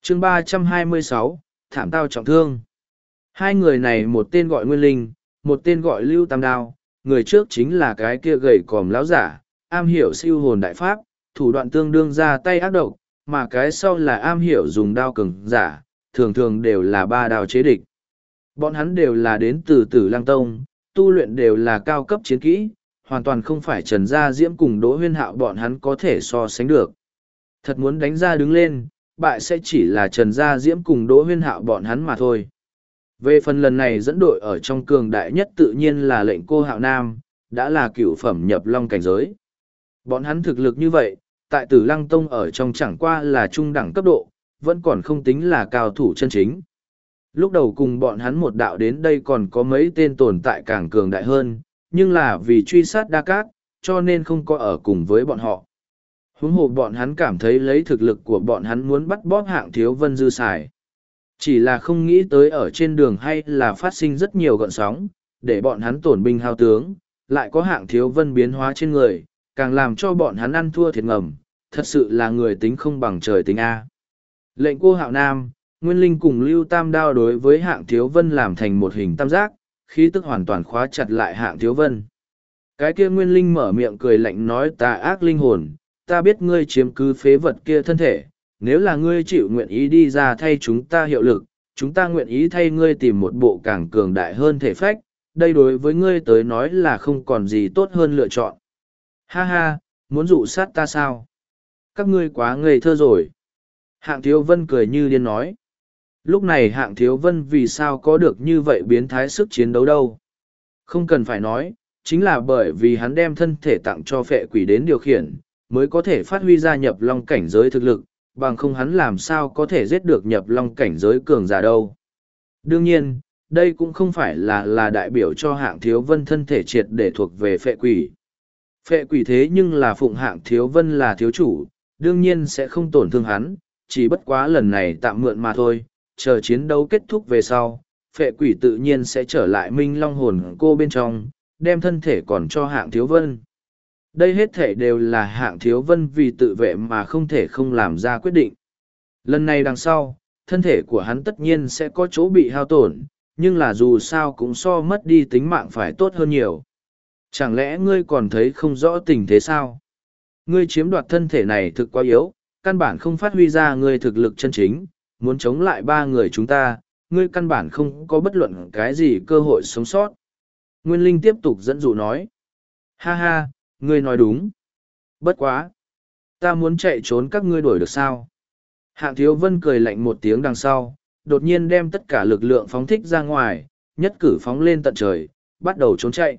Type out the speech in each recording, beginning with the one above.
chương 326, thảm tao trọng thương. Hai người này một tên gọi Nguyên Linh, một tên gọi Lưu Tam Đao, người trước chính là cái kia gầy còm láo giả, am hiểu siêu hồn đại pháp, thủ đoạn tương đương ra tay ác độc, mà cái sau là am hiểu dùng đao cường giả, thường thường đều là ba đao chế địch. Bọn hắn đều là đến từ Tử Lăng Tông, tu luyện đều là cao cấp chiến kỹ, hoàn toàn không phải Trần Gia Diễm cùng Đỗ Huyên Hạo bọn hắn có thể so sánh được. Thật muốn đánh ra đứng lên, bại sẽ chỉ là Trần Gia Diễm cùng Đỗ Huyên Hạo bọn hắn mà thôi. Về phần lần này dẫn đội ở trong cường đại nhất tự nhiên là Lệnh Cô Hạo Nam, đã là cửu phẩm nhập long cảnh giới. Bọn hắn thực lực như vậy, tại Tử Lăng Tông ở trong chẳng qua là trung đẳng cấp độ, vẫn còn không tính là cao thủ chân chính. Lúc đầu cùng bọn hắn một đạo đến đây còn có mấy tên tồn tại càng cường đại hơn, nhưng là vì truy sát Đa Cát, cho nên không có ở cùng với bọn họ. Huống hồ bọn hắn cảm thấy lấy thực lực của bọn hắn muốn bắt bóp Hạng Thiếu Vân dư xài. Chỉ là không nghĩ tới ở trên đường hay là phát sinh rất nhiều gợn sóng, để bọn hắn tổn binh hao tướng, lại có Hạng Thiếu Vân biến hóa trên người, càng làm cho bọn hắn ăn thua thiệt ngầm, thật sự là người tính không bằng trời tính A. Lệnh Cô Hạo Nam, Nguyên Linh cùng Lưu Tam Đao đối với Hạng Thiếu Vân làm thành một hình tam giác, khí tức hoàn toàn khóa chặt lại Hạng Thiếu Vân. Cái kia Nguyên Linh mở miệng cười lạnh nói tà ác linh hồn, ta biết ngươi chiếm cứ phế vật kia thân thể, nếu là ngươi chịu nguyện ý đi ra thay chúng ta hiệu lực, chúng ta nguyện ý thay ngươi tìm một bộ càng cường đại hơn thể phách, đây đối với ngươi tới nói là không còn gì tốt hơn lựa chọn. Ha ha, muốn dụ sát ta sao? Các ngươi quá ngây thơ rồi. Hạng Thiếu Vân cười như điên nói. Lúc này Hạng Thiếu Vân vì sao có được như vậy biến thái sức chiến đấu đâu? Không cần phải nói, chính là bởi vì hắn đem thân thể tặng cho phệ quỷ đến điều khiển, mới có thể phát huy ra nhập long cảnh giới thực lực, bằng không hắn làm sao có thể giết được nhập long cảnh giới cường giả đâu. Đương nhiên, đây cũng không phải là đại biểu cho Hạng Thiếu Vân thân thể triệt để thuộc về phệ quỷ. Phệ quỷ thế nhưng là phụng Hạng Thiếu Vân là thiếu chủ, đương nhiên sẽ không tổn thương hắn, chỉ bất quá lần này tạm mượn mà thôi, chờ chiến đấu kết thúc về sau, phệ quỷ tự nhiên sẽ trở lại Minh Long hồn cô bên trong, đem thân thể còn cho Hạng Thiếu Vân. Đây hết thể đều là Hạng Thiếu Vân vì tự vệ mà không thể không làm ra quyết định. Lần này đằng sau, thân thể của hắn tất nhiên sẽ có chỗ bị hao tổn, nhưng là dù sao cũng so mất đi tính mạng phải tốt hơn nhiều. Chẳng lẽ ngươi còn thấy không rõ tình thế sao? Ngươi chiếm đoạt thân thể này thực quá yếu, căn bản không phát huy ra ngươi thực lực chân chính, muốn chống lại ba người chúng ta, ngươi căn bản không có bất luận cái gì cơ hội sống sót. Nguyên Linh tiếp tục dẫn dụ nói. Ha ha, ngươi nói đúng. Bất quá. Ta muốn chạy trốn các ngươi đuổi được sao? Hạng Thiếu Vân cười lạnh một tiếng đằng sau, đột nhiên đem tất cả lực lượng phóng thích ra ngoài, nhất cử phóng lên tận trời, bắt đầu trốn chạy.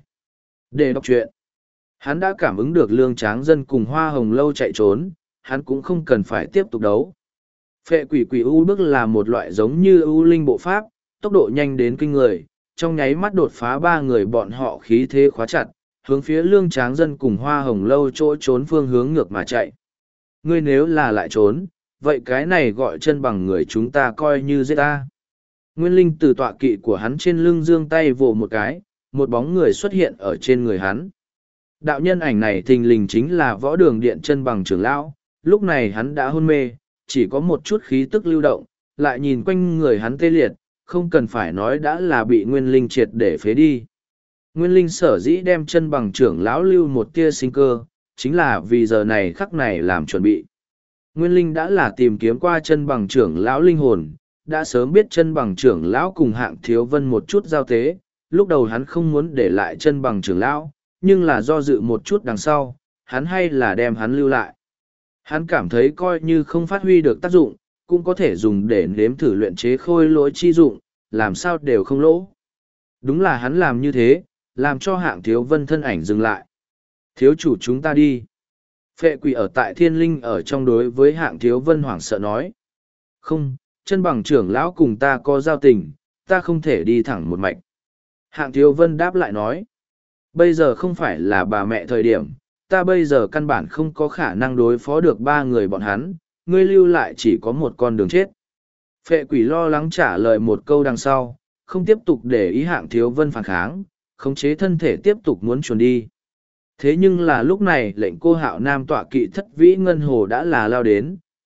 Để đọc truyện. Hắn đã cảm ứng được Lương Tráng Dân cùng Hoa Hồng Lâu chạy trốn, hắn cũng không cần phải tiếp tục đấu. Phệ quỷ quỷ u bước là một loại giống như u linh bộ pháp, tốc độ nhanh đến kinh người, trong nháy mắt đột phá ba người bọn họ khí thế khóa chặt, hướng phía Lương Tráng Dân cùng Hoa Hồng Lâu chỗ trốn phương hướng ngược mà chạy. Ngươi nếu là lại trốn, vậy cái này gọi chân bằng người chúng ta coi như giết ta. Nguyên Linh từ tọa kỵ của hắn trên lưng giương tay vồ một cái, một bóng người xuất hiện ở trên người hắn. Đạo nhân ảnh này thình lình chính là Võ Đường Điện chân bằng trưởng lão, lúc này hắn đã hôn mê, chỉ có một chút khí tức lưu động, lại nhìn quanh người hắn tê liệt, không cần phải nói đã là bị Nguyên Linh triệt để phế đi. Nguyên Linh sở dĩ đem chân bằng trưởng lão lưu một tia sinh cơ, chính là vì giờ này khắc này làm chuẩn bị. Nguyên Linh đã là tìm kiếm qua chân bằng trưởng lão linh hồn, đã sớm biết chân bằng trưởng lão cùng Hạng Thiếu Vân một chút giao tế, lúc đầu hắn không muốn để lại chân bằng trưởng lão, nhưng là do dự một chút đằng sau, hắn hay là đem hắn lưu lại. Hắn cảm thấy coi như không phát huy được tác dụng, cũng có thể dùng để nếm thử luyện chế khôi lỗi chi dụng, làm sao đều không lỗ. Đúng là hắn làm như thế, làm cho Hạng Thiếu Vân thân ảnh dừng lại. Thiếu chủ chúng ta đi. Phệ quỷ ở tại thiên linh ở trong đối với Hạng Thiếu Vân hoảng sợ nói. Không, chân bằng trưởng lão cùng ta có giao tình, ta không thể đi thẳng một mạch. Hạng Thiếu Vân đáp lại nói. Bây giờ không phải là bà mẹ thời điểm, ta bây giờ căn bản không có khả năng đối phó được ba người bọn hắn, ngươi lưu lại chỉ có một con đường chết. Phệ quỷ lo lắng trả lời một câu đằng sau, không tiếp tục để ý Hạng Thiếu Vân phản kháng, khống chế thân thể tiếp tục muốn chuồn đi. Thế nhưng là lúc này lệnh Cô Hạo Nam tọa kỵ thất vĩ ngân hồ đã là lao đến,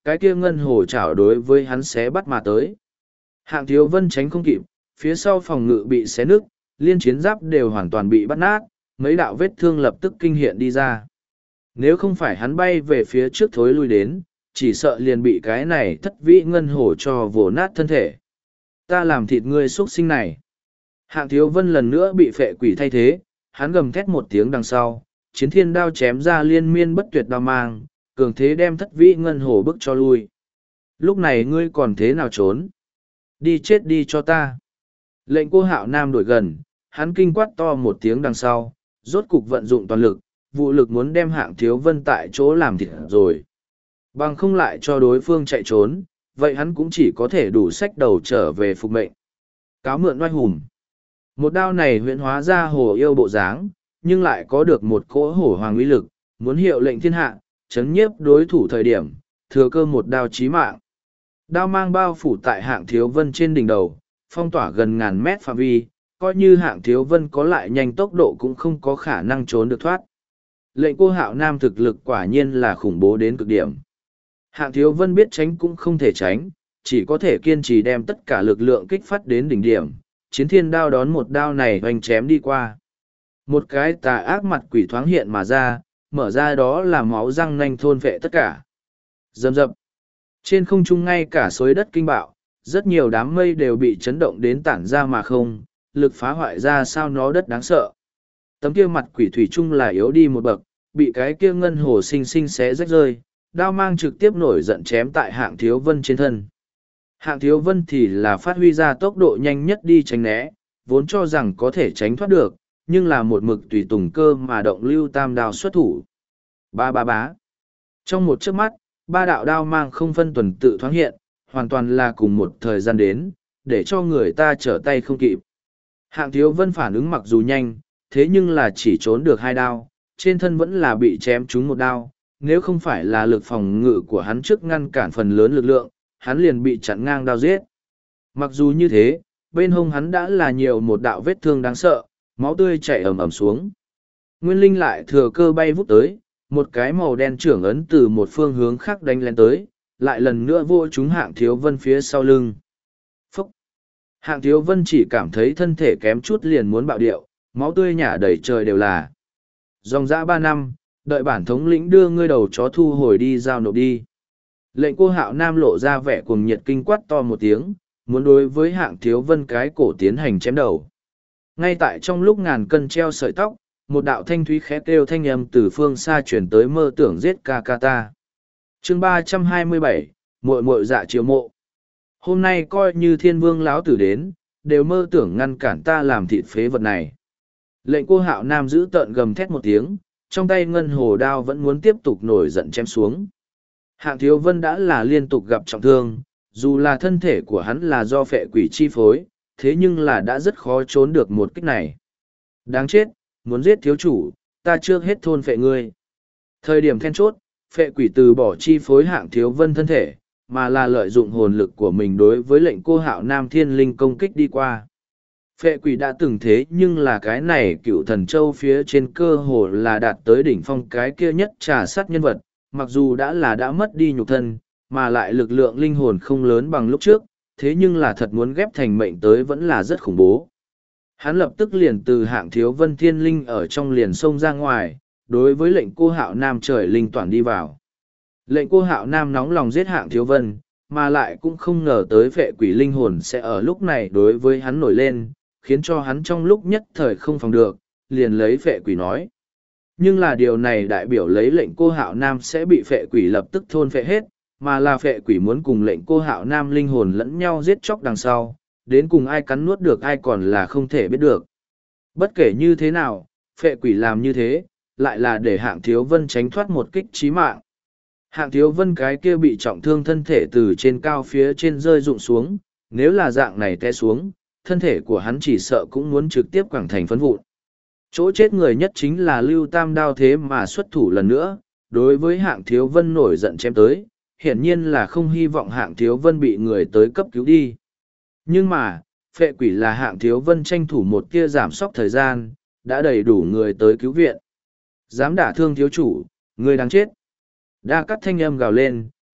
cái kia ngân hồ chảo đối với hắn xé bắt mà tới. Hạng Thiếu Vân tránh không kịp, phía sau phòng ngự bị xé nứt, liên chiến giáp đều hoàn toàn bị bắt nát, mấy đạo vết thương lập tức kinh hiện đi ra. Nếu không phải hắn bay về phía trước thối lui đến, chỉ sợ liền bị cái này thất vĩ ngân hổ cho vồ nát thân thể. Ta làm thịt ngươi xuất sinh này. Hạng Thiếu Vân lần nữa bị phệ quỷ thay thế, hắn gầm thét một tiếng đằng sau, chiến thiên đao chém ra liên miên bất tuyệt đao mang, cường thế đem thất vĩ ngân hổ bức cho lui. Lúc này ngươi còn thế nào trốn? Đi chết đi cho ta. Lệnh Cô Hạo Nam đuổi gần, hắn kinh quát to một tiếng đằng sau, rốt cục vận dụng toàn lực, vụ lực muốn đem Hạng Thiếu Vân tại chỗ làm thịt rồi. Bằng không lại cho đối phương chạy trốn, vậy hắn cũng chỉ có thể đủ xách đầu trở về phục mệnh. Cáo mượn oai hùm. Một đao này huyễn hóa ra hồ yêu bộ dáng, nhưng lại có được một cỗ hổ hoàng uy lực, muốn hiệu lệnh thiên hạ, chấn nhiếp đối thủ thời điểm, thừa cơ một đao chí mạng. Đao mang bao phủ tại Hạng Thiếu Vân trên đỉnh đầu, phong tỏa gần ngàn mét phạm vi, coi như Hạng Thiếu Vân có lại nhanh tốc độ cũng không có khả năng trốn được thoát. Lệnh Cô Hạo Nam thực lực quả nhiên là khủng bố đến cực điểm. Hạng Thiếu Vân biết tránh cũng không thể tránh, chỉ có thể kiên trì đem tất cả lực lượng kích phát đến đỉnh điểm, chiến thiên đao đón một đao này hoành chém đi qua. Một cái tà ác mặt quỷ thoáng hiện mà ra, mở ra đó là máu răng nanh thôn vệ tất cả. Rầm rập. Trên không trung ngay cả xối đất kinh bạo, rất nhiều đám mây đều bị chấn động đến tản ra mà không, lực phá hoại ra sao nó đất đáng sợ. Tấm kia mặt quỷ thủy chung là yếu đi một bậc, bị cái kia ngân hồ xinh xinh xé rách rơi, đao mang trực tiếp nổi giận chém tại Hạng Thiếu Vân trên thân. Hạng Thiếu Vân thì là phát huy ra tốc độ nhanh nhất đi tránh né, vốn cho rằng có thể tránh thoát được, nhưng là một mực tùy tùng cơ mà động lưu tam đao xuất thủ. Ba ba bá. Trong một chớp mắt, ba đạo đao mang không phân tuần tự thoáng hiện, hoàn toàn là cùng một thời gian đến, để cho người ta trở tay không kịp. Hạng Thiếu Vân phản ứng mặc dù nhanh, thế nhưng là chỉ trốn được hai đao, trên thân vẫn là bị chém trúng một đao, nếu không phải là lực phòng ngự của hắn trước ngăn cản phần lớn lực lượng, hắn liền bị chặn ngang đao giết. Mặc dù như thế, bên hông hắn đã là nhiều một đạo vết thương đáng sợ, máu tươi chảy ầm ầm xuống. Nguyên Linh lại thừa cơ bay vút tới, một cái màu đen trưởng ấn từ một phương hướng khác đánh lên tới, lại lần nữa vô trúng Hạng Thiếu Vân phía sau lưng. Phúc! Hạng Thiếu Vân chỉ cảm thấy thân thể kém chút liền muốn bạo điệu, máu tươi nhả đầy trời đều là. Dòng dã 3 năm, đợi bản thống lĩnh đưa ngươi đầu chó thu hồi đi giao nộp đi. Lệnh Cô Hạo Nam lộ ra vẻ cuồng nhiệt kinh quát to một tiếng, muốn đối với Hạng Thiếu Vân cái cổ tiến hành chém đầu. Ngay tại trong lúc ngàn cân treo sợi tóc, một đạo thanh thúy khẽ kêu thanh âm từ phương xa chuyển tới mơ tưởng giết ca ca ta. Chương 327, muội muội dạ chiếu mộ. Hôm nay coi như thiên vương lão tử đến, đều mơ tưởng ngăn cản ta làm thịt phế vật này. Lệnh Cô Hạo Nam giữ tợn gầm thét một tiếng, trong tay ngân hồ đao vẫn muốn tiếp tục nổi giận chém xuống. Hạng Thiếu Vân đã là liên tục gặp trọng thương, dù là thân thể của hắn là do phệ quỷ chi phối, thế nhưng là đã rất khó trốn được một kích này. Đáng chết, muốn giết thiếu chủ, ta trước hết thôn phệ ngươi. Thời điểm then chốt, phệ quỷ từ bỏ chi phối Hạng Thiếu Vân thân thể, mà là lợi dụng hồn lực của mình đối với lệnh Cô Hạo Nam thiên linh công kích đi qua. Phệ quỷ đã từng thế nhưng là cái này cựu thần châu phía trên cơ hồ là đạt tới đỉnh phong cái kia nhất trà sát nhân vật, mặc dù đã mất đi nhục thân, mà lại lực lượng linh hồn không lớn bằng lúc trước, thế nhưng là thật muốn ghép thành mệnh tới vẫn là rất khủng bố. Hắn lập tức liền từ Hạng Thiếu Vân thiên linh ở trong liền sông ra ngoài, đối với lệnh Cô Hạo Nam trời linh toàn đi vào. Lệnh Cô Hạo Nam nóng lòng giết Hạng Thiếu Vân, mà lại cũng không ngờ tới phệ quỷ linh hồn sẽ ở lúc này đối với hắn nổi lên, khiến cho hắn trong lúc nhất thời không phòng được, liền lấy phệ quỷ nói. Nhưng là điều này đại biểu lấy lệnh Cô Hạo Nam sẽ bị phệ quỷ lập tức thôn phệ hết, mà là phệ quỷ muốn cùng lệnh Cô Hạo Nam linh hồn lẫn nhau giết chóc đằng sau, đến cùng ai cắn nuốt được ai còn là không thể biết được. Bất kể như thế nào, phệ quỷ làm như thế, lại là để Hạng Thiếu Vân tránh thoát một kích chí mạng. Hạng Thiếu Vân cái kia bị trọng thương thân thể từ trên cao phía trên rơi rụng xuống, nếu là dạng này té xuống, thân thể của hắn chỉ sợ cũng muốn trực tiếp quẳng thành phấn vụn. Chỗ chết người nhất chính là Lưu Tam đao thế mà xuất thủ lần nữa, đối với Hạng Thiếu Vân nổi giận chém tới, hiển nhiên là không hy vọng Hạng Thiếu Vân bị người tới cấp cứu đi. Nhưng mà, phệ quỷ là Hạng Thiếu Vân tranh thủ một tia giảm sóc thời gian, đã đầy đủ người tới cứu viện. Dám đả thương thiếu chủ, người đáng chết. Đa cắt thanh âm gào lên,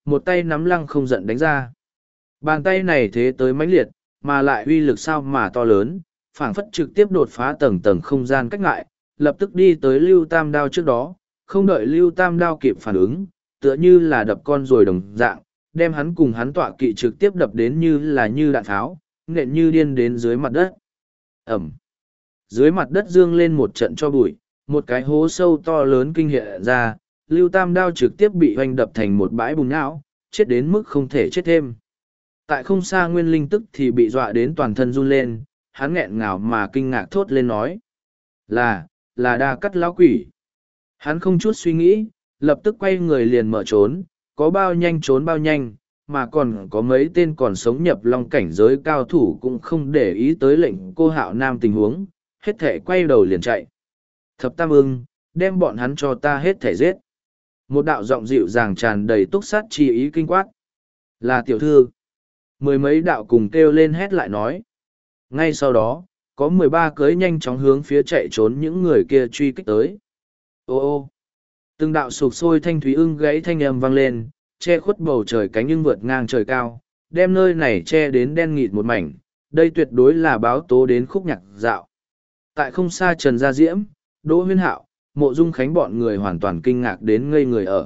một tay nắm lăng không giận đánh ra. Bàn tay này thế tới mãnh liệt, mà lại uy lực sao mà to lớn, phảng phất trực tiếp đột phá tầng tầng không gian cách ngại, lập tức đi tới Lưu Tam Đao trước đó, không đợi Lưu Tam Đao kịp phản ứng, tựa như là đập con rồi đồng dạng, đem hắn cùng hắn tọa kỵ trực tiếp đập đến như đạn tháo, nện như điên đến dưới mặt đất. Ẩm. Dưới mặt đất dương lên một trận cho bụi, một cái hố sâu to lớn kinh hiện ra, Lưu Tam Đao trực tiếp bị hoành đập thành một bãi bùn não, chết đến mức không thể chết thêm. Tại không xa Nguyên Linh tức thì bị dọa đến toàn thân run lên, hắn nghẹn ngào mà kinh ngạc thốt lên nói. Là Đa Cắt lão quỷ. Hắn không chút suy nghĩ, lập tức quay người liền mở trốn, có bao nhanh trốn bao nhanh, mà còn có mấy tên còn sống nhập long cảnh giới cao thủ cũng không để ý tới lệnh cô Hạo Nam tình huống, hết thể quay đầu liền chạy. Thập Tam Ưng, đem bọn hắn cho ta hết thể giết. Một đạo giọng dịu dàng tràn đầy túc sát chi ý kinh quát. Là tiểu thư. Mười mấy đạo cùng kêu lên hét lại nói. Ngay sau đó, có 13 cưới nhanh chóng hướng phía chạy trốn những người kia truy kích tới. Ô ô. Từng đạo sục sôi thanh thúy ưng gãy thanh âm vang lên, che khuất bầu trời cánh nhưng vượt ngang trời cao, đem nơi này che đến đen nghịt một mảnh. Đây tuyệt đối là báo tố đến khúc nhạc dạo. Tại không xa Trần Gia Diễm, Đỗ Huyên Hạo, Mộ Dung Khánh bọn người hoàn toàn kinh ngạc đến ngây người ở.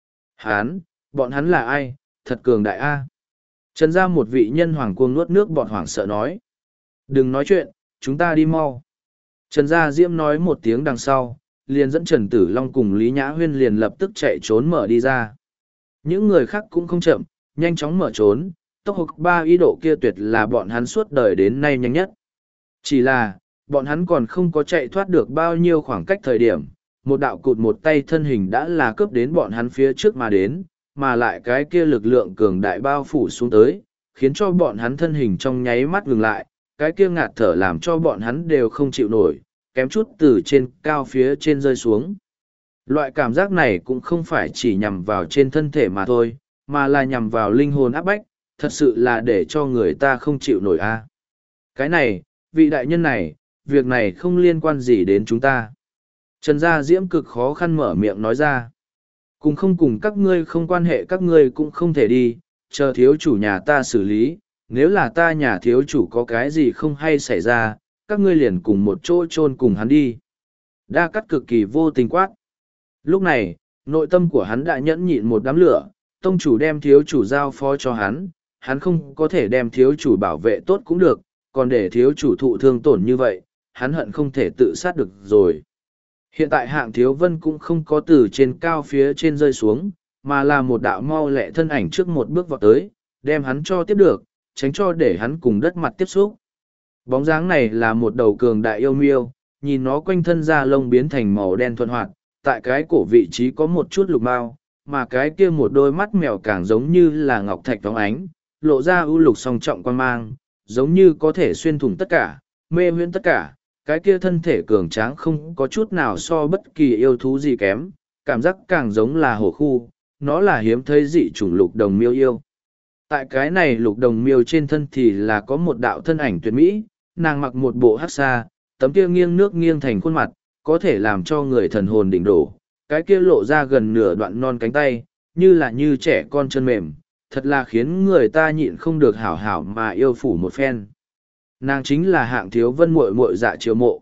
Bọn hắn là ai, thật cường đại a. Trần Gia một vị nhân hoàng cuồng nuốt nước bọt hoảng sợ nói. Đừng nói chuyện, chúng ta đi mau. Trần Gia Diễm nói một tiếng đằng sau, liền dẫn Trần Tử Long cùng Lý Nhã Huyên liền lập tức chạy trốn mở đi ra. Những người khác cũng không chậm, nhanh chóng mở trốn, tốc độ 3 ý độ kia tuyệt là bọn hắn suốt đời đến nay nhanh nhất. Chỉ là, bọn hắn còn không có chạy thoát được bao nhiêu khoảng cách thời điểm, một đạo cụt một tay thân hình đã là cướp đến bọn hắn phía trước mà đến, mà lại cái kia lực lượng cường đại bao phủ xuống tới, khiến cho bọn hắn thân hình trong nháy mắt ngừng lại, cái kia ngạt thở làm cho bọn hắn đều không chịu nổi, kém chút từ trên cao phía trên rơi xuống. Loại cảm giác này cũng không phải chỉ nhằm vào trên thân thể mà thôi, mà là nhằm vào linh hồn áp bách, thật sự là để cho người ta không chịu nổi a. Cái này, vị đại nhân này, việc này không liên quan gì đến chúng ta. Trần Gia Diễm cực khó khăn mở miệng nói ra. Cùng không cùng các ngươi không quan hệ các ngươi cũng không thể đi, chờ thiếu chủ nhà ta xử lý, nếu là ta nhà thiếu chủ có cái gì không hay xảy ra, các ngươi liền cùng một chỗ chôn cùng hắn đi. Đa Cắt cực kỳ vô tình quát. Lúc này, nội tâm của hắn đã nhẫn nhịn một đám lửa, tông chủ đem thiếu chủ giao phó cho hắn không có thể đem thiếu chủ bảo vệ tốt cũng được, còn để thiếu chủ thụ thương tổn như vậy, hắn hận không thể tự sát được rồi. Hiện tại Hạng Thiếu Vân cũng không có từ trên cao phía trên rơi xuống, mà là một đạo mau lẹ thân ảnh trước một bước vào tới, đem hắn cho tiếp được, tránh cho để hắn cùng đất mặt tiếp xúc. Bóng dáng này là một đầu cường đại yêu miêu, nhìn nó quanh thân da lông biến thành màu đen thuần hoạt, tại cái cổ vị trí có một chút lục mao, mà cái kia một đôi mắt mèo càng giống như là ngọc thạch phóng ánh, lộ ra ưu lục song trọng quan mang, giống như có thể xuyên thủng tất cả, mê huyễn tất cả. Cái kia thân thể cường tráng không có chút nào so bất kỳ yêu thú gì kém, cảm giác càng giống là hổ khu, nó là hiếm thấy dị chủng lục đồng miêu yêu. Tại cái này lục đồng miêu trên thân thì là có một đạo thân ảnh tuyệt mỹ, nàng mặc một bộ hắc sa, tấm kia nghiêng nước nghiêng thành khuôn mặt, có thể làm cho người thần hồn đỉnh đổ, cái kia lộ ra gần nửa đoạn non cánh tay, như trẻ con chân mềm, thật là khiến người ta nhịn không được hảo hảo mà yêu phủ một phen. Nàng chính là Hạng Thiếu Vân muội muội Dạ Chiêu Mộ.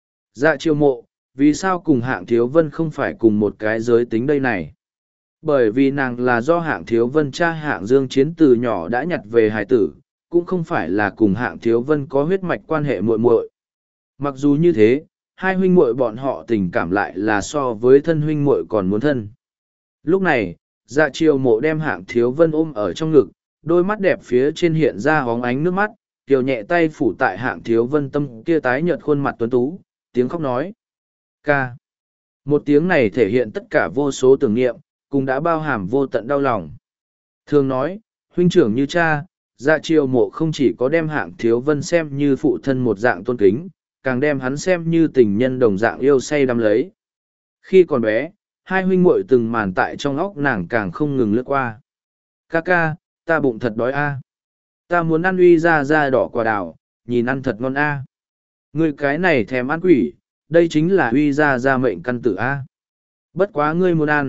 Dạ Chiêu Mộ, vì sao cùng Hạng Thiếu Vân không phải cùng một cái giới tính đây này? Bởi vì nàng là do Hạng Thiếu Vân cha Hạng Dương Chiến từ nhỏ đã nhặt về hài tử, cũng không phải là cùng Hạng Thiếu Vân có huyết mạch quan hệ muội muội. Mặc dù như thế, hai huynh muội bọn họ tình cảm lại là so với thân huynh muội còn muốn thân. Lúc này, Dạ Chiêu Mộ đem Hạng Thiếu Vân ôm ở trong ngực, đôi mắt đẹp phía trên hiện ra hóng ánh nước mắt, kiều nhẹ tay phủ tại Hạng Thiếu Vân tâm kia tái nhợt khuôn mặt tuấn tú, tiếng khóc nói. Ca. Một tiếng này thể hiện tất cả vô số tưởng niệm, cũng đã bao hàm vô tận đau lòng. Thường nói, huynh trưởng như cha, Dạ Chiêu Mộ không chỉ có đem Hạng Thiếu Vân xem như phụ thân một dạng tôn kính, càng đem hắn xem như tình nhân đồng dạng yêu say đắm lấy. Khi còn bé, hai huynh muội từng màn tại trong óc nàng càng không ngừng lướt qua. Ca ca, ta bụng thật đói a. Ta muốn ăn uy ra da đỏ quả đào, nhìn ăn thật ngon a. Ngươi cái này thèm ăn quỷ, đây chính là uy ra mệnh căn tử a. Bất quá ngươi muốn ăn,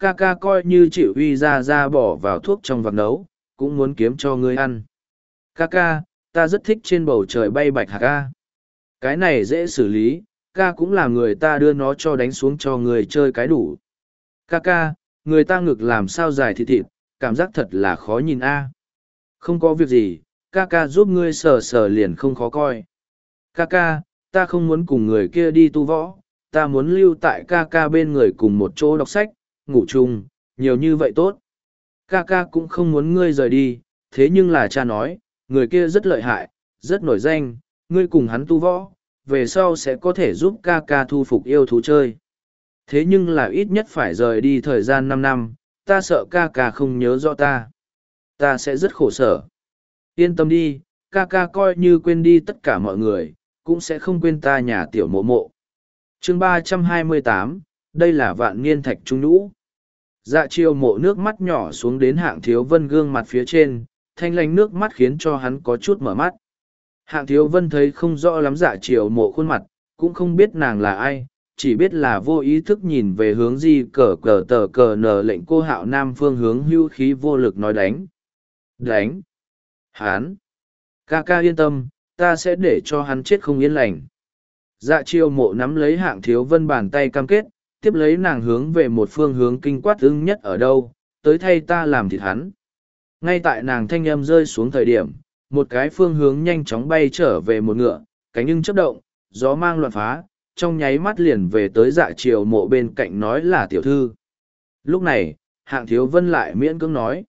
ca ca coi như chịu uy ra bỏ vào thuốc trong vạc nấu, cũng muốn kiếm cho ngươi ăn. Ca ca, ta rất thích trên bầu trời bay bạch hạc ca. Cái này dễ xử lý, ca cũng là người ta đưa nó cho đánh xuống cho người chơi cái đủ. Ca ca, người ta ngực làm sao dài thịt thịt, cảm giác thật là khó nhìn a. Không có việc gì, ca ca giúp ngươi sờ sờ liền không khó coi. Ca ca, ta không muốn cùng người kia đi tu võ, ta muốn lưu tại ca ca bên người cùng một chỗ đọc sách, ngủ chung, nhiều như vậy tốt. Ca ca cũng không muốn ngươi rời đi, thế nhưng là cha nói, người kia rất lợi hại, rất nổi danh, ngươi cùng hắn tu võ, về sau sẽ có thể giúp ca ca thu phục yêu thú chơi. Thế nhưng là ít nhất phải rời đi thời gian 5 năm, ta sợ ca ca không nhớ rõ ta. Ta sẽ rất khổ sở. Yên tâm đi, ca ca coi như quên đi tất cả mọi người, cũng sẽ không quên ta nhà tiểu mộ mộ. Chương 328, đây là vạn niên thạch trung nhũ. Dạ chiêu mộ nước mắt nhỏ xuống đến Hạng Thiếu Vân gương mặt phía trên, thanh lánh nước mắt khiến cho hắn có chút mở mắt. Hạng Thiếu Vân thấy không rõ lắm dạ chiêu mộ khuôn mặt, cũng không biết nàng là ai, chỉ biết là vô ý thức nhìn về hướng di cờ cờ tờ cờ nờ lệnh cô Hạo Nam phương hướng hưu khí vô lực nói đánh. Đánh. Hán. Ca ca yên tâm, ta sẽ để cho hắn chết không yên lành. Dạ chiêu mộ nắm lấy Hạng Thiếu Vân bàn tay cam kết, tiếp lấy nàng hướng về một phương hướng kinh quát ưng nhất ở đâu, tới thay ta làm thịt hắn. Ngay tại nàng thanh âm rơi xuống thời điểm, một cái phương hướng nhanh chóng bay trở về một ngựa, cánh ưng chấp động, gió mang loạn phá, trong nháy mắt liền về tới dạ chiều mộ bên cạnh nói là tiểu thư. Lúc này, Hạng Thiếu Vân lại miễn cưỡng nói.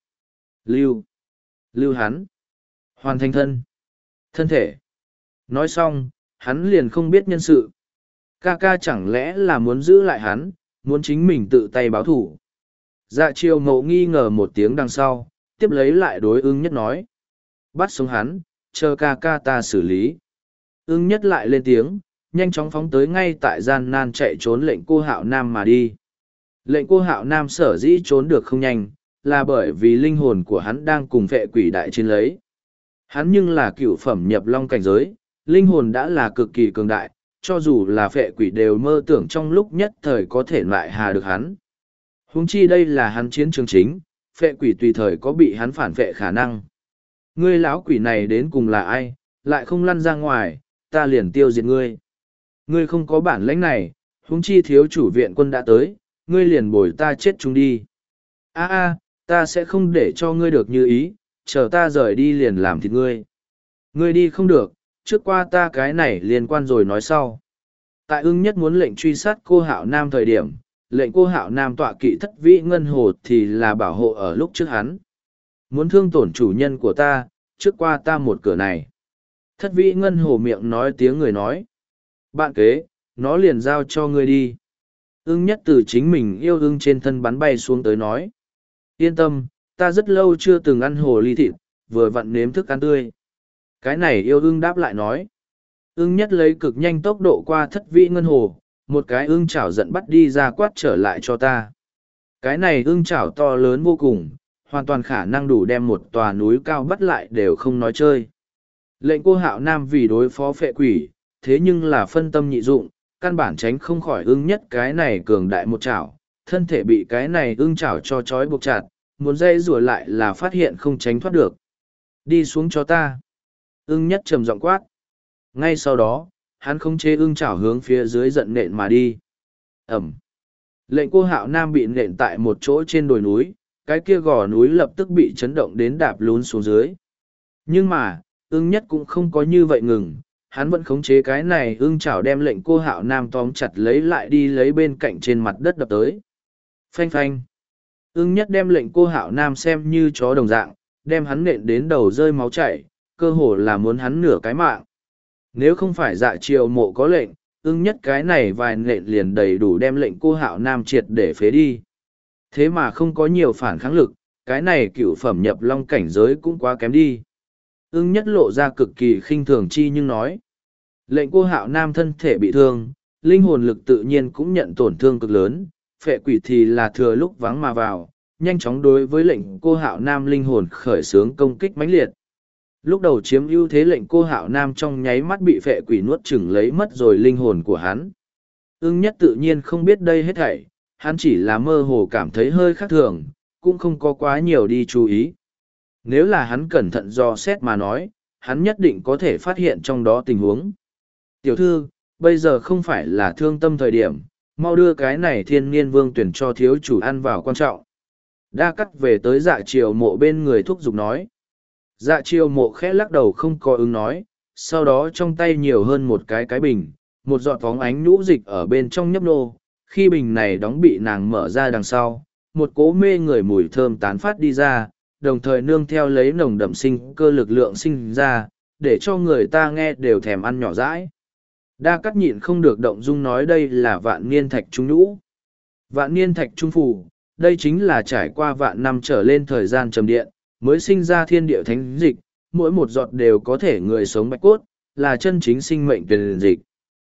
Lưu hắn. Hoàn thành thân thể. Nói xong, hắn liền không biết nhân sự. Ca ca chẳng lẽ là muốn giữ lại hắn, muốn chính mình tự tay báo thủ. Dạ chiều mộ nghi ngờ một tiếng đằng sau, tiếp lấy lại đối ưng nhất nói. Bắt sống hắn, chờ ca ca ta xử lý. Ưng nhất lại lên tiếng, nhanh chóng phóng tới ngay tại gian nan chạy trốn lệnh cô Hạo Nam mà đi. Lệnh cô Hạo Nam sở dĩ trốn được không nhanh, là bởi vì linh hồn của hắn đang cùng vệ quỷ đại chiến lấy. Hắn nhưng là cựu phẩm nhập long cảnh giới, linh hồn đã là cực kỳ cường đại, cho dù là vệ quỷ đều mơ tưởng trong lúc nhất thời có thể lại hà được hắn. Huống chi đây là hắn chiến trường chính, vệ quỷ tùy thời có bị hắn phản vệ khả năng. Ngươi lão quỷ này đến cùng là ai, lại không lăn ra ngoài, ta liền tiêu diệt ngươi. Ngươi không có bản lãnh này, huống chi thiếu chủ viện quân đã tới, ngươi liền bồi ta chết chúng đi. Ta sẽ không để cho ngươi được như ý, chờ ta rời đi liền làm thịt ngươi. Ngươi đi không được, trước qua ta cái này liên quan rồi nói sau. Tại ưng nhất muốn lệnh truy sát cô Hạo Nam thời điểm, lệnh cô Hạo Nam tọa kỵ thất vĩ ngân hồ thì là bảo hộ ở lúc trước hắn. Muốn thương tổn chủ nhân của ta, trước qua ta một cửa này. Thất vĩ ngân hồ miệng nói tiếng người nói. Bạn kế, nó liền giao cho ngươi đi. Ưng nhất từ chính mình yêu ưng trên thân bắn bay xuống tới nói. Yên tâm, ta rất lâu chưa từng ăn hồ ly thịt, vừa vặn nếm thức ăn tươi. Cái này yêu ưng đáp lại nói. Ưng nhất lấy cực nhanh tốc độ qua thất vĩ ngân hồ, một cái ưng chảo giận bắt đi ra quát trở lại cho ta. Cái này ưng chảo to lớn vô cùng, hoàn toàn khả năng đủ đem một tòa núi cao bắt lại đều không nói chơi. Lệnh cô Hạo Nam vì đối phó phệ quỷ, thế nhưng là phân tâm nhị dụng, căn bản tránh không khỏi ưng nhất cái này cường đại một chảo, thân thể bị cái này ưng chảo cho trói buộc chặt, muốn dây rùa lại là phát hiện không tránh thoát được. Đi xuống cho ta. Ưng nhất trầm giọng quát. Ngay sau đó, hắn không chế ưng chảo hướng phía dưới giận nện mà đi. Ẩm. Lệnh cô Hạo Nam bị nện tại một chỗ trên đồi núi, cái kia gò núi lập tức bị chấn động đến đạp lún xuống dưới. Nhưng mà, ưng nhất cũng không có như vậy ngừng, hắn vẫn khống chế cái này ưng chảo đem lệnh cô Hạo Nam tóm chặt lấy lại đi lấy bên cạnh trên mặt đất đập tới. Phanh phanh. Ưng nhất đem lệnh cô Hạo Nam xem như chó đồng dạng, đem hắn nện đến đầu rơi máu chảy, cơ hồ là muốn hắn nửa cái mạng. Nếu không phải dạ triều mộ có lệnh, ưng nhất cái này vài nện liền đầy đủ đem lệnh cô Hạo Nam triệt để phế đi. Thế mà không có nhiều phản kháng lực, cái này cựu phẩm nhập long cảnh giới cũng quá kém đi. Ưng nhất lộ ra cực kỳ khinh thường chi nhưng nói. Lệnh cô Hạo Nam thân thể bị thương, linh hồn lực tự nhiên cũng nhận tổn thương cực lớn, phệ quỷ thì là thừa lúc vắng mà vào, nhanh chóng đối với lệnh cô Hạo Nam linh hồn khởi xướng công kích mãnh liệt. Lúc đầu chiếm ưu thế lệnh cô Hạo Nam trong nháy mắt bị phệ quỷ nuốt chửng lấy mất rồi linh hồn của hắn. Ưng nhất tự nhiên không biết đây hết thảy, hắn chỉ là mơ hồ cảm thấy hơi khác thường, cũng không có quá nhiều đi chú ý. Nếu là hắn cẩn thận dò xét mà nói, hắn nhất định có thể phát hiện trong đó tình huống. Tiểu thư, bây giờ không phải là thương tâm thời điểm, mau đưa cái này thiên niên vương tuyển cho thiếu chủ ăn vào quan trọng. Đa cắt về tới dạ triều mộ bên người thúc giục nói. Dạ triều mộ khẽ lắc đầu không có ứng nói, sau đó trong tay nhiều hơn một cái bình, một giọt phóng ánh nhũ dịch ở bên trong nhấp nô. Khi bình này đóng bị nàng mở ra đằng sau, một cỗ mê người mùi thơm tán phát đi ra, đồng thời nương theo lấy nồng đậm sinh cơ lực lượng sinh ra, để cho người ta nghe đều thèm ăn nhỏ rãi. Đa cắt nhịn không được động dung nói đây là vạn niên thạch trung nhũ. Vạn niên thạch trung phủ, đây chính là trải qua vạn năm trở lên thời gian trầm điện, mới sinh ra thiên địa thánh dịch, mỗi một giọt đều có thể người sống bạch cốt, là chân chính sinh mệnh tuyển dịch.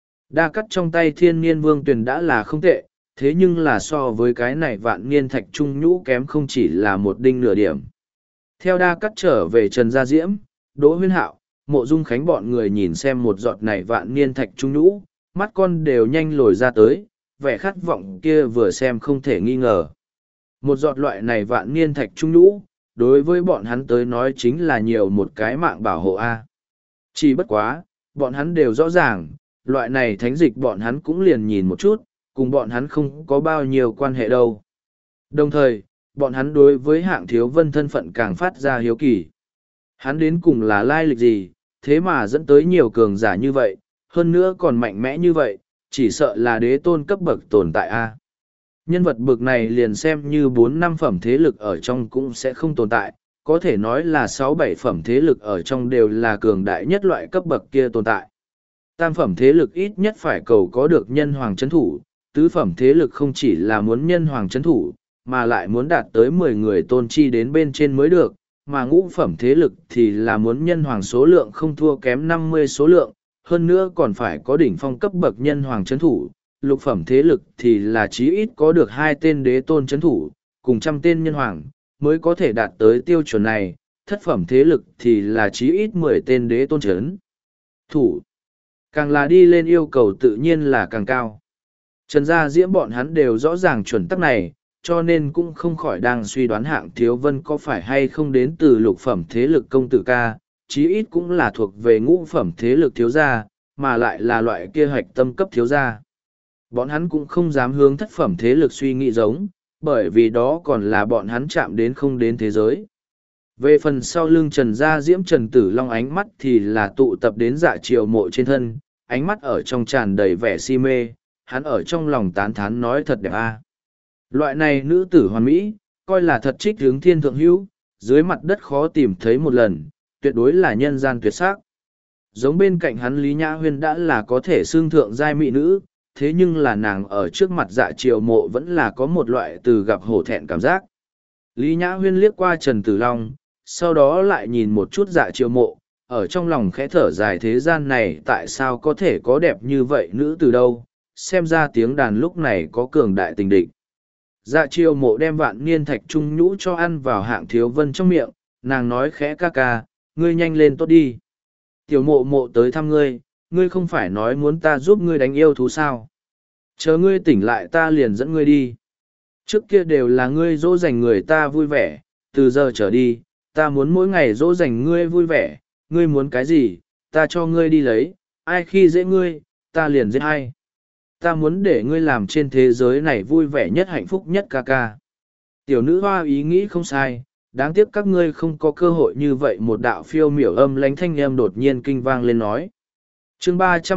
Đa cắt trong tay thiên niên vương tuyển đã là không tệ, thế nhưng là so với cái này vạn niên thạch trung nhũ kém không chỉ là một đinh nửa điểm. Theo đa cắt trở về Trần Gia Diễm, Đỗ Huyên Hạo, Mộ Dung Khánh bọn người nhìn xem một giọt này vạn niên thạch trung nhũ, mắt con đều nhanh lồi ra tới, vẻ khát vọng kia vừa xem không thể nghi ngờ. Một giọt loại này vạn niên thạch trung nhũ, đối với bọn hắn tới nói chính là nhiều một cái mạng bảo hộ A. Chỉ bất quá, bọn hắn đều rõ ràng, loại này thánh dịch bọn hắn cũng liền nhìn một chút, cùng bọn hắn không có bao nhiêu quan hệ đâu. Đồng thời, bọn hắn đối với Hạng Thiếu Vân thân phận càng phát ra hiếu kỳ. Hắn đến cùng là lai lịch gì, thế mà dẫn tới nhiều cường giả như vậy, hơn nữa còn mạnh mẽ như vậy, chỉ sợ là đế tôn cấp bậc tồn tại A. Nhân vật bậc này liền xem như 4-5 phẩm thế lực ở trong cũng sẽ không tồn tại, có thể nói là 6-7 phẩm thế lực ở trong đều là cường đại nhất loại cấp bậc kia tồn tại. Tam phẩm thế lực ít nhất phải cầu có được nhân hoàng chấn thủ, tứ phẩm thế lực không chỉ là muốn nhân hoàng chấn thủ, mà lại muốn đạt tới 10 người tôn chi đến bên trên mới được, mà ngũ phẩm thế lực thì là muốn nhân hoàng số lượng không thua kém 50 số lượng, hơn nữa còn phải có đỉnh phong cấp bậc nhân hoàng chấn thủ, lục phẩm thế lực thì là chí ít có được 2 tên đế tôn chấn thủ, cùng 100 tên nhân hoàng, mới có thể đạt tới tiêu chuẩn này, thất phẩm thế lực thì là chí ít 10 tên đế tôn chấn thủ. Càng là đi lên yêu cầu tự nhiên là càng cao. Trần Gia Diễm bọn hắn đều rõ ràng chuẩn tắc này, cho nên cũng không khỏi đang suy đoán Hạng Thiếu Vân có phải hay không đến từ lục phẩm thế lực công tử ca, chí ít cũng là thuộc về ngũ phẩm thế lực thiếu gia, mà lại là loại kia hoạch tâm cấp thiếu gia. Bọn hắn cũng không dám hướng thất phẩm thế lực suy nghĩ giống, bởi vì đó còn là bọn hắn chạm đến không đến thế giới. Về phần sau lưng Trần Gia Diễm Trần Tử Long ánh mắt thì là tụ tập đến dạ triều mộ trên thân, ánh mắt ở trong tràn đầy vẻ si mê, hắn ở trong lòng tán thán nói thật đẹp a. Loại này nữ tử hoàn mỹ, coi là thật trích hướng thiên thượng hữu, dưới mặt đất khó tìm thấy một lần, tuyệt đối là nhân gian tuyệt sắc. Giống bên cạnh hắn Lý Nhã Huyên đã là có thể xương thượng giai mỹ nữ, thế nhưng là nàng ở trước mặt dạ triều mộ vẫn là có một loại từ gặp hổ thẹn cảm giác. Lý Nhã Huyên liếc qua Trần Tử Long, sau đó lại nhìn một chút dạ triều mộ, ở trong lòng khẽ thở dài thế gian này tại sao có thể có đẹp như vậy nữ từ đâu, xem ra tiếng đàn lúc này có cường đại tình địch. Dạ triều mộ đem vạn niên thạch trung nhũ cho ăn vào Hạng Thiếu Vân trong miệng, nàng nói khẽ ca ca, ngươi nhanh lên tốt đi. Tiểu mộ mộ tới thăm ngươi, ngươi không phải nói muốn ta giúp ngươi đánh yêu thú sao. Chờ ngươi tỉnh lại ta liền dẫn ngươi đi. Trước kia đều là ngươi dỗ dành người ta vui vẻ, từ giờ trở đi, ta muốn mỗi ngày dỗ dành ngươi vui vẻ, ngươi muốn cái gì, ta cho ngươi đi lấy, ai khi dễ ngươi, ta liền giết hay. Ta muốn để ngươi làm trên thế giới này vui vẻ nhất hạnh phúc nhất ca ca. Tiểu nữ hoa ý nghĩ không sai, đáng tiếc các ngươi không có cơ hội như vậy. Một đạo phiêu miểu âm lánh thanh em đột nhiên kinh vang lên nói. Chương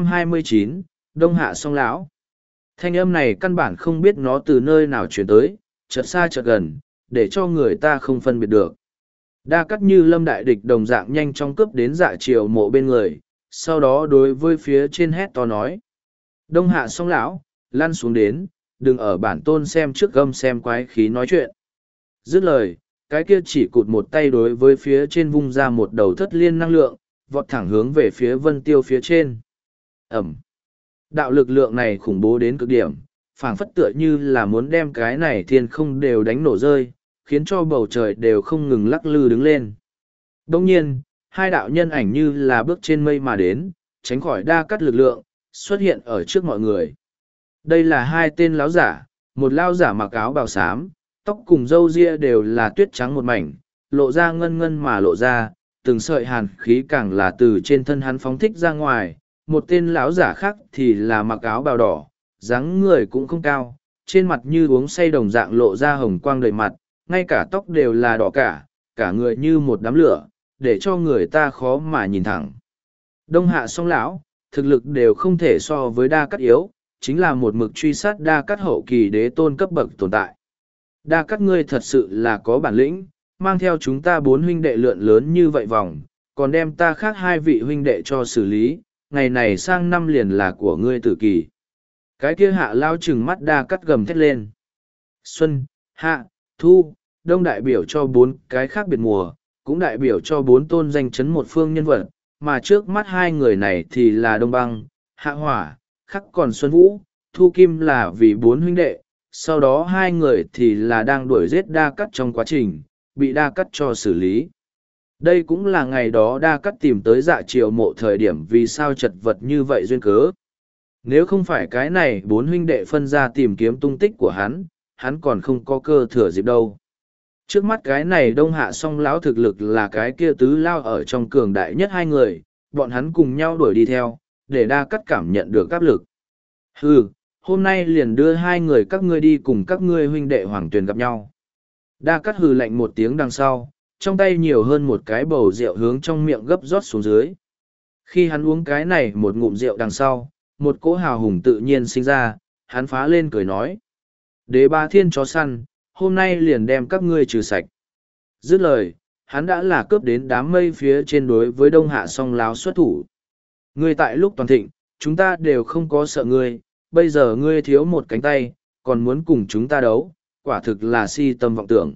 329, Đông Hạ Song Lão. Thanh âm này căn bản không biết nó từ nơi nào chuyển tới, chợt xa chợt gần, để cho người ta không phân biệt được. Đa Cắt như lâm đại địch đồng dạng nhanh chóng cướp đến dạ triều mộ bên người, sau đó đối với phía trên hét to nói. Đông Hạ Song Lão, lăn xuống đến, đừng ở bản tôn xem trước gâm xem quái khí nói chuyện. Dứt lời, cái kia chỉ cụt một tay đối với phía trên vung ra một đầu thất liên năng lượng, vọt thẳng hướng về phía Vân Tiêu phía trên. Ẩm. Đạo lực lượng này khủng bố đến cực điểm, phảng phất tựa như là muốn đem cái này thiên không đều đánh nổ rơi, khiến cho bầu trời đều không ngừng lắc lư đứng lên. Đồng nhiên, hai đạo nhân ảnh như là bước trên mây mà đến, tránh khỏi Đa Cắt lực lượng, xuất hiện ở trước mọi người. Đây là hai tên láo giả, một lao giả mặc áo bào xám, tóc cùng râu ria đều là tuyết trắng một mảnh, lộ ra ngân ngân mà lộ ra, từng sợi hàn khí càng là từ trên thân hắn phóng thích ra ngoài. Một tên lão giả khác thì là mặc áo bào đỏ, dáng người cũng không cao, trên mặt như uống say đồng dạng lộ ra hồng quang đầy mặt, ngay cả tóc đều là đỏ cả người như một đám lửa, để cho người ta khó mà nhìn thẳng. Đông Hạ Song lão, thực lực đều không thể so với Đa Cát yếu, chính là một mực truy sát Đa Cát hậu kỳ đế tôn cấp bậc tồn tại. Đa Cát ngươi thật sự là có bản lĩnh, mang theo chúng ta 4 huynh đệ lượn lớn như vậy vòng, còn đem ta khác 2 vị huynh đệ cho xử lý, ngày này sang năm liền là của ngươi tử kỳ. Cái kia Hạ lao chừng mắt Đa Cát gầm thét lên. Xuân, Hạ, Thu, Đông đại biểu cho 4 cái khác biệt mùa, cũng đại biểu cho 4 tôn danh chấn một phương nhân vật, mà trước mắt 2 người này thì là Đông Băng, Hạ Hỏa, khắc còn Xuân Vũ, Thu Kim là vì 4 huynh đệ, sau đó 2 người thì là đang đuổi giết Đa Cát trong quá trình, bị Đa Cát cho xử lý. Đây cũng là ngày đó Đa Cát tìm tới Dạ Triều Mộ thời điểm vì sao chật vật như vậy duyên cớ. Nếu không phải cái này 4 huynh đệ phân ra tìm kiếm tung tích của hắn còn không có cơ thừa dịp đâu. Trước mắt cái này Đông Hạ Song lão thực lực là cái kia tứ lao ở trong cường đại nhất 2 người, bọn hắn cùng nhau đuổi đi theo, để Đa Cát cảm nhận được áp lực. Hừ, hôm nay liền đưa 2 người các ngươi đi cùng các ngươi huynh đệ Hoàng Tuyền gặp nhau. Đa Cát hừ lạnh một tiếng đằng sau, trong tay nhiều hơn một cái bầu rượu hướng trong miệng gấp rót xuống dưới. Khi hắn uống cái này một ngụm rượu đằng sau, một cỗ hào hùng tự nhiên sinh ra, hắn phá lên cười nói. Đế ba thiên chó săn, hôm nay liền đem các ngươi trừ sạch. Dứt lời, hắn đã là cướp đến đám mây phía trên đối với Đông Hạ Song lão xuất thủ. Ngươi tại lúc toàn thịnh, chúng ta đều không có sợ ngươi, bây giờ ngươi thiếu một cánh tay, còn muốn cùng chúng ta đấu, quả thực là si tâm vọng tưởng.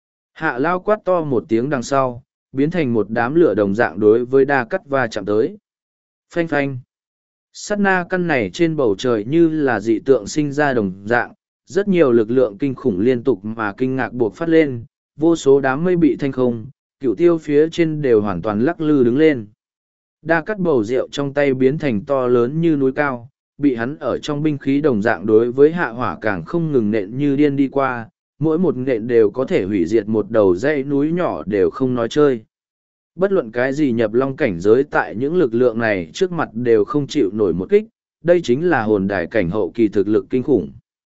Hạ lao quát to một tiếng đằng sau, biến thành một đám lửa đồng dạng đối với Đa Cát va chạm tới. Phanh phanh. Sát na căn này trên bầu trời như là dị tượng sinh ra đồng dạng, rất nhiều lực lượng kinh khủng liên tục mà kinh ngạc buộc phát lên, vô số đám mây bị thanh không, cửu tiêu phía trên đều hoàn toàn lắc lư đứng lên. Đa Cát bầu rượu trong tay biến thành to lớn như núi cao, bị hắn ở trong binh khí đồng dạng đối với Hạ Hỏa càng không ngừng nện như điên đi qua, mỗi một nện đều có thể hủy diệt một đầu dãy núi nhỏ đều không nói chơi. Bất luận cái gì nhập long cảnh giới tại những lực lượng này trước mặt đều không chịu nổi một kích, đây chính là hồn đài cảnh hậu kỳ thực lực kinh khủng.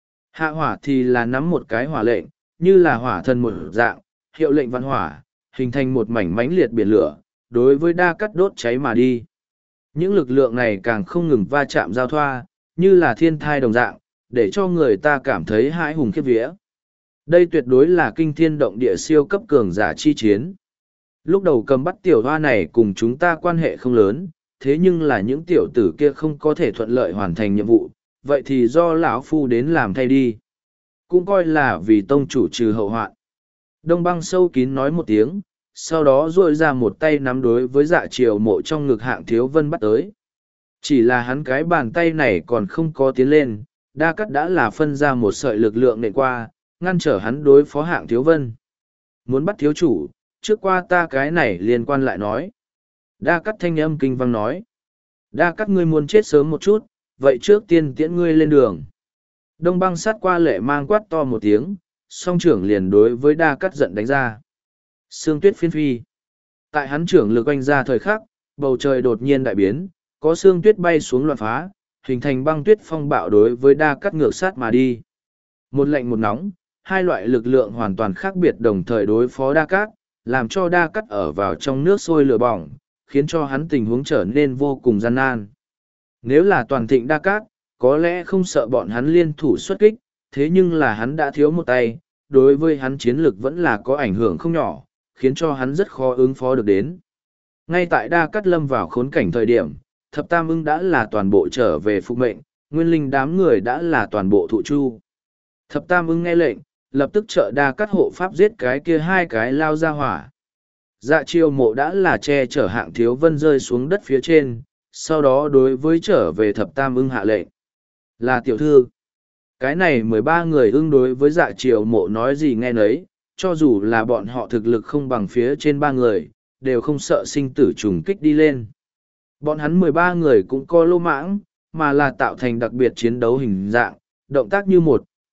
Hạ Hỏa thì là nắm một cái hỏa lệnh, như là hỏa thần một dạng, hiệu lệnh văn hỏa, hình thành một mảnh mãnh liệt biển lửa, đối với Đa Cát đốt cháy mà đi. Những lực lượng này càng không ngừng va chạm giao thoa, như là thiên thai đồng dạng, để cho người ta cảm thấy hãi hùng khiếp vía. Đây tuyệt đối là kinh thiên động địa siêu cấp cường giả chi chiến. Lúc đầu cầm bắt tiểu hoa này cùng chúng ta quan hệ không lớn, thế nhưng là những tiểu tử kia không có thể thuận lợi hoàn thành nhiệm vụ, vậy thì do lão phu đến làm thay đi. Cũng coi là vì tông chủ trừ hậu hoạn. Đông Băng sâu kín nói một tiếng, sau đó duỗi ra một tay nắm đối với Dạ Triều Mộ trong ngực Hạng Thiếu Vân bắt tới. Chỉ là hắn cái bàn tay này còn không có tiến lên, Đa Cát đã là phân ra một sợi lực lượng nện qua, ngăn trở hắn đối phó Hạng Thiếu Vân. Muốn bắt thiếu chủ, trước qua ta cái này liên quan lại nói. Đa Cát thanh âm kinh vang nói. Đa Cát ngươi muốn chết sớm một chút, vậy trước tiên tiễn ngươi lên đường. Đông Băng sát qua lệ mang quát to một tiếng, song trưởng liền đối với Đa Cát giận đánh ra. Sương tuyết phiên phi. Tại hắn trưởng lực oanh ra thời khắc, bầu trời đột nhiên đại biến, có sương tuyết bay xuống loạn phá, hình thành băng tuyết phong bạo đối với Đa Cát ngược sát mà đi. Một lạnh một nóng, hai loại lực lượng hoàn toàn khác biệt đồng thời đối phó Đa Cát, làm cho Đa Cát ở vào trong nước sôi lửa bỏng, khiến cho hắn tình huống trở nên vô cùng gian nan. Nếu là toàn thịnh Đa Cát, có lẽ không sợ bọn hắn liên thủ xuất kích, thế nhưng là hắn đã thiếu một tay, đối với hắn chiến lực vẫn là có ảnh hưởng không nhỏ, khiến cho hắn rất khó ứng phó được đến. Ngay tại Đa Cát lâm vào khốn cảnh thời điểm, Thập Tam Ưng đã là toàn bộ trở về phục mệnh, Nguyên Linh đám người đã là toàn bộ thụ chu. Thập Tam Ưng nghe lệnh, lập tức trợ Đa Cát hộ pháp giết cái kia hai cái lao ra hỏa. Dạ Triều Mộ đã là che chở Hạng Thiếu Vân rơi xuống đất phía trên, sau đó đối với trở về Thập Tam Ưng hạ lệnh. Là tiểu thư. Cái này 13 người ưng đối với Dạ Triều Mộ nói gì nghe nấy, cho dù là bọn họ thực lực không bằng phía trên 3 người, đều không sợ sinh tử trùng kích đi lên. Bọn hắn 13 người cũng có lô mãng, mà là tạo thành đặc biệt chiến đấu hình dạng, động tác như một,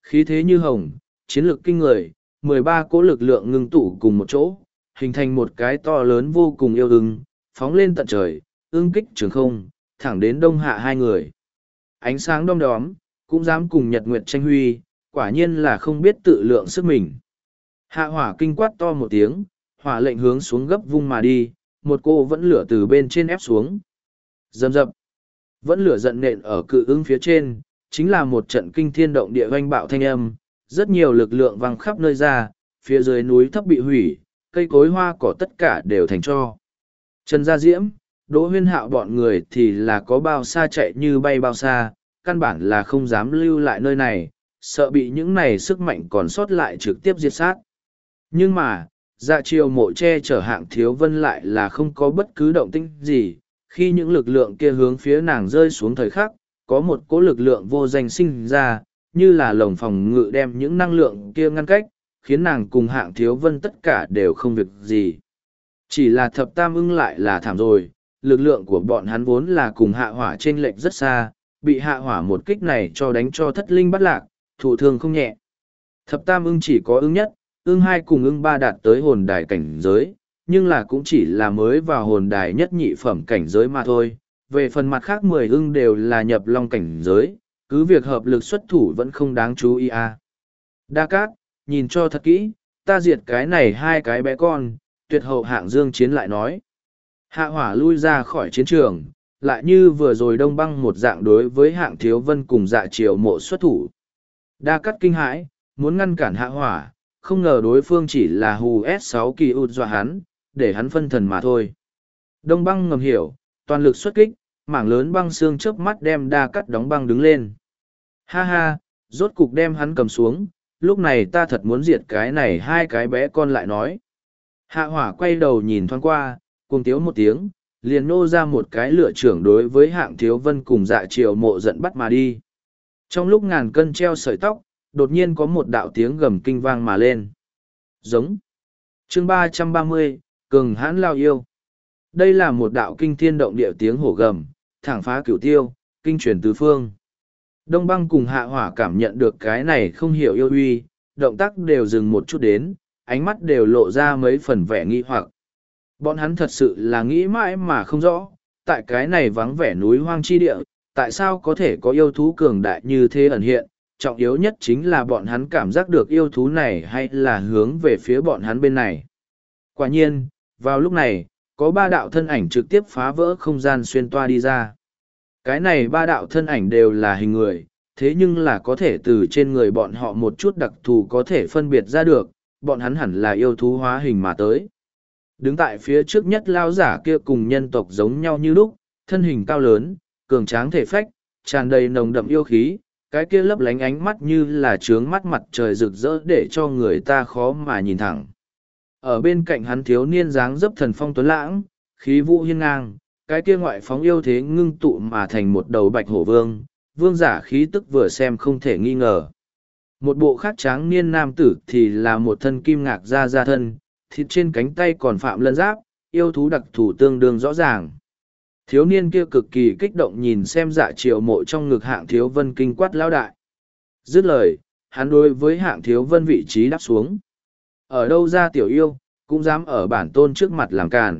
Khí thế như hồng, chiến lược kinh người, 13 cỗ lực lượng ngưng tụ cùng một chỗ, hình thành một cái to lớn vô cùng yêu ưng, phóng lên tận trời, ưng kích trường không, thẳng đến đông hạ hai người. Ánh sáng đom đóm, cũng dám cùng nhật nguyệt tranh huy, quả nhiên là không biết tự lượng sức mình. Hạ hỏa kinh quát to một tiếng, hỏa lệnh hướng xuống gấp vung mà đi, một cô vẫn lửa từ bên trên ép xuống. Rầm rập, vẫn lửa giận nện ở cự ưng phía trên, chính là một trận kinh thiên động địa oanh bạo thanh âm, rất nhiều lực lượng văng khắp nơi ra, phía dưới núi thấp bị hủy, cây cối hoa cỏ tất cả đều thành tro. Trần Gia Diễm, Đỗ Huyên Hạo bọn người thì là có bao xa chạy như bay bao xa, căn bản là không dám lưu lại nơi này, sợ bị những này sức mạnh còn sót lại trực tiếp diệt sát. Nhưng mà, Dạ Triều Mộ che chở Hạng Thiếu Vân lại là không có bất cứ động tĩnh gì, khi những lực lượng kia hướng phía nàng rơi xuống thời khắc, có một cỗ lực lượng vô danh sinh ra, như là lồng phòng ngự đem những năng lượng kia ngăn cách, khiến nàng cùng Hạng Thiếu Vân tất cả đều không việc gì. Chỉ là Thập Tam Ưng lại là thảm rồi, lực lượng của bọn hắn vốn là cùng Hạ Hỏa chênh lệch rất xa, bị Hạ Hỏa một kích này cho đánh cho thất linh bắt lạc, thụ thương không nhẹ. Thập Tam Ưng chỉ có ưng nhất, ưng hai cùng ưng ba đạt tới hồn đài cảnh giới, nhưng là cũng chỉ là mới vào hồn đài nhất nhị phẩm cảnh giới mà thôi. Về phần mặt khác 10 ưng đều là nhập long cảnh giới, cứ việc hợp lực xuất thủ vẫn không đáng chú ý à. Đa Cát, nhìn cho thật kỹ, ta diệt cái này hai cái bé con, tuyệt hậu Hạng Dương Chiến lại nói. Hạ Hỏa lui ra khỏi chiến trường, lại như vừa rồi Đông Băng một dạng đối với Hạng Thiếu Vân cùng Dạ Triều Mộ xuất thủ. Đa Cát kinh hãi, muốn ngăn cản Hạ Hỏa, không ngờ đối phương chỉ là hù S6 kỳ ụt dọa hắn, để hắn phân thần mà thôi. Đông Băng ngầm hiểu, toàn lực xuất kích, mảng lớn băng xương chớp mắt đem Đa Cát đóng băng đứng lên. Ha ha, rốt cục đem hắn cầm xuống, lúc này ta thật muốn diệt cái này hai cái bé con lại nói. Hạ Hỏa quay đầu nhìn thoáng qua, cuồng tiếu một tiếng, liền nô ra một cái lửa trưởng đối với Hạng Thiếu Vân cùng Dạ Triều Mộ giận bắt mà đi. Trong lúc ngàn cân treo sợi tóc, đột nhiên có một đạo tiếng gầm kinh vang mà lên. Giống. Chương 330, Cường hãn lao yêu. Đây là một đạo kinh thiên động địa tiếng hổ gầm, thẳng phá cửu tiêu, kinh truyền tứ phương. Đông Băng cùng Hạ Hỏa cảm nhận được cái này không hiểu yêu uy, động tác đều dừng một chút đến, ánh mắt đều lộ ra mấy phần vẻ nghi hoặc. Bọn hắn thật sự là nghĩ mãi mà không rõ, tại cái này vắng vẻ núi hoang chi địa, tại sao có thể có yêu thú cường đại như thế ẩn hiện, trọng yếu nhất chính là bọn hắn cảm giác được yêu thú này hay là hướng về phía bọn hắn bên này. Quả nhiên, vào lúc này, có ba đạo thân ảnh trực tiếp phá vỡ không gian xuyên toa đi ra. Cái này ba đạo thân ảnh đều là hình người, thế nhưng là có thể từ trên người bọn họ một chút đặc thù có thể phân biệt ra được, bọn hắn hẳn là yêu thú hóa hình mà tới. Đứng tại phía trước nhất lao giả kia cùng nhân tộc giống nhau như lúc, thân hình cao lớn, cường tráng thể phách, tràn đầy nồng đậm yêu khí, cái kia lấp lánh ánh mắt như là trướng mắt mặt trời rực rỡ để cho người ta khó mà nhìn thẳng. Ở bên cạnh hắn thiếu niên dáng dấp thần phong tuấn lãng, khí vũ hiên ngang, cái kia ngoại phóng yêu thế ngưng tụ mà thành một đầu bạch hổ vương, vương giả khí tức vừa xem không thể nghi ngờ. Một bộ khác tráng niên nam tử thì là một thân kim ngạc da thân, thịt trên cánh tay còn phạm lân giáp, yêu thú đặc thù tương đương rõ ràng. Thiếu niên kia cực kỳ kích động nhìn xem Dạ Triều Mộ trong ngực Hạng Thiếu Vân kinh quát lão đại. Dứt lời, hắn đối với Hạng Thiếu Vân vị trí đáp xuống. Ở đâu ra tiểu yêu, cũng dám ở bản tôn trước mặt làm càn.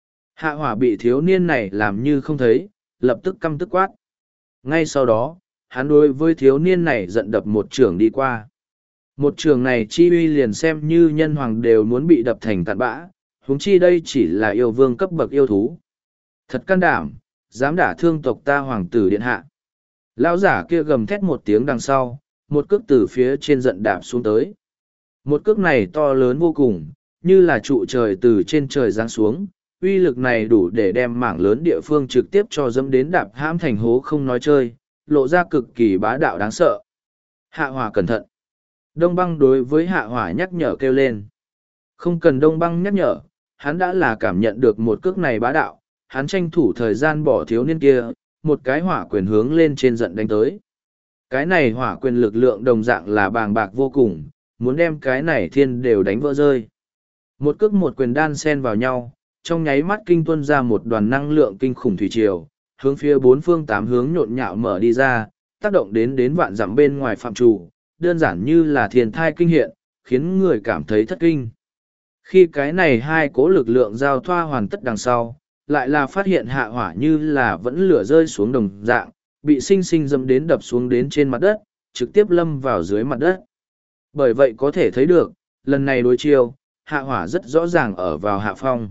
Hạ Hỏa bị thiếu niên này làm như không thấy, lập tức căm tức quát. Ngay sau đó, hắn đối với thiếu niên này giận đập một trường đi qua. Một trường này chi uy liền xem như nhân hoàng đều muốn bị đập thành cặn bã, huống chi đây chỉ là yêu vương cấp bậc yêu thú. Thật can đảm, dám đả thương tộc ta hoàng tử điện hạ. Lão giả kia gầm thét một tiếng đằng sau, một cước từ phía trên giận đạp xuống tới. Một cước này to lớn vô cùng, như là trụ trời từ trên trời giáng xuống, uy lực này đủ để đem mảng lớn địa phương trực tiếp cho dẫm đến đạp hãm thành hố không nói chơi, lộ ra cực kỳ bá đạo đáng sợ. Hạ Hỏa cẩn thận. Đông Băng đối với Hạ Hỏa nhắc nhở kêu lên. Không cần Đông Băng nhắc nhở, hắn đã là cảm nhận được một cước này bá đạo, hắn tranh thủ thời gian bỏ thiếu niên kia, một cái hỏa quyền hướng lên trên giận đánh tới. Cái này hỏa quyền lực lượng đồng dạng là bàng bạc vô cùng, muốn đem cái này thiên đều đánh vỡ rơi. Một cước một quyền đan xen vào nhau, trong nháy mắt kinh tuôn ra một đoàn năng lượng kinh khủng thủy triều, hướng phía bốn phương tám hướng nhộn nhạo mở đi ra, tác động đến vạn dặm bên ngoài phạm trù, đơn giản như là thiên thai kinh hiện, khiến người cảm thấy thất kinh. Khi cái này hai cỗ lực lượng giao thoa hoàn tất đằng sau, lại là phát hiện hạ hỏa như là vẫn lửa rơi xuống đồng dạng, bị sinh sinh dâm đến đập xuống đến trên mặt đất, trực tiếp lâm vào dưới mặt đất. Bởi vậy có thể thấy được, lần này đối chiêu, hạ hỏa rất rõ ràng ở vào hạ phong.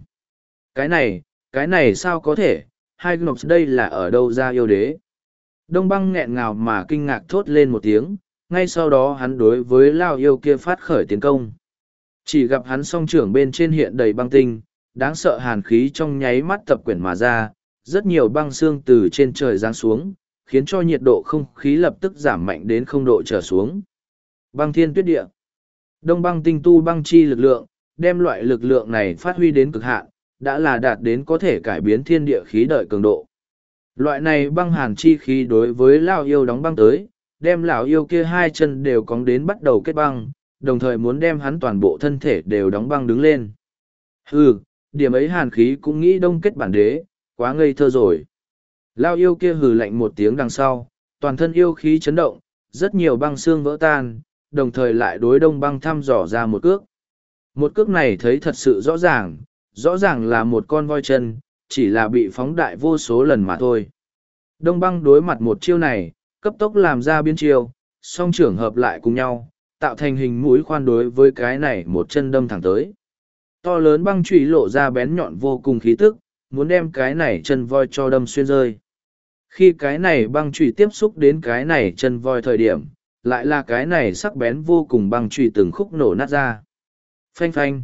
Cái này sao có thể, hai Gnox đây là ở đâu ra yêu đế? Đông Băng nghẹn ngào mà kinh ngạc thốt lên một tiếng, ngay sau đó hắn đối với Lao yêu kia phát khởi tiến công. Chỉ gặp hắn song trưởng bên trên hiện đầy băng tinh, đáng sợ hàn khí trong nháy mắt tập quyển mà ra, rất nhiều băng xương từ trên trời giáng xuống, khiến cho nhiệt độ không khí lập tức giảm mạnh đến 0 độ trở xuống. Băng thiên tuyết địa. Đông Băng tinh tu băng chi lực lượng, đem loại lực lượng này phát huy đến cực hạn, đã là đạt đến có thể cải biến thiên địa khí đợi cường độ. Loại này băng hàn chi khí đối với Lão yêu đóng băng tới, đem lão yêu kia hai chân đều cóng đến bắt đầu kết băng, đồng thời muốn đem hắn toàn bộ thân thể đều đóng băng đứng lên. Điểm ấy hàn khí cũng nghĩ đông kết bản đế, quá ngây thơ rồi. Lão yêu kia hừ lạnh một tiếng đằng sau, toàn thân yêu khí chấn động, rất nhiều băng xương vỡ tan, đồng thời lại đối Đông Băng thăm dò ra một cước. Một cước này thấy thật sự rõ ràng là một con voi chân, chỉ là bị phóng đại vô số lần mà thôi. Đông Băng đối mặt một chiêu này, cấp tốc làm ra biến chiêu, song trưởng hợp lại cùng nhau, tạo thành hình mũi khoan đối với cái này một chân đâm thẳng tới. To lớn băng chùy lộ ra bén nhọn vô cùng khí tức, muốn đem cái này chân voi cho đâm xuyên rơi. Khi cái này băng chùy tiếp xúc đến cái này chân voi thời điểm, lại là cái này sắc bén vô cùng băng chùy từng khúc nổ nát ra. Phanh phanh.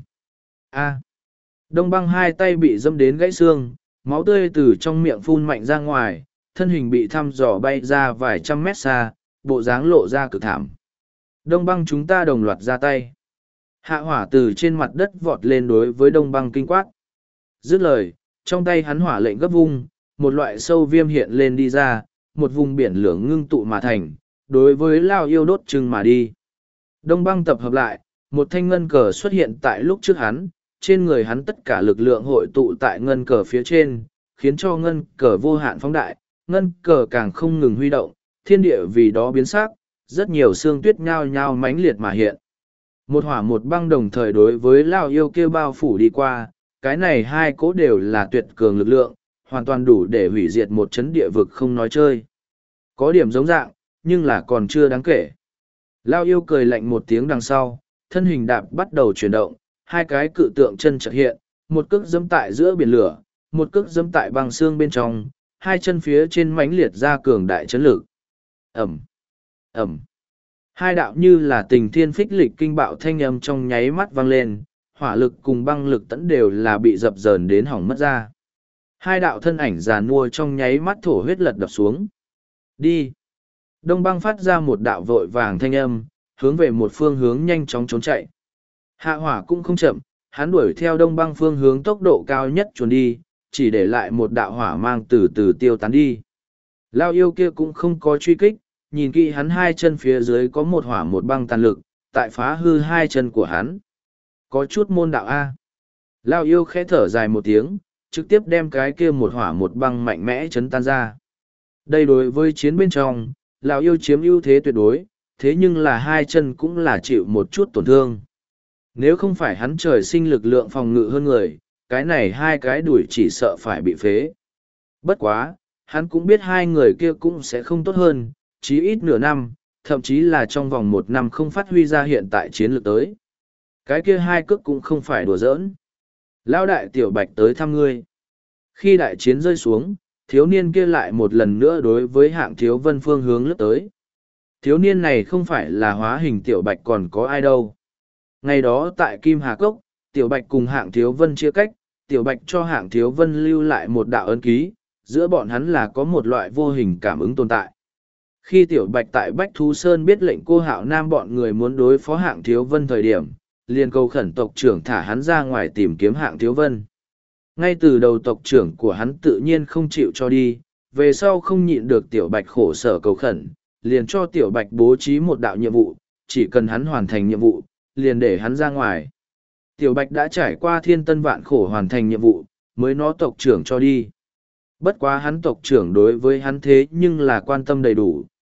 Đông Băng hai tay bị dâm đến gãy xương, máu tươi từ trong miệng phun mạnh ra ngoài, thân hình bị thăm dò bay ra vài trăm mét xa, bộ dáng lộ ra cực thảm. Đông Băng chúng ta đồng loạt ra tay. Hạ hỏa từ trên mặt đất vọt lên đối với Đông Băng kinh quát. Dứt lời, trong tay hắn hỏa lệnh gấp vung, một loại sâu viêm hiện lên đi ra, một vùng biển lửa ngưng tụ mà thành, đối với Lao yêu đốt chừng mà đi. Đông Băng tập hợp lại, một thanh ngân cờ xuất hiện tại lúc trước hắn, trên người hắn tất cả lực lượng hội tụ tại ngân cờ phía trên, khiến cho ngân cờ vô hạn phóng đại, ngân cờ càng không ngừng huy động, thiên địa vì đó biến sắc, rất nhiều xương tuyết nhao nhao mãnh liệt mà hiện. Một hỏa một băng đồng thời đối với Lao yêu kia bao phủ đi qua, cái này hai cỗ đều là tuyệt cường lực lượng, hoàn toàn đủ để hủy diệt một chấn địa vực không nói chơi. Có điểm giống dạng, nhưng là còn chưa đáng kể. Lao yêu cười lạnh một tiếng đằng sau, thân hình đạp bắt đầu chuyển động, hai cái cự tượng chân chợt hiện, một cước dẫm tại giữa biển lửa, một cước dẫm tại băng xương bên trong, hai chân phía trên mãnh liệt ra cường đại chấn lực. Ẩm, Ẩm. Hai đạo như là tình thiên phích lịch kinh bạo thanh âm trong nháy mắt vang lên, hỏa lực cùng băng lực tẫn đều là bị dập dờn đến hỏng mất ra. Hai đạo thân ảnh giàn mua trong nháy mắt thổ huyết lật đập xuống. Đi! Đông Băng phát ra một đạo vội vàng thanh âm, hướng về một phương hướng nhanh chóng trốn chạy. Hạ hỏa cũng không chậm, hắn đuổi theo Đông Băng phương hướng tốc độ cao nhất chuồn đi, chỉ để lại một đạo hỏa mang từ từ tiêu tán đi. Lao yêu kia cũng không có truy kích, nhìn kỹ hắn hai chân phía dưới có một hỏa một băng tàn lực, tại phá hư hai chân của hắn. Có chút môn đạo A. Lao yêu khẽ thở dài một tiếng, trực tiếp đem cái kia một hỏa một băng mạnh mẽ chấn tan ra. Đây đối với chiến bên trong, Lão yêu chiếm ưu thế tuyệt đối, thế nhưng là hai chân cũng là chịu một chút tổn thương. Nếu không phải hắn trời sinh lực lượng phòng ngự hơn người, cái này hai cái đuổi chỉ sợ phải bị phế. Bất quá, hắn cũng biết hai người kia cũng sẽ không tốt hơn, chí ít nửa năm, thậm chí là trong vòng 1 năm không phát huy ra hiện tại chiến lược tới. Cái kia hai cước cũng không phải đùa giỡn. Lão đại tiểu bạch tới thăm ngươi. Khi đại chiến rơi xuống, thiếu niên kia lại một lần nữa đối với hạng thiếu vân phương hướng lướt tới. Thiếu niên này không phải là hóa hình tiểu bạch còn có ai đâu. Ngày đó tại Kim Hà Cốc, tiểu bạch cùng hạng thiếu vân chia cách, tiểu bạch cho hạng thiếu vân lưu lại một đạo ấn ký, giữa bọn hắn là có một loại vô hình cảm ứng tồn tại. Khi tiểu bạch tại Bách Thú Sơn biết lệnh cô Hạo Nam bọn người muốn đối phó hạng thiếu vân thời điểm, liền cầu khẩn tộc trưởng thả hắn ra ngoài tìm kiếm hạng thiếu vân. Ngay từ đầu tộc trưởng của hắn tự nhiên không chịu cho đi, về sau không nhịn được tiểu bạch khổ sở cầu khẩn, liền cho tiểu bạch bố trí một đạo nhiệm vụ, chỉ cần hắn hoàn thành nhiệm vụ, liền để hắn ra ngoài. Tiểu bạch đã trải qua thiên tân vạn khổ hoàn thành nhiệm vụ, mới nó tộc trưởng cho đi. Bất quá hắn tộc trưởng đối với hắn thế nhưng là quan tâm đầy đủ,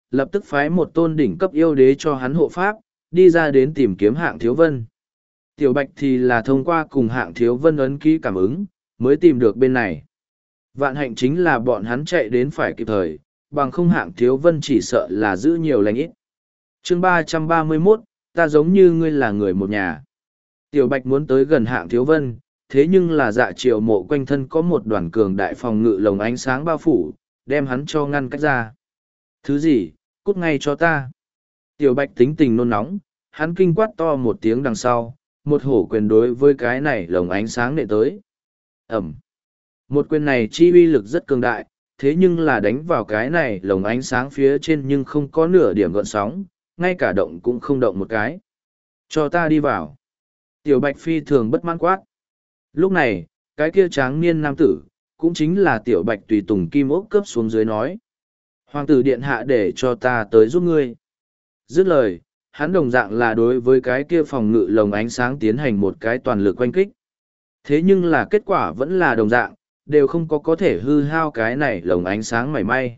lập tức phái một tôn đỉnh cấp yêu đế cho hắn hộ pháp, đi ra đến tìm kiếm Hạng Thiếu Vân. Tiểu Bạch thì là thông qua cùng Hạng Thiếu Vân ấn ký cảm ứng, mới tìm được bên này. Vạn hạnh chính là bọn hắn chạy đến phải kịp thời, bằng không Hạng Thiếu Vân chỉ sợ là giữ nhiều lành ít. Chương 331, ta giống như ngươi là người một nhà. Tiểu Bạch muốn tới gần Hạng Thiếu Vân, thế nhưng là Dạ Triều Mộ quanh thân có một đoàn cường đại phòng ngự lồng ánh sáng bao phủ, đem hắn cho ngăn cách ra. Thứ gì, cút ngay cho ta. Tiểu Bạch tính tình nôn nóng, hắn kinh quát to một tiếng đằng sau, một hổ quyền đối với cái này lồng ánh sáng nệ tới. Ẩm. Một quyền này chi uy lực rất cường đại, thế nhưng là đánh vào cái này lồng ánh sáng phía trên nhưng không có nửa điểm gợn sóng, ngay cả động cũng không động một cái. Cho ta đi vào. Tiểu Bạch phi thường bất mãn quát. Lúc này, cái kia tráng niên nam tử, cũng chính là Tiểu Bạch tùy tùng kim ốc cướp xuống dưới nói. Hoàng tử điện hạ để cho ta tới giúp ngươi. Dứt lời, hắn đồng dạng là đối với cái kia phòng ngự lồng ánh sáng tiến hành một cái toàn lực oanh kích. Thế nhưng là kết quả vẫn là đồng dạng, đều không có thể hư hao cái này lồng ánh sáng mảy may.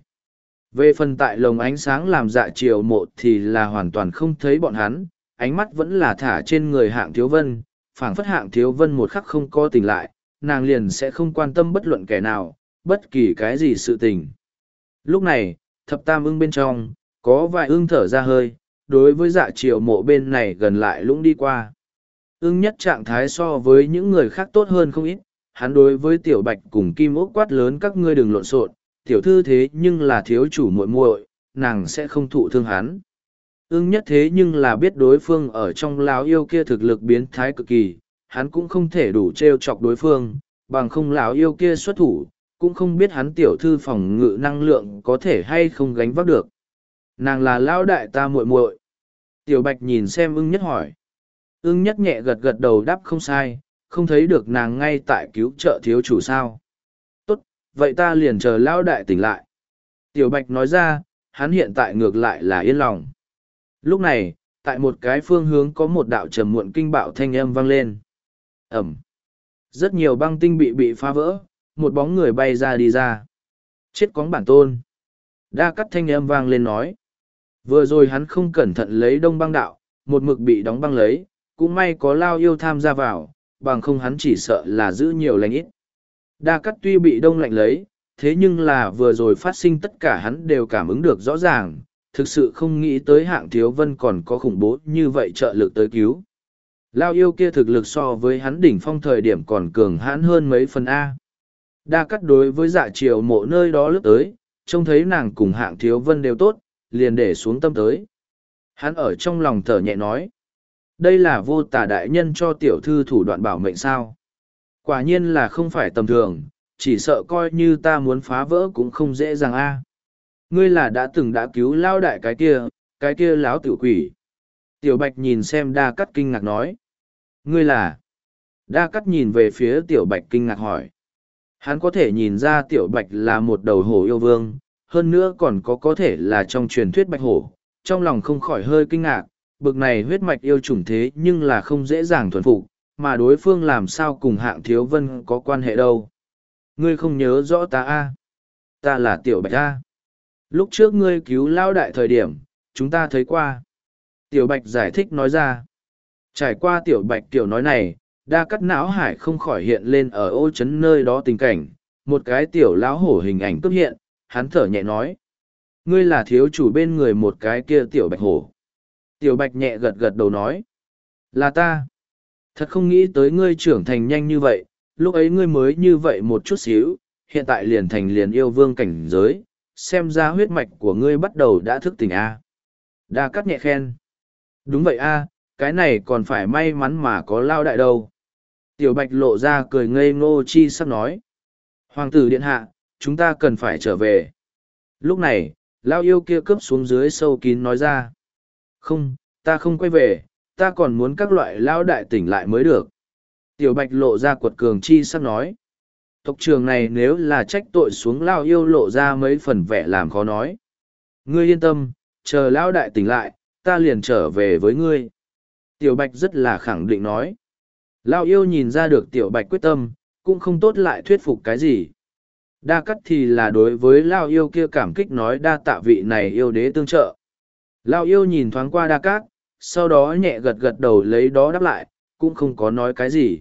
Về phần tại lồng ánh sáng làm Dạ Triều Mộ thì là hoàn toàn không thấy bọn hắn, ánh mắt vẫn là thả trên người Hạng Thiếu Vân, phảng phất Hạng Thiếu Vân một khắc không có tỉnh lại, nàng liền sẽ không quan tâm bất luận kẻ nào, bất kỳ cái gì sự tình. Lúc này, thập tam ưng bên trong, có vài ưng thở ra hơi, đối với Dạ Triều Mộ bên này gần lại lũng đi qua. Ưng nhất trạng thái so với những người khác tốt hơn không ít, hắn đối với Tiểu Bạch cùng Kim Ốc quát lớn các ngươi đừng lộn xộn, tiểu thư thế nhưng là thiếu chủ muội muội, nàng sẽ không thụ thương hắn. Ưng nhất thế nhưng là biết đối phương ở trong lão yêu kia thực lực biến thái cực kỳ, hắn cũng không thể đủ trêu chọc đối phương, bằng không lão yêu kia xuất thủ, cũng không biết hắn tiểu thư phòng ngự năng lượng có thể hay không gánh vác được. Nàng là lão đại ta muội muội. Tiểu Bạch nhìn xem ưng nhất hỏi. Ưng nhất nhẹ gật gật đầu đáp không sai, không thấy được nàng ngay tại cứu trợ thiếu chủ sao. Tốt, vậy ta liền chờ lão đại tỉnh lại. Tiểu Bạch nói ra, hắn hiện tại ngược lại là yên lòng. Lúc này, tại một cái phương hướng có một đạo trầm muộn kinh bạo thanh âm vang lên. Ẩm. Rất nhiều băng tinh bị phá vỡ, một bóng người bay ra đi ra. Chết cóng bản tôn. Đa cắt thanh âm vang lên nói. Vừa rồi hắn không cẩn thận lấy đông băng đạo, một mực bị đóng băng lấy, cũng may có lao yêu tham gia vào, bằng không hắn chỉ sợ là giữ nhiều lành ít. Đa cắt tuy bị đông lạnh lấy, thế nhưng là vừa rồi phát sinh tất cả hắn đều cảm ứng được rõ ràng, thực sự không nghĩ tới Hạng Thiếu Vân còn có khủng bố như vậy trợ lực tới cứu. Lao yêu kia thực lực so với hắn đỉnh phong thời điểm còn cường hãn hơn mấy phần A. Đa cắt đối với Dạ Triều Mộ nơi đó lướt tới, trông thấy nàng cùng Hạng Thiếu Vân đều tốt, liền để xuống tâm tới. Hắn ở trong lòng thở nhẹ nói. Đây là Vô Tà đại nhân cho tiểu thư thủ đoạn bảo mệnh sao. Quả nhiên là không phải tầm thường, chỉ sợ coi như ta muốn phá vỡ cũng không dễ dàng A. Ngươi là đã từng đã cứu lao đại cái kia láo tiểu quỷ. Tiểu Bạch nhìn xem Đa Cắt kinh ngạc nói. Ngươi là... Đa Cắt nhìn về phía Tiểu Bạch kinh ngạc hỏi. Hắn có thể nhìn ra Tiểu Bạch là một đầu hổ yêu vương, hơn nữa còn có thể là trong truyền thuyết bạch hổ, trong lòng không khỏi hơi kinh ngạc, bực này huyết mạch yêu chủng thế nhưng là không dễ dàng thuần phục, mà đối phương làm sao cùng Hạng Thiếu Vân có quan hệ đâu. Ngươi không nhớ rõ ta a? Ta là Tiểu Bạch a. Lúc trước ngươi cứu lao đại thời điểm, chúng ta thấy qua. Tiểu Bạch giải thích nói ra. Trải qua Tiểu Bạch tiểu nói này, Đa Cắt não hải không khỏi hiện lên ở ô trấn nơi đó tình cảnh, một cái tiểu lão hổ hình ảnh cướp hiện, hắn thở nhẹ nói. Ngươi là thiếu chủ bên người một cái kia Tiểu Bạch hổ. Tiểu Bạch nhẹ gật gật đầu nói. Là ta. Thật không nghĩ tới ngươi trưởng thành nhanh như vậy, lúc ấy ngươi mới như vậy một chút xíu, hiện tại liền thành liền yêu vương cảnh giới, xem ra huyết mạch của ngươi bắt đầu đã thức tỉnh a. Đa Cắt nhẹ khen. Đúng vậy a, cái này còn phải may mắn mà có lao đại đâu. Tiểu Bạch lộ ra cười ngây ngô chi sắp nói. Hoàng tử điện hạ, chúng ta cần phải trở về. Lúc này, lao yêu kia cướp xuống dưới sâu kín nói ra. Không, ta không quay về, ta còn muốn các loại lao đại tỉnh lại mới được. Tiểu Bạch lộ ra quật cường chi sắp nói. Tộc trường này nếu là trách tội xuống lao yêu lộ ra mấy phần vẻ làm khó nói. Ngươi yên tâm, chờ lao đại tỉnh lại, ta liền trở về với ngươi. Tiểu Bạch rất là khẳng định nói. Lao yêu nhìn ra được Tiểu Bạch quyết tâm, cũng không tốt lại thuyết phục cái gì. Đa cắt thì là đối với Lao yêu kia cảm kích nói đa tạ vị này yêu đế tương trợ. Lao yêu nhìn thoáng qua đa cát, sau đó nhẹ gật gật đầu lấy đó đáp lại, cũng không có nói cái gì.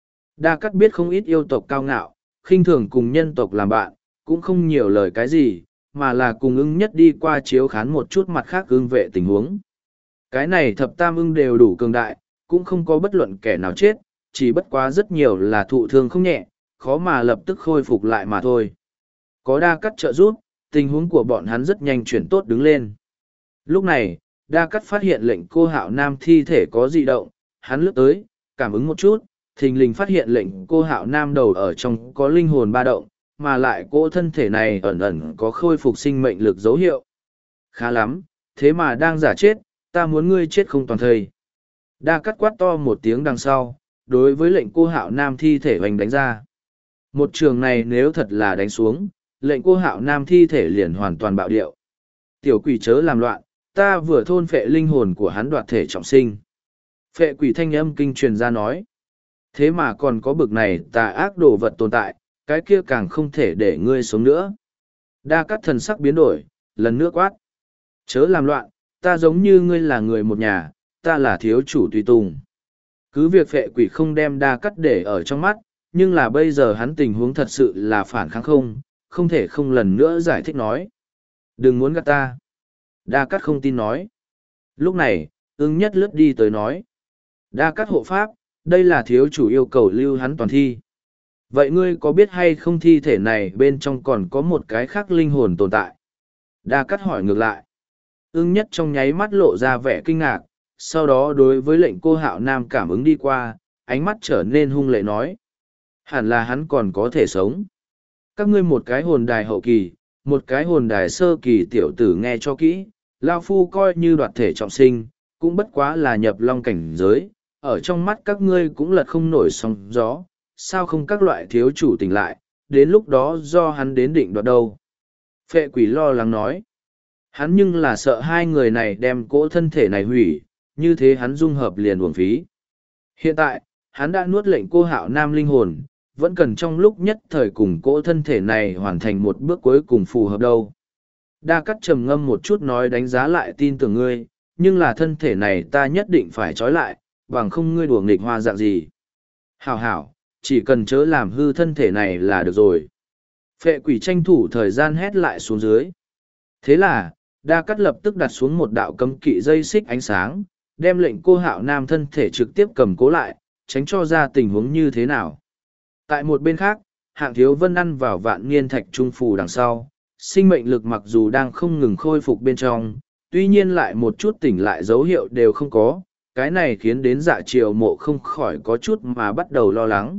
Đa cát biết không ít yêu tộc cao ngạo, khinh thường cùng nhân tộc làm bạn, cũng không nhiều lời cái gì, mà là cùng ưng nhất đi qua chiếu khán một chút mặt khác ưng vệ tình huống. Cái này thập tam ưng đều đủ cường đại, cũng không có bất luận kẻ nào chết, chỉ bất quá rất nhiều là thụ thương không nhẹ, khó mà lập tức khôi phục lại mà thôi. Có đa cắt trợ giúp, tình huống của bọn hắn rất nhanh chuyển tốt đứng lên. Lúc này, đa cắt phát hiện lệnh cô hạo nam thi thể có dị động, hắn lướt tới, cảm ứng một chút, thình lình phát hiện lệnh cô hạo nam đầu ở trong có linh hồn ba động, mà lại cô thân thể này ẩn ẩn có khôi phục sinh mệnh lực dấu hiệu. Khá lắm, thế mà đang giả chết, ta muốn ngươi chết không toàn thây. Đa cắt quát to một tiếng đằng sau, đối với lệnh cô hạo nam thi thể hoành đánh ra. Một trường này nếu thật là đánh xuống, lệnh cô hạo nam thi thể liền hoàn toàn bạo điệu. Tiểu quỷ chớ làm loạn, ta vừa thôn phệ linh hồn của hắn đoạt thể trọng sinh. Phệ quỷ thanh âm kinh truyền ra nói. Thế mà còn có bực này tà ác đồ vật tồn tại, cái kia càng không thể để ngươi sống nữa. Đa cắt thần sắc biến đổi, lần nữa quát. Chớ làm loạn, ta giống như ngươi là người một nhà, ta là thiếu chủ tùy tùng. Cứ việc phệ quỷ không đem đa cắt để ở trong mắt, nhưng là bây giờ hắn tình huống thật sự là phản kháng không thể không lần nữa giải thích nói. Đừng muốn gạt ta. Đa cắt không tin nói. Lúc này, ưng nhất lướt đi tới nói. Đa cắt hộ pháp, đây là thiếu chủ yêu cầu lưu hắn toàn thi. Vậy ngươi có biết hay không thi thể này bên trong còn có một cái khác linh hồn tồn tại? Đa cắt hỏi ngược lại. Ưng nhất trong nháy mắt lộ ra vẻ kinh ngạc, sau đó đối với lệnh cô hạo nam cảm ứng đi qua, ánh mắt trở nên hung lệ nói. Hẳn là hắn còn có thể sống. Các ngươi một cái hồn đài hậu kỳ, một cái hồn đài sơ kỳ tiểu tử nghe cho kỹ, Lao Phu coi như đoạt thể trọng sinh, cũng bất quá là nhập long cảnh giới, ở trong mắt các ngươi cũng lật không nổi sóng gió, sao không các loại thiếu chủ tỉnh lại, đến lúc đó do hắn đến định đoạt đâu. Phệ quỷ lo lắng nói, hắn nhưng là sợ hai người này đem cỗ thân thể này hủy, như thế hắn dung hợp liền uổng phí. Hiện tại, hắn đã nuốt lệnh cô hạo nam linh hồn, vẫn cần trong lúc nhất thời cùng cỗ thân thể này hoàn thành một bước cuối cùng phù hợp đâu. Đa cắt trầm ngâm một chút nói đánh giá lại tin tưởng ngươi, nhưng là thân thể này ta nhất định phải trói lại, bằng không ngươi đùa nghịch hoa dạng gì. Hảo hảo, chỉ cần chớ làm hư thân thể này là được rồi. Phệ quỷ tranh thủ thời gian hét lại xuống dưới. Thế là, đa cắt lập tức đặt xuống một đạo cấm kỵ dây xích ánh sáng, đem lệnh cô hạo nam thân thể trực tiếp cầm cố lại, tránh cho ra tình huống như thế nào. Tại một bên khác, hạng thiếu vân ăn vào vạn niên thạch trung phù đằng sau, sinh mệnh lực mặc dù đang không ngừng khôi phục bên trong, tuy nhiên lại một chút tỉnh lại dấu hiệu đều không có, cái này khiến đến Dạ Triều Mộ không khỏi có chút mà bắt đầu lo lắng.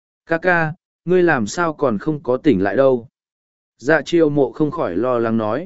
Ca, ngươi làm sao còn không có tỉnh lại đâu? Dạ Triều Mộ không khỏi lo lắng nói.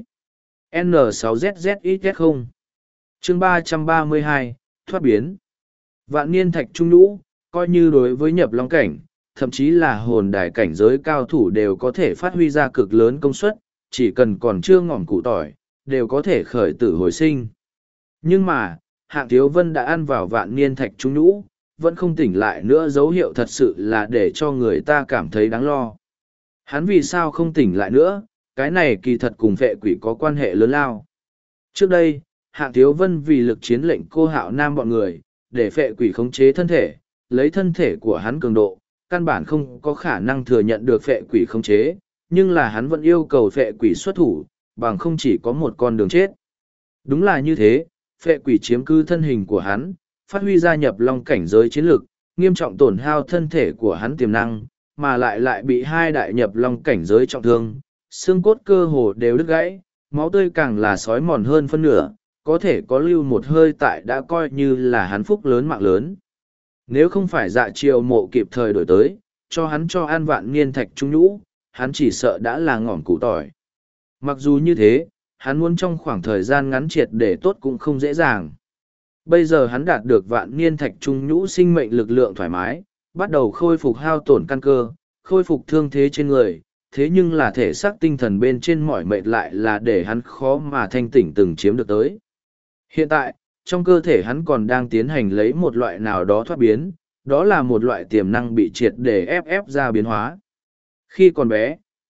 N6ZZXZ0 chương 332, thoát biến. Vạn niên thạch trung nhũ, coi như đối với nhập long cảnh, thậm chí là hồn đài cảnh giới cao thủ đều có thể phát huy ra cực lớn công suất, chỉ cần còn chưa ngỏm củ tỏi, đều có thể khởi tử hồi sinh. Nhưng mà, hạng thiếu vân đã ăn vào vạn niên thạch trung nhũ, vẫn không tỉnh lại nữa, dấu hiệu thật sự là để cho người ta cảm thấy đáng lo. Hắn vì sao không tỉnh lại nữa, cái này kỳ thật cùng phệ quỷ có quan hệ lớn lao. Trước đây, hạng thiếu vân vì lực chiến lệnh cô hạo nam bọn người, để phệ quỷ khống chế thân thể, lấy thân thể của hắn cường độ, căn bản không có khả năng thừa nhận được phệ quỷ khống chế, nhưng là hắn vẫn yêu cầu phệ quỷ xuất thủ, bằng không chỉ có một con đường chết. Đúng là như thế, phệ quỷ chiếm cứ thân hình của hắn, phát huy gia nhập long cảnh giới chiến lực, nghiêm trọng tổn hao thân thể của hắn tiềm năng, mà lại bị hai đại nhập long cảnh giới trọng thương, xương cốt cơ hồ đều đứt gãy, máu tươi càng là sói mòn hơn phân nửa, có thể có lưu một hơi tại đã coi như là hắn phúc lớn mạng lớn. Nếu không phải Dạ Triều Mộ kịp thời đổi tới, cho hắn cho ăn vạn niên thạch trung nhũ, hắn chỉ sợ đã là ngỏm củ tỏi. Mặc dù như thế, hắn muốn trong khoảng thời gian ngắn triệt để tốt cũng không dễ dàng. Bây giờ hắn đạt được vạn niên thạch trung nhũ sinh mệnh lực lượng thoải mái, bắt đầu khôi phục hao tổn căn cơ, khôi phục thương thế trên người, thế nhưng là thể xác tinh thần bên trên mỏi mệt lại là để hắn khó mà thanh tỉnh từng chiếm được tới. Hiện tại, trong cơ thể hắn còn đang tiến hành lấy một loại nào đó thoát biến, đó là một loại tiềm năng bị triệt để ép ra biến hóa. Khi còn bé,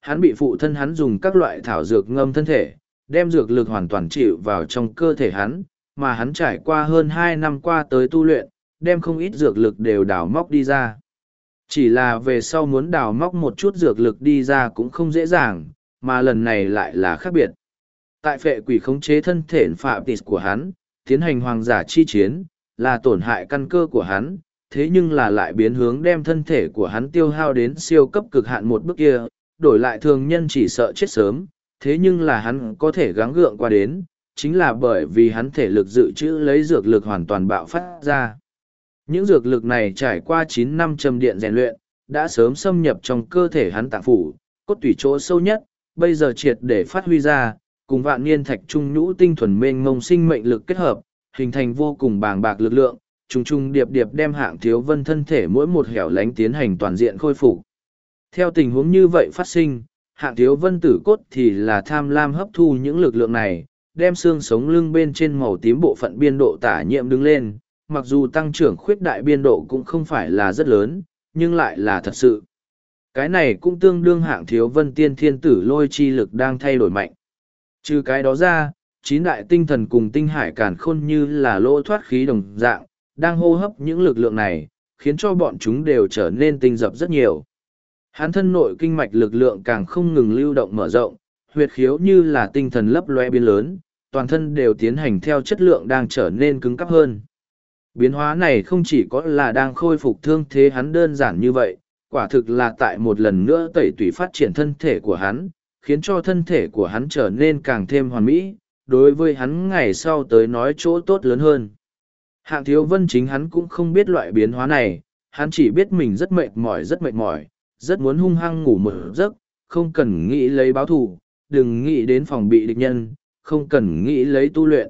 hắn bị phụ thân hắn dùng các loại thảo dược ngâm thân thể, đem dược lực hoàn toàn chịu vào trong cơ thể hắn, mà hắn trải qua hơn 2 năm qua tới tu luyện, đem không ít dược lực đều đào móc đi ra. Chỉ là về sau muốn đào móc một chút dược lực đi ra cũng không dễ dàng, mà lần này lại là khác biệt. Tại phệ quỷ khống chế thân thể phạm tịt của hắn, tiến hành hoàng giả chi chiến, là tổn hại căn cơ của hắn, thế nhưng là lại biến hướng đem thân thể của hắn tiêu hao đến siêu cấp cực hạn một bước kia, đổi lại thường nhân chỉ sợ chết sớm, thế nhưng là hắn có thể gắng gượng qua đến, chính là bởi vì hắn thể lực dự trữ lấy dược lực hoàn toàn bạo phát ra. Những dược lực này trải qua 9 năm châm điện rèn luyện, đã sớm xâm nhập trong cơ thể hắn tạng phủ, cốt tủy chỗ sâu nhất, bây giờ triệt để phát huy ra, cùng vạn niên thạch trung nhũ tinh thuần mênh mông sinh mệnh lực kết hợp, hình thành vô cùng bàng bạc lực lượng, trùng trùng điệp điệp đem Hạng Thiếu Vân thân thể mỗi một hẻo lánh tiến hành toàn diện khôi phục. Theo tình huống như vậy phát sinh, Hạng Thiếu Vân tử cốt thì là tham lam hấp thu những lực lượng này, đem xương sống lưng bên trên màu tím bộ phận biên độ tả nhiệm đứng lên, mặc dù tăng trưởng khuyết đại biên độ cũng không phải là rất lớn, nhưng lại là thật sự. Cái này cũng tương đương Hạng Thiếu Vân tiên thiên tử lôi chi lực đang thay đổi mạnh. Trừ cái đó ra, 9 đại tinh thần cùng tinh hải càn khôn như là lỗ thoát khí đồng dạng, đang hô hấp những lực lượng này, khiến cho bọn chúng đều trở nên tinh dập rất nhiều. Hắn thân nội kinh mạch lực lượng càng không ngừng lưu động mở rộng, huyệt khiếu như là tinh thần lấp loe biến lớn, toàn thân đều tiến hành theo chất lượng đang trở nên cứng cáp hơn. Biến hóa này không chỉ có là đang khôi phục thương thế hắn đơn giản như vậy, quả thực là tại một lần nữa tẩy tủy phát triển thân thể của hắn, khiến cho thân thể của hắn trở nên càng thêm hoàn mỹ, đối với hắn ngày sau tới nói chỗ tốt lớn hơn. Hạng Thiếu Vân chính hắn cũng không biết loại biến hóa này, hắn chỉ biết mình rất mệt mỏi, rất muốn hung hăng ngủ một giấc, không cần nghĩ lấy báo thù, đừng nghĩ đến phòng bị địch nhân, không cần nghĩ lấy tu luyện.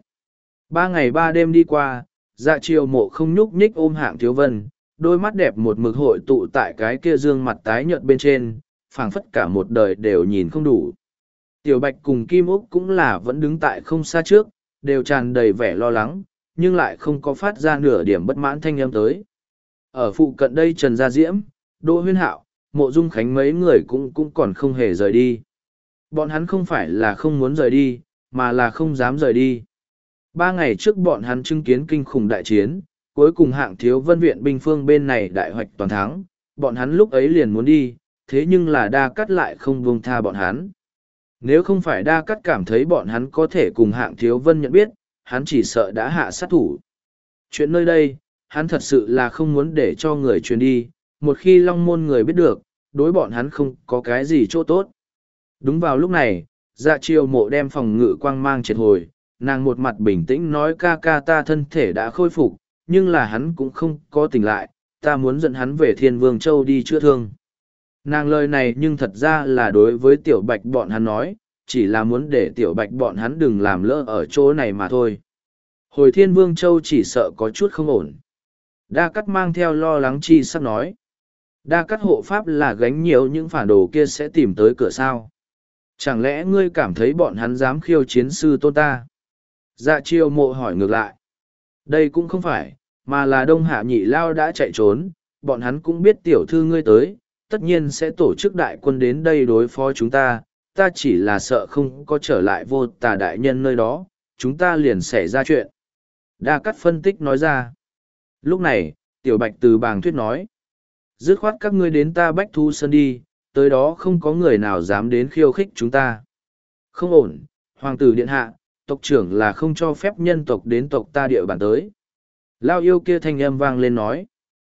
3 ngày 3 đêm đi qua, Dạ Triều Mộ không nhúc nhích ôm Hạng Thiếu Vân, đôi mắt đẹp một mực hội tụ tại cái kia dương mặt tái nhợt bên trên, phảng phất cả một đời đều nhìn không đủ. Tiểu Bạch cùng Kim Úc cũng là vẫn đứng tại không xa trước, đều tràn đầy vẻ lo lắng, nhưng lại không có phát ra nửa điểm bất mãn thanh âm tới. Ở phụ cận đây Trần Gia Diễm, Đỗ Huyên Hạo, Mộ Dung Khánh mấy người cũng còn không hề rời đi. Bọn hắn không phải là không muốn rời đi, mà là không dám rời đi. 3 ngày trước bọn hắn chứng kiến kinh khủng đại chiến, cuối cùng Hạng Thiếu Vân viện binh phương bên này đại hoạch toàn thắng, bọn hắn lúc ấy liền muốn đi, thế nhưng là Đa Cắt lại không buông tha bọn hắn. Nếu không phải Đa Cắt cảm thấy bọn hắn có thể cùng Hạng Thiếu Vân nhận biết, hắn chỉ sợ đã hạ sát thủ. Chuyện nơi đây, hắn thật sự là không muốn để cho người truyền đi, một khi Long Môn người biết được, đối bọn hắn không có cái gì chỗ tốt. Đúng vào lúc này, Dạ Triều Mộ đem phòng ngự quang mang triệt hồi, nàng một mặt bình tĩnh nói ca ca ta thân thể đã khôi phục, nhưng là hắn cũng không có tỉnh lại, ta muốn dẫn hắn về Thiên Vương Châu đi chữa thương. Nàng lời này nhưng thật ra là đối với Tiểu Bạch bọn hắn nói, chỉ là muốn để Tiểu Bạch bọn hắn đừng làm lỡ ở chỗ này mà thôi. Hồi Thiên Vương Châu chỉ sợ có chút không ổn. Đa Cắt mang theo lo lắng chi sắc nói. Đa Cắt hộ pháp là gánh nhiều những phản đồ kia sẽ tìm tới cửa sao. Chẳng lẽ ngươi cảm thấy bọn hắn dám khiêu chiến sư tôn ta? Dạ Triều Mộ hỏi ngược lại. Đây cũng không phải, mà là Đông Hạ Nhị Lao đã chạy trốn, bọn hắn cũng biết tiểu thư ngươi tới, tất nhiên sẽ tổ chức đại quân đến đây đối phó chúng ta, ta chỉ là sợ không có trở lại Vô Tà đại nhân nơi đó, chúng ta liền xảy ra chuyện. Đa Cắt phân tích nói ra. Lúc này, Tiểu Bạch từ bàng thuyết nói. Dứt khoát các ngươi đến ta Bách Thu Sơn đi, tới đó không có người nào dám đến khiêu khích chúng ta. Không ổn, Hoàng tử điện hạ, tộc trưởng là không cho phép nhân tộc đến tộc ta địa bàn tới. Lao yêu kia thanh âm vang lên nói.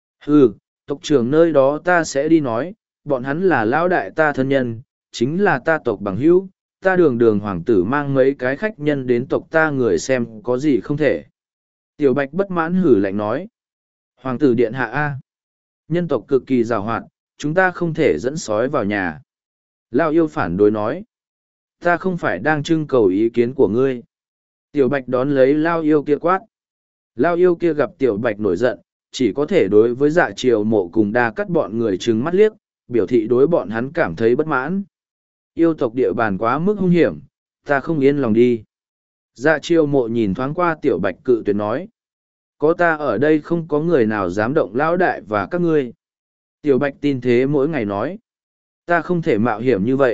Ừ, tộc trưởng nơi đó ta sẽ đi nói, bọn hắn là lão đại ta thân nhân, chính là ta tộc bằng hữu, ta đường hoàng tử mang mấy cái khách nhân đến tộc ta người xem có gì không thể. Tiểu Bạch bất mãn hử lạnh nói. Hoàng tử điện hạ A. Nhân tộc cực kỳ giàu hoạt, chúng ta không thể dẫn sói vào nhà. Lao yêu phản đối nói. Ta không phải đang trưng cầu ý kiến của ngươi. Tiểu Bạch đón lấy Lao yêu kia quát. Lao yêu kia gặp Tiểu Bạch nổi giận, chỉ có thể đối với Dạ Triều Mộ cùng Đa Cắt bọn người trừng mắt liếc, biểu thị đối bọn hắn cảm thấy bất mãn. Yêu tộc địa bàn quá mức hung hiểm, ta không yên lòng đi. Dạ Triều Mộ nhìn thoáng qua Tiểu Bạch cự tuyệt nói. Có ta ở đây không có người nào dám động lão đại và các ngươi. Tiểu Bạch tin thế mỗi ngày nói. Ta không thể mạo hiểm như vậy,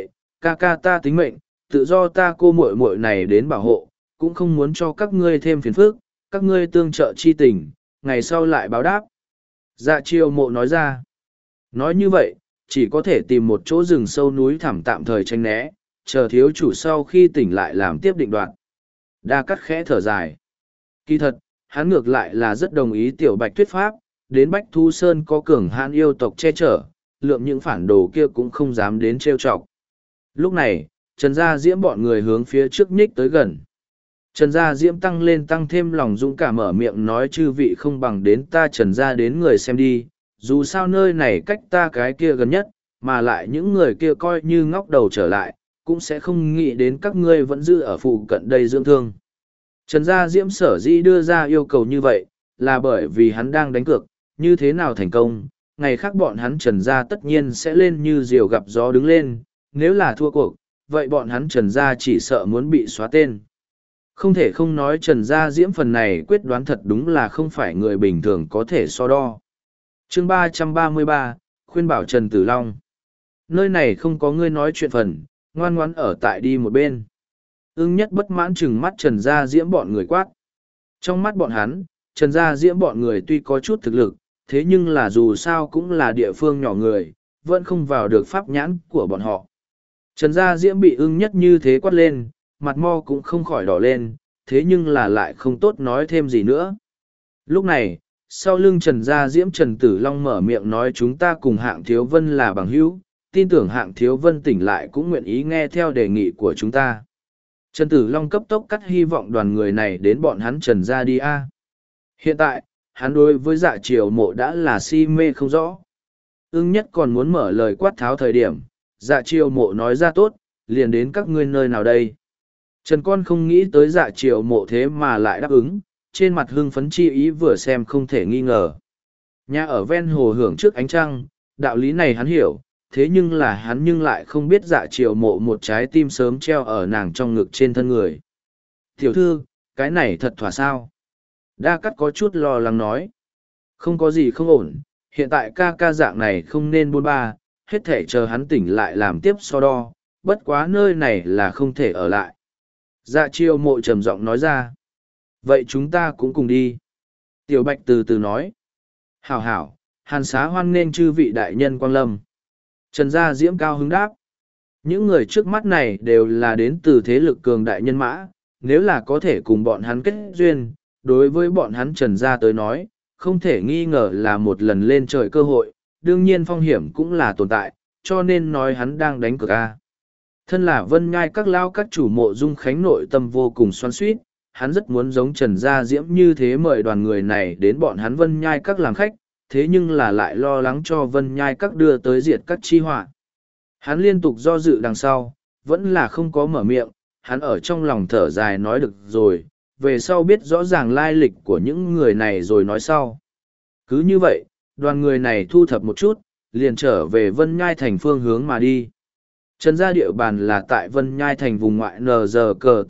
ca ca ta tính mệnh, tự do ta cô muội muội này đến bảo hộ, cũng không muốn cho các ngươi thêm phiền phức, các ngươi tương trợ chi tình, ngày sau lại báo đáp. Dạ Triều Mộ nói ra. Nói như vậy, chỉ có thể tìm một chỗ rừng sâu núi thẳm tạm thời tránh né, chờ thiếu chủ sau khi tỉnh lại làm tiếp định đoạn. Đa Cắt khẽ thở dài. Kỳ thật, hắn ngược lại là rất đồng ý tiểu bạch thuyết pháp, đến Bách Thu Sơn có cường hãn yêu tộc che chở, lượng những phản đồ kia cũng không dám đến trêu chọc. Lúc này, Trần Gia Diễm bọn người hướng phía trước nhích tới gần. Trần Gia Diễm tăng lên tăng thêm lòng dũng cảm mở miệng nói chư vị không bằng đến ta Trần Gia đến người xem đi, dù sao nơi này cách ta cái kia gần nhất, mà lại những người kia coi như ngóc đầu trở lại, cũng sẽ không nghĩ đến các ngươi vẫn giữ ở phụ cận đây dưỡng thương. Trần Gia Diễm sở dĩ đưa ra yêu cầu như vậy, là bởi vì hắn đang đánh cược, như thế nào thành công, ngày khác bọn hắn Trần Gia tất nhiên sẽ lên như diều gặp gió đứng lên, nếu là thua cuộc, vậy bọn hắn Trần Gia chỉ sợ muốn bị xóa tên. Không thể không nói Trần Gia Diễm phần này quyết đoán thật đúng là không phải người bình thường có thể so đo. Chương 333, khuyên bảo Trần Tử Long. Nơi này không có ngươi nói chuyện phần, ngoan ngoãn ở tại đi một bên. Ưng Nhất bất mãn chừng mắt Trần Gia Diễm bọn người quát. Trong mắt bọn hắn, Trần Gia Diễm bọn người tuy có chút thực lực, thế nhưng là dù sao cũng là địa phương nhỏ người, vẫn không vào được pháp nhãn của bọn họ. Trần Gia Diễm bị Ưng Nhất như thế quát lên, mặt mo cũng không khỏi đỏ lên, thế nhưng là lại không tốt nói thêm gì nữa. Lúc này, sau lưng Trần Gia Diễm Trần Tử Long mở miệng nói chúng ta cùng Hạng Thiếu Vân là bằng hữu, tin tưởng Hạng Thiếu Vân tỉnh lại cũng nguyện ý nghe theo đề nghị của chúng ta. Trần Tử Long cấp tốc cắt hy vọng đoàn người này đến bọn hắn Trần Gia đi a. Hiện tại, hắn đối với Dạ Triều Mộ đã là si mê không rõ. Ưng Nhất còn muốn mở lời quát tháo thời điểm, Dạ Triều Mộ nói ra tốt, liền đến các ngươi nơi nào đây. Trần Con không nghĩ tới Dạ Triều Mộ thế mà lại đáp ứng, trên mặt hưng phấn chi ý vừa xem không thể nghi ngờ. Nhà ở ven hồ hưởng trước ánh trăng, đạo lý này hắn hiểu, thế nhưng là hắn nhưng lại không biết Dạ Triều Mộ một trái tim sớm treo ở nàng trong ngực trên thân người. Tiểu thư, cái này thật thỏa sao? Đa Cắt có chút lo lắng nói. Không có gì không ổn, hiện tại ca ca dạng này không nên buôn ba, hết thể chờ hắn tỉnh lại làm tiếp so đo, bất quá nơi này là không thể ở lại. Dạ Triều Mộ trầm giọng nói ra. Vậy chúng ta cũng cùng đi. Tiểu Bạch từ từ nói. Hảo hảo, hàn xá hoan nghênh chư vị đại nhân quang lâm. Trần Gia Diễm cao hứng đáp. Những người trước mắt này đều là đến từ thế lực cường đại nhân mã, nếu là có thể cùng bọn hắn kết duyên, đối với bọn hắn Trần Gia tới nói, không thể nghi ngờ là một lần lên trời cơ hội, đương nhiên phong hiểm cũng là tồn tại, cho nên nói hắn đang đánh cược a. Thân là Vân Nhai các lao các chủ Mộ Dung Khánh nội tâm vô cùng xoắn xuýt, hắn rất muốn giống Trần Gia Diễm như thế mời đoàn người này đến bọn hắn Vân Nhai các làm khách, thế nhưng là lại lo lắng cho Vân Nhai các đưa tới diệt các chi họa. Hắn liên tục do dự đằng sau, vẫn là không có mở miệng, hắn ở trong lòng thở dài nói được rồi, về sau biết rõ ràng lai lịch của những người này rồi nói sau. Cứ như vậy, đoàn người này thu thập một chút, liền trở về Vân Nhai thành phương hướng mà đi. Trần Gia địa bàn là tại Vân Nhai thành vùng ngoại NG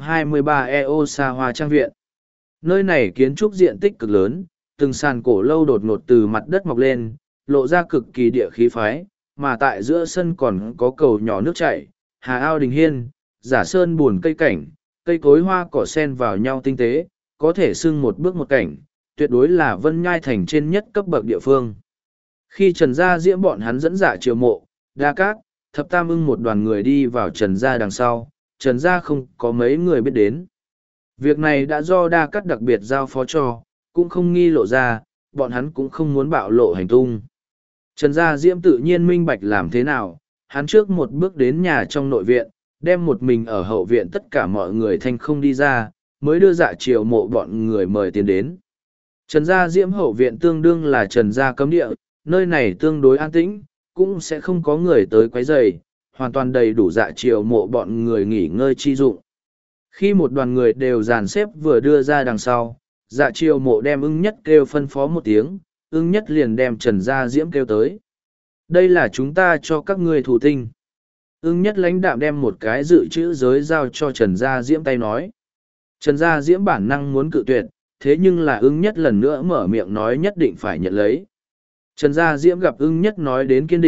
823 EO xa hoa trang viện. Nơi này kiến trúc diện tích cực lớn, từng sàn cổ lâu đột ngột từ mặt đất mọc lên, lộ ra cực kỳ địa khí phái, mà tại giữa sân còn có cầu nhỏ nước chảy, hà ao đình hiên, giả sơn buồn cây cảnh, cây cối hoa cỏ sen vào nhau tinh tế, có thể xưng một bước một cảnh, tuyệt đối là Vân Nhai thành trên nhất cấp bậc địa phương. Khi Trần Gia Diễm bọn hắn dẫn Dạ Triều Mộ, Đa Cát, Thập Tam Ưng một đoàn người đi vào Trần Gia đằng sau, Trần Gia không có mấy người biết đến. Việc này đã do Đa Cát đặc biệt giao phó cho, cũng không nghi lộ ra, bọn hắn cũng không muốn bạo lộ hành tung. Trần Gia Diễm tự nhiên minh bạch làm thế nào, hắn trước một bước đến nhà trong nội viện, đem một mình ở hậu viện tất cả mọi người thanh không đi ra, mới đưa Dạ Triều Mộ bọn người mời tiến đến. Trần Gia Diễm hậu viện tương đương là Trần Gia cấm địa, nơi này tương đối an tĩnh, cũng sẽ không có người tới quấy rầy, hoàn toàn đầy đủ Dạ Triều Mộ bọn người nghỉ ngơi chi dụng. Khi một đoàn người đều dàn xếp vừa đưa ra đằng sau, Dạ Triều Mộ đem Ưng Nhất kêu phân phó một tiếng, Ưng Nhất liền đem Trần Gia Diễm kêu tới. Đây là chúng ta cho các ngươi thủ tinh. Ưng Nhất lãnh đạm đem một cái dự trữ giới giao cho Trần Gia Diễm tay nói. Trần Gia Diễm bản năng muốn cự tuyệt, thế nhưng là Ưng Nhất lần nữa mở miệng nói nhất định phải nhận lấy. Trần Gia Diễm gặp Ưng Nhất nói đến kiên định,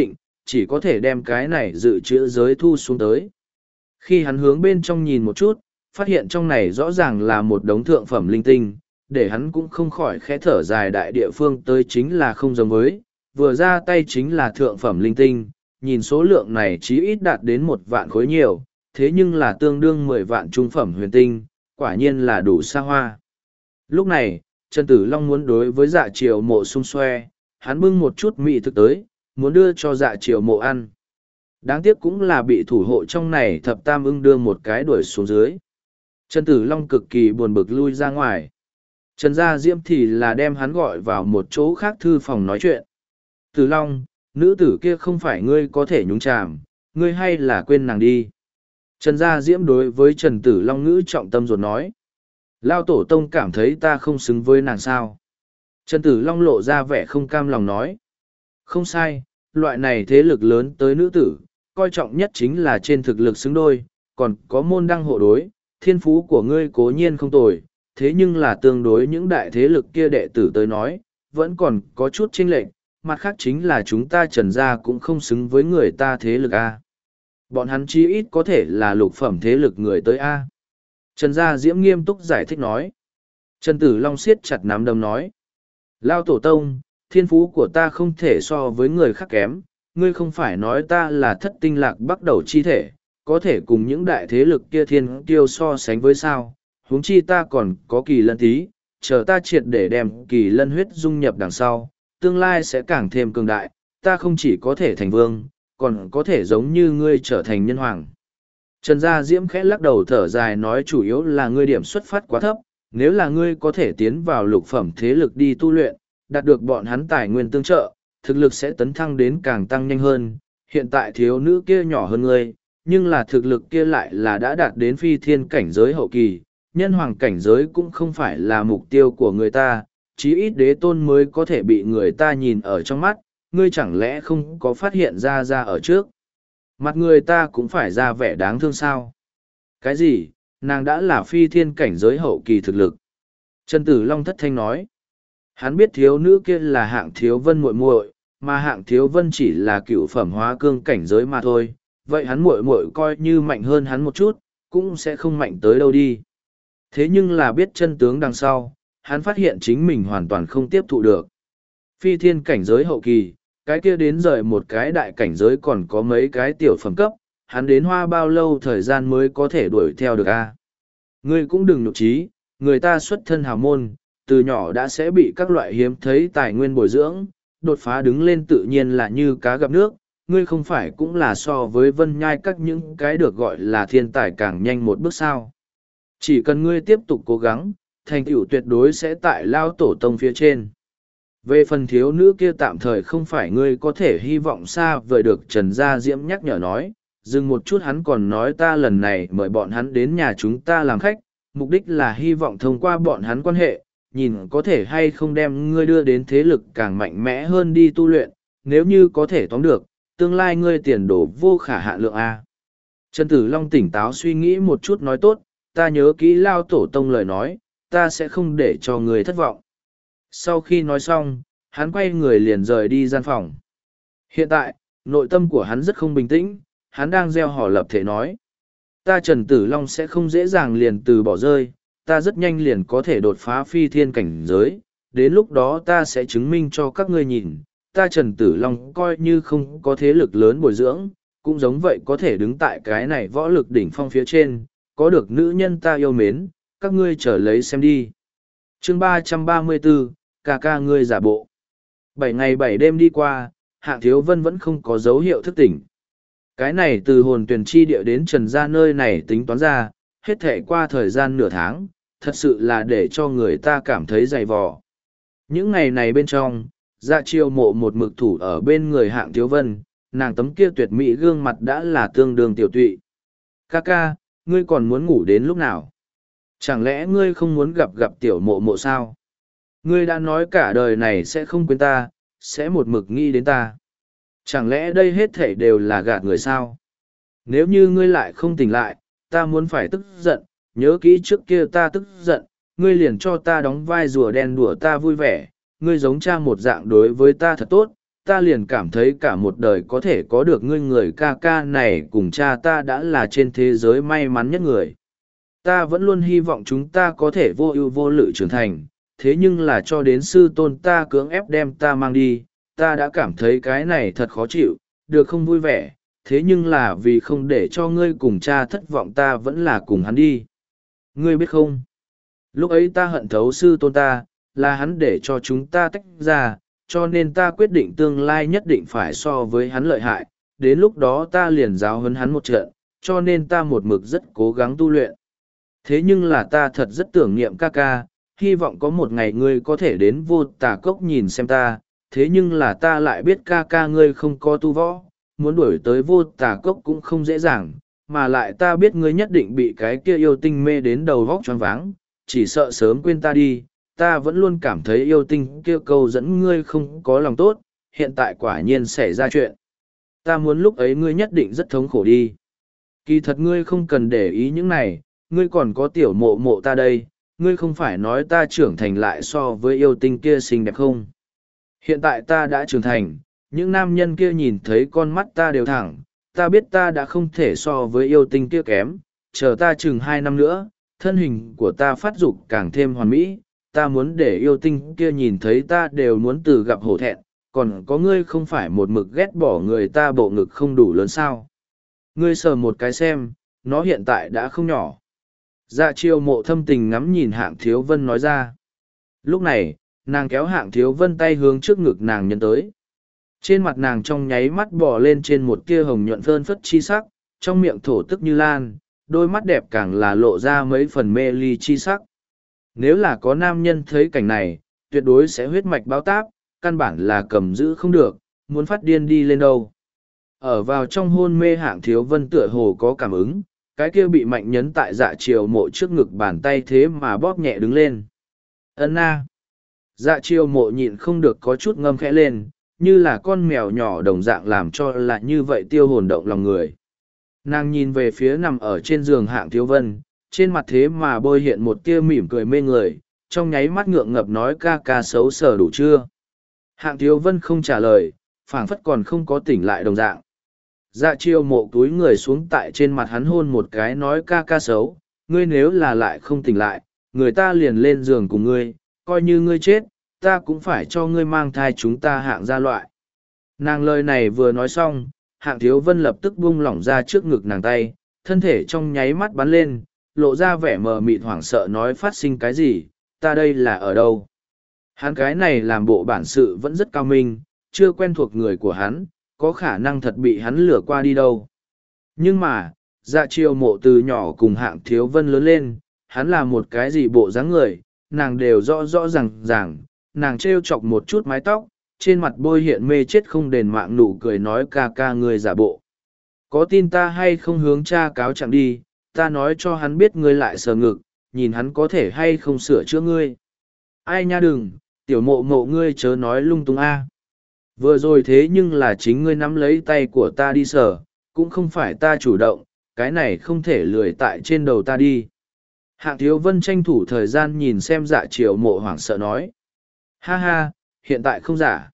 chỉ có thể đem cái này dự trữ giới thu xuống tới. Khi hắn hướng bên trong nhìn một chút, phát hiện trong này rõ ràng là một đống thượng phẩm linh tinh, để hắn cũng không khỏi khẽ thở dài, đại địa phương tới chính là không giống với, vừa ra tay chính là thượng phẩm linh tinh, nhìn số lượng này chí ít đạt đến 1 vạn khối nhiều, thế nhưng là tương đương 10 vạn trung phẩm huyền tinh, quả nhiên là đủ xa hoa. Lúc này, Trần Tử Long muốn đối với Dạ Triều Mộ xung xoe, hắn bưng một chút mỹ thực tới, muốn đưa cho Dạ Triều Mộ ăn. Đáng tiếc cũng là bị thủ hộ trong này Thập Tam Ưng đưa một cái đuổi xuống dưới. Trần Tử Long cực kỳ buồn bực lui ra ngoài. Trần Gia Diễm thì là đem hắn gọi vào một chỗ khác thư phòng nói chuyện. Tử Long, nữ tử kia không phải ngươi có thể nhúng chàm, ngươi hay là quên nàng đi. Trần Gia Diễm đối với Trần Tử Long ngữ trọng tâm rồi nói. Lao tổ tông cảm thấy ta không xứng với nàng sao. Trần Tử Long lộ ra vẻ không cam lòng nói. Không sai, loại này thế lực lớn tới nữ tử, coi trọng nhất chính là trên thực lực xứng đôi, còn có môn đăng hộ đối, thiên phú của ngươi cố nhiên không tồi, thế nhưng là tương đối những đại thế lực kia đệ tử tới nói, vẫn còn có chút chênh lệch, mặt khác chính là chúng ta Trần gia cũng không xứng với người ta thế lực A. Bọn hắn chí ít có thể là lục phẩm thế lực người tới A. Trần Gia Diễm nghiêm túc giải thích nói. Trần Tử Long siết chặt nắm đấm nói. Lao tổ tông, thiên phú của ta không thể so với người khác kém, ngươi không phải nói ta là thất tinh lạc bắt đầu chi thể, có thể cùng những đại thế lực kia thiên tiêu so sánh với sao, huống chi ta còn có kỳ lân tí, chờ ta triệt để đem kỳ lân huyết dung nhập đằng sau, tương lai sẽ càng thêm cường đại, ta không chỉ có thể thành vương, còn có thể giống như ngươi trở thành nhân hoàng. Trần Gia Diễm khẽ lắc đầu thở dài nói chủ yếu là ngươi điểm xuất phát quá thấp, nếu là ngươi có thể tiến vào lục phẩm thế lực đi tu luyện, đạt được bọn hắn tài nguyên tương trợ, thực lực sẽ tấn thăng đến càng tăng nhanh hơn. Hiện tại thiếu nữ kia nhỏ hơn ngươi, nhưng là thực lực kia lại là đã đạt đến phi thiên cảnh giới hậu kỳ, nhân hoàng cảnh giới cũng không phải là mục tiêu của người ta, chí ít đế tôn mới có thể bị người ta nhìn ở trong mắt, ngươi chẳng lẽ không có phát hiện ra ở trước. Mặt người ta cũng phải ra vẻ đáng thương sao. Cái gì, nàng đã là phi thiên cảnh giới hậu kỳ thực lực. Trần Tử Long thất thanh nói. Hắn biết thiếu nữ kia là hạng thiếu vân muội muội, mà hạng thiếu vân chỉ là cựu phẩm hóa cương cảnh giới mà thôi. Vậy hắn muội muội coi như mạnh hơn hắn một chút, cũng sẽ không mạnh tới đâu đi. Thế nhưng là biết chân tướng đằng sau, hắn phát hiện chính mình hoàn toàn không tiếp thụ được. Phi thiên cảnh giới hậu kỳ, cái kia đến rời một cái đại cảnh giới còn có mấy cái tiểu phẩm cấp, hắn đến hoa bao lâu thời gian mới có thể đuổi theo được a? Ngươi cũng đừng nhục trí, người ta xuất thân hào môn, từ nhỏ đã sẽ bị các loại hiếm thấy tài nguyên bồi dưỡng, đột phá đứng lên tự nhiên là như cá gặp nước, ngươi không phải cũng là so với vân nhai các những cái được gọi là thiên tài càng nhanh một bước sao. Chỉ cần ngươi tiếp tục cố gắng, thành tựu tuyệt đối sẽ tại lao tổ tông phía trên. Về phần thiếu nữ kia tạm thời không phải ngươi có thể hy vọng xa vời được. Trần Gia Diễm nhắc nhở nói, dừng một chút hắn còn nói ta lần này mời bọn hắn đến nhà chúng ta làm khách, mục đích là hy vọng thông qua bọn hắn quan hệ, nhìn có thể hay không đem ngươi đưa đến thế lực càng mạnh mẽ hơn đi tu luyện, nếu như có thể tóm được, tương lai ngươi tiền đồ vô khả hạn lượng A. Trần Tử Long tỉnh táo suy nghĩ một chút nói tốt, ta nhớ kỹ lao tổ tông lời nói, ta sẽ không để cho người thất vọng. Sau khi nói xong, hắn quay người liền rời đi gian phòng. Hiện tại, nội tâm của hắn rất không bình tĩnh, hắn đang gieo hò lập thể nói. Ta Trần Tử Long sẽ không dễ dàng liền từ bỏ rơi, ta rất nhanh liền có thể đột phá phi thiên cảnh giới, đến lúc đó ta sẽ chứng minh cho các ngươi nhìn, ta Trần Tử Long coi như không có thế lực lớn bồi dưỡng, cũng giống vậy có thể đứng tại cái này võ lực đỉnh phong phía trên, có được nữ nhân ta yêu mến, các ngươi trở lấy xem đi. Chương 334, ca ca ngươi giả bộ. 7 ngày 7 đêm đi qua, Hạng Thiếu Vân vẫn không có dấu hiệu thức tỉnh. Cái này từ hồn tuyển chi địa đến Trần gia nơi này tính toán ra, hết thể qua thời gian nửa tháng, thật sự là để cho người ta cảm thấy dày vò. Những ngày này bên trong, Dạ Triều Mộ một mực thủ ở bên người Hạng Thiếu Vân, nàng tấm kia tuyệt mỹ gương mặt đã là tương đương tiểu tụy. Ca ca, ngươi còn muốn ngủ đến lúc nào? Chẳng lẽ ngươi không muốn gặp tiểu mộ mộ sao? Ngươi đã nói cả đời này sẽ không quên ta, sẽ một mực nghĩ đến ta. Chẳng lẽ đây hết thảy đều là gạt người sao? Nếu như ngươi lại không tỉnh lại, ta muốn phải tức giận, nhớ kỹ trước kia ta tức giận, ngươi liền cho ta đóng vai rùa đen đùa ta vui vẻ, ngươi giống cha một dạng đối với ta thật tốt, ta liền cảm thấy cả một đời có thể có được ngươi người ca ca này cùng cha ta đã là trên thế giới may mắn nhất người. Ta vẫn luôn hy vọng chúng ta có thể vô ưu vô lự trưởng thành, thế nhưng là cho đến sư tôn ta cưỡng ép đem ta mang đi, ta đã cảm thấy cái này thật khó chịu, được không vui vẻ, thế nhưng là vì không để cho ngươi cùng cha thất vọng ta vẫn là cùng hắn đi. Ngươi biết không? Lúc ấy ta hận thấu sư tôn ta, là hắn để cho chúng ta tách ra, cho nên ta quyết định tương lai nhất định phải so với hắn lợi hại, đến lúc đó ta liền giáo huấn hắn một trận, cho nên ta một mực rất cố gắng tu luyện. Thế nhưng là ta thật rất tưởng niệm ca ca, hy vọng có một ngày ngươi có thể đến vô tà cốc nhìn xem ta, thế nhưng là ta lại biết ca ca ngươi không có tu võ, muốn đuổi tới vô tà cốc cũng không dễ dàng, mà lại ta biết ngươi nhất định bị cái kia yêu tinh mê đến đầu vóc choáng váng, chỉ sợ sớm quên ta đi, ta vẫn luôn cảm thấy yêu tinh kia câu dẫn ngươi không có lòng tốt, hiện tại quả nhiên xảy ra chuyện. Ta muốn lúc ấy ngươi nhất định rất thống khổ đi. Kỳ thật ngươi không cần để ý những này, ngươi còn có tiểu mộ mộ ta đây, ngươi không phải nói ta trưởng thành lại so với yêu tinh kia xinh đẹp không? Hiện tại ta đã trưởng thành, những nam nhân kia nhìn thấy con mắt ta đều thẳng, ta biết ta đã không thể so với yêu tinh kia kém, chờ ta chừng 2 năm nữa, thân hình của ta phát dục càng thêm hoàn mỹ, ta muốn để yêu tinh kia nhìn thấy ta đều muốn từ gặp hổ thẹn, còn có ngươi không phải một mực ghét bỏ người ta bộ ngực không đủ lớn sao. Ngươi sờ một cái xem, nó hiện tại đã không nhỏ. Dạ chiêu mộ thâm tình ngắm nhìn Hạng Thiếu Vân nói ra. Lúc này, nàng kéo Hạng Thiếu Vân tay hướng trước ngực nàng nhân tới. Trên mặt nàng trong nháy mắt bò lên trên một tia hồng nhuận phơn phất chi sắc, trong miệng thổ tức như lan, đôi mắt đẹp càng là lộ ra mấy phần mê ly chi sắc. Nếu là có nam nhân thấy cảnh này, tuyệt đối sẽ huyết mạch báo táp, căn bản là cầm giữ không được, muốn phát điên đi lên đâu. Ở vào trong hôn mê Hạng Thiếu Vân tựa hồ có cảm ứng, cái kia bị mạnh nhấn tại dạ chiều mộ trước ngực bàn tay thế mà bóp nhẹ đứng lên. Ân na. Dạ chiều mộ nhịn không được có chút ngâm khẽ lên, như là con mèo nhỏ đồng dạng làm cho là như vậy tiêu hồn động lòng người. Nàng nhìn về phía nằm ở trên giường Hạng Thiếu Vân, trên mặt thế mà bôi hiện một tia mỉm cười mê người, trong nháy mắt ngượng ngập nói ca ca xấu sở đủ chưa. Hạng Thiếu Vân không trả lời, phảng phất còn không có tỉnh lại đồng dạng. Dạ chiêu mộ túi người xuống tại trên mặt hắn hôn một cái nói ca ca xấu, ngươi nếu là lại không tỉnh lại, người ta liền lên giường cùng ngươi, coi như ngươi chết, ta cũng phải cho ngươi mang thai chúng ta Hạng gia loại. Nàng lời này vừa nói xong, Hạng Thiếu Vân lập tức buông lỏng ra trước ngực nàng tay, thân thể trong nháy mắt bắn lên, lộ ra vẻ mờ mịt hoảng sợ nói phát sinh cái gì, ta đây là ở đâu. Hắn cái này làm bộ bản sự vẫn rất cao minh, chưa quen thuộc người của hắn, có khả năng thật bị hắn lừa qua đi đâu. Nhưng mà, dạ chiêu mộ từ nhỏ cùng Hạng Thiếu Vân lớn lên, hắn là một cái gì bộ dáng người, nàng đều rõ rõ ràng, nàng trêu chọc một chút mái tóc, trên mặt bôi hiện mê chết không đền mạng nụ cười nói ca ca người giả bộ. Có tin ta hay không hướng cha cáo trạng đi, ta nói cho hắn biết ngươi lại sờ ngực, nhìn hắn có thể hay không sửa chữa ngươi. Ai nha đừng, tiểu mộ mộ ngươi chớ nói lung tung a. Vừa rồi thế nhưng là chính ngươi nắm lấy tay của ta đi sờ, cũng không phải ta chủ động, cái này không thể lười tại trên đầu ta đi. Hạng Thiếu Vân tranh thủ thời gian nhìn xem dạ chiều mộ hoảng sợ nói. Ha ha, hiện tại không giả.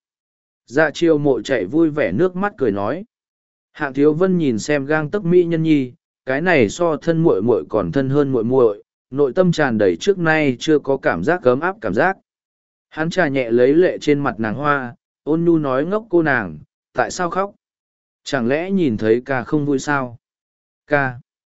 Dạ chiều mộ chạy vui vẻ nước mắt cười nói. Hạng Thiếu Vân nhìn xem gang tấc mỹ nhân nhi, cái này so thân muội muội còn thân hơn muội muội, nội tâm tràn đầy trước nay chưa có cảm giác ấm áp cảm giác. Hắn trà nhẹ lấy lệ trên mặt nàng hoa, ôn nhu nói ngốc cô nàng, tại sao khóc? Chẳng lẽ nhìn thấy ca không vui sao? Ca.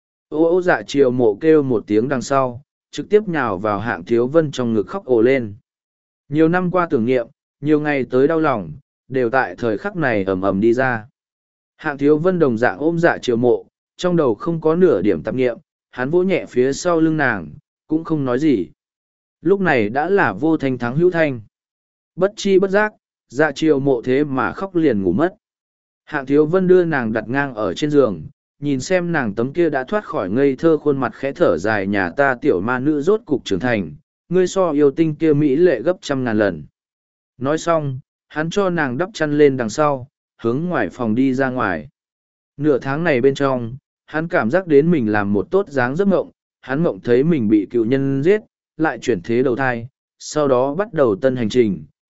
Ô dạ chiều mộ kêu một tiếng đằng sau, trực tiếp nhào vào Hạng Thiếu Vân trong ngực khóc ồ lên. Nhiều năm qua tưởng niệm, nhiều ngày tới đau lòng, đều tại thời khắc này ầm ầm đi ra. Hạng Thiếu Vân đồng dạng ôm dạ chiều mộ, trong đầu không có nửa điểm tạp nghiệm, hắn vỗ nhẹ phía sau lưng nàng, cũng không nói gì. Lúc này đã là vô thanh thắng hữu thanh. Bất chi bất giác, dạ chiều mộ thế mà khóc liền ngủ mất. Hạng Thiếu Vân đưa nàng đặt ngang ở trên giường, nhìn xem nàng tấm kia đã thoát khỏi ngây thơ khuôn mặt khẽ thở dài nhà ta tiểu ma nữ rốt cục trưởng thành, ngươi so yêu tinh kia mỹ lệ gấp 100.000 lần. Nói xong, hắn cho nàng đắp chăn lên đằng sau, hướng ngoài phòng đi ra ngoài. Nửa tháng này bên trong, hắn cảm giác đến mình làm một tốt dáng giấc mộng, hắn mộng thấy mình bị cựu nhân giết, lại chuyển thế đầu thai, sau đó bắt đầu tân hành trình,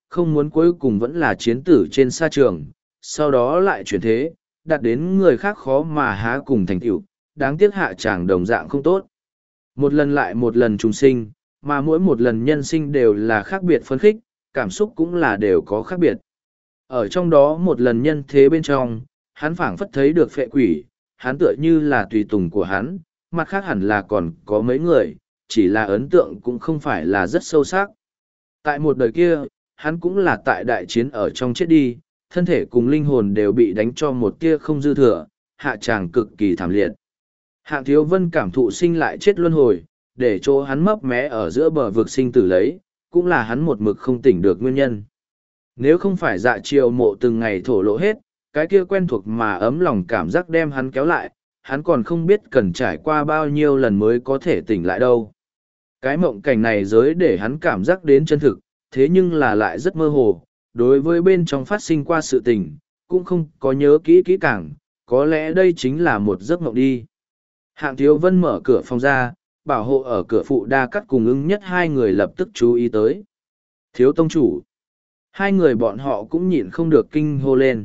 không muốn cuối cùng vẫn là chiến tử trên sa trường, sau đó lại chuyển thế, đạt đến người khác khó mà há cùng thành tựu, đáng tiếc hạ chàng đồng dạng không tốt. Một lần lại một lần trùng sinh, mà mỗi một lần nhân sinh đều là khác biệt phấn khích, cảm xúc cũng là đều có khác biệt. Ở trong đó một lần nhân thế bên trong, hắn phảng phất thấy được phệ quỷ, hắn tựa như là tùy tùng của hắn, mặt khác hẳn là còn có mấy người, chỉ là ấn tượng cũng không phải là rất sâu sắc. Tại một đời kia, hắn cũng là tại đại chiến ở trong chết đi, thân thể cùng linh hồn đều bị đánh cho một tia không dư thừa, hạ tràng cực kỳ thảm liệt. Hạng Thiếu Vân cảm thụ sinh lại chết luân hồi, để chỗ hắn mấp mé ở giữa bờ vực sinh tử lấy, cũng là hắn một mực không tỉnh được nguyên nhân. Nếu không phải Dạ Triều Mộ từng ngày thổ lộ hết, cái kia quen thuộc mà ấm lòng cảm giác đem hắn kéo lại, hắn còn không biết cần trải qua bao nhiêu lần mới có thể tỉnh lại đâu. Cái mộng cảnh này giới để hắn cảm giác đến chân thực, thế nhưng là lại rất mơ hồ, đối với bên trong phát sinh qua sự tình, cũng không có nhớ kỹ kỹ càng, có lẽ đây chính là một giấc mộng đi. Hạng Thiếu Vân mở cửa phòng ra, bảo hộ ở cửa phụ Đa Cắt cùng Ưng Nhất hai người lập tức chú ý tới. Thiếu tông chủ. Hai người bọn họ cũng nhịn không được kinh hô lên.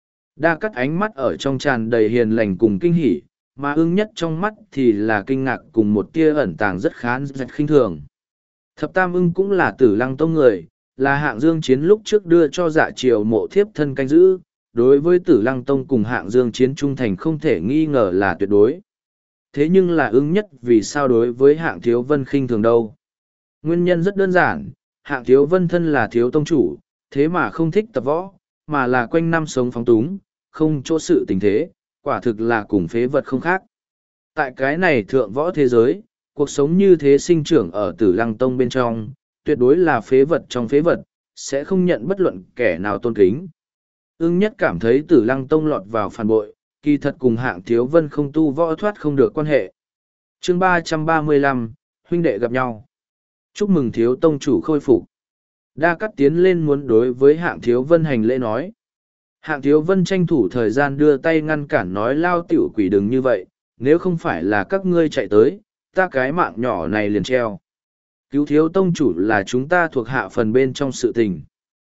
Đa Cắt ánh mắt ở trong tràn đầy hiền lành cùng kinh hỉ, mà Ưng Nhất trong mắt thì là kinh ngạc cùng một tia ẩn tàng rất khinh thường. Thập Tam Ưng cũng là Tử Lăng Tông người, là Hạng Dương Chiến lúc trước đưa cho Dạ Triều Mộ thiếp thân canh giữ, đối với Tử Lăng Tông cùng Hạng Dương Chiến trung thành không thể nghi ngờ là tuyệt đối. Thế nhưng là Ưng Nhất vì sao đối với Hạng Thiếu Vân khinh thường đâu? Nguyên nhân rất đơn giản, Hạng Thiếu Vân thân là thiếu tông chủ, thế mà không thích tập võ, mà là quanh năm sống phóng túng, không chỗ sự tình thế, quả thực là cùng phế vật không khác. Tại cái này thượng võ thế giới, cuộc sống như thế sinh trưởng ở Tử Lăng Tông bên trong, tuyệt đối là phế vật trong phế vật, sẽ không nhận bất luận kẻ nào tôn kính. Ưng Nhất cảm thấy Tử Lăng Tông lọt vào phản bội, kỳ thật cùng Hạng Thiếu Vân không tu võ thoát không được quan hệ. Chương 335, huynh đệ gặp nhau. Chúc mừng thiếu tông chủ khôi phục. Đa Cắt tiến lên muốn đối với Hạng Thiếu Vân hành lễ nói. Hạng Thiếu Vân tranh thủ thời gian đưa tay ngăn cản nói lao tiểu quỷ đừng như vậy, nếu không phải là các ngươi chạy tới, ta cái mạng nhỏ này liền treo. Cứu thiếu tông chủ là chúng ta thuộc hạ phần bên trong sự tình.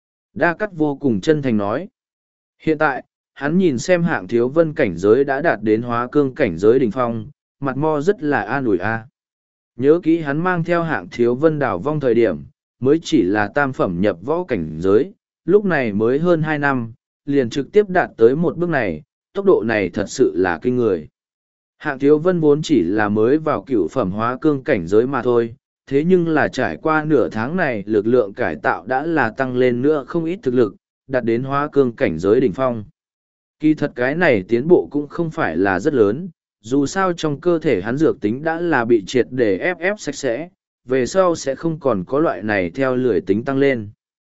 Đa Cắt vô cùng chân thành nói. Hiện tại, hắn nhìn xem Hạng Thiếu Vân cảnh giới đã đạt đến hóa cương cảnh giới đỉnh phong, mặt mo rất là an ủi a. Nhớ kỹ hắn mang theo Hạng Thiếu Vân đảo vong thời điểm, mới chỉ là tam phẩm nhập võ cảnh giới, lúc này mới hơn 2 năm, liền trực tiếp đạt tới một bước này, tốc độ này thật sự là kinh người. Hạng Thiếu Vân vốn chỉ là mới vào cửu phẩm hóa cương cảnh giới mà thôi, thế nhưng là trải qua nửa tháng này lực lượng cải tạo đã là tăng lên nữa không ít thực lực, đạt đến hóa cương cảnh giới đỉnh phong. Kỳ thật cái này tiến bộ cũng không phải là rất lớn, dù sao trong cơ thể hắn dược tính đã là bị triệt để ép sạch sẽ, về sau sẽ không còn có loại này theo lười tính tăng lên.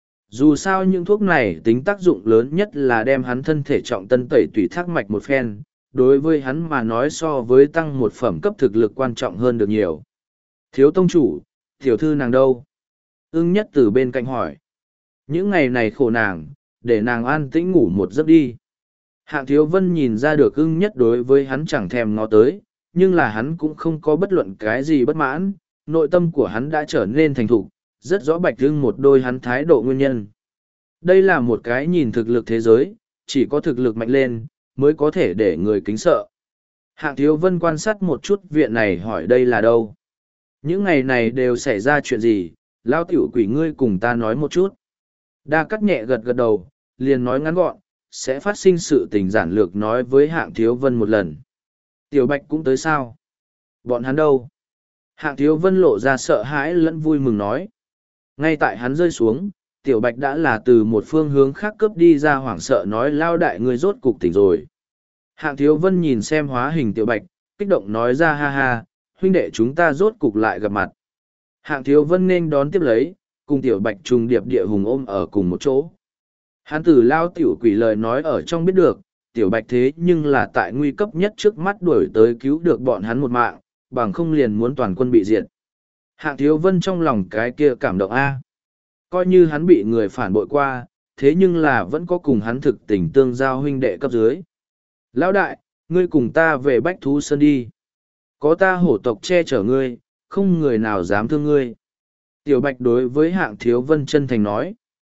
Dù sao những thuốc này tính tác dụng lớn nhất là đem hắn thân thể trọng tân tẩy tủy thác mạch một phen, đối với hắn mà nói so với tăng một phẩm cấp thực lực quan trọng hơn được nhiều. Thiếu tông chủ, tiểu thư nàng đâu? Ưng Nhất từ bên cạnh hỏi. Những ngày này khổ nàng, để nàng an tĩnh ngủ một giấc đi. Hạng Thiếu Vân nhìn ra được Ưng Nhất đối với hắn chẳng thèm ngó tới, nhưng là hắn cũng không có bất luận cái gì bất mãn, nội tâm của hắn đã trở nên thành thục, rất rõ Bạch Ưng một đôi hắn thái độ nguyên nhân. Đây là một cái nhìn thực lực thế giới, chỉ có thực lực mạnh lên, mới có thể để người kính sợ. Hạng Thiếu Vân quan sát một chút viện này hỏi đây là đâu. Những ngày này đều xảy ra chuyện gì, lao tiểu quỷ ngươi cùng ta nói một chút. Đa Cắt nhẹ gật gật đầu, liền nói ngắn gọn, sẽ phát sinh sự tình giản lược nói với Hạng Thiếu Vân một lần. Tiểu Bạch cũng tới sao? Bọn hắn đâu? Hạng Thiếu Vân lộ ra sợ hãi lẫn vui mừng nói. Ngay tại hắn rơi xuống, Tiểu Bạch đã là từ một phương hướng khác cướp đi ra hoảng sợ nói lao đại người rốt cục tỉnh rồi. Hạng Thiếu Vân nhìn xem hóa hình Tiểu Bạch, kích động nói ra ha ha, huynh đệ chúng ta rốt cục lại gặp mặt. Hạng Thiếu Vân nên đón tiếp lấy, cùng Tiểu Bạch trùng điệp địa hùng ôm ở cùng một chỗ. Hắn từ lao tiểu quỷ lời nói ở trong biết được, Tiểu Bạch thế nhưng là tại nguy cấp nhất trước mắt đuổi tới cứu được bọn hắn một mạng, bằng không liền muốn toàn quân bị diệt. Hạng Thiếu Vân trong lòng cái kia cảm động a. Coi như hắn bị người phản bội qua, thế nhưng là vẫn có cùng hắn thực tình tương giao huynh đệ cấp dưới. Lão đại, ngươi cùng ta về Bách Thú Sơn đi. Có ta hổ tộc che chở ngươi, không người nào dám thương ngươi. Tiểu Bạch đối với Hạng Thiếu Vân chân thành nói.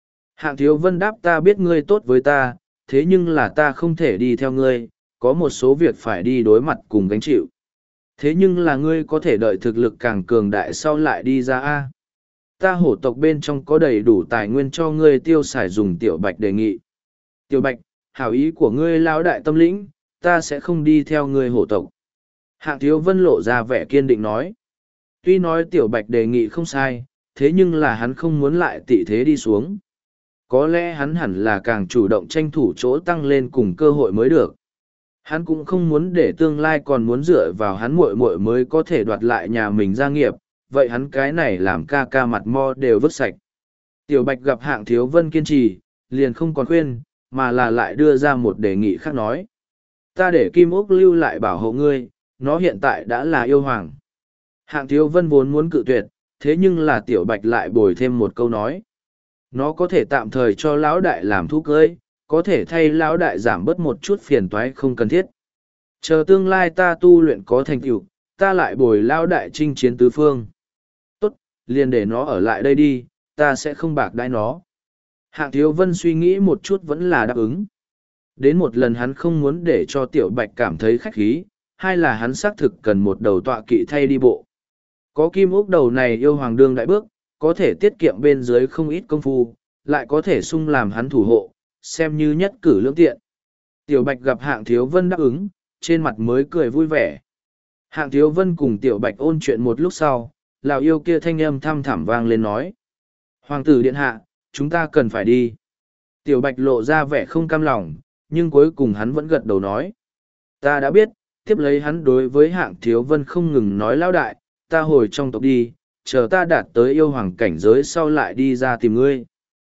Hạng Thiếu Vân đáp ta biết ngươi tốt với ta, thế nhưng là ta không thể đi theo ngươi, có một số việc phải đi đối mặt cùng gánh chịu. Thế nhưng là ngươi có thể đợi thực lực càng cường đại sau lại đi ra a. Ta hổ tộc bên trong có đầy đủ tài nguyên cho ngươi tiêu xài dùng. Tiểu Bạch đề nghị. Tiểu Bạch, hảo ý của ngươi lão đại tâm lĩnh, ta sẽ không đi theo ngươi hổ tộc. Hạng Thiếu Vân lộ ra vẻ kiên định nói. Tuy nói Tiểu Bạch đề nghị không sai, thế nhưng là hắn không muốn lại tị thế đi xuống. Có lẽ hắn hẳn là càng chủ động tranh thủ chỗ tăng lên cùng cơ hội mới được. Hắn cũng không muốn để tương lai còn muốn dựa vào hắn muội muội mới có thể đoạt lại nhà mình gia nghiệp, vậy hắn cái này làm ca ca mặt mo đều vứt sạch. Tiểu Bạch gặp Hạng Thiếu Vân kiên trì, liền không còn khuyên, mà là lại đưa ra một đề nghị khác nói. Ta để Kim Úc lưu lại bảo hộ ngươi, nó hiện tại đã là yêu hoàng. Hạng Thiếu Vân vốn muốn cự tuyệt, thế nhưng là Tiểu Bạch lại bồi thêm một câu nói. Nó có thể tạm thời cho lão đại làm thú cưới, có thể thay lão đại giảm bớt một chút phiền toái không cần thiết. Chờ tương lai ta tu luyện có thành tựu, ta lại bồi lão đại chinh chiến tứ phương. Tốt, liền để nó ở lại đây đi, ta sẽ không bạc đãi nó. Hạng Thiếu Vân suy nghĩ một chút vẫn là đáp ứng. Đến một lần hắn không muốn để cho Tiểu Bạch cảm thấy khách khí, hay là hắn xác thực cần một đầu tọa kỵ thay đi bộ. Có Kim Úc đầu này yêu hoàng đương đại bước, có thể tiết kiệm bên dưới không ít công phu, lại có thể sung làm hắn thủ hộ, xem như nhất cử lưỡng tiện. Tiểu Bạch gặp Hạng Thiếu Vân đáp ứng, trên mặt mới cười vui vẻ. Hạng Thiếu Vân cùng Tiểu Bạch ôn chuyện một lúc sau, lão yêu kia thanh âm thăm thẳm vang lên nói. Hoàng tử điện hạ, chúng ta cần phải đi. Tiểu Bạch lộ ra vẻ không cam lòng, nhưng cuối cùng hắn vẫn gật đầu nói. Ta đã biết, tiếp lấy hắn đối với Hạng Thiếu Vân không ngừng nói lão đại, ta hồi trong tộc đi, chờ ta đạt tới yêu hoàng cảnh giới sau lại đi ra tìm ngươi.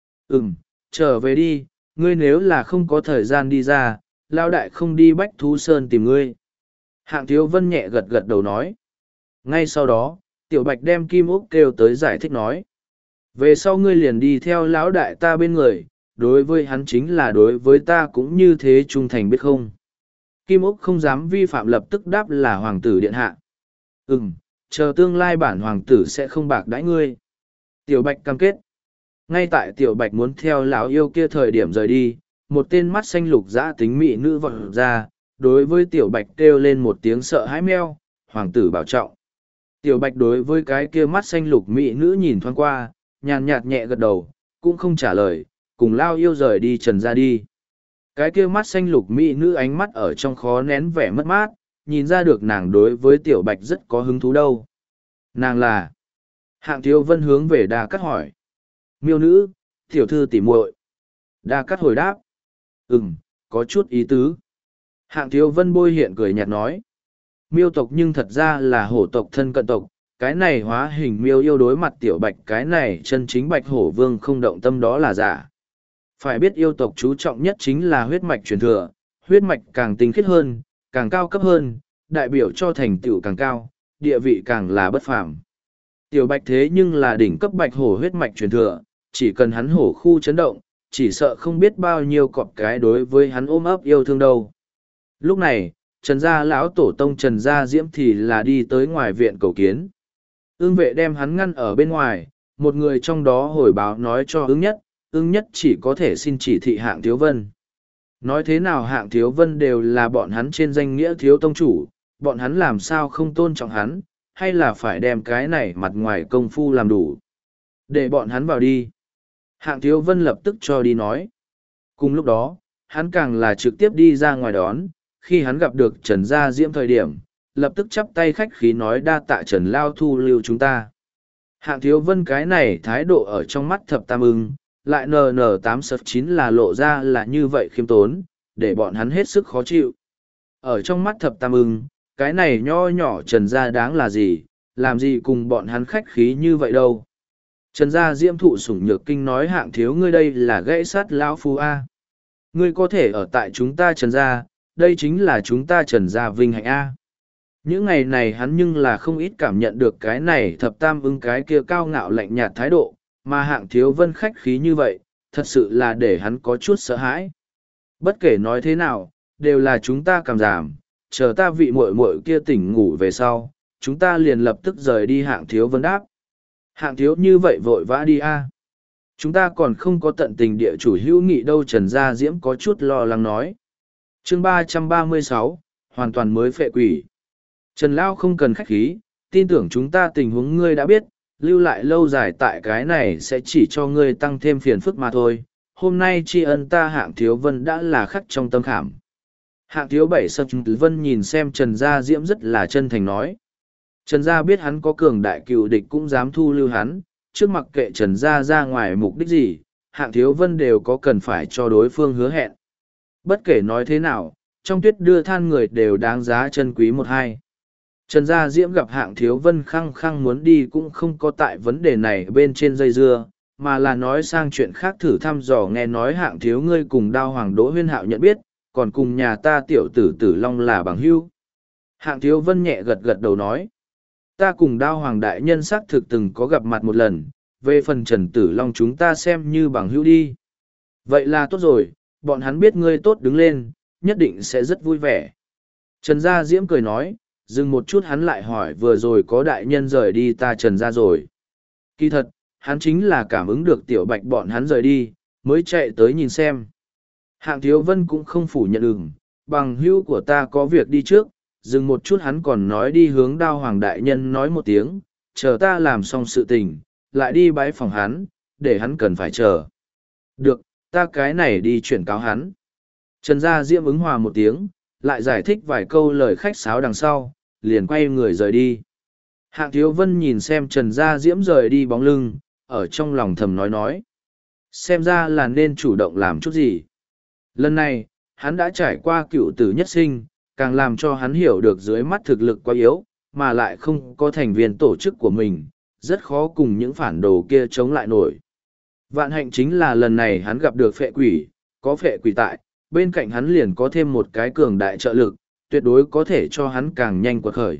Trở về đi, ngươi nếu là không có thời gian đi ra, lão đại không đi Bách Thú Sơn tìm ngươi. Hạng Thiếu Vân nhẹ gật gật đầu nói. Ngay sau đó, Tiểu Bạch đem Kim Úc kêu tới giải thích nói. Về sau ngươi liền đi theo lão đại ta bên người, đối với hắn chính là đối với ta cũng như thế trung thành biết không. Kim Úc không dám vi phạm lập tức đáp là hoàng tử điện hạ. Chờ tương lai bản hoàng tử sẽ không bạc đãi ngươi. Tiểu Bạch cam kết. Ngay tại Tiểu Bạch muốn theo lão yêu kia thời điểm rời đi, một tên mắt xanh lục dã tính mỹ nữ vọt ra, đối với Tiểu Bạch kêu lên một tiếng sợ hãi meo, hoàng tử bảo trọng. Tiểu Bạch đối với cái kia mắt xanh lục mỹ nữ nhìn thoáng qua, nhàn nhạt nhẹ gật đầu, cũng không trả lời, cùng lao yêu rời đi trần ra đi. Cái kia mắt xanh lục mỹ nữ ánh mắt ở trong khó nén vẻ mất mát, nhìn ra được nàng đối với Tiểu Bạch rất có hứng thú đâu. Nàng là... Hạng Thiếu Vân hướng về Đa Cát hỏi. Miêu nữ, tiểu thư tỉ muội. Đa Cát hồi đáp. Có chút ý tứ. Hạng Thiếu Vân bôi hiện cười nhạt nói. Miêu tộc nhưng thật ra là hổ tộc thân cận tộc, cái này hóa hình miêu yêu đối mặt Tiểu Bạch cái này chân chính Bạch Hổ Vương không động tâm đó là giả. Phải biết yêu tộc chú trọng nhất chính là huyết mạch truyền thừa, huyết mạch càng tinh khiết hơn, càng cao cấp hơn, đại biểu cho thành tựu càng cao, địa vị càng là bất phàm. Tiểu Bạch thế nhưng là đỉnh cấp Bạch Hổ huyết mạch truyền thừa, chỉ cần hắn hổ khu chấn động, chỉ sợ không biết bao nhiêu cọp cái đối với hắn ôm ấp yêu thương đâu. Lúc này, Trần gia lão tổ tông Trần gia Diễm thì là đi tới ngoài viện cầu kiến. Ưng vệ đem hắn ngăn ở bên ngoài, một người trong đó hồi báo nói cho ưng nhất chỉ có thể xin chỉ thị Hạng Thiếu Vân. Nói thế nào Hạng Thiếu Vân đều là bọn hắn trên danh nghĩa thiếu tông chủ, bọn hắn làm sao không tôn trọng hắn, hay là phải đem cái này mặt ngoài công phu làm đủ. Để bọn hắn vào đi. Hạng Thiếu Vân lập tức cho đi nói. Cùng lúc đó, hắn càng là trực tiếp đi ra ngoài đón, khi hắn gặp được Trần Gia Diễm thời điểm, lập tức chắp tay khách khí nói đa tạ Trần Lao thu lưu chúng ta. Hạng Thiếu Vân cái này thái độ ở trong mắt thập tam ưng, lại NN8 là lộ ra là như vậy khiêm tốn, để bọn hắn hết sức khó chịu. Ở trong mắt thập tam ưng, cái này nho nhỏ Trần Gia đáng là gì, làm gì cùng bọn hắn khách khí như vậy đâu. Trần Gia Diễm thụ sủng nhược kinh nói Hạng Thiếu ngươi đây là gãy sát lão phu A. Ngươi có thể ở tại chúng ta Trần Gia, đây chính là chúng ta Trần Gia vinh hạnh A. Những ngày này hắn nhưng là không ít cảm nhận được cái này thập tam ưng cái kia cao ngạo lạnh nhạt thái độ, mà Hạng Thiếu Vân khách khí như vậy, thật sự là để hắn có chút sợ hãi. Bất kể nói thế nào, đều là chúng ta cảm giảm, chờ ta vị muội muội kia tỉnh ngủ về sau, chúng ta liền lập tức rời đi. Hạng Thiếu Vân đáp. Hạng Thiếu như vậy vội vã đi a. Chúng ta còn không có tận tình địa chủ hữu nghị đâu, Trần Gia Diễm có chút lo lắng nói. Chương 336, hoàn toàn mới phệ quỷ. Trần Lao không cần khách khí, tin tưởng chúng ta tình huống ngươi đã biết, lưu lại lâu dài tại cái này sẽ chỉ cho ngươi tăng thêm phiền phức mà thôi. Hôm nay tri ân ta Hạng Thiếu Vân đã là khắc trong tâm khảm. Hạng Thiếu Bảy Sập Vân nhìn xem Trần Gia Diễm rất là chân thành nói. Trần Gia biết hắn có cường đại cựu địch cũng dám thu lưu hắn, trước mặc kệ Trần Gia ra ngoài mục đích gì, Hạng Thiếu Vân đều có cần phải cho đối phương hứa hẹn. Bất kể nói thế nào, trong tuyết đưa than người đều đáng giá chân quý một hai. Trần Gia Diễm gặp Hạng Thiếu Vân khăng khăng muốn đi cũng không có tại vấn đề này bên trên dây dưa, mà là nói sang chuyện khác thử thăm dò nghe nói Hạng Thiếu ngươi cùng Đao Hoàng Đỗ Huyên Hạo nhận biết, còn cùng nhà ta tiểu tử Tử Long là bằng hữu. Hạng Thiếu Vân nhẹ gật gật đầu nói. Ta cùng Đao Hoàng Đại Nhân xác thực từng có gặp mặt một lần, về phần Trần Tử Long chúng ta xem như bằng hữu đi. Vậy là tốt rồi, bọn hắn biết ngươi tốt đứng lên, nhất định sẽ rất vui vẻ. Trần Gia Diễm cười nói, dừng một chút hắn lại hỏi vừa rồi có đại nhân rời đi ta Trần Gia rồi. Kỳ thật, hắn chính là cảm ứng được Tiểu Bạch bọn hắn rời đi, mới chạy tới nhìn xem. Hạng Thiếu Vân cũng không phủ nhận bằng hữu của ta có việc đi trước, dừng một chút hắn còn nói đi hướng Đao Hoàng Đại Nhân nói một tiếng, chờ ta làm xong sự tình, lại đi bái phòng hắn, để hắn cần phải chờ. Được, ta cái này đi chuyển cáo hắn. Trần Gia Diễm ứng hòa một tiếng, lại giải thích vài câu lời khách sáo đằng sau, liền quay người rời đi. Hạng Thiếu Vân nhìn xem Trần Gia Diễm rời đi bóng lưng, ở trong lòng thầm nói. Xem ra là nên chủ động làm chút gì. Lần này, hắn đã trải qua cựu tử nhất sinh, càng làm cho hắn hiểu được dưới mắt thực lực quá yếu, mà lại không có thành viên tổ chức của mình, rất khó cùng những phản đồ kia chống lại nổi. Vạn hạnh chính là lần này hắn gặp được phệ quỷ, có phệ quỷ tại, bên cạnh hắn liền có thêm một cái cường đại trợ lực, tuyệt đối có thể cho hắn càng nhanh quật khởi.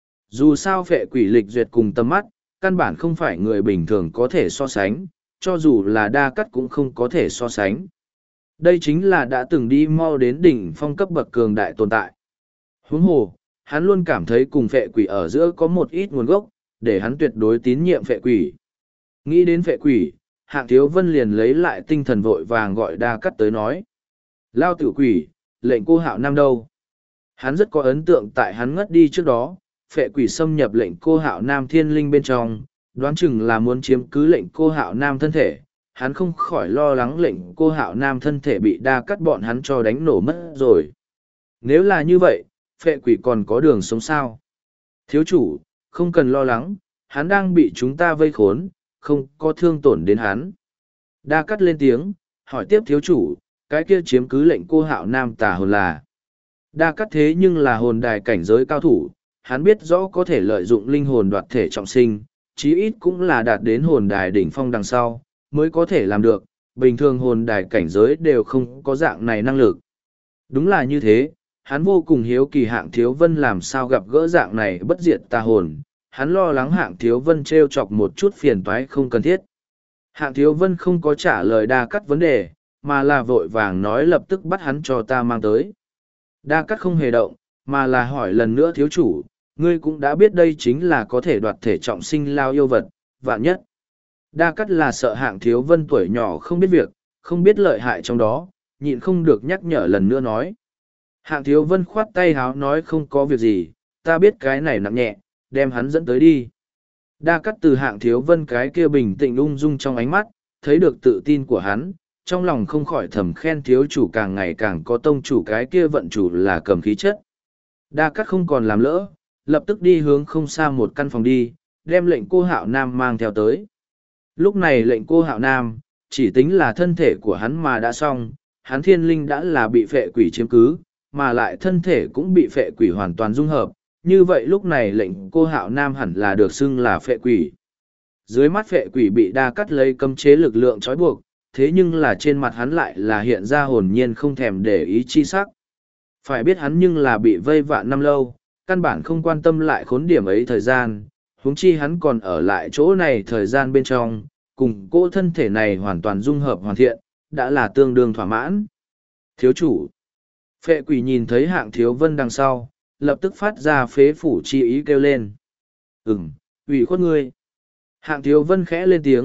Dù sao phệ quỷ lịch duyệt cùng tầm mắt, căn bản không phải người bình thường có thể so sánh, cho dù là đa cắt cũng không có thể so sánh. Đây chính là đã từng đi mau đến đỉnh phong cấp bậc cường đại tồn tại. Huống hồ, hắn luôn cảm thấy cùng phệ quỷ ở giữa có một ít nguồn gốc, để hắn tuyệt đối tín nhiệm phệ quỷ. Nghĩ đến phệ quỷ, Hạng Thiếu Vân liền lấy lại tinh thần vội vàng gọi đa cắt tới nói. Lao tử quỷ, lệnh cô Hạo Nam đâu? Hắn rất có ấn tượng tại hắn ngất đi trước đó, phệ quỷ xâm nhập lệnh cô Hạo Nam thiên linh bên trong, đoán chừng là muốn chiếm cứ lệnh cô Hạo Nam thân thể. Hắn không khỏi lo lắng lệnh cô Hạo Nam thân thể bị đa cắt bọn hắn cho đánh nổ mất rồi. Nếu là như vậy, phệ quỷ còn có đường sống sao? Thiếu chủ, không cần lo lắng, hắn đang bị chúng ta vây khốn, không có thương tổn đến hắn. Đa cắt lên tiếng, hỏi tiếp thiếu chủ, cái kia chiếm cứ lệnh cô Hạo Nam tà hồn là. Đa cắt thế nhưng là hồn đài cảnh giới cao thủ, hắn biết rõ có thể lợi dụng linh hồn đoạt thể trọng sinh, chí ít cũng là đạt đến hồn đài đỉnh phong đằng sau, mới có thể làm được, bình thường hồn đài cảnh giới đều không có dạng này năng lực. Đúng là như thế, hắn vô cùng hiếu kỳ Hạng Thiếu Vân làm sao gặp gỡ dạng này bất diệt tà hồn, hắn lo lắng Hạng Thiếu Vân trêu chọc một chút phiền toái không cần thiết. Hạng Thiếu Vân không có trả lời đa cắt vấn đề, mà là vội vàng nói lập tức bắt hắn cho ta mang tới. Đa cắt không hề động, mà là hỏi lần nữa thiếu chủ, ngươi cũng đã biết đây chính là có thể đoạt thể trọng sinh lao yêu vật, vạn nhất. Đa cắt là sợ Hạng Thiếu Vân tuổi nhỏ không biết việc, không biết lợi hại trong đó, nhịn không được nhắc nhở lần nữa nói. Hạng Thiếu Vân khoát tay háo nói không có việc gì, ta biết cái này nặng nhẹ, đem hắn dẫn tới đi. Đa cắt từ Hạng Thiếu Vân cái kia bình tĩnh ung dung trong ánh mắt, thấy được tự tin của hắn, trong lòng không khỏi thầm khen thiếu chủ càng ngày càng có tông chủ cái kia vận chủ là cầm khí chất. Đa cắt không còn làm lỡ, lập tức đi hướng không xa một căn phòng đi, đem lệnh cô Hạo Nam mang theo tới. Lúc này lệnh cô Hạo Nam, chỉ tính là thân thể của hắn mà đã xong, hắn thiên linh đã là bị phệ quỷ chiếm cứ, mà lại thân thể cũng bị phệ quỷ hoàn toàn dung hợp, như vậy lúc này lệnh cô Hạo Nam hẳn là được xưng là phệ quỷ. Dưới mắt phệ quỷ bị đa cắt lấy cấm chế lực lượng trói buộc, thế nhưng là trên mặt hắn lại là hiện ra hồn nhiên không thèm để ý chi sắc. Phải biết hắn nhưng là bị vây vạn năm lâu, căn bản không quan tâm lại khốn điểm ấy thời gian, huống chi hắn còn ở lại chỗ này thời gian bên trong, cùng cỗ thân thể này hoàn toàn dung hợp hoàn thiện, đã là tương đương thỏa mãn. Thiếu chủ, phệ quỷ nhìn thấy Hạng Thiếu Vân đằng sau, lập tức phát ra phế phủ chi ý kêu lên. Ủy khuất ngươi. Hạng Thiếu Vân khẽ lên tiếng,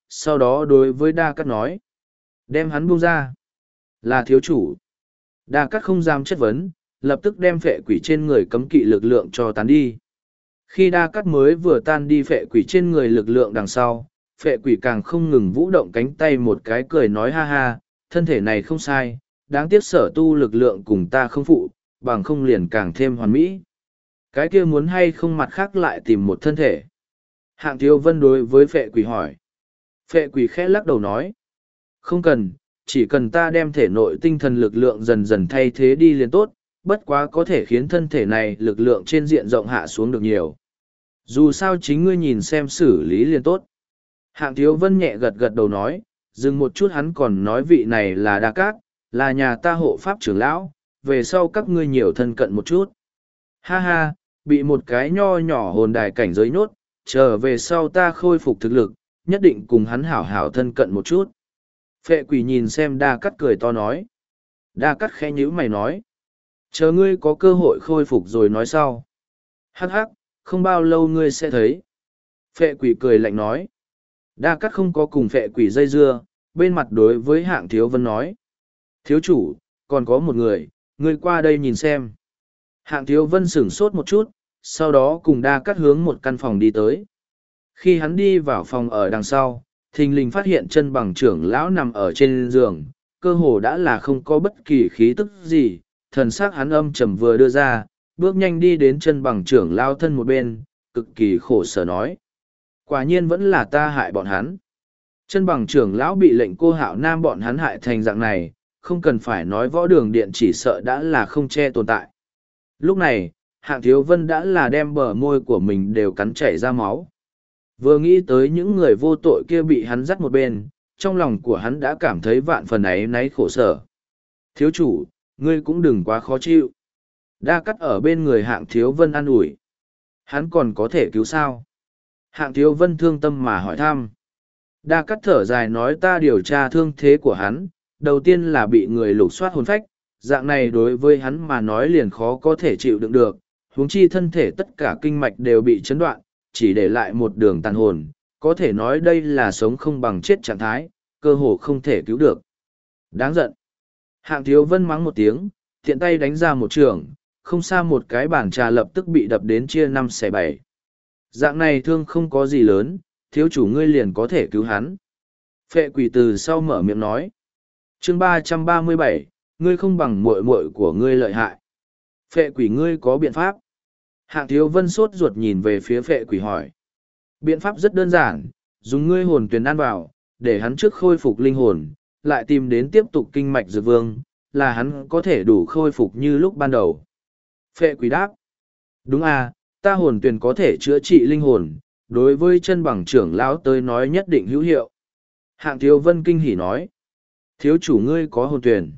sau đó đối với Đa Cát nói. Đem hắn buông ra. Là thiếu chủ. Đa Cát không dám chất vấn, lập tức đem phệ quỷ trên người cấm kỵ lực lượng cho tán đi. Khi Đa Cát mới vừa tan đi phệ quỷ trên người lực lượng đằng sau, phệ quỷ càng không ngừng vũ động cánh tay một cái cười nói ha ha, thân thể này không sai, đáng tiếc sở tu lực lượng cùng ta không phụ, bằng không liền càng thêm hoàn mỹ. Cái kia muốn hay không mặt khác lại tìm một thân thể. Hạng Thiếu Vân đối với phệ quỷ hỏi. Phệ quỷ khẽ lắc đầu nói. Không cần, chỉ cần ta đem thể nội tinh thần lực lượng dần dần thay thế đi liền tốt, bất quá có thể khiến thân thể này lực lượng trên diện rộng hạ xuống được nhiều. Dù sao chính ngươi nhìn xem xử lý liền tốt. Hạng Thiếu Vân nhẹ gật gật đầu nói, dừng một chút hắn còn nói vị này là Đa Cát, là nhà ta hộ pháp trưởng lão, về sau các ngươi nhiều thân cận một chút. Ha ha, bị một cái nho nhỏ hồn đài cảnh giới nhốt, chờ về sau ta khôi phục thực lực, nhất định cùng hắn hảo hảo thân cận một chút. Phệ quỷ nhìn xem Đa Cát cười to nói. Đa Cát khẽ nhíu mày nói. Chờ ngươi có cơ hội khôi phục rồi nói sau. Hắc hắc, không bao lâu ngươi sẽ thấy. Phệ quỷ cười lạnh nói. Đa Cát không có cùng phệ quỷ dây dưa, bên mặt đối với Hạng Thiếu Vân nói. Thiếu chủ, còn có một người, ngươi qua đây nhìn xem. Hạng Thiếu Vân sửng sốt một chút, sau đó cùng Đa Cát hướng một căn phòng đi tới. Khi hắn đi vào phòng ở đằng sau, thình lình phát hiện chân bằng trưởng lão nằm ở trên giường, cơ hồ đã là không có bất kỳ khí tức gì, thần sắc hắn âm trầm vừa đưa ra, bước nhanh đi đến chân bằng trưởng lão thân một bên, cực kỳ khổ sở nói. Quả nhiên vẫn là ta hại bọn hắn. Chân bằng trưởng lão bị lệnh cô Hạo Nam bọn hắn hại thành dạng này, không cần phải nói võ đường điện chỉ sợ đã là không che tồn tại. Lúc này, Hạng Thiếu Vân đã là đem bờ môi của mình đều cắn chảy ra máu. Vừa nghĩ tới những người vô tội kia bị hắn dắt một bên, trong lòng của hắn đã cảm thấy vạn phần ấy náy khổ sở. Thiếu chủ, ngươi cũng đừng quá khó chịu. Đa Cát ở bên người Hạng Thiếu Vân an ủi. Hắn còn có thể cứu sao? Hạng Thiếu Vân thương tâm mà hỏi thăm. Đa Cát thở dài nói ta điều tra thương thế của hắn, đầu tiên là bị người lục soát hồn phách, dạng này đối với hắn mà nói liền khó có thể chịu đựng được, huống chi thân thể tất cả kinh mạch đều bị chấn đoạn, chỉ để lại một đường tàn hồn, có thể nói đây là sống không bằng chết trạng thái, cơ hồ không thể cứu được. Đáng giận. Hạng Thiếu Vân mắng một tiếng, tiện tay đánh ra một trường, không xa một cái bàn trà lập tức bị đập đến chia 5/7. Dạng này thương không có gì lớn, thiếu chủ ngươi liền có thể cứu hắn. Phệ quỷ từ sau mở miệng nói. Chương 337, ngươi không bằng muội muội của ngươi lợi hại. Phệ quỷ ngươi có biện pháp? Hạng Thiếu Vân sốt ruột nhìn về phía phệ quỷ hỏi. Biện pháp rất đơn giản, dùng ngươi hồn tuyền ăn vào, để hắn trước khôi phục linh hồn, lại tìm đến tiếp tục kinh mạch dược vương, là hắn có thể đủ khôi phục như lúc ban đầu. Phệ quỷ đáp. Đúng à, ta hồn tuyền có thể chữa trị linh hồn, đối với chân bằng trưởng lão tới nói nhất định hữu hiệu. Hạng Thiếu Vân kinh hỉ nói. Thiếu chủ ngươi có hồn tuyền.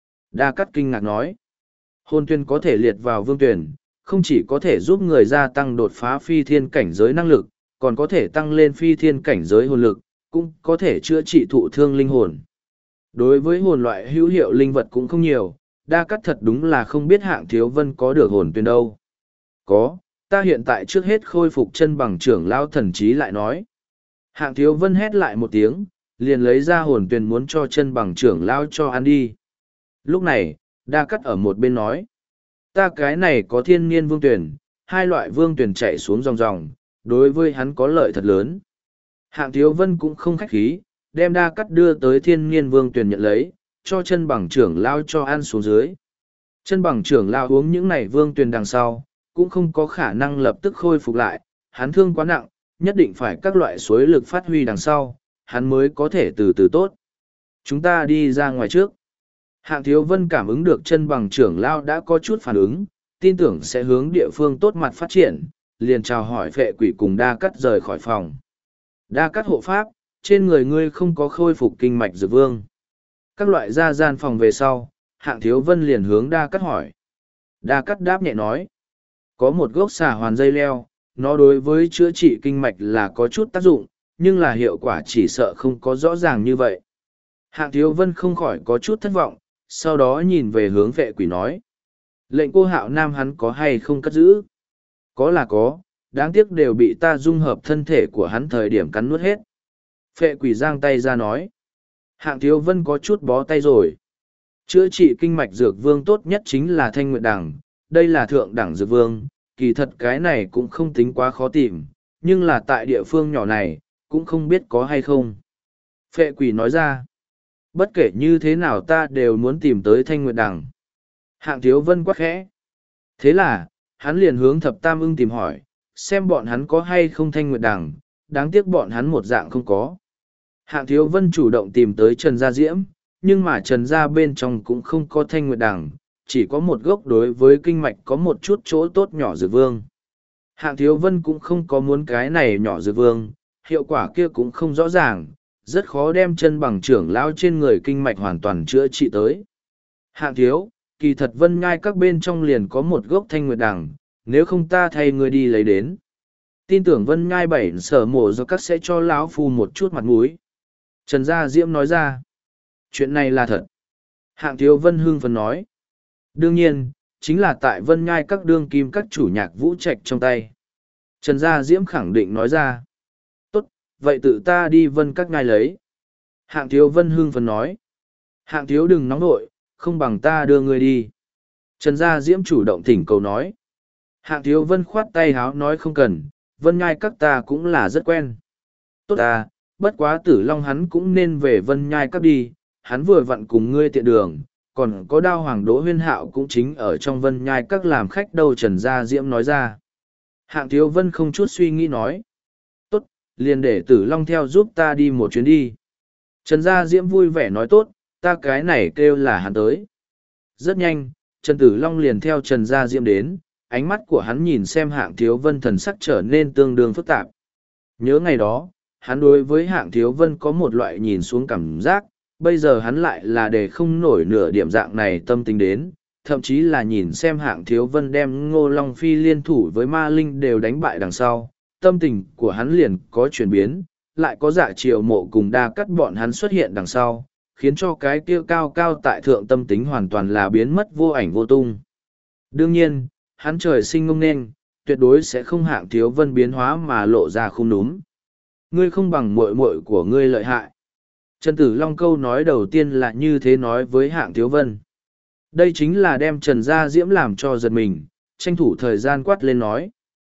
Đa Cát kinh ngạc nói. Hồn tuyền có thể liệt vào vương tuyền, không chỉ có thể giúp người gia tăng đột phá phi thiên cảnh giới năng lực, còn có thể tăng lên phi thiên cảnh giới hồn lực, cũng có thể chữa trị thụ thương linh hồn. Đối với hồn loại hữu hiệu linh vật cũng không nhiều, Đa Cát thật đúng là không biết Hạng Thiếu Vân có được hồn tuyền đâu. Có, ta hiện tại trước hết khôi phục chân bằng trưởng lão thần trí lại nói. Hạng Thiếu Vân hét lại một tiếng, liền lấy ra hồn tuyền muốn cho chân bằng trưởng lão cho ăn đi. Lúc này, Đa Cát ở một bên nói. Ta cái này có thiên niên vương tuyển, hai loại vương tuyển chạy xuống dòng dòng, đối với hắn có lợi thật lớn. Hạng Thiếu Vân cũng không khách khí, đem Đa Cát đưa tới thiên niên vương tuyển nhận lấy, cho chân bằng trưởng lao cho ăn xuống dưới. Chân bằng trưởng lao uống những này vương tuyển đằng sau, cũng không có khả năng lập tức khôi phục lại, hắn thương quá nặng, nhất định phải các loại suối lực phát huy đằng sau, hắn mới có thể từ từ tốt. Chúng ta đi ra ngoài trước. Hạng Thiếu Vân cảm ứng được chân bằng trưởng lao đã có chút phản ứng, tin tưởng sẽ hướng địa phương tốt mặt phát triển, liền chào hỏi phệ quỷ cùng Đa Cát rời khỏi phòng. Đa Cát hộ pháp, trên người ngươi không có khôi phục kinh mạch dược vương. Các loại ra gian phòng về sau, Hạng Thiếu Vân liền hướng Đa Cát hỏi. Đa Cát đáp nhẹ nói, có một gốc xà hoàn dây leo, nó đối với chữa trị kinh mạch là có chút tác dụng, nhưng là hiệu quả chỉ sợ không có rõ ràng như vậy. Hạng Thiếu Vân không khỏi có chút thất vọng, sau đó nhìn về hướng vệ quỷ nói. Lệnh cô Hạo Nam hắn có hay không cất giữ? Có là có, đáng tiếc đều bị ta dung hợp thân thể của hắn thời điểm cắn nuốt hết. Phệ quỷ giang tay ra nói. Hạng Thiếu Vân có chút bó tay rồi. Chữa trị kinh mạch dược vương tốt nhất chính là Thanh Nguyệt Đằng, đây là thượng đẳng dược vương, kỳ thật cái này cũng không tính quá khó tìm, nhưng là tại địa phương nhỏ này, cũng không biết có hay không. Phệ quỷ nói ra, bất kể như thế nào ta đều muốn tìm tới Thanh Nguyệt Đằng. Hạng Thiếu Vân quát khẽ. Thế là, hắn liền hướng Thập Tam Ưng tìm hỏi, xem bọn hắn có hay không Thanh Nguyệt Đằng, đáng tiếc bọn hắn một dạng không có. Hạng Thiếu Vân chủ động tìm tới Trần Gia Diễm, nhưng mà Trần Gia bên trong cũng không có Thanh Nguyệt Đằng, chỉ có một gốc đối với kinh mạch có một chút chỗ tốt nhỏ dược vương. Hạng Thiếu Vân cũng không có muốn cái này nhỏ dược vương, hiệu quả kia cũng không rõ ràng, rất khó đem chân bằng trưởng lão trên người kinh mạch hoàn toàn chữa trị tới. Hạng Thiếu, kỳ thật Vân Nhai các bên trong liền có một gốc Thanh Nguyệt Đằng, nếu không ta thay ngươi đi lấy đến. Tin tưởng Vân Nhai bảy sở mộ do các sẽ cho lão phu một chút mặt mũi. Trần Gia Diễm nói ra, chuyện này là thật. Hạng Thiếu Vân hưng phấn nói, đương nhiên, chính là tại Vân Nhai các đương kim các chủ nhạc vũ trạch trong tay. Trần Gia Diễm khẳng định nói ra, tốt, vậy tự ta đi Vân các ngài lấy. Hạng Thiếu Vân hưng phấn nói, Hạng Thiếu đừng nóng nội, không bằng ta đưa người đi. Trần Gia Diễm chủ động thỉnh cầu nói. Hạng Thiếu Vân khoát tay háo nói không cần, Vân Nhai các ta cũng là rất quen. Tốt à, bất quá Tử Long hắn cũng nên về Vân Nhai các đi, hắn vừa vặn cùng ngươi tiện đường, còn có Đao Hoàng Đỗ Huyên Hạo cũng chính ở trong Vân Nhai các làm khách đâu. Trần Gia Diễm nói ra. Hạng Thiếu Vân không chút suy nghĩ nói. Tốt, liền để Tử Long theo giúp ta đi một chuyến đi. Trần Gia Diễm vui vẻ nói tốt, ta cái này kêu là hắn tới. Rất nhanh, Trần Tử Long liền theo Trần Gia Diễm đến, ánh mắt của hắn nhìn xem Hạng Thiếu Vân thần sắc trở nên tương đương phức tạp. Nhớ ngày đó, hắn đối với Hạng Thiếu Vân có một loại nhìn xuống cảm giác, bây giờ hắn lại là để không nổi nửa điểm dạng này tâm tình đến, thậm chí là nhìn xem Hạng Thiếu Vân đem Ngô Long Phi liên thủ với Ma Linh đều đánh bại đằng sau, tâm tình của hắn liền có chuyển biến, lại có Dạ Triều Mộ cùng Đa Cắt bọn hắn xuất hiện đằng sau, khiến cho cái kia cao cao tại thượng tâm tính hoàn toàn là biến mất vô ảnh vô tung. Đương nhiên, hắn trời sinh ngông nên, tuyệt đối sẽ không Hạng Thiếu Vân biến hóa mà lộ ra không đúng. Ngươi không bằng muội muội của ngươi lợi hại. Trần Tử Long câu nói đầu tiên là như thế nói với Hạng Thiếu Vân. Đây chính là đem Trần Gia Diễm làm cho giật mình, tranh thủ thời gian quát lên nói.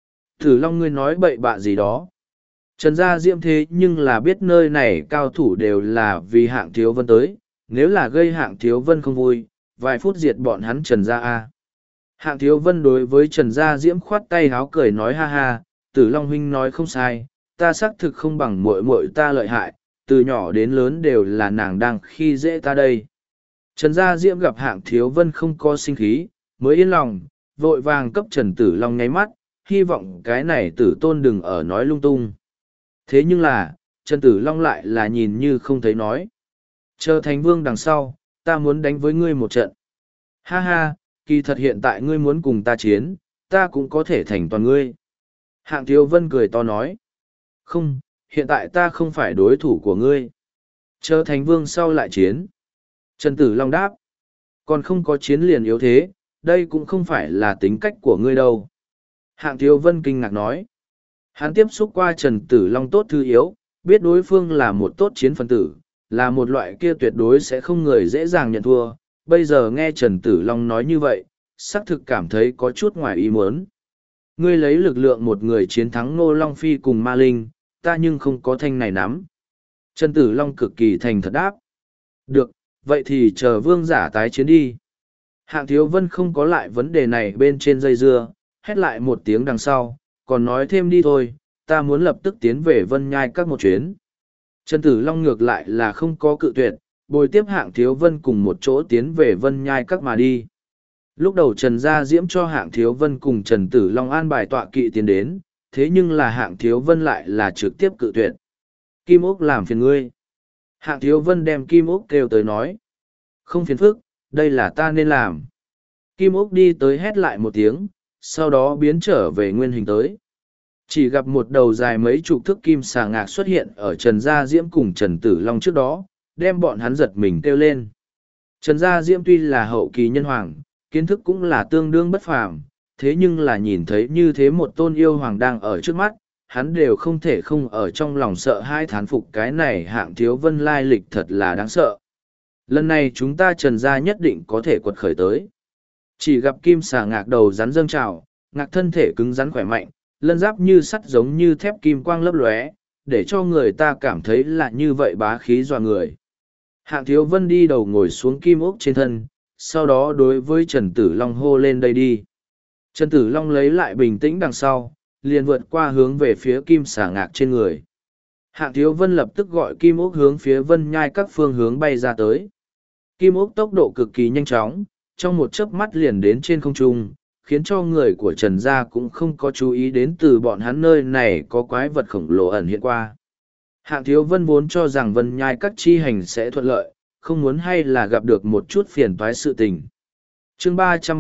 Tử Long ngươi nói bậy bạ gì đó. Trần Gia Diễm thế nhưng là biết nơi này cao thủ đều là vì Hạng Thiếu Vân tới, nếu là gây Hạng Thiếu Vân không vui, vài phút diệt bọn hắn Trần Gia A. Hạng Thiếu Vân đối với Trần Gia Diễm khoát tay háo cười nói ha ha, Tử Long huynh nói không sai, ta xác thực không bằng muội muội ta lợi hại, từ nhỏ đến lớn đều là nàng đang khi dễ ta đây. Trần Gia Diễm gặp Hạng Thiếu Vân không có sinh khí, mới yên lòng, vội vàng cấp Trần Tử Long nháy mắt, hy vọng cái này tử tôn đừng ở nói lung tung. Thế nhưng là, Trần Tử Long lại là nhìn như không thấy nói. Chờ thành vương đằng sau, ta muốn đánh với ngươi một trận. Ha ha, kỳ thật hiện tại ngươi muốn cùng ta chiến, ta cũng có thể thành toàn ngươi. Hạng Thiếu Vân cười to nói. Không, hiện tại ta không phải đối thủ của ngươi. Chờ thành vương sau lại chiến. Trần Tử Long đáp. Còn không có chiến liền yếu thế, đây cũng không phải là tính cách của ngươi đâu. Hạng Thiếu Vân kinh ngạc nói. Hắn tiếp xúc qua Trần Tử Long tốt thứ yếu, biết đối phương là một tốt chiến phân tử, là một loại kia tuyệt đối sẽ không người dễ dàng nhận thua. Bây giờ nghe Trần Tử Long nói như vậy, xác thực cảm thấy có chút ngoài ý muốn. Ngươi lấy lực lượng một người chiến thắng Ngô Long Phi cùng Ma Linh, ta nhưng không có thanh này nắm. Trần Tử Long cực kỳ thành thật đáp. Được, vậy thì chờ vương giả tái chiến đi. Hạng Thiếu Vân không có lại vấn đề này bên trên dây dưa, hét lại một tiếng đằng sau, còn nói thêm đi thôi, ta muốn lập tức tiến về Vân Nhai các một chuyến. Trần Tử Long ngược lại là không có cự tuyệt, bồi tiếp Hạng Thiếu Vân cùng một chỗ tiến về Vân Nhai các mà đi. Lúc đầu Trần Gia Diễm cho Hạng Thiếu Vân cùng Trần Tử Long an bài tọa kỵ tiến đến, thế nhưng là Hạng Thiếu Vân lại là trực tiếp cự tuyệt. Kim Ốc làm phiền ngươi. Hạng Thiếu Vân đem Kim Ốc kêu tới nói. Không phiền phức, đây là ta nên làm. Kim Ốc đi tới hét lại một tiếng, sau đó biến trở về nguyên hình tới. Chỉ gặp một đầu dài mấy chục thước kim xà ngạc xuất hiện ở Trần Gia Diễm cùng Trần Tử Long trước đó, đem bọn hắn giật mình kêu lên. Trần Gia Diễm tuy là hậu kỳ nhân hoàng, kiến thức cũng là tương đương bất phàm, thế nhưng là nhìn thấy như thế một tôn yêu hoàng đang ở trước mắt, hắn đều không thể không ở trong lòng sợ hai thán phục cái này Hạng Thiếu Vân lai lịch thật là đáng sợ. Lần này chúng ta Trần gia nhất định có thể quật khởi tới. Chỉ gặp kim xà ngạc đầu rắn dâng trào, ngạc thân thể cứng rắn khỏe mạnh, lân giáp như sắt giống như thép kim quang lấp lóe, để cho người ta cảm thấy là như vậy bá khí dọa người. Hạng Thiếu Vân đi đầu ngồi xuống kim ốc trên thân, sau đó đối với Trần Tử Long hô lên đây đi. Trần Tử Long lấy lại bình tĩnh đằng sau, liền vượt qua hướng về phía kim xà ngạc trên người. Hạng Thiếu Vân lập tức gọi kim ốc hướng phía Vân Nhai các phương hướng bay ra tới. Kim ốc tốc độ cực kỳ nhanh chóng, trong một chớp mắt liền đến trên không trung, khiến cho người của Trần gia cũng không có chú ý đến từ bọn hắn nơi này có quái vật khổng lồ ẩn hiện qua. Hạng Thiếu Vân vốn cho rằng Vân Nhai các chi hành sẽ thuận lợi, không muốn hay là gặp được một chút phiền toái sự tình. Chương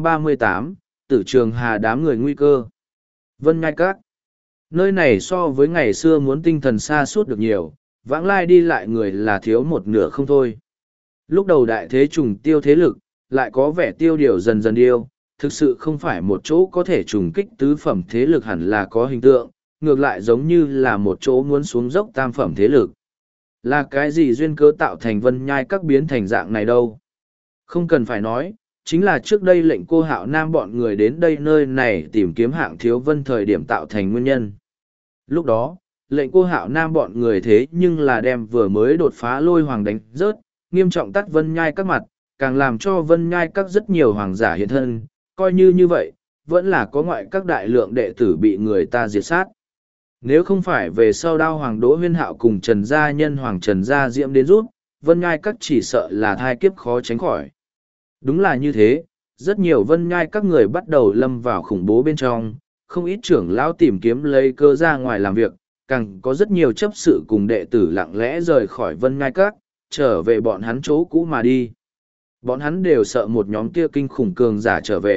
338, Tử Trường Hà đám người nguy cơ. Vân Nhai các. Nơi này so với ngày xưa muốn tinh thần xa suốt được nhiều, vãng lai đi lại người là thiếu một nửa không thôi. Lúc đầu đại thế trùng tiêu thế lực, lại có vẻ tiêu điều dần dần điêu, thực sự không phải một chỗ có thể trùng kích tứ phẩm thế lực hẳn là có hình tượng, ngược lại giống như là một chỗ muốn xuống dốc tam phẩm thế lực. Là cái gì duyên cớ tạo thành Vân Nhai các biến thành dạng này đâu? Không cần phải nói, chính là trước đây lệnh cô Hạo Nam bọn người đến đây nơi này tìm kiếm Hạng Thiếu Vân thời điểm tạo thành nguyên nhân. Lúc đó, lệnh cô Hạo Nam bọn người thế nhưng là đem vừa mới đột phá lôi hoàng đánh rớt, nghiêm trọng tắt Vân Nhai các mặt, càng làm cho Vân Nhai các rất nhiều hoàng giả hiện thân, coi như vậy, vẫn là có ngoại các đại lượng đệ tử bị người ta diệt sát. Nếu không phải về sau đao hoàng Đỗ Huyên Hạo cùng Trần Gia Nhân hoàng Trần Gia Diễm đến rút, Vân Nhai các chỉ sợ là thai kiếp khó tránh khỏi. Đúng là như thế, rất nhiều Vân Nhai các người bắt đầu lâm vào khủng bố bên trong, không ít trưởng lão tìm kiếm lấy cơ ra ngoài làm việc, càng có rất nhiều chấp sự cùng đệ tử lặng lẽ rời khỏi Vân Nhai các, trở về bọn hắn chỗ cũ mà đi. Bọn hắn đều sợ một nhóm kia kinh khủng cường giả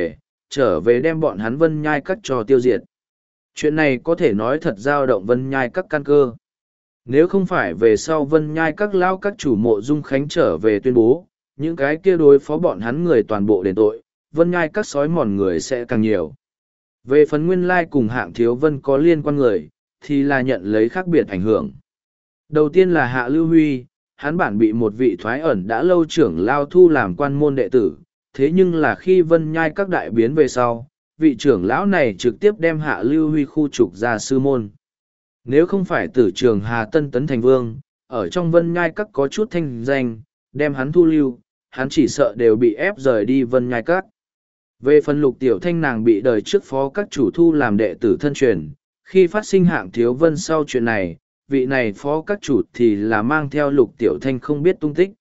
trở về đem bọn hắn Vân Nhai các cho tiêu diệt. Chuyện này có thể nói thật dao động Vân Nhai các căn cơ. Nếu không phải về sau Vân Nhai các lao các chủ Mộ Dung Khánh trở về tuyên bố, những cái kia đối phó bọn hắn người toàn bộ đền tội, Vân Nhai các sói mòn người sẽ càng nhiều. Về phần nguyên lai cùng Hạng Thiếu Vân có liên quan người, thì là nhận lấy khác biệt ảnh hưởng. Đầu tiên là Hạ Lưu Huy, hắn bản bị một vị thoái ẩn đã lâu trưởng lao thu làm quan môn đệ tử, thế nhưng là khi Vân Nhai các đại biến về sau, vị trưởng lão này trực tiếp đem Hạ Lưu Huy khu trục ra sư môn. Nếu không phải Tử Trường Hà tân tấn thành vương, ở trong Vân Nhai các có chút thanh danh, đem hắn thu lưu, hắn chỉ sợ đều bị ép rời đi Vân Nhai các. Về phần Lục Tiểu Thanh nàng bị đời trước phó các chủ thu làm đệ tử thân truyền, khi phát sinh Hạng Thiếu Vân sau chuyện này, vị này phó các chủ thì là mang theo Lục Tiểu Thanh không biết tung tích.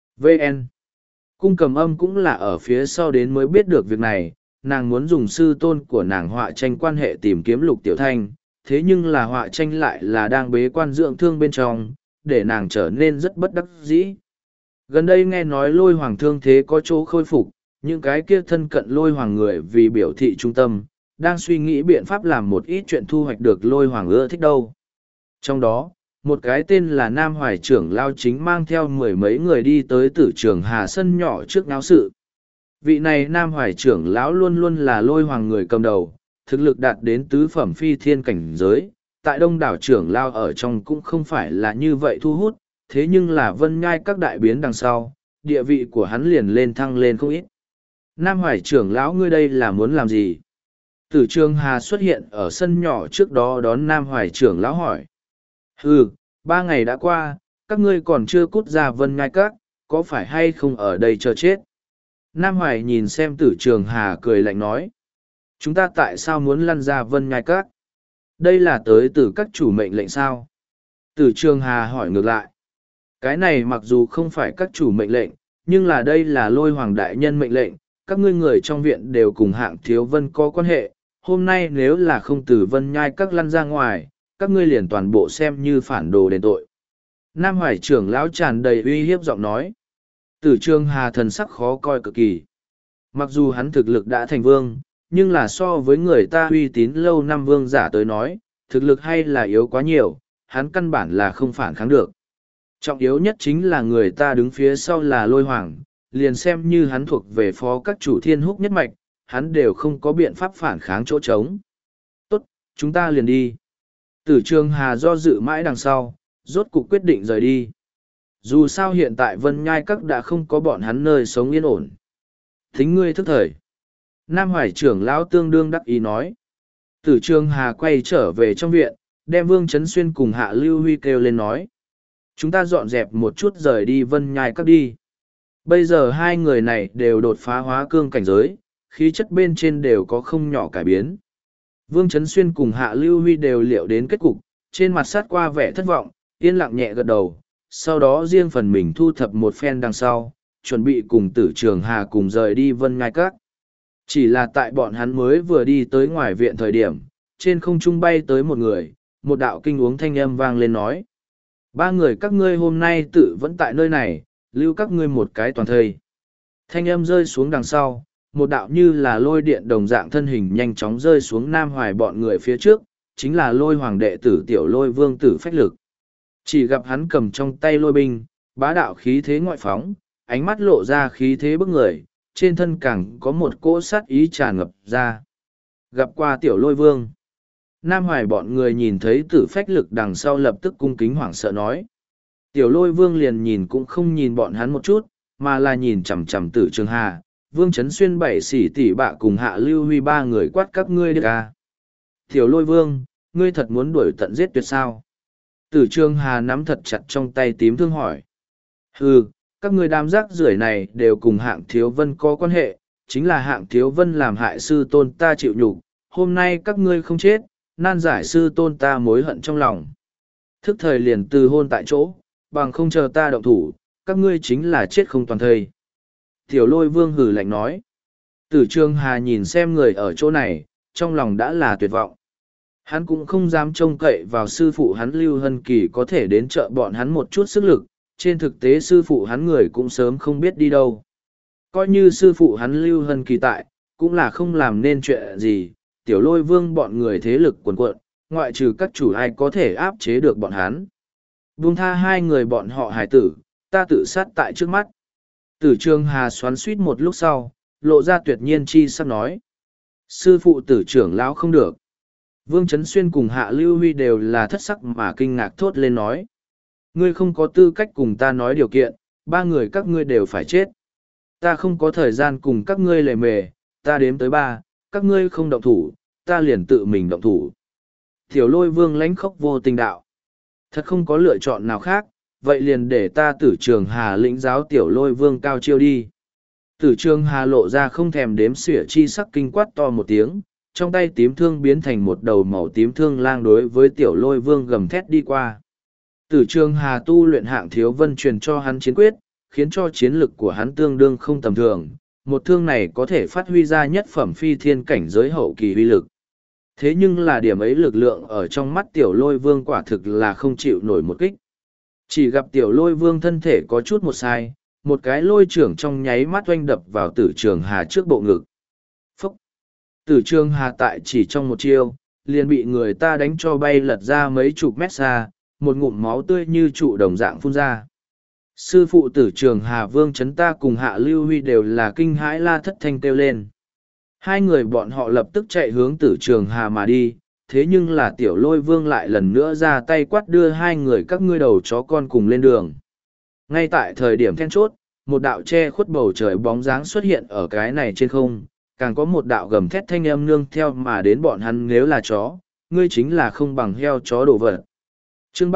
VN Cung Cầm Âm cũng là ở phía sau đến mới biết được việc này, nàng muốn dùng sư tôn của nàng Họa Tranh quan hệ tìm kiếm Lục Tiểu Thanh, thế nhưng là Họa Tranh lại là đang bế quan dưỡng thương bên trong, để nàng trở nên rất bất đắc dĩ. Gần đây nghe nói Lôi Hoàng thương thế có chỗ khôi phục, những cái kia thân cận Lôi Hoàng người vì biểu thị trung tâm, đang suy nghĩ biện pháp làm một ít chuyện thu hoạch được Lôi Hoàng ưa thích đâu. Trong đó, một cái tên là Nam Hoài trưởng lao chính mang theo mười mấy người đi tới Tử Trường Hà sân nhỏ trước náo sự. Vị này Nam Hoài trưởng lão luôn luôn là Lôi Hoàng người cầm đầu, thực lực đạt đến tứ phẩm phi thiên cảnh giới, tại đông đảo trưởng lao ở trong cũng không phải là như vậy thu hút, thế nhưng là Vân Nhai các đại biến đằng sau, địa vị của hắn liền lên thăng lên không ít. Nam Hoài trưởng lão ngươi đây là muốn làm gì? Tử Trường Hà xuất hiện ở sân nhỏ trước đó đón Nam Hoài trưởng lão hỏi. 3 ngày đã qua, các ngươi còn chưa cút ra Vân Nhai các, có phải hay không ở đây chờ chết? Nam Hoài nhìn xem Tử Trường Hà cười lạnh nói. Chúng ta tại sao muốn lăn ra Vân Nhai các? Đây là tới từ các chủ mệnh lệnh sao? Tử Trường Hà hỏi ngược lại. Cái này mặc dù không phải các chủ mệnh lệnh, nhưng là đây là Lôi Hoàng đại nhân mệnh lệnh, các ngươi người trong viện đều cùng Hạng Thiếu Vân có quan hệ, hôm nay nếu là không từ Vân Nhai các lăn ra ngoài, các ngươi liền toàn bộ xem như phản đồ đền tội. Nam Hoài trưởng lão tràn đầy uy hiếp giọng nói. Tử Trường Hà thần sắc khó coi cực kỳ. Mặc dù hắn thực lực đã thành vương, nhưng là so với người ta uy tín lâu năm vương giả tới nói, thực lực hay là yếu quá nhiều, hắn căn bản là không phản kháng được. Trọng yếu nhất chính là người ta đứng phía sau là Lôi Hoàng, liền xem như hắn thuộc về phó các chủ thiên húc nhất mạch, hắn đều không có biện pháp phản kháng chỗ trống. Tốt, chúng ta liền đi. Tử Trường Hà do dự mãi đằng sau, rốt cuộc quyết định rời đi. Dù sao hiện tại Vân Nhai Các đã không có bọn hắn nơi sống yên ổn. Thính ngươi thức thời. Nam Hoài trưởng lão tương đương đắc ý nói. Tử Trường Hà quay trở về trong viện, đem Vương Trấn Xuyên cùng Hạ Lưu Huy kêu lên nói. Chúng ta dọn dẹp một chút rời đi Vân Nhai Các đi. Bây giờ hai người này đều đột phá hóa cương cảnh giới, khí chất bên trên đều có không nhỏ cải biến. Vương Trấn Xuyên cùng Hạ Lưu Huy đều liệu đến kết cục, trên mặt sát qua vẻ thất vọng, yên lặng nhẹ gật đầu, sau đó riêng phần mình thu thập một phen đằng sau, chuẩn bị cùng Tử Trường Hà cùng rời đi Vân Nhai Các. Chỉ là tại bọn hắn mới vừa đi tới ngoài viện thời điểm, trên không trung bay tới một người, một đạo kinh uống thanh âm vang lên nói. Ba người các ngươi hôm nay tự vẫn tại nơi này, lưu các ngươi một cái toàn thây. Thanh âm rơi xuống đằng sau, một đạo như là lôi điện đồng dạng thân hình nhanh chóng rơi xuống Nam Hoài bọn người phía trước, chính là lôi hoàng đệ tử tiểu lôi vương tử phách lực. Chỉ gặp hắn cầm trong tay lôi binh, bá đạo khí thế ngoại phóng, ánh mắt lộ ra khí thế bức người, trên thân càng có một cỗ sát ý tràn ngập ra. Gặp qua tiểu lôi vương. Nam Hoài bọn người nhìn thấy tử phách lực đằng sau lập tức cung kính hoảng sợ nói. Tiểu lôi vương liền nhìn cũng không nhìn bọn hắn một chút, mà là nhìn chằm chằm Tử Trường Hà, Vương Trấn Xuyên bảy sỉ tỷ bạ cùng Hạ Lưu Huy ba người quát các ngươi được à. Tiểu lôi vương, ngươi thật muốn đuổi tận giết tuyệt sao? Tử Trường Hà nắm thật chặt trong tay tím thương hỏi. Các ngươi đám rác rưởi này đều cùng Hạng Thiếu Vân có quan hệ, chính là Hạng Thiếu Vân làm hại sư tôn ta chịu nhục, hôm nay các ngươi không chết, nan giải sư tôn ta mối hận trong lòng. Thức thời liền từ hôn tại chỗ, bằng không chờ ta động thủ, các ngươi chính là chết không toàn thây. Tiểu lôi vương hử lạnh nói. Tử Trường Hà nhìn xem người ở chỗ này, trong lòng đã là tuyệt vọng. Hắn cũng không dám trông cậy vào sư phụ hắn Lưu Hân Kỳ có thể đến trợ bọn hắn một chút sức lực, trên thực tế sư phụ hắn người cũng sớm không biết đi đâu. Coi như sư phụ hắn Lưu Hân Kỳ tại, cũng là không làm nên chuyện gì, tiểu lôi vương bọn người thế lực quần quận, ngoại trừ các chủ ai có thể áp chế được bọn hắn. Buông tha hai người bọn họ hài tử, ta tự sát tại trước mắt. Tử Trường Hà xoắn suýt một lúc sau, lộ ra tuyệt nhiên chi sắp nói. Sư phụ Tử trưởng lão không được. Vương Trấn Xuyên cùng Hạ Lưu Huy đều là thất sắc mà kinh ngạc thốt lên nói. Ngươi không có tư cách cùng ta nói điều kiện, ba người các ngươi đều phải chết. Ta không có thời gian cùng các ngươi lề mề, ta đếm tới ba, các ngươi không động thủ, ta liền tự mình động thủ. Tiểu lôi vương lãnh khốc vô tình đạo. Thật không có lựa chọn nào khác, vậy liền để ta Tử Trường Hà lĩnh giáo tiểu lôi vương cao chiêu đi. Tử Trường Hà lộ ra không thèm đếm xỉa chi sắc kinh quát to một tiếng, trong tay tím thương biến thành một đầu màu tím thương lang đối với tiểu lôi vương gầm thét đi qua. Tử Trường Hà tu luyện Hạng Thiếu Vân truyền cho hắn chiến quyết, khiến cho chiến lực của hắn tương đương không tầm thường, một thương này có thể phát huy ra nhất phẩm phi thiên cảnh giới hậu kỳ uy lực. Thế nhưng là điểm ấy lực lượng ở trong mắt tiểu lôi vương quả thực là không chịu nổi một kích. Chỉ gặp tiểu lôi vương thân thể có chút một sai, một cái lôi trưởng trong nháy mắt oanh đập vào Tử Trường Hà trước bộ ngực. Phúc! Tử Trường Hà tại chỉ trong một chiêu, liền bị người ta đánh cho bay lật ra mấy chục mét xa, một ngụm máu tươi như trụ đồng dạng phun ra. Sư phụ Tử Trường Hà Vương Trấn ta cùng Hạ Lưu Huy đều là kinh hãi la thất thanh kêu lên. Hai người bọn họ lập tức chạy hướng Tử Trường Hà mà đi, thế nhưng là tiểu lôi vương lại lần nữa ra tay quát đưa hai người các ngươi đầu chó con cùng lên đường. Ngay tại thời điểm then chốt, một đạo che khuất bầu trời bóng dáng xuất hiện ở cái này trên không, càng có một đạo gầm thét thanh âm nương theo mà đến bọn hắn nếu là chó, ngươi chính là không bằng heo chó đồ vật. Chương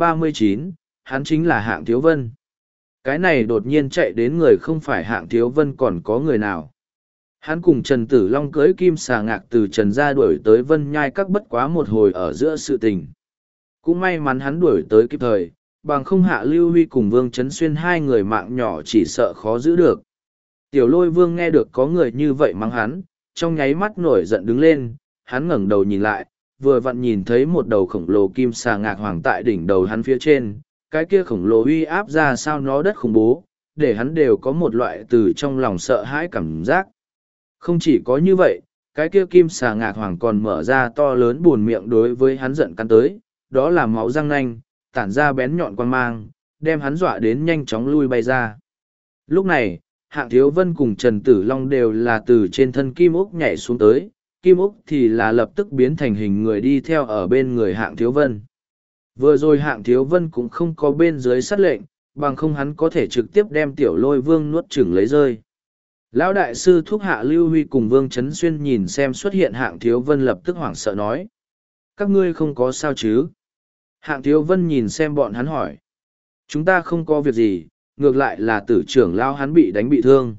339, hắn chính là Hạng Thiếu Vân. Cái này đột nhiên chạy đến người không phải Hạng Thiếu Vân còn có người nào. Hắn cùng Trần Tử Long cưới kim xà ngạc từ Trần gia đuổi tới Vân Nhai Các bất quá một hồi ở giữa sự tình. Cũng may mắn hắn đuổi tới kịp thời, bằng không Hạ Lưu Huy cùng Vương Trấn Xuyên hai người mạng nhỏ chỉ sợ khó giữ được. Tiểu lôi vương nghe được có người như vậy mắng hắn, trong nháy mắt nổi giận đứng lên, hắn ngẩng đầu nhìn lại, vừa vặn nhìn thấy một đầu khổng lồ kim xà ngạc hoàng tại đỉnh đầu hắn phía trên, cái kia khổng lồ uy áp ra sao nó đất khủng bố, để hắn đều có một loại từ trong lòng sợ hãi cảm giác. Không chỉ có như vậy, cái kia kim xà ngạc hoàng còn mở ra to lớn buồn miệng đối với hắn giận cắn tới, đó là máu răng nanh, tản ra bén nhọn quan mang, đem hắn dọa đến nhanh chóng lui bay ra. Lúc này, Hạng Thiếu Vân cùng Trần Tử Long đều là từ trên thân kim ốc nhảy xuống tới, Kim Úc thì là lập tức biến thành hình người đi theo ở bên người Hạng Thiếu Vân. Vừa rồi Hạng Thiếu Vân cũng không có bên dưới sát lệnh, bằng không hắn có thể trực tiếp đem Tiểu Lôi Vương nuốt chửng lấy rơi. Lão đại sư thúc Hạ Lưu Huy cùng Vương Trấn Xuyên nhìn xem xuất hiện Hạng Thiếu Vân lập tức hoảng sợ nói. Các ngươi không có sao chứ? Hạng Thiếu Vân nhìn xem bọn hắn hỏi. Chúng ta không có việc gì, ngược lại là tử trưởng lao hắn bị đánh bị thương.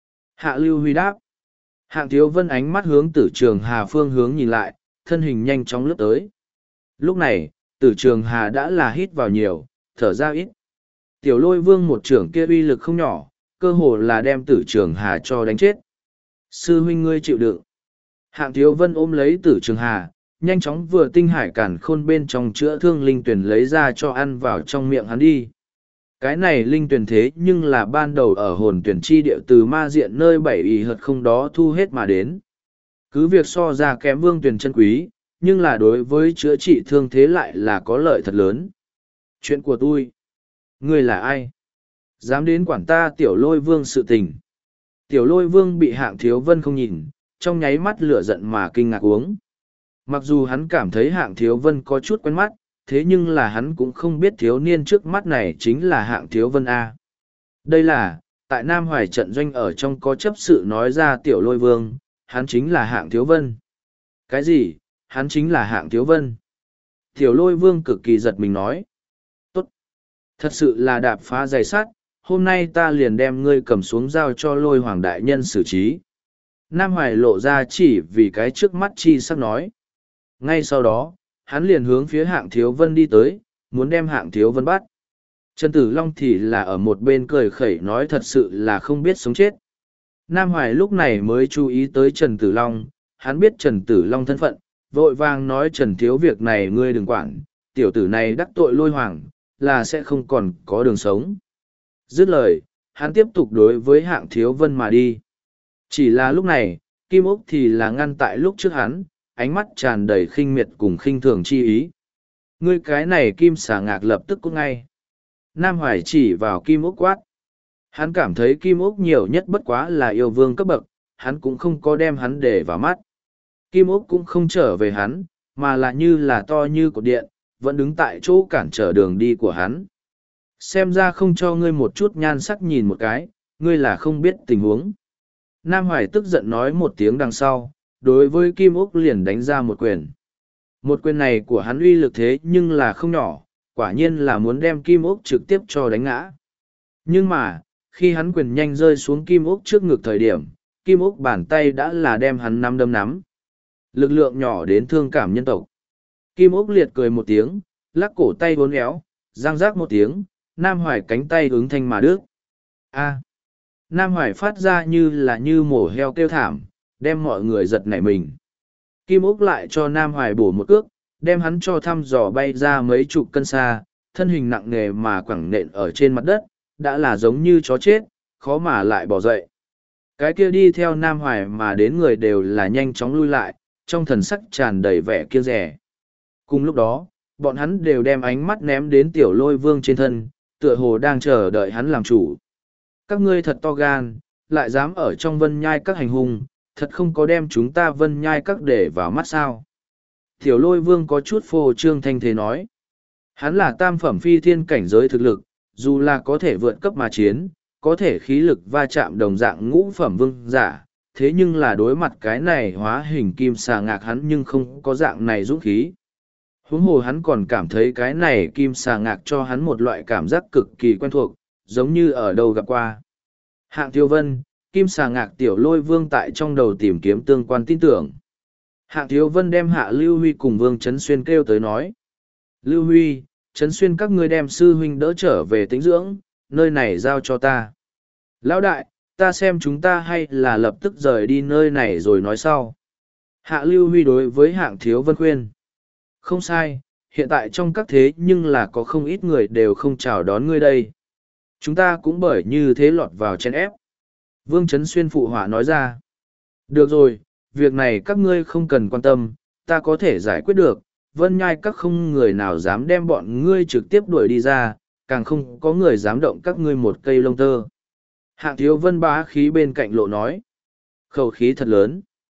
Hạ Lưu Huy đáp. Hạng Thiếu Vân ánh mắt hướng tử trường Hà phương hướng nhìn lại, thân hình nhanh chóng lướt tới. Lúc này, tử trường Hà đã là hít vào nhiều, thở ra ít. Tiểu Lôi Vương một trưởng kia uy lực không nhỏ, cơ hồ là đem tử trường Hà cho đánh chết. Sư huynh ngươi chịu đựng. Hạng Thiếu Vân ôm lấy tử trường Hà, nhanh chóng vừa tinh hải cản khôn bên trong chữa thương linh tuyển lấy ra cho ăn vào trong miệng hắn đi. Cái này linh tuyển thế nhưng là ban đầu ở hồn tuyển chi địa từ ma diện nơi bảy ý hợt không đó thu hết mà đến. Cứ việc so ra kém vương tuyển chân quý, nhưng là đối với chữa trị thương thế lại là có lợi thật lớn. Chuyện của tôi. Ngươi là ai? Dám đến quản ta Tiểu Lôi Vương sự tình. Tiểu Lôi Vương bị Hạng Thiếu Vân không nhìn, trong nháy mắt lửa giận mà kinh ngạc uống. Mặc dù hắn cảm thấy Hạng Thiếu Vân có chút quen mắt, thế nhưng là hắn cũng không biết thiếu niên trước mắt này chính là Hạng Thiếu Vân A. Đây là, tại Nam Hoài trận doanh ở trong có chấp sự nói ra Tiểu Lôi Vương, hắn chính là Hạng Thiếu Vân. Cái gì? Hắn chính là Hạng Thiếu Vân. Tiểu Lôi Vương cực kỳ giật mình nói. Tốt. Thật sự là đạp phá giày sắt, hôm nay ta liền đem ngươi cầm xuống giao cho Lôi Hoàng Đại Nhân xử trí. Nam Hoài lộ ra chỉ vì cái trước mắt chi sắc nói. Ngay sau đó, hắn liền hướng phía Hạng Thiếu Vân đi tới, muốn đem Hạng Thiếu Vân bắt. Trần Tử Long thì là ở một bên cười khẩy nói thật sự là không biết sống chết. Nam Hoài lúc này mới chú ý tới Trần Tử Long, hắn biết Trần Tử Long thân phận, vội vàng nói Trần Thiếu việc này ngươi đừng quản, tiểu tử này đắc tội Lôi Hoàng, là sẽ không còn có đường sống. Dứt lời, hắn tiếp tục đối với Hạng Thiếu Vân mà đi. Chỉ là lúc này, Kim Úc thì là ngăn tại lúc trước hắn, ánh mắt tràn đầy khinh miệt cùng khinh thường chi ý. Ngươi cái này Kim Xà Ngạc lập tức cút ngay. Nam Hoài chỉ vào Kim Úc quát. Hắn cảm thấy Kim Úc nhiều nhất bất quá là yêu vương cấp bậc, hắn cũng không có đem hắn để vào mắt. Kim Úc cũng không trở về hắn, mà là như là to như cột điện, vẫn đứng tại chỗ cản trở đường đi của hắn. Xem ra không cho ngươi một chút nhan sắc nhìn một cái, ngươi là không biết tình huống. Nam Hoài tức giận nói một tiếng đằng sau, đối với Kim Úc liền đánh ra một quyền. Một quyền này của hắn uy lực thế nhưng là không nhỏ, quả nhiên là muốn đem Kim Úc trực tiếp cho đánh ngã. Nhưng mà, khi hắn quyền nhanh rơi xuống Kim Úc trước ngực thời điểm, Kim Úc bàn tay đã là đem hắn nắm đấm nắm. Lực lượng nhỏ đến thương cảm nhân tộc. Kim Úc liệt cười một tiếng, lắc cổ tay vốn éo, giang rác một tiếng, Nam Hoài cánh tay ứng thanh mà đứt. A. Nam Hoài phát ra như mổ heo kêu thảm, đem mọi người giật nảy mình. Kim Úc lại cho Nam Hoài bổ một cước, đem hắn cho thăm dò bay ra mấy chục cân xa, thân hình nặng nề mà quẳng nện ở trên mặt đất, đã là giống như chó chết, khó mà lại bỏ dậy. Cái kia đi theo Nam Hoài mà đến người đều là nhanh chóng lui lại, trong thần sắc tràn đầy vẻ kiêng rẻ. Cùng lúc đó, bọn hắn đều đem ánh mắt ném đến Tiểu Lôi Vương trên thân, tựa hồ đang chờ đợi hắn làm chủ. Các ngươi thật to gan, lại dám ở trong Vân Nhai các hành hung, thật không có đem chúng ta Vân Nhai các để vào mắt sao. Tiểu Lôi Vương có chút phô trương thanh thế nói. Hắn là tam phẩm phi thiên cảnh giới thực lực, dù là có thể vượt cấp mà chiến, có thể khí lực va chạm đồng dạng ngũ phẩm vương giả, thế nhưng là đối mặt cái này hóa hình Kim Xà Ngạc hắn nhưng không có dạng này dũng khí. Huống hồ hắn còn cảm thấy cái này Kim Xà Ngạc cho hắn một loại cảm giác cực kỳ quen thuộc, giống như ở đâu gặp qua. Hạng Thiếu Vân, Kim Xà Ngạc Tiểu Lôi Vương tại trong đầu tìm kiếm tương quan tin tưởng. Hạng Thiếu Vân đem Hạ Lưu Huy cùng Vương Trấn Xuyên kêu tới nói. Lưu Huy, Trấn Xuyên các ngươi đem sư huynh đỡ trở về tĩnh dưỡng, nơi này giao cho ta. Lão đại, ta xem chúng ta hay là lập tức rời đi nơi này rồi nói sau. Hạ Lưu Huy đối với Hạng Thiếu Vân khuyên. Không sai, hiện tại trong các thế nhưng là có không ít người đều không chào đón ngươi đây. Chúng ta cũng bởi như thế lọt vào chen ép. Vương Trấn Xuyên phụ họa nói ra. Được rồi, việc này các ngươi không cần quan tâm, ta có thể giải quyết được. Vân Nhai các không người nào dám đem bọn ngươi trực tiếp đuổi đi ra, càng không có người dám động các ngươi một cây lông tơ. Hạng Thiếu Vân bá khí bên cạnh lộ nói. Khẩu khí thật lớn.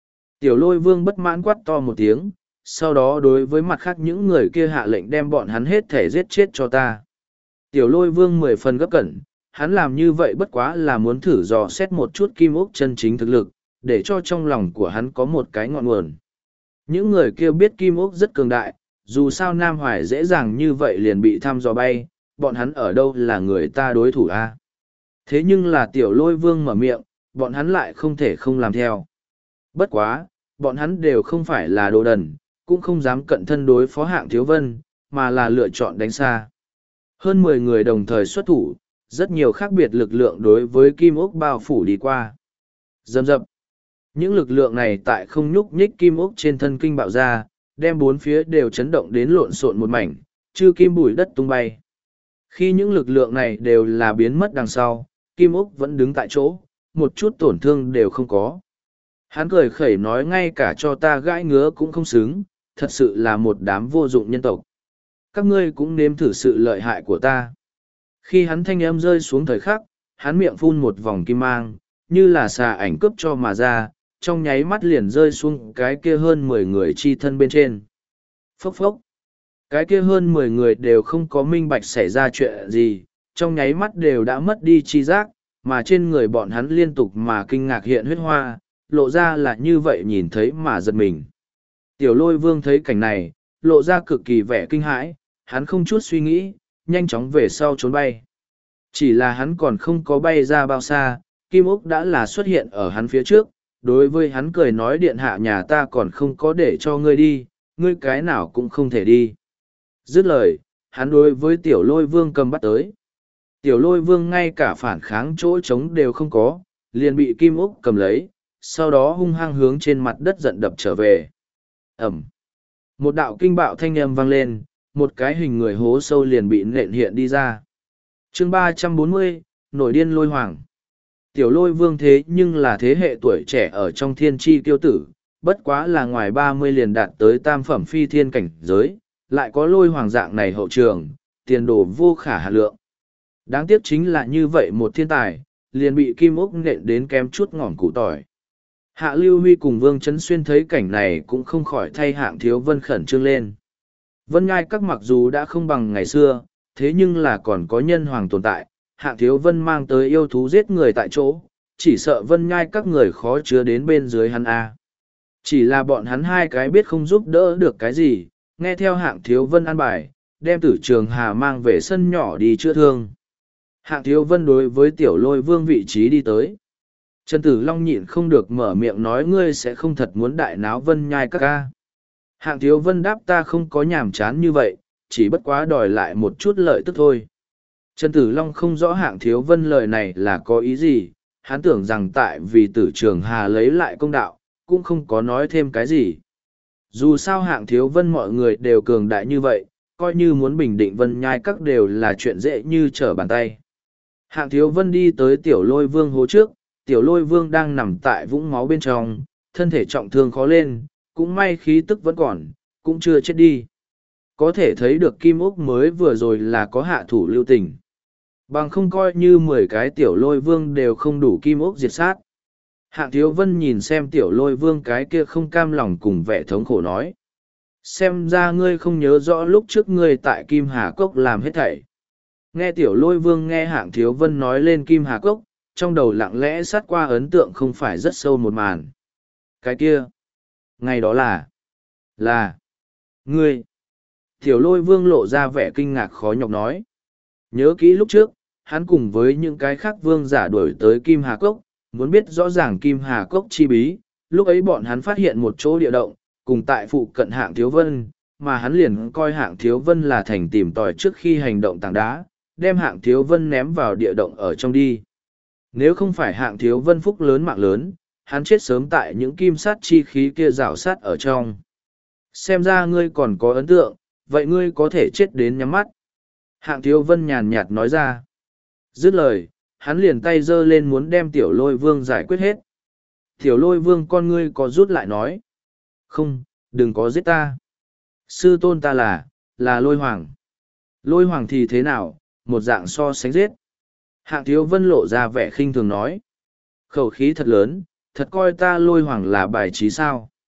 Tiểu lôi vương bất mãn quát to một tiếng, sau đó đối với mặt khác những người kia hạ lệnh đem bọn hắn hết thể giết chết cho ta. Tiểu lôi vương 10 phần gấp cẩn, hắn làm như vậy bất quá là muốn thử dò xét một chút kim ốc chân chính thực lực, để cho trong lòng của hắn có một cái ngọn nguồn. Những người kia biết kim ốc rất cường đại, dù sao Nam Hoài dễ dàng như vậy liền bị thăm dò bay, bọn hắn ở đâu là người ta đối thủ a? Thế nhưng là tiểu lôi vương mở miệng, bọn hắn lại không thể không làm theo. Bất quá, bọn hắn đều không phải là đồ đần, cũng không dám cận thân đối phó Hạng Thiếu Vân, mà là lựa chọn đánh xa. Hơn 10 người đồng thời xuất thủ, rất nhiều khác biệt lực lượng đối với kim ốc bao phủ đi qua. Dầm dập. Những lực lượng này tại không nhúc nhích kim ốc trên thân kinh bạo ra, đem bốn phía đều chấn động đến lộn xộn một mảnh, chư kim bụi đất tung bay. Khi những lực lượng này đều là biến mất đằng sau, kim ốc vẫn đứng tại chỗ, một chút tổn thương đều không có. Hắn cười khẩy nói ngay cả cho ta gãi ngứa cũng không xứng, thật sự là một đám vô dụng nhân tộc. Các ngươi cũng nếm thử sự lợi hại của ta. Khi hắn thanh âm rơi xuống thời khắc, hắn miệng phun một vòng kim mang, như là xà ảnh cướp cho mà ra, trong nháy mắt liền rơi xuống cái kia hơn 10 người chi thân bên trên. Phốc phốc. Cái kia hơn 10 người đều không có minh bạch xảy ra chuyện gì, trong nháy mắt đều đã mất đi chi giác, mà trên người bọn hắn liên tục mà kinh ngạc hiện huyết hoa, lộ ra là như vậy nhìn thấy mà giật mình. Tiểu lôi vương thấy cảnh này, lộ ra cực kỳ vẻ kinh hãi, hắn không chút suy nghĩ, nhanh chóng về sau trốn bay. Chỉ là hắn còn không có bay ra bao xa, Kim Úc đã là xuất hiện ở hắn phía trước, đối với hắn cười nói điện hạ nhà ta còn không có để cho ngươi đi, ngươi cái nào cũng không thể đi. Dứt lời, hắn đối với tiểu lôi vương cầm bắt tới. Tiểu lôi vương ngay cả phản kháng chỗ trống đều không có, liền bị Kim Úc cầm lấy, sau đó hung hăng hướng trên mặt đất giận đập trở về. Ẩm. Một đạo kinh bạo thanh âm vang lên, một cái hình người hố sâu liền bị nện hiện đi ra. Chương 340, nổi điên lôi hoàng. Tiểu lôi vương thế nhưng là thế hệ tuổi trẻ ở trong thiên tri kiêu tử, bất quá là ngoài 30 liền đạt tới tam phẩm phi thiên cảnh giới, lại có lôi hoàng dạng này hậu trường, tiền đồ vô khả hà lượng. Đáng tiếc chính là như vậy một thiên tài, liền bị Kim Úc nện đến kém chút ngỏm củ tỏi. Hạ Lưu Huy cùng Vương Trấn Xuyên thấy cảnh này cũng không khỏi thay Hạng Thiếu Vân khẩn trương lên. Vân Nhai Các mặc dù đã không bằng ngày xưa, thế nhưng là còn có nhân hoàng tồn tại, Hạng Thiếu Vân mang tới yêu thú giết người tại chỗ, chỉ sợ Vân Nhai Các người khó chứa đến bên dưới hắn a. Chỉ là bọn hắn hai cái biết không giúp đỡ được cái gì, nghe theo Hạng Thiếu Vân an bài, đem Tử Trường Hà mang về sân nhỏ đi chữa thương. Hạng Thiếu Vân đối với tiểu lôi vương vị trí đi tới. Trần Tử Long nhịn không được mở miệng nói ngươi sẽ không thật muốn đại náo Vân Nhai Các ca. Hạng Thiếu Vân đáp ta không có nhàm chán như vậy, chỉ bất quá đòi lại một chút lợi tức thôi. Trần Tử Long không rõ Hạng Thiếu Vân lời này là có ý gì, hắn tưởng rằng tại vì Tử Trường Hà lấy lại công đạo, cũng không có nói thêm cái gì. Dù sao Hạng Thiếu Vân mọi người đều cường đại như vậy, coi như muốn bình định Vân Nhai Các đều là chuyện dễ như trở bàn tay. Hạng Thiếu Vân đi tới tiểu lôi vương hố trước, tiểu lôi vương đang nằm tại vũng máu bên trong, thân thể trọng thương khó lên, cũng may khí tức vẫn còn, cũng chưa chết đi. Có thể thấy được Kim Úc mới vừa rồi là có hạ thủ lưu tình. Bằng không coi như 10 cái tiểu lôi vương đều không đủ Kim Úc diệt sát. Hạng Thiếu Vân nhìn xem tiểu lôi vương cái kia không cam lòng cùng vẻ thống khổ nói. Xem ra ngươi không nhớ rõ lúc trước ngươi tại Kim Hà Cốc làm hết thảy. Nghe tiểu lôi vương nghe Hạng Thiếu Vân nói lên Kim Hà Cốc, trong đầu lặng lẽ sát qua ấn tượng không phải rất sâu một màn. Cái kia, ngày đó là, ngươi. Tiểu lôi vương lộ ra vẻ kinh ngạc khó nhọc nói. Nhớ kỹ lúc trước, hắn cùng với những cái khác vương giả đuổi tới Kim Hà Cốc, muốn biết rõ ràng Kim Hà Cốc chi bí, lúc ấy bọn hắn phát hiện một chỗ địa động, cùng tại phụ cận Hạng Thiếu Vân, mà hắn liền coi Hạng Thiếu Vân là thành tìm tòi trước khi hành động tảng đá, đem Hạng Thiếu Vân ném vào địa động ở trong đi. Nếu không phải Hạng Thiếu Vân phúc lớn mạng lớn, hắn chết sớm tại những kim sát chi khí kia rào sát ở trong. Xem ra ngươi còn có ấn tượng, vậy ngươi có thể chết đến nhắm mắt. Hạng Thiếu Vân nhàn nhạt nói ra. Dứt lời, hắn liền tay giơ lên muốn đem tiểu lôi vương giải quyết hết. Tiểu lôi vương con ngươi có rút lại nói. Không, đừng có giết ta. Sư tôn ta là lôi hoàng. Lôi hoàng thì thế nào, một dạng so sánh giết. Hạng Thiếu Vân lộ ra vẻ khinh thường nói. Khẩu khí thật lớn, thật coi ta lôi hoàng là bài trí sao.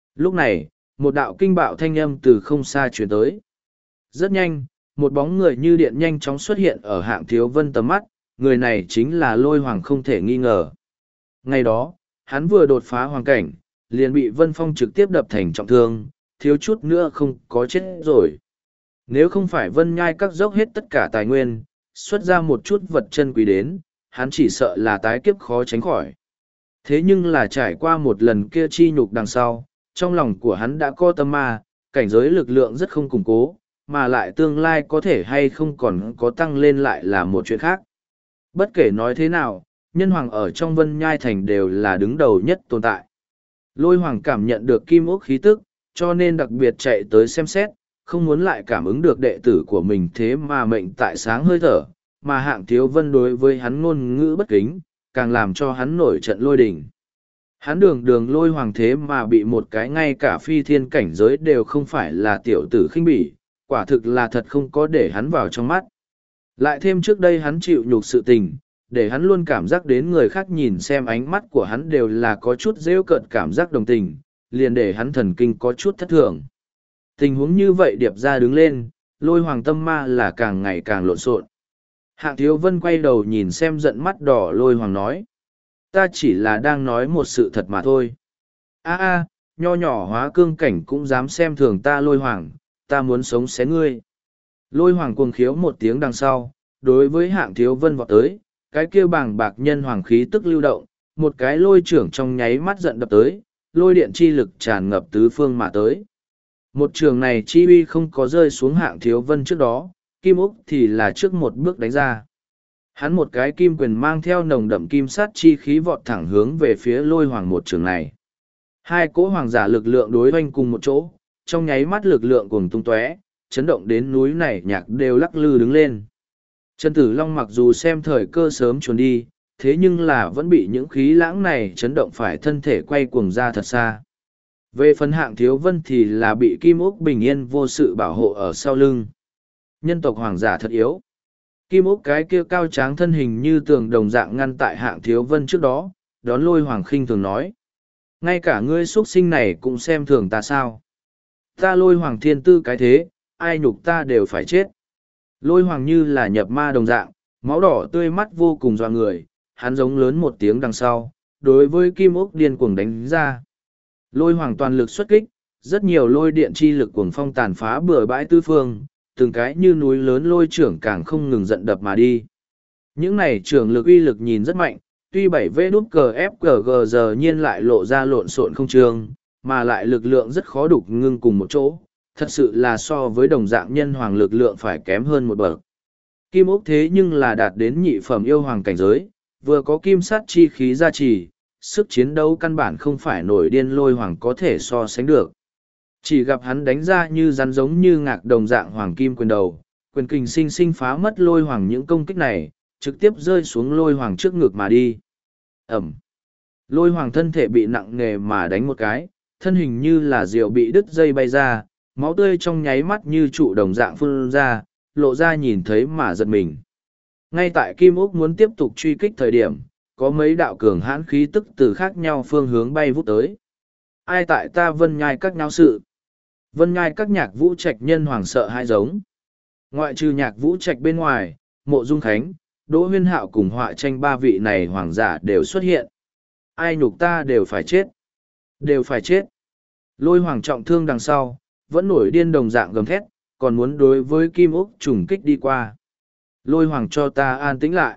Lúc này, một đạo kinh bạo thanh âm từ không xa chuyển tới. Rất nhanh, một bóng người như điện nhanh chóng xuất hiện ở Hạng Thiếu Vân tầm mắt, người này chính là Lôi Hoàng không thể nghi ngờ. Ngày đó, hắn vừa đột phá hoàng cảnh, liền bị Vân Phong trực tiếp đập thành trọng thương, thiếu chút nữa không có chết rồi. Nếu không phải Vân Nhai các dốc hết tất cả tài nguyên, xuất ra một chút vật chân quý đến, hắn chỉ sợ là tái kiếp khó tránh khỏi. Thế nhưng là trải qua một lần kia chi nhục đằng sau, trong lòng của hắn đã có tâm ma, cảnh giới lực lượng rất không củng cố, mà lại tương lai có thể hay không còn có tăng lên lại là một chuyện khác. Bất kể nói thế nào, nhân hoàng ở trong Vân Nhai Thành đều là đứng đầu nhất tồn tại. Lôi hoàng cảm nhận được kim ốc khí tức, cho nên đặc biệt chạy tới xem xét, không muốn lại cảm ứng được đệ tử của mình thế mà mệnh tại sáng hơi thở, mà Hạng Thiếu Vân đối với hắn ngôn ngữ bất kính, càng làm cho hắn nổi trận lôi đình. Hắn đường đường Lôi hoàng thế mà bị một cái ngay cả phi thiên cảnh giới đều không phải là tiểu tử khinh bỉ, quả thực là thật không có để hắn vào trong mắt. Lại thêm trước đây hắn chịu nhục sự tình, để hắn luôn cảm giác đến người khác nhìn xem ánh mắt của hắn đều là có chút rêu cợt cảm giác đồng tình, liền để hắn thần kinh có chút thất thường. Tình huống như vậy điệp ra đứng lên, Lôi hoàng tâm ma là càng ngày càng lộn xộn. Hạng Thiếu Vân quay đầu nhìn xem giận mắt đỏ Lôi hoàng nói. Ta chỉ là đang nói một sự thật mà thôi. Nho nhỏ hóa cương cảnh cũng dám xem thường ta Lôi hoàng, ta muốn sống xé ngươi. Lôi hoàng cuồng khiếu một tiếng đằng sau, đối với Hạng Thiếu Vân vọt tới, cái kia bàng bạc nhân hoàng khí tức lưu động, một cái lôi trưởng trong nháy mắt giận đập tới, lôi điện chi lực tràn ngập tứ phương mà tới. Một trường này chi uy không có rơi xuống Hạng Thiếu Vân trước đó, Kim Úc thì là trước một bước đánh ra. Hắn một cái kim quyền mang theo nồng đậm kim sát chi khí vọt thẳng hướng về phía Lôi hoàng một trường này. Hai cỗ hoàng giả lực lượng đối hoanh cùng một chỗ, trong nháy mắt lực lượng cuồng tung tóe, chấn động đến núi này nhạc đều lắc lư đứng lên. Trần Tử Long mặc dù xem thời cơ sớm chuồn đi, thế nhưng là vẫn bị những khí lãng này chấn động phải thân thể quay cuồng ra thật xa. Về phần Hạng Thiếu Vân thì là bị Kim Úc bình yên vô sự bảo hộ ở sau lưng. Nhân tộc hoàng giả thật yếu. Kim Úc cái kia cao tráng thân hình như tường đồng dạng ngăn tại Hạng Thiếu Vân trước đó, đón Lôi hoàng khinh thường nói. Ngay cả ngươi xuất sinh này cũng xem thường ta sao. Ta Lôi hoàng thiên tư cái thế, ai nhục ta đều phải chết. Lôi hoàng như là nhập ma đồng dạng, máu đỏ tươi mắt vô cùng dọa người, hắn giống lớn một tiếng đằng sau, đối với Kim Úc điên cuồng đánh ra. Lôi hoàng toàn lực xuất kích, rất nhiều lôi điện chi lực cuồng phong tàn phá bừa bãi tư phương, từng cái như núi lớn lôi trưởng càng không ngừng giận đập mà đi. Những này trưởng lực uy lực nhìn rất mạnh, tuy 7V đút cờ FGG giờ nhiên lại lộ ra lộn xộn không trường, mà lại lực lượng rất khó đục ngưng cùng một chỗ, thật sự là so với đồng dạng nhân hoàng lực lượng phải kém hơn một bậc. Kim Úc thế nhưng là đạt đến nhị phẩm yêu hoàng cảnh giới, vừa có kim sát chi khí gia trì, sức chiến đấu căn bản không phải nổi điên Lôi hoàng có thể so sánh được. Chỉ gặp hắn đánh ra như rắn giống như ngạc đồng dạng hoàng kim quyền đầu, quyền kình sinh sinh phá mất Lôi hoàng những công kích này, trực tiếp rơi xuống Lôi hoàng trước ngực mà đi. Ẩm. Lôi hoàng thân thể bị nặng nề mà đánh một cái, thân hình như là diều bị đứt dây bay ra, máu tươi trong nháy mắt như trụ đồng dạng phun ra, lộ ra nhìn thấy mà giật mình. Ngay tại Kim Úc muốn tiếp tục truy kích thời điểm, có mấy đạo cường hãn khí tức từ khác nhau phương hướng bay vút tới. Ai tại ta Vân Nhai các nháo sự? Vân Nhai các nhạc vũ trạch nhân hoàng sợ hai giống. Ngoại trừ nhạc vũ trạch bên ngoài, Mộ Dung Khánh, Đỗ Huyên Hạo cùng họa tranh ba vị này hoàng giả đều xuất hiện. Ai nhục ta đều phải chết. Đều phải chết. Lôi hoàng trọng thương đằng sau, vẫn nổi điên đồng dạng gầm thét, còn muốn đối với Kim Úc trùng kích đi qua. Lôi hoàng cho ta an tĩnh lại.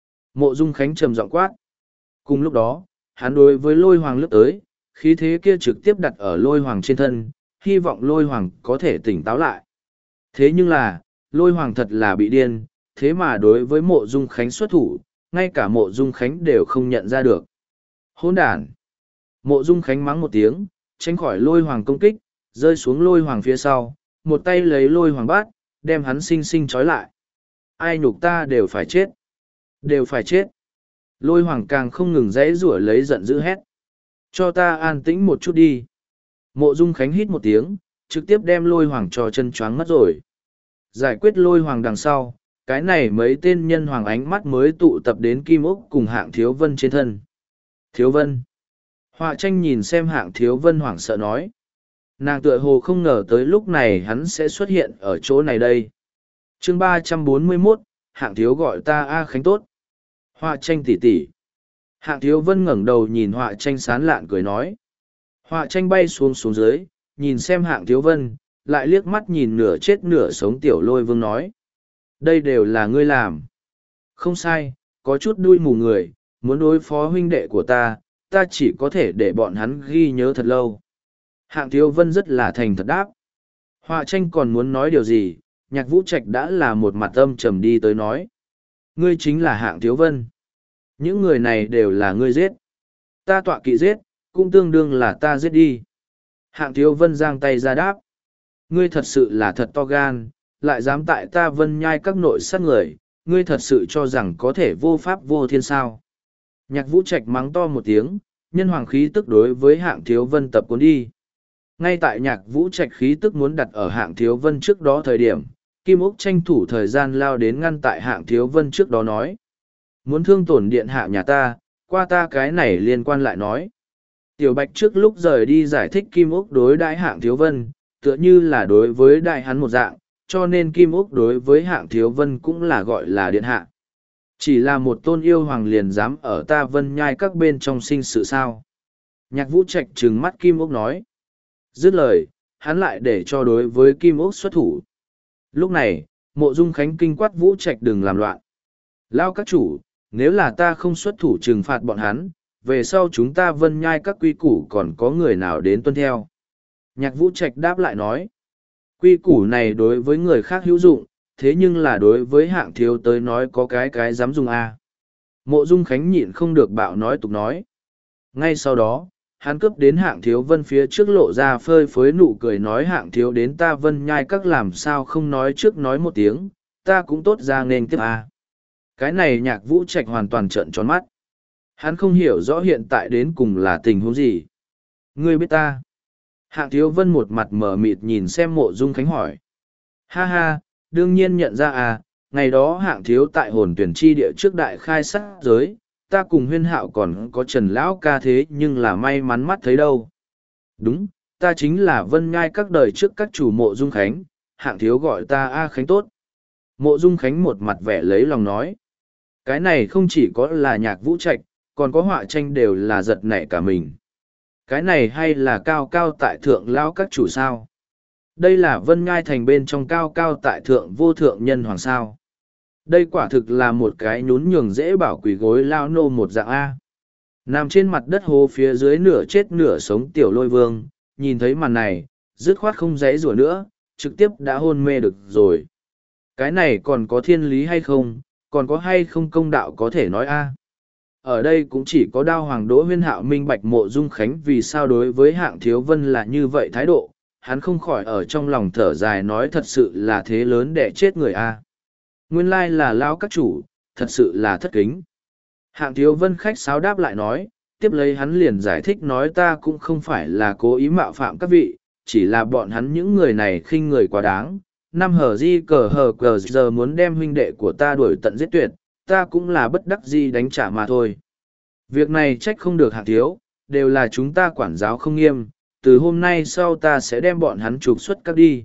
Mộ Dung Khánh trầm giọng quát. Cùng lúc đó, hắn đối với Lôi hoàng lướt tới, khí thế kia trực tiếp đặt ở Lôi hoàng trên thân, hy vọng Lôi hoàng có thể tỉnh táo lại. Thế nhưng là, Lôi hoàng thật là bị điên, thế mà đối với Mộ Dung Khánh xuất thủ, ngay cả Mộ Dung Khánh đều không nhận ra được. Hỗn đản! Mộ Dung Khánh mắng một tiếng, tránh khỏi Lôi hoàng công kích, rơi xuống Lôi hoàng phía sau, một tay lấy Lôi hoàng bát, đem hắn xinh xinh trói lại. Ai nhục ta đều phải chết. Đều phải chết. Lôi hoàng càng không ngừng giãy giụa lấy giận dữ hét. Cho ta an tĩnh một chút đi. Mộ Dung Khánh hít một tiếng, trực tiếp đem Lôi hoàng cho chân choáng mất rồi. Giải quyết Lôi hoàng đằng sau, cái này mấy tên nhân hoàng ánh mắt mới tụ tập đến Kim Úc cùng Hạng Thiếu Vân trên thân. Thiếu Vân. Họa tranh nhìn xem Hạng Thiếu Vân hoảng sợ nói. Nàng tựa hồ không ngờ tới lúc này hắn sẽ xuất hiện ở chỗ này đây. Chương 341, Hạng Thiếu gọi ta A Khánh tốt. Họa tranh tỷ tỷ. Hạng Thiếu Vân ngẩng đầu nhìn họa tranh sán lạn cười nói. Họa tranh bay xuống xuống dưới, nhìn xem Hạng Thiếu Vân, lại liếc mắt nhìn nửa chết nửa sống Tiểu Lôi Vương nói. Đây đều là ngươi làm. Không sai, có chút đuôi mù người, muốn đối phó huynh đệ của ta chỉ có thể để bọn hắn ghi nhớ thật lâu. Hạng Thiếu Vân rất là thành thật đáp. Họa tranh còn muốn nói điều gì, Nhạc Vũ Trạch đã là một mặt âm trầm đi tới nói. Ngươi chính là Hạng Thiếu Vân. Những người này đều là ngươi giết. Ta tọa kỵ giết, cũng tương đương là ta giết đi. Hạng Thiếu Vân giang tay ra đáp. Ngươi thật sự là thật to gan, lại dám tại ta Vân Nhai các nội sát người, ngươi thật sự cho rằng có thể vô pháp vô thiên sao. Nhạc Vũ Trạch mắng to một tiếng, nhân hoàng khí tức đối với Hạng Thiếu Vân tập cuốn đi. Ngay tại Nhạc Vũ Trạch khí tức muốn đặt ở Hạng Thiếu Vân trước đó thời điểm, Kim Úc tranh thủ thời gian lao đến ngăn tại Hạng Thiếu Vân trước đó nói. Muốn thương tổn điện hạ nhà ta, qua ta cái này liên quan lại nói. Tiểu Bạch trước lúc rời đi giải thích Kim Úc đối đãi Hạng Thiếu Vân, tựa như là đối với đại hắn một dạng, cho nên Kim Úc đối với Hạng Thiếu Vân cũng là gọi là điện hạ. Chỉ là một tôn yêu hoàng liền dám ở ta Vân Nhai các bên trong sinh sự sao. Nhạc Vũ Trạch trừng mắt Kim Úc nói. Dứt lời, hắn lại để cho đối với Kim Úc xuất thủ. Lúc này, Mộ Dung Khánh kinh quát Vũ Trạch đừng làm loạn. Lao các chủ, nếu là ta không xuất thủ trừng phạt bọn hắn, về sau chúng ta Vân Nhai các quy củ còn có người nào đến tuân theo. Nhạc Vũ Trạch đáp lại nói. Quy củ này đối với người khác hữu dụng, thế nhưng là đối với Hạng Thiếu tới nói có cái dám dùng a. Mộ Dung Khánh nhịn không được bạo nói tục nói. Ngay sau đó, hắn cướp đến Hạng Thiếu Vân phía trước lộ ra phơi phới nụ cười nói Hạng Thiếu đến ta Vân Nhai các làm sao không nói trước nói một tiếng, ta cũng tốt ra nên tiếp a. Cái này Nhạc Vũ Trạch hoàn toàn trợn tròn mắt. Hắn không hiểu rõ hiện tại đến cùng là tình huống gì. Ngươi biết ta. Hạng Thiếu Vân một mặt mở mịt nhìn xem Mộ Dung Khánh hỏi. Ha ha, đương nhiên nhận ra à, ngày đó Hạng Thiếu tại hồn tuyển chi địa trước đại khai sát giới, ta cùng Huyên Hạo còn có Trần Lão ca thế nhưng là may mắn mắt thấy đâu. Đúng, ta chính là Vân Nhai các đời trước các chủ Mộ Dung Khánh, Hạng Thiếu gọi ta A Khánh tốt. Mộ Dung Khánh một mặt vẻ lấy lòng nói. Cái này không chỉ có là Nhạc Vũ Trạch, còn có họa tranh đều là giật nảy cả mình. Cái này hay là cao cao tại thượng lão các chủ sao? Đây là Vân Ngai thành bên trong cao cao tại thượng vô thượng nhân hoàng sao. Đây quả thực là một cái nhún nhường dễ bảo quỷ gối lao nô một dạng A. Nằm trên mặt đất hố phía dưới nửa chết nửa sống Tiểu Lôi Vương, nhìn thấy màn này, dứt khoát không dãy rủa nữa, trực tiếp đã hôn mê được rồi. Cái này còn có thiên lý hay không, còn có hay không công đạo có thể nói A. Ở đây cũng chỉ có Đao Hoàng Đỗ Huyên Hạo minh bạch Mộ Dung Khánh vì sao đối với Hạng Thiếu Vân là như vậy thái độ, hắn không khỏi ở trong lòng thở dài nói thật sự là thế lớn để chết người a. Nguyên lai là lao các chủ, thật sự là thất kính. Hạng Thiếu Vân khách sáo đáp lại nói, tiếp lấy hắn liền giải thích nói ta cũng không phải là cố ý mạo phạm các vị, chỉ là bọn hắn những người này khinh người quá đáng. Năm hờ di cờ hờ cờ giờ muốn đem huynh đệ của ta đuổi tận giết tuyệt, ta cũng là bất đắc di đánh trả mà thôi. Việc này trách không được Hạng Thiếu, đều là chúng ta quản giáo không nghiêm, từ hôm nay sau ta sẽ đem bọn hắn trục xuất các đi.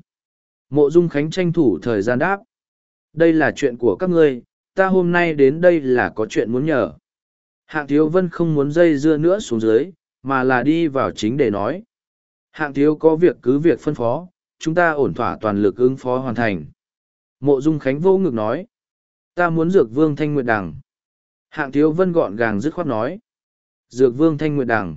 Mộ Dung Khánh tranh thủ thời gian đáp. Đây là chuyện của các ngươi, ta hôm nay đến đây là có chuyện muốn nhờ. Hạng Thiếu Vân không muốn dây dưa nữa xuống dưới, mà là đi vào chính để nói. Hạng Thiếu có việc cứ việc phân phó, chúng ta ổn thỏa toàn lực ứng phó hoàn thành. Mộ Dung Khánh vô ngực nói. Ta muốn Dược Vương Thanh Nguyệt Đằng. Hạng Thiếu Vân gọn gàng dứt khoát nói. Dược Vương Thanh Nguyệt Đằng.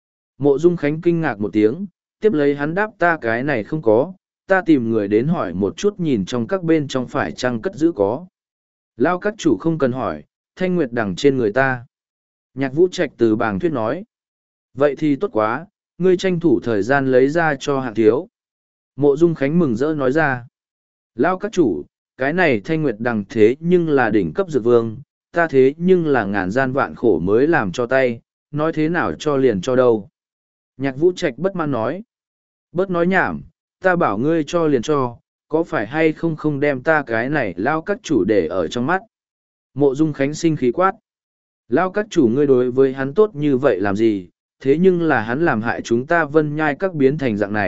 Mộ Dung Khánh kinh ngạc một tiếng, tiếp lấy hắn đáp ta cái này không có, ta tìm người đến hỏi một chút nhìn trong các bên trong phải chăng cất giữ có. Lao các chủ không cần hỏi, Thanh Nguyệt Đằng trên người ta. Nhạc Vũ Trạch từ bàng thuyết nói. Vậy thì tốt quá, ngươi tranh thủ thời gian lấy ra cho Hạng Thiếu. Mộ Dung Khánh mừng rỡ nói ra. Lao các chủ, cái này Thanh Nguyệt Đằng thế nhưng là đỉnh cấp dược vương, ta thế nhưng là ngàn gian vạn khổ mới làm cho tay, nói thế nào cho liền cho đâu. Nhạc Vũ Trạch bất mãn nói. Bớt nói nhảm, ta bảo ngươi cho liền cho, có phải hay không không đem ta cái này lao các chủ để ở trong mắt. Mộ Dung Khánh sinh khí quát. Lao các chủ ngươi đối với hắn tốt như vậy làm gì, thế nhưng là hắn làm hại chúng ta Vân Nhai các biến thành dạng này,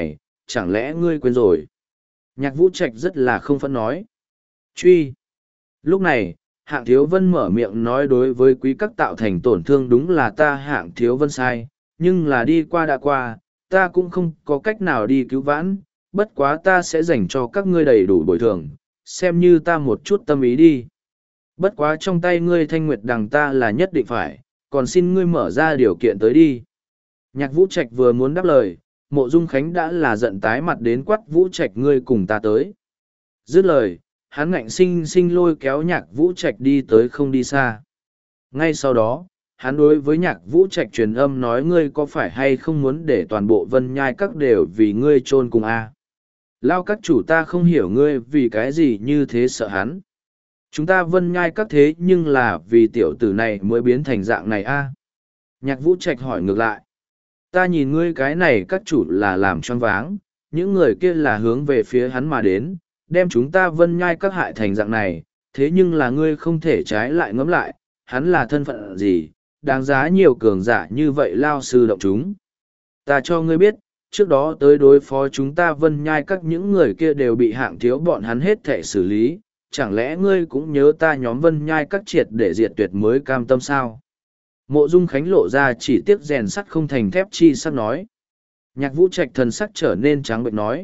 chẳng lẽ ngươi quên rồi? Nhạc Vũ Trạch rất là không phẫn nói. Truy. Lúc này, Hạng Thiếu Vân mở miệng nói đối với quý các tạo thành tổn thương đúng là ta Hạng Thiếu Vân sai, nhưng là đi qua đã qua, ta cũng không có cách nào đi cứu vãn, bất quá ta sẽ dành cho các ngươi đầy đủ bồi thường, xem như ta một chút tâm ý đi. Bất quá trong tay ngươi Thanh Nguyệt Đằng ta là nhất định phải, còn xin ngươi mở ra điều kiện tới đi. Nhạc Vũ Trạch vừa muốn đáp lời, Mộ Dung Khánh đã là giận tái mặt đến quát Vũ Trạch ngươi cùng ta tới. Dứt lời, hắn ngạnh sinh sinh lôi kéo Nhạc Vũ Trạch đi tới không đi xa. Ngay sau đó, hắn đối với Nhạc Vũ Trạch truyền âm nói ngươi có phải hay không muốn để toàn bộ Vân Nhai các đều vì ngươi chôn cùng a? Lao các chủ ta không hiểu ngươi vì cái gì như thế sợ hắn. Chúng ta Vân Nhai các thế nhưng là vì tiểu tử này mới biến thành dạng này a. Nhạc Vũ Trạch hỏi ngược lại. Ta nhìn ngươi cái này các chủ là làm choáng váng, những người kia là hướng về phía hắn mà đến, đem chúng ta Vân Nhai các hại thành dạng này, thế nhưng là ngươi không thể trái lại ngẫm lại, hắn là thân phận gì, đáng giá nhiều cường giả như vậy lao sư động chúng. Ta cho ngươi biết, trước đó tới đối phó chúng ta Vân Nhai các những người kia đều bị Hạng Thiếu bọn hắn hết thể xử lý, chẳng lẽ ngươi cũng nhớ ta nhóm Vân Nhai các triệt để diệt tuyệt mới cam tâm sao? Mộ Dung Khánh lộ ra chỉ tiếc rèn sắt không thành thép chi sắc nói. Nhạc Vũ Trạch thần sắc trở nên trắng bệnh nói.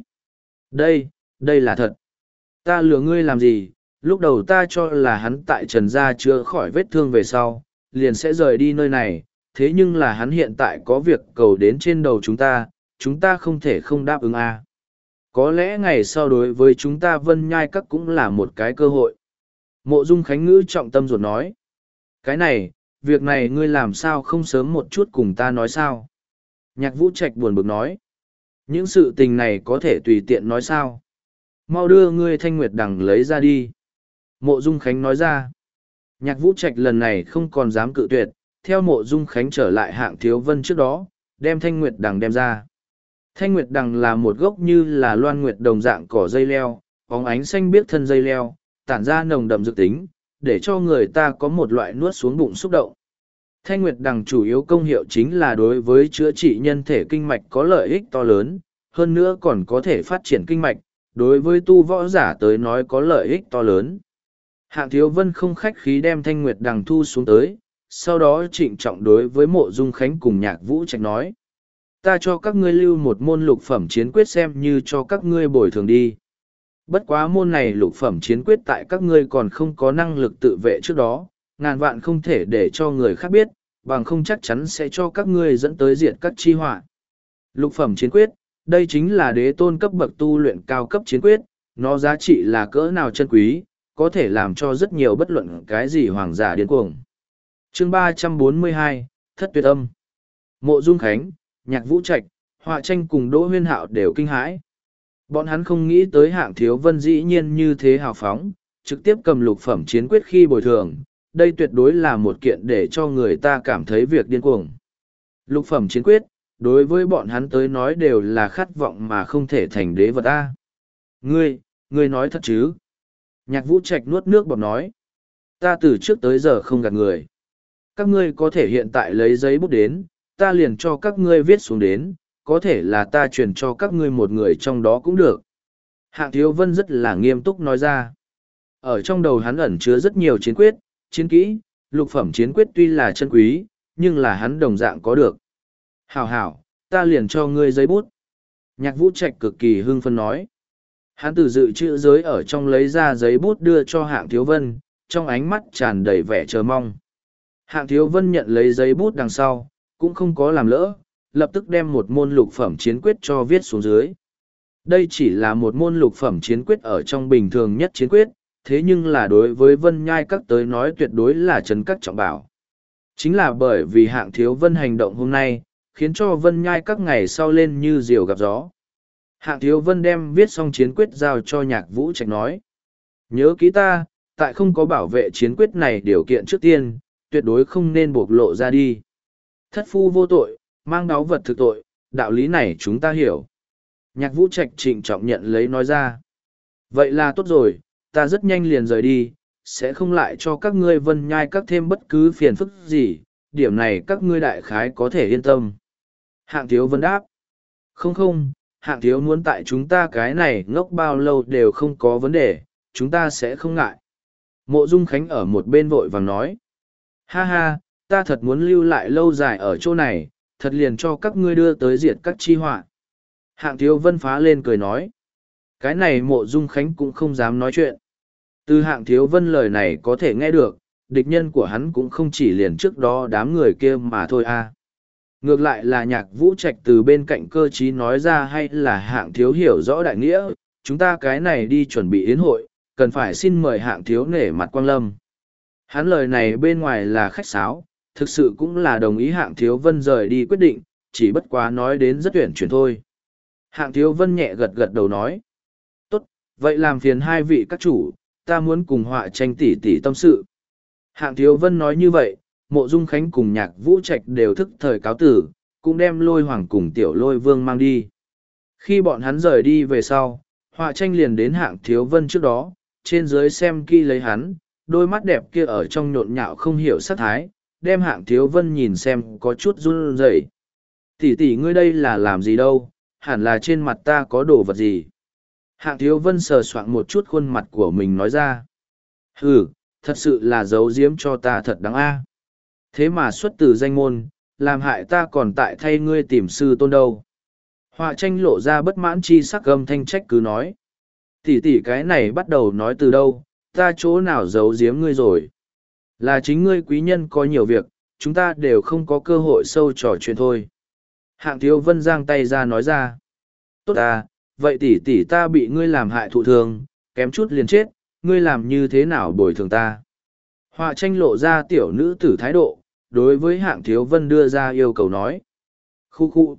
Đây là thật. Ta lừa ngươi làm gì? Lúc đầu ta cho là hắn tại Trần Gia chữa khỏi vết thương về sau, liền sẽ rời đi nơi này, thế nhưng là hắn hiện tại có việc cầu đến trên đầu chúng ta không thể không đáp ứng a. Có lẽ ngày sau đối với chúng ta Vân Nhai các cũng là một cái cơ hội. Mộ Dung Khánh ngữ trọng tâm ruột nói. Cái này, việc này ngươi làm sao không sớm một chút cùng ta nói sao? Nhạc Vũ Trạch buồn bực nói. Những sự tình này có thể tùy tiện nói sao? Mau đưa ngươi Thanh Nguyệt Đằng lấy ra đi. Mộ Dung Khánh nói ra. Nhạc Vũ Trạch lần này không còn dám cự tuyệt, theo Mộ Dung Khánh trở lại Hạng Thiếu Vân trước đó, đem Thanh Nguyệt Đằng đem ra. Thanh Nguyệt Đằng là một gốc như là loan nguyệt đồng dạng cỏ dây leo, bóng ánh xanh biếc thân dây leo, tản ra nồng đậm dược tính, để cho người ta có một loại nuốt xuống bụng xúc động. Thanh Nguyệt Đằng chủ yếu công hiệu chính là đối với chữa trị nhân thể kinh mạch có lợi ích to lớn, hơn nữa còn có thể phát triển kinh mạch, đối với tu võ giả tới nói có lợi ích to lớn. Hạng Thiếu Vân không khách khí đem Thanh Nguyệt Đằng thu xuống tới, sau đó trịnh trọng đối với Mộ Dung Khánh cùng Nhạc Vũ Trạch nói. Ta cho các ngươi lưu một môn lục phẩm chiến quyết xem như cho các ngươi bồi thường đi. Bất quá môn này lục phẩm chiến quyết tại các ngươi còn không có năng lực tự vệ trước đó, ngàn vạn không thể để cho người khác biết, bằng không chắc chắn sẽ cho các ngươi dẫn tới diệt các chi họa. Lục phẩm chiến quyết, đây chính là đế tôn cấp bậc tu luyện cao cấp chiến quyết, nó giá trị là cỡ nào chân quý, có thể làm cho rất nhiều bất luận cái gì hoàng giả điên cuồng. Chương 342, Thất Tuyệt Âm. Mộ Dung Khánh, Nhạc Vũ Trạch, Họa Tranh cùng Đỗ Huyên Hạo đều kinh hãi. Bọn hắn không nghĩ tới Hạng Thiếu Vân dĩ nhiên như thế hào phóng, trực tiếp cầm lục phẩm chiến quyết khi bồi thường, đây tuyệt đối là một kiện để cho người ta cảm thấy việc điên cuồng. Lục phẩm chiến quyết, đối với bọn hắn tới nói đều là khát vọng mà không thể thành đế vật A. Ngươi nói thật chứ? Nhạc Vũ Trạch nuốt nước bọt nói. Ta từ trước tới giờ không gạt người. Các ngươi có thể hiện tại lấy giấy bút đến, ta liền cho các ngươi viết xuống đến, có thể là ta truyền cho các ngươi một người trong đó cũng được. Hạng Thiếu Vân rất là nghiêm túc nói ra. Ở trong đầu hắn ẩn chứa rất nhiều chiến quyết, chiến kỹ, lục phẩm chiến quyết tuy là chân quý, nhưng là hắn đồng dạng có được. Hảo, ta liền cho ngươi giấy bút. Nhạc Vũ Trạch cực kỳ hưng phấn nói. Hắn từ dự trữ giới ở trong lấy ra giấy bút đưa cho Hạng Thiếu Vân, trong ánh mắt tràn đầy vẻ chờ mong. Hạng Thiếu Vân nhận lấy giấy bút đằng sau, cũng không có làm lỡ, lập tức đem một môn lục phẩm chiến quyết cho viết xuống dưới. Đây chỉ là một môn lục phẩm chiến quyết ở trong bình thường nhất chiến quyết, thế nhưng là đối với Vân Nhai các tới nói tuyệt đối là trấn các trọng bảo. Chính là bởi vì Hạng Thiếu Vân hành động hôm nay, khiến cho Vân Nhai các ngày sau lên như diều gặp gió. Hạng Thiếu Vân đem viết xong chiến quyết giao cho Nhạc Vũ Trạch nói. Nhớ kỹ ta, tại không có bảo vệ chiến quyết này điều kiện trước tiên, tuyệt đối không nên bộc lộ ra đi. Thất phu vô tội, mang đáo vật thực tội, đạo lý này chúng ta hiểu. Nhạc Vũ Trạch trịnh trọng nhận lấy nói ra. Vậy là tốt rồi, ta rất nhanh liền rời đi, sẽ không lại cho các ngươi Vân Nhai các thêm bất cứ phiền phức gì, điểm này các ngươi đại khái có thể yên tâm. Hạng Thiếu Vân đáp. Không, hạng thiếu muốn tại chúng ta cái này ngốc bao lâu đều không có vấn đề, chúng ta sẽ không ngại. Mộ Dung Khánh ở một bên vội vàng nói. Ha ha, ta thật muốn lưu lại lâu dài ở chỗ này, thật liền cho các ngươi đưa tới diệt các chi họa. Hạng Thiếu Vân phá lên cười nói. Cái này Mộ Dung Khánh cũng không dám nói chuyện. Từ Hạng Thiếu Vân lời này có thể nghe được, địch nhân của hắn cũng không chỉ liền trước đó đám người kia mà thôi a. Ngược lại là Nhạc Vũ Trạch từ bên cạnh cơ trí nói ra, hay là Hạng Thiếu hiểu rõ đại nghĩa, chúng ta cái này đi chuẩn bị yến hội, cần phải xin mời Hạng Thiếu nể mặt quang lâm. Hắn lời này bên ngoài là khách sáo, thực sự cũng là đồng ý Hạng Thiếu Vân rời đi quyết định, chỉ bất quá nói đến rất tuyển chuyển thôi. Hạng Thiếu Vân nhẹ gật gật đầu nói. Tốt, vậy làm phiền hai vị các chủ, ta muốn cùng Họa Tranh tỷ tỷ tâm sự. Hạng Thiếu Vân nói như vậy, Mộ Dung Khánh cùng Nhạc Vũ Trạch đều thức thời cáo tử, cũng đem Lôi Hoàng cùng Tiểu Lôi Vương mang đi. Khi bọn hắn rời đi về sau, Họa Tranh liền đến Hạng Thiếu Vân trước đó, trên dưới xem kỹ lấy hắn, đôi mắt đẹp kia ở trong nhộn nhạo không hiểu sắc thái, đem Hạng Thiếu Vân nhìn xem có chút run rẩy. Tỷ tỷ ngươi đây là làm gì đâu, hẳn là trên mặt ta có đồ vật gì. Hạng Thiếu Vân sờ soạng một chút khuôn mặt của mình nói ra. Hừ, thật sự là giấu giếm cho ta thật đáng a. Thế mà xuất từ danh môn, làm hại ta còn tại thay ngươi tìm sư tôn đâu. Họa Tranh lộ ra bất mãn chi sắc gầm thanh trách cứ nói. Tỷ tỷ cái này bắt đầu nói từ đâu, ta chỗ nào giấu giếm ngươi rồi. Là chính ngươi quý nhân có nhiều việc, chúng ta đều không có cơ hội sâu trò chuyện thôi. Hạng Thiếu Vân giang tay ra nói ra. Tốt à, vậy tỷ tỷ ta bị ngươi làm hại thụ thương, kém chút liền chết, ngươi làm như thế nào bồi thường ta. Họa Tranh lộ ra tiểu nữ tử thái độ, đối với Hạng Thiếu Vân đưa ra yêu cầu nói. Khu khu.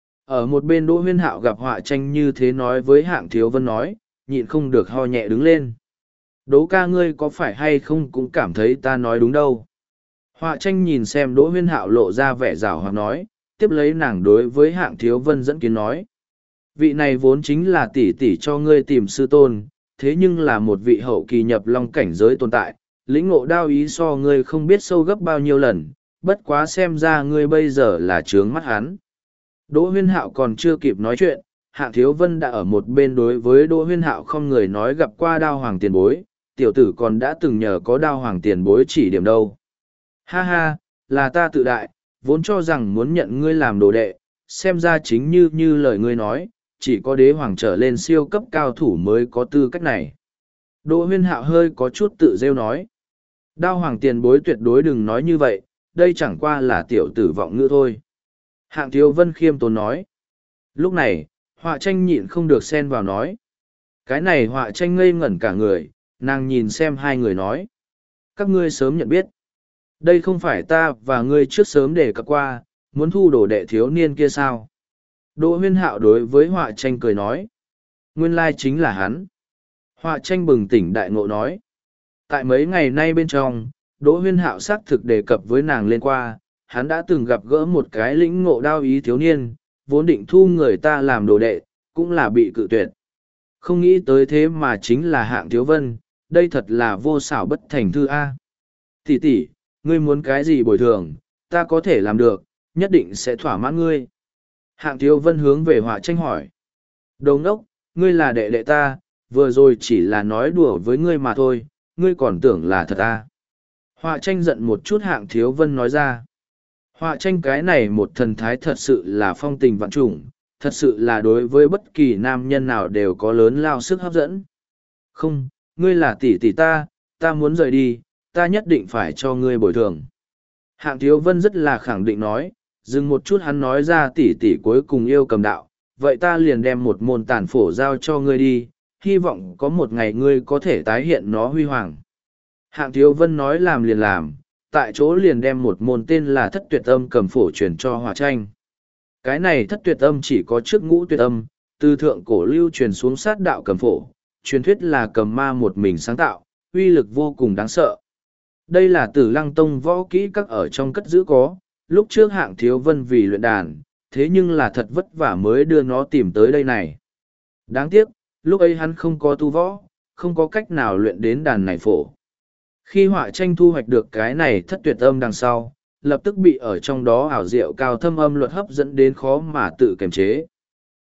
Ở một bên Đỗ Huyên Hạo gặp Họa Tranh như thế nói với Hạng Thiếu Vân nói, nhịn không được ho nhẹ đứng lên. Đỗ ca ngươi có phải hay không cũng cảm thấy ta nói đúng đâu. Họa Tranh nhìn xem Đỗ Huyên Hạo lộ ra vẻ giảo hoạt nói, tiếp lấy nàng đối với Hạng Thiếu Vân dẫn kiến nói. Vị này vốn chính là tỷ tỷ cho ngươi tìm sư tôn, thế nhưng là một vị hậu kỳ nhập long cảnh giới tồn tại, lĩnh ngộ đao ý so ngươi không biết sâu gấp bao nhiêu lần, bất quá xem ra ngươi bây giờ là trướng mắt hắn. Đỗ Huyên Hạo còn chưa kịp nói chuyện, Hạng Thiếu Vân đã ở một bên đối với Đỗ Huyên Hạo không người nói gặp qua Đao Hoàng tiền bối, tiểu tử còn đã từng nhờ có Đao Hoàng tiền bối chỉ điểm đâu. Ha ha, là ta tự đại, vốn cho rằng muốn nhận ngươi làm đồ đệ, xem ra chính như lời ngươi nói, chỉ có đế hoàng trở lên siêu cấp cao thủ mới có tư cách này. Đỗ Huyên Hạo hơi có chút tự rêu nói. Đao Hoàng tiền bối tuyệt đối đừng nói như vậy, đây chẳng qua là tiểu tử vọng ngữ thôi. Hạng Thiếu Vân khiêm tốn nói. Lúc này, Họa Tranh nhịn không được xen vào nói. Cái này Họa Tranh ngây ngẩn cả người, nàng nhìn xem hai người nói. Các ngươi sớm nhận biết. Đây không phải ta và ngươi trước sớm để cập qua, muốn thu đồ đệ thiếu niên kia sao? Đỗ Huyên Hạo đối với Họa Tranh cười nói. Nguyên lai chính là hắn. Họa Tranh bừng tỉnh đại ngộ nói. Tại mấy ngày nay bên trong, Đỗ Huyên Hạo xác thực đề cập với nàng lên qua, hắn đã từng gặp gỡ một cái lĩnh ngộ đao ý thiếu niên, vốn định thu người ta làm đồ đệ, cũng là bị cự tuyệt. Không nghĩ tới thế mà chính là Hạng Thiếu Vân, đây thật là vô xảo bất thành thư A. Tỷ tỷ, ngươi muốn cái gì bồi thường, ta có thể làm được, nhất định sẽ thỏa mãn ngươi. Hạng Thiếu Vân hướng về Họa Tranh hỏi. Đồ ngốc, ngươi là đệ đệ ta, vừa rồi chỉ là nói đùa với ngươi mà thôi, ngươi còn tưởng là thật à. Họa Tranh giận một chút Hạng Thiếu Vân nói ra. Họa Tranh cái này một thần thái thật sự là phong tình vạn trùng, thật sự là đối với bất kỳ nam nhân nào đều có lớn lao sức hấp dẫn. Không, ngươi là tỷ tỷ ta, ta muốn rời đi, ta nhất định phải cho ngươi bồi thường. Hạng Thiếu Vân rất là khẳng định nói, dừng một chút hắn nói ra tỷ tỷ cuối cùng yêu cầm đạo, vậy ta liền đem một môn tàn phổ giao cho ngươi đi, hy vọng có một ngày ngươi có thể tái hiện nó huy hoàng. Hạng Thiếu Vân nói làm liền làm, tại chỗ liền đem một môn tên là Thất Tuyệt Âm cầm phổ truyền cho Họa Tranh. Cái này Thất Tuyệt Âm chỉ có trước Ngũ Tuyệt Âm, từ thượng cổ lưu truyền xuống sát đạo cầm phổ, truyền thuyết là cầm ma một mình sáng tạo, uy lực vô cùng đáng sợ. Đây là Tử Lăng Tông võ kỹ các ở trong cất giữ có, lúc trước Hạng Thiếu Vân vì luyện đàn, thế nhưng là thật vất vả mới đưa nó tìm tới đây này. Đáng tiếc, lúc ấy hắn không có tu võ, không có cách nào luyện đến đàn này phổ. Khi Họa Tranh thu hoạch được cái này Thất Tuyệt Âm đằng sau, lập tức bị ở trong đó ảo diệu cao thâm âm luật hấp dẫn đến khó mà tự kiềm chế.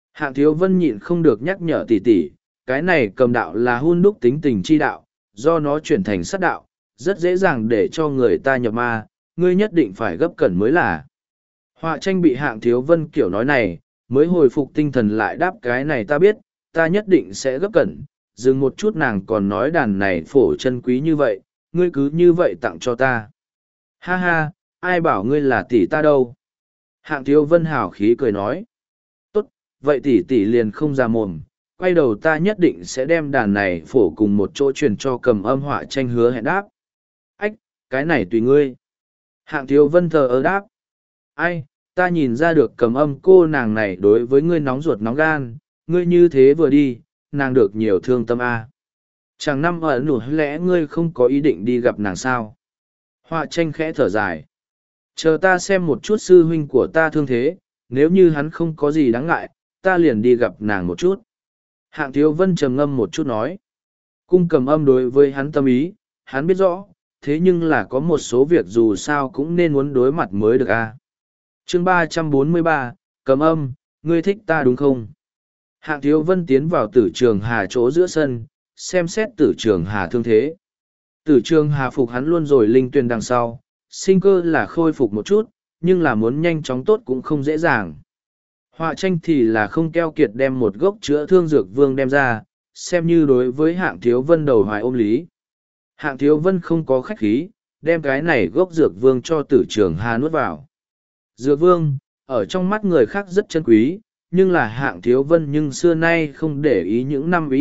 Hạng Thiếu Vân nhịn không được nhắc nhở tỷ tỷ, cái này cầm đạo là hun đúc tính tình chi đạo, do nó chuyển thành sát đạo, rất dễ dàng để cho người ta nhập ma, ngươi nhất định phải gấp cẩn mới là. Họa tranh bị Hạng Thiếu Vân kiểu nói này, mới hồi phục tinh thần lại đáp cái này ta biết, ta nhất định sẽ gấp cẩn. Dừng một chút nàng còn nói đàn này phổ chân quý như vậy, ngươi cứ như vậy tặng cho ta. Ha ha, ai bảo ngươi là tỷ ta đâu. Hạng Thiếu Vân hào khí cười nói. Tốt, vậy tỷ tỷ liền không ra mồm, quay đầu ta nhất định sẽ đem đàn này phổ cùng một chỗ truyền cho Cầm Âm. Họa tranh hứa hẹn đáp. Ách, cái này tùy ngươi. Hạng Thiếu Vân thờ ơ đáp. Ai, ta nhìn ra được Cầm Âm cô nàng này đối với ngươi nóng ruột nóng gan, ngươi như thế vừa đi, nàng được nhiều thương tâm a. Chẳng năm ở nụ lẽ ngươi không có ý định đi gặp nàng sao. Họa tranh khẽ thở dài. Chờ ta xem một chút sư huynh của ta thương thế, nếu như hắn không có gì đáng ngại, ta liền đi gặp nàng một chút. Hạng Thiếu Vân trầm ngâm một chút nói. Cung Cầm Âm đối với hắn tâm ý, hắn biết rõ, thế nhưng là có một số việc dù sao cũng nên muốn đối mặt mới được a. Chương 343, Cầm Âm, ngươi thích ta đúng không? Hạng Thiếu Vân tiến vào Tử Trường Hà chỗ giữa sân, xem xét Tử Trường Hà thương thế. Tử Trường Hà phục hắn luôn rồi linh tuyền đằng sau, sinh cơ là khôi phục một chút, nhưng là muốn nhanh chóng tốt cũng không dễ dàng. Họa tranh thì là không keo kiệt đem một gốc chữa thương dược vương đem ra, xem như đối với Hạng Thiếu Vân đầu hoài ôm lý. Hạng Thiếu Vân không có khách khí, đem cái này gốc dược vương cho Tử Trường Hà nuốt vào. Dược vương, ở trong mắt người khác rất chân quý, nhưng là Hạng Thiếu Vân nhưng xưa nay không để ý những năm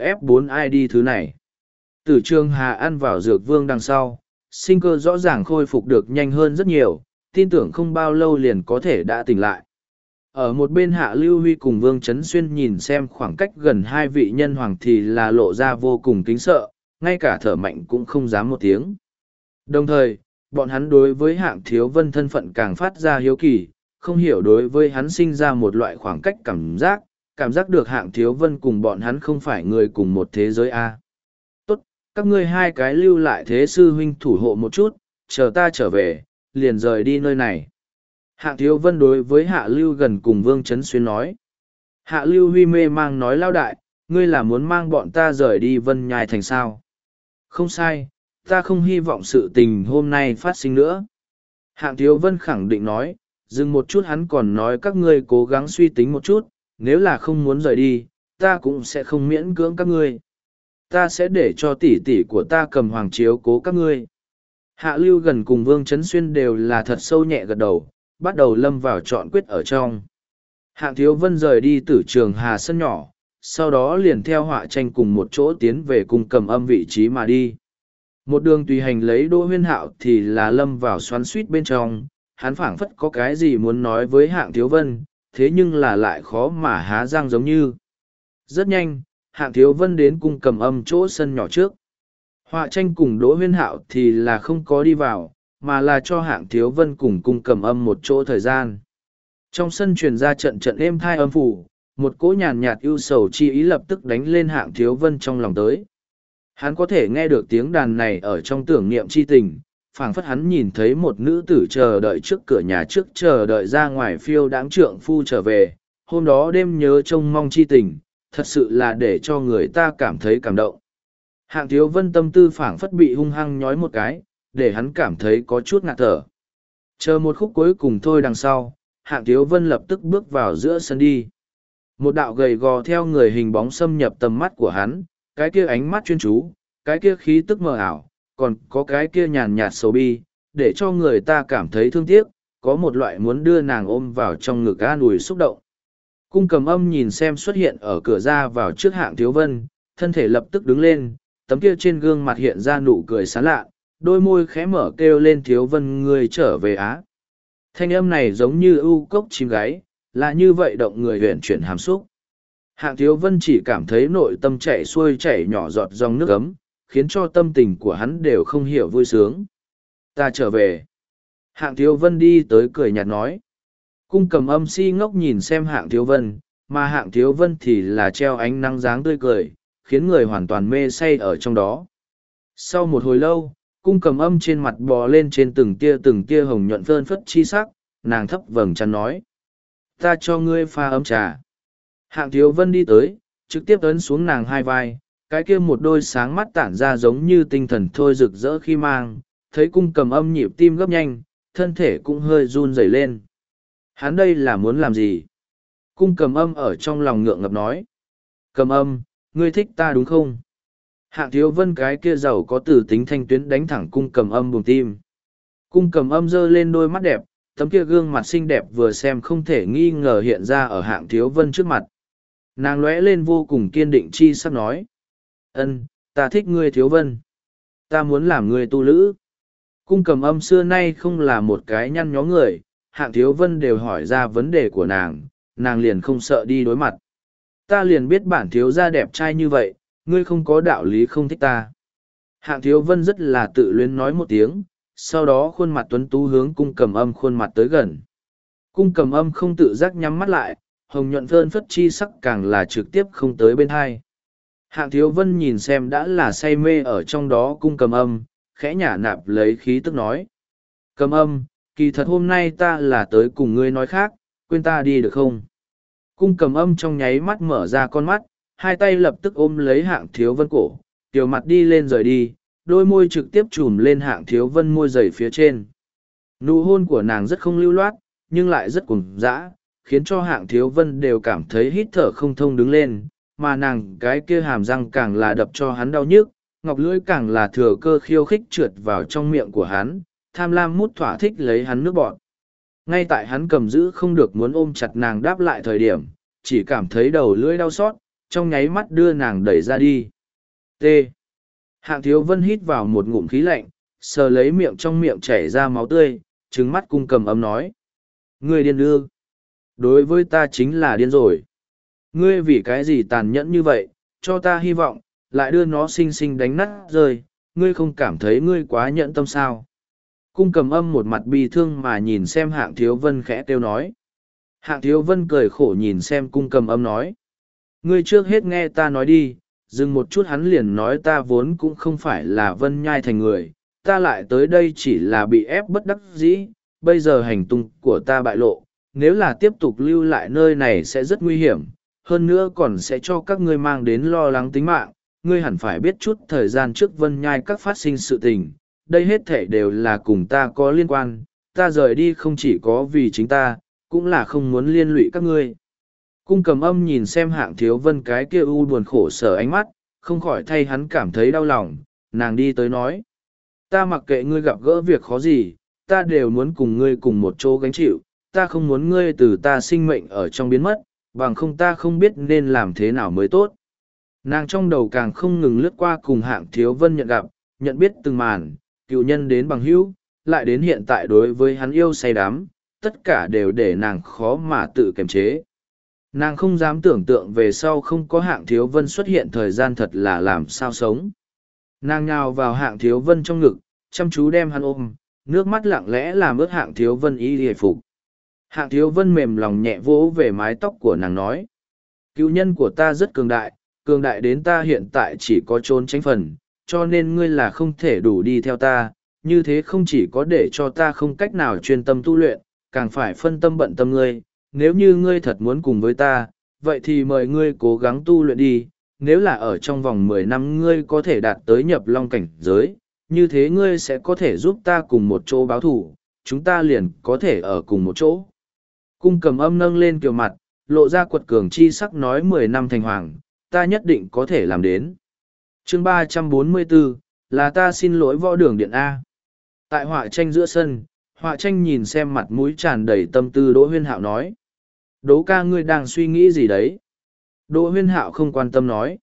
ILF4ID thứ này. Tử Trường Hà ăn vào dược vương đằng sau, sinh cơ rõ ràng khôi phục được nhanh hơn rất nhiều, tin tưởng không bao lâu liền có thể đã tỉnh lại. Ở một bên Hạ Lưu Huy cùng Vương Trấn Xuyên nhìn xem khoảng cách gần hai vị nhân hoàng thì là lộ ra vô cùng kính sợ, ngay cả thở mạnh cũng không dám một tiếng. Đồng thời, bọn hắn đối với Hạng Thiếu Vân thân phận càng phát ra hiếu kỳ, không hiểu đối với hắn sinh ra một loại khoảng cách cảm giác được Hạng Thiếu Vân cùng bọn hắn không phải người cùng một thế giới a. Tốt, các ngươi hai cái lưu lại thế sư huynh thủ hộ một chút, chờ ta trở về, liền rời đi nơi này. Hạng Thiếu Vân đối với Hạ Lưu gần cùng Vương Trấn Xuyên nói. Hạ Lưu Huy mê mang nói lao đại, ngươi là muốn mang bọn ta rời đi Vân Nhai thành sao? Không sai, ta không hy vọng sự tình hôm nay phát sinh nữa. Hạng Thiếu Vân khẳng định nói, dừng một chút hắn còn nói các ngươi cố gắng suy tính một chút, nếu là không muốn rời đi, ta cũng sẽ không miễn cưỡng các ngươi. Ta sẽ để cho tỷ tỷ của ta cầm hoàng chiếu cố các ngươi. Hạ Lưu gần cùng Vương Trấn Xuyên đều là thật sâu nhẹ gật đầu, bắt đầu lâm vào chọn quyết ở trong. Hạng Thiếu Vân rời đi Tử Trường Hà sân nhỏ, sau đó liền theo Họa tranh cùng một chỗ tiến về Cung Cầm Âm vị trí mà đi. Một đường tùy hành lấy Đỗ Huyên Hạo thì là lâm vào xoắn suýt bên trong, hắn phảng phất có cái gì muốn nói với Hạng Thiếu Vân, thế nhưng là lại khó mà há răng giống như. Rất nhanh, Hạng Thiếu Vân đến Cung Cầm Âm chỗ sân nhỏ trước. Họa tranh cùng Đỗ Huyên Hạo thì là không có đi vào, mà là cho Hạng Thiếu Vân cùng Cung Cầm Âm một chỗ thời gian. Trong sân truyền ra trận trận êm thai âm phủ, một cỗ nhàn nhạt ưu sầu chi ý lập tức đánh lên Hạng Thiếu Vân trong lòng tới. Hắn có thể nghe được tiếng đàn này ở trong tưởng niệm chi tình, phảng phất hắn nhìn thấy một nữ tử chờ đợi trước cửa nhà trước chờ đợi ra ngoài phiêu đáng trượng phu trở về, hôm đó đêm nhớ trông mong chi tình, thật sự là để cho người ta cảm thấy cảm động. Hạng Thiếu Vân tâm tư phảng phất bị hung hăng nhói một cái, để hắn cảm thấy có chút ngạt thở. Chờ một khúc cuối cùng thôi đằng sau, Hạng Thiếu Vân lập tức bước vào giữa sân đi. Một đạo gầy gò theo người hình bóng xâm nhập tầm mắt của hắn, cái kia ánh mắt chuyên chú, cái kia khí tức mờ ảo, còn có cái kia nhàn nhạt sầu bi, để cho người ta cảm thấy thương tiếc, có một loại muốn đưa nàng ôm vào trong ngực an ủi xúc động. Cung Cầm Âm nhìn xem xuất hiện ở cửa ra vào trước Hạng Thiếu Vân, thân thể lập tức đứng lên, tấm kia trên gương mặt hiện ra nụ cười sán lạ, đôi môi khẽ mở kêu lên Thiếu Vân ngươi trở về á. Thanh âm này giống như ưu cốc chim gáy, là như vậy động người huyền chuyển hàm xúc. Hạng Thiếu Vân chỉ cảm thấy nội tâm chảy xuôi chảy nhỏ giọt dòng nước ấm, khiến cho tâm tình của hắn đều không hiểu vui sướng. Ta trở về. Hạng Thiếu Vân đi tới cười nhạt nói. Cung Cầm Âm si ngốc nhìn xem Hạng Thiếu Vân, mà Hạng Thiếu Vân thì là treo ánh nắng dáng tươi cười, khiến người hoàn toàn mê say ở trong đó. Sau một hồi lâu, Cung Cầm Âm trên mặt bò lên trên từng tia hồng nhuận phơn phất chi sắc, nàng thấp vầng chắn nói. Ta cho ngươi pha ấm trà. Hạng Thiếu Vân đi tới, trực tiếp ấn xuống nàng hai vai, cái kia một đôi sáng mắt tản ra giống như tinh thần thôi rực rỡ khi mang, thấy cung cầm âm nhịp tim gấp nhanh, thân thể cũng hơi run rẩy lên. Hắn đây là muốn làm gì? Cung cầm âm ở trong lòng ngượng ngập nói. Cầm âm, ngươi thích ta đúng không? Hạng Thiếu Vân cái kia giàu có từ tính thanh tuyến đánh thẳng cung cầm âm buồng tim. Cung cầm âm giơ lên đôi mắt đẹp, tấm kia gương mặt xinh đẹp vừa xem không thể nghi ngờ hiện ra ở Hạng Thiếu Vân trước mặt. Nàng lóe lên vô cùng kiên định chi sắc nói. Ân, ta thích ngươi Thiếu Vân. Ta muốn làm ngươi tu lữ. Cung cầm âm xưa nay không là một cái nhăn nhó người, Hạng Thiếu Vân đều hỏi ra vấn đề của nàng liền không sợ đi đối mặt. Ta liền biết bản thiếu gia đẹp trai như vậy, ngươi không có đạo lý không thích ta. Hạng Thiếu Vân rất là tự luyến nói một tiếng, sau đó khuôn mặt tuấn tú hướng cung cầm âm khuôn mặt tới gần. Cung cầm âm không tự giác nhắm mắt lại, hồng nhuận phơn phất chi sắc càng là trực tiếp không tới bên hai. Hạng Thiếu Vân nhìn xem đã là say mê ở trong đó cung cầm âm, khẽ nhả nạp lấy khí tức nói. Cầm âm, kỳ thật hôm nay ta là tới cùng ngươi nói khác, quên ta đi được không? Cung cầm âm trong nháy mắt mở ra con mắt, hai tay lập tức ôm lấy Hạng Thiếu Vân cổ, tiểu mặt đi lên rời đi, đôi môi trực tiếp chùm lên Hạng Thiếu Vân môi dày phía trên. Nụ hôn của nàng rất không lưu loát, nhưng lại rất cuồng dã, khiến cho Hạng Thiếu Vân đều cảm thấy hít thở không thông đứng lên, mà nàng cái kia hàm răng càng là đập cho hắn đau nhức, ngọc lưỡi càng là thừa cơ khiêu khích trượt vào trong miệng của hắn, tham lam mút thỏa thích lấy hắn nước bọt. Ngay tại hắn cầm giữ không được muốn ôm chặt nàng đáp lại thời điểm, chỉ cảm thấy đầu lưỡi đau xót, trong nháy mắt đưa nàng đẩy ra đi. T. Hạng Thiếu Vân hít vào một ngụm khí lạnh, sờ lấy miệng trong miệng chảy ra máu tươi, trừng mắt cung cầm âm nói. Ngươi điên ư? Đối với ta chính là điên rồi. Ngươi vì cái gì tàn nhẫn như vậy, cho ta hy vọng, lại đưa nó xinh xinh đánh nát rơi, ngươi không cảm thấy ngươi quá nhẫn tâm sao? Cung cầm âm một mặt bi thương mà nhìn xem Hạng Thiếu Vân khẽ kêu nói. Hạng Thiếu Vân cười khổ nhìn xem cung cầm âm nói. Ngươi trước hết nghe ta nói đi, dừng một chút hắn liền nói ta vốn cũng không phải là Vân Nhai thành người, ta lại tới đây chỉ là bị ép bất đắc dĩ, bây giờ hành tung của ta bại lộ, nếu là tiếp tục lưu lại nơi này sẽ rất nguy hiểm, hơn nữa còn sẽ cho các ngươi mang đến lo lắng tính mạng, ngươi hẳn phải biết chút thời gian trước Vân Nhai các phát sinh sự tình, đây hết thể đều là cùng ta có liên quan, ta rời đi không chỉ có vì chính ta, cũng là không muốn liên lụy các ngươi. Cung cầm âm nhìn xem Hạng Thiếu Vân cái kia u buồn khổ sở ánh mắt, không khỏi thay hắn cảm thấy đau lòng, nàng đi tới nói. Ta mặc kệ ngươi gặp gỡ việc khó gì, ta đều muốn cùng ngươi cùng một chỗ gánh chịu, ta không muốn ngươi từ ta sinh mệnh ở trong biến mất, bằng không ta không biết nên làm thế nào mới tốt. Nàng trong đầu càng không ngừng lướt qua cùng Hạng Thiếu Vân nhận gặp, nhận biết từng màn, cựu nhân đến bằng hữu, lại đến hiện tại đối với hắn yêu say đắm, tất cả đều để nàng khó mà tự kiềm chế. Nàng không dám tưởng tượng về sau không có Hạng Thiếu Vân xuất hiện thời gian thật là làm sao sống. Nàng nhào vào Hạng Thiếu Vân trong ngực, chăm chú đem hắn ôm, nước mắt lặng lẽ làm ướt Hạng Thiếu Vân y hề phục. Hạng Thiếu Vân mềm lòng nhẹ vỗ về mái tóc của nàng nói. Cựu nhân của ta rất cường đại đến ta hiện tại chỉ có trốn tránh phần, cho nên ngươi là không thể đủ đi theo ta, như thế không chỉ có để cho ta không cách nào chuyên tâm tu luyện, càng phải phân tâm bận tâm ngươi, nếu như ngươi thật muốn cùng với ta, vậy thì mời ngươi cố gắng tu luyện đi, nếu là ở trong vòng 10 năm ngươi có thể đạt tới nhập long cảnh giới, như thế ngươi sẽ có thể giúp ta cùng một chỗ báo thủ, chúng ta liền có thể ở cùng một chỗ. Cung cầm âm nâng lên kiều mặt, lộ ra quật cường chi sắc nói 10 năm thành hoàng, ta nhất định có thể làm đến. Chương 344, là ta xin lỗi võ đường điện A. Tại họa tranh giữa sân, họa tranh nhìn xem mặt mũi tràn đầy tâm tư Đỗ Huyên Hạo nói. Đỗ ca ngươi đang suy nghĩ gì đấy? Đỗ Huyên Hạo không quan tâm nói.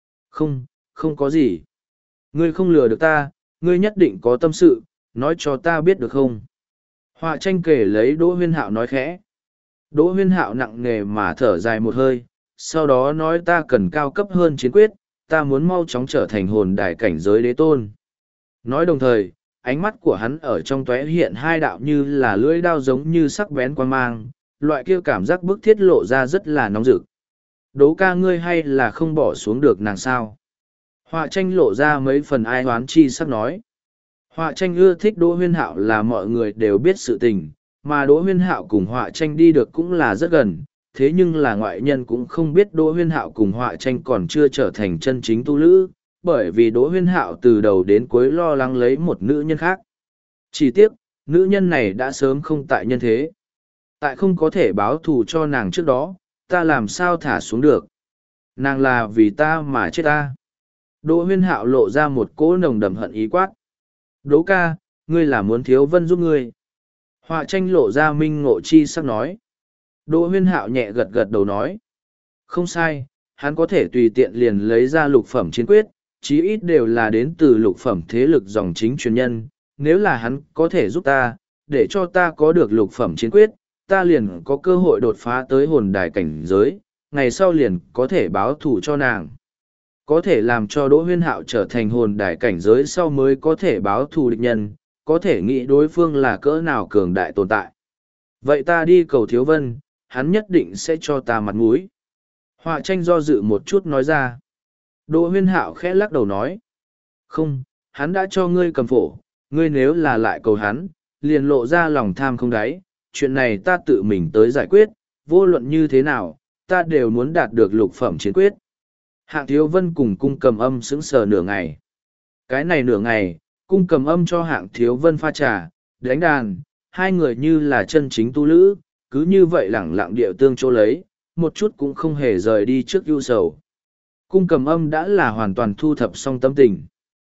Không có gì. Ngươi không lừa được ta, ngươi nhất định có tâm sự, nói cho ta biết được không? Họa tranh kể lấy Đỗ Huyên Hạo nói khẽ. Đỗ Huyên Hạo nặng nề mà thở dài một hơi, sau đó nói ta cần cao cấp hơn chiến quyết, ta muốn mau chóng trở thành hồn đài cảnh giới đế tôn. Nói đồng thời, ánh mắt của hắn ở trong tóe hiện hai đạo như là lưỡi đao giống như sắc bén quan mang, loại kia cảm giác bức thiết lộ ra rất là nóng rực. Đỗ ca ngươi hay là không bỏ xuống được nàng sao? Họa tranh lộ ra mấy phần ai hoán chi sắc nói. Họa tranh ưa thích Đỗ Huyên Hạo là mọi người đều biết sự tình, mà Đỗ Huyên Hạo cùng họa tranh đi được cũng là rất gần, thế nhưng là ngoại nhân cũng không biết Đỗ Huyên Hạo cùng Họa Tranh còn chưa trở thành chân chính tu lữ, bởi vì Đỗ Huyên Hạo từ đầu đến cuối lo lắng lấy một nữ nhân khác. Chỉ tiếc, nữ nhân này đã sớm không tại nhân thế. Tại không có thể báo thù cho nàng trước đó, ta làm sao thả xuống được. Nàng là vì ta mà chết ta. Đỗ Huyên Hạo lộ ra một cỗ nồng đậm hận ý quát. Đỗ ca, ngươi là muốn Thiếu Vân giúp ngươi. Họa Tranh lộ ra minh ngộ chi sắc nói. Đỗ Huyên Hạo nhẹ gật gật đầu nói. Không sai, hắn có thể tùy tiện liền lấy ra lục phẩm chiến quyết, chí ít đều là đến từ lục phẩm thế lực dòng chính truyền nhân. Nếu là hắn có thể giúp ta, để cho ta có được lục phẩm chiến quyết, ta liền có cơ hội đột phá tới hồn đài cảnh giới, ngày sau liền có thể báo thù cho nàng. Có thể làm cho Đỗ Huyên Hạo trở thành hồn đài cảnh giới sau mới có thể báo thù địch nhân, có thể nghĩ đối phương là cỡ nào cường đại tồn tại. Vậy ta đi cầu Thiếu Vân, hắn nhất định sẽ cho ta mặt mũi. Họa Tranh do dự một chút nói ra. Đỗ Huyên Hạo khẽ lắc đầu nói. Không, hắn đã cho ngươi cầm phổ, ngươi nếu là lại cầu hắn, liền lộ ra lòng tham không đáy, chuyện này ta tự mình tới giải quyết, vô luận như thế nào, ta đều muốn đạt được lục phẩm chiến quyết. Hạng Thiếu Vân cùng Cung Cầm Âm sững sờ nửa ngày. Cái này nửa ngày, Cung Cầm Âm cho Hạng Thiếu Vân pha trà, đánh đàn, hai người như là chân chính tu lữ, cứ như vậy lẳng lặng điệu tương chỗ lấy, một chút cũng không hề rời đi trước ưu sầu. Cung Cầm Âm đã là hoàn toàn thu thập xong tâm tình.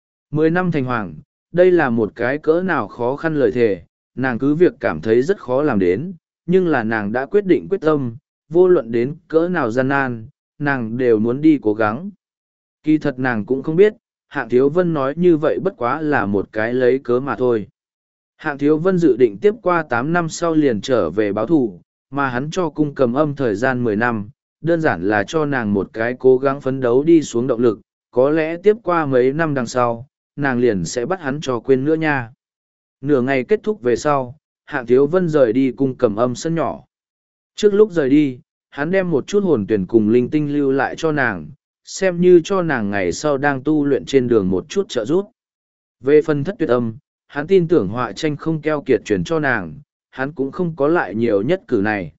10 năm thành hoàng, đây là một cái cỡ nào khó khăn lời thề, nàng cứ việc cảm thấy rất khó làm đến, nhưng là nàng đã quyết định quyết tâm, vô luận đến cỡ nào gian nan, nàng đều muốn đi cố gắng. Kỳ thật nàng cũng không biết, Hạng Thiếu Vân nói như vậy bất quá là một cái lấy cớ mà thôi. Hạng Thiếu Vân dự định tiếp qua 8 năm sau liền trở về báo thù, mà hắn cho Cung Cầm Âm thời gian 10 năm, đơn giản là cho nàng một cái cố gắng phấn đấu đi xuống động lực, có lẽ tiếp qua mấy năm đằng sau, nàng liền sẽ bắt hắn cho quên nữa nha. Nửa ngày kết thúc về sau, Hạng Thiếu Vân rời đi Cung Cầm Âm sân nhỏ. Trước lúc rời đi, hắn đem một chút hồn tuyển cùng linh tinh lưu lại cho nàng, xem như cho nàng ngày sau đang tu luyện trên đường một chút trợ giúp. Về phần Thất Tuyệt Âm, hắn tin tưởng Họa Tranh không keo kiệt truyền cho nàng, hắn cũng không có lại nhiều nhất cử này.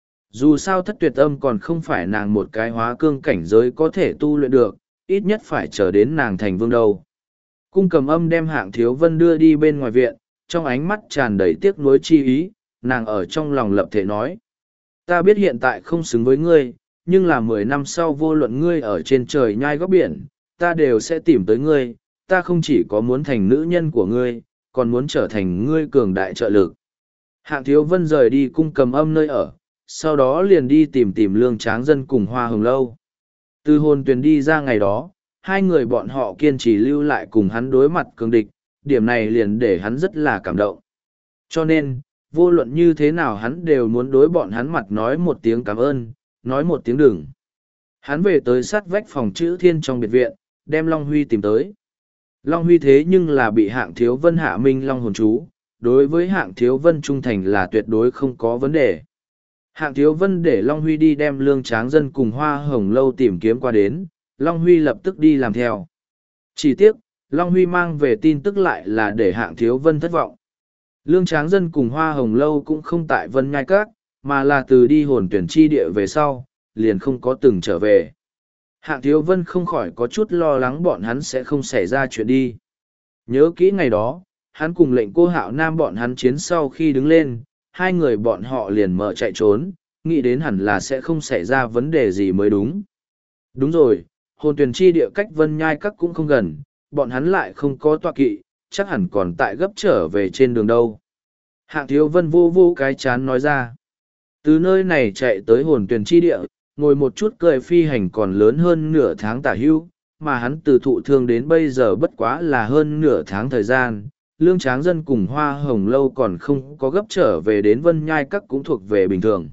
Dù sao Thất Tuyệt Âm còn không phải nàng một cái hóa cương cảnh giới có thể tu luyện được, ít nhất phải chờ đến nàng thành vương đâu. Cung Cầm Âm đem Hạng Thiếu Vân đưa đi bên ngoài viện, trong ánh mắt tràn đầy tiếc nuối chi ý, nàng ở trong lòng lập thể nói. Ta biết hiện tại không xứng với ngươi, nhưng là 10 năm sau vô luận ngươi ở trên trời nhai góc biển, ta đều sẽ tìm tới ngươi, ta không chỉ có muốn thành nữ nhân của ngươi, còn muốn trở thành ngươi cường đại trợ lực. Hạng Thiếu Vân rời đi Cung Cầm Âm nơi ở, sau đó liền đi tìm Lương Tráng Dân cùng Hoa Hồng Lâu. Từ hồn tuyền đi ra ngày đó, hai người bọn họ kiên trì lưu lại cùng hắn đối mặt cường địch, điểm này liền để hắn rất là cảm động. Cho nên, vô luận như thế nào hắn đều muốn đối bọn hắn mặt nói một tiếng cảm ơn, nói một tiếng đừng. Hắn về tới sát vách phòng chữ thiên trong biệt viện, đem Long Huy tìm tới. Long Huy thế nhưng là bị Hạng Thiếu Vân hạ minh Long hồn chú, đối với Hạng Thiếu Vân trung thành là tuyệt đối không có vấn đề. Hạng Thiếu Vân để Long Huy đi đem Lương Tráng Dân cùng Hoa Hồng Lâu tìm kiếm qua đến, Long Huy lập tức đi làm theo. Chỉ tiếc, Long Huy mang về tin tức lại là để Hạng Thiếu Vân thất vọng. Lương Tráng Dân cùng Hoa Hồng Lâu cũng không tại Vân Nhai Các, mà là từ đi hồn tuyển chi địa về sau, liền không có từng trở về. Hạng Thiếu Vân không khỏi có chút lo lắng bọn hắn sẽ không xảy ra chuyện đi. Nhớ kỹ ngày đó, hắn cùng lệnh cô Hạo Nam bọn hắn chiến sau khi đứng lên, hai người bọn họ liền mở chạy trốn, nghĩ đến hẳn là sẽ không xảy ra vấn đề gì mới đúng. Đúng rồi, hồn tuyển chi địa cách Vân Nhai Các cũng không gần, bọn hắn lại không có tọa kỵ, chắc hẳn còn tại gấp trở về trên đường đâu. Hạng Thiếu Vân vô vô cái chán nói ra. Từ nơi này chạy tới hồn tuyển chi địa, ngồi một chút cười phi hành còn lớn hơn nửa tháng tả hưu, mà hắn từ thụ thương đến bây giờ bất quá là hơn nửa tháng thời gian. Lương Tráng Dân cùng Hoa Hồng Lâu còn không có gấp trở về đến Vân Nhai Các cũng thuộc về bình thường.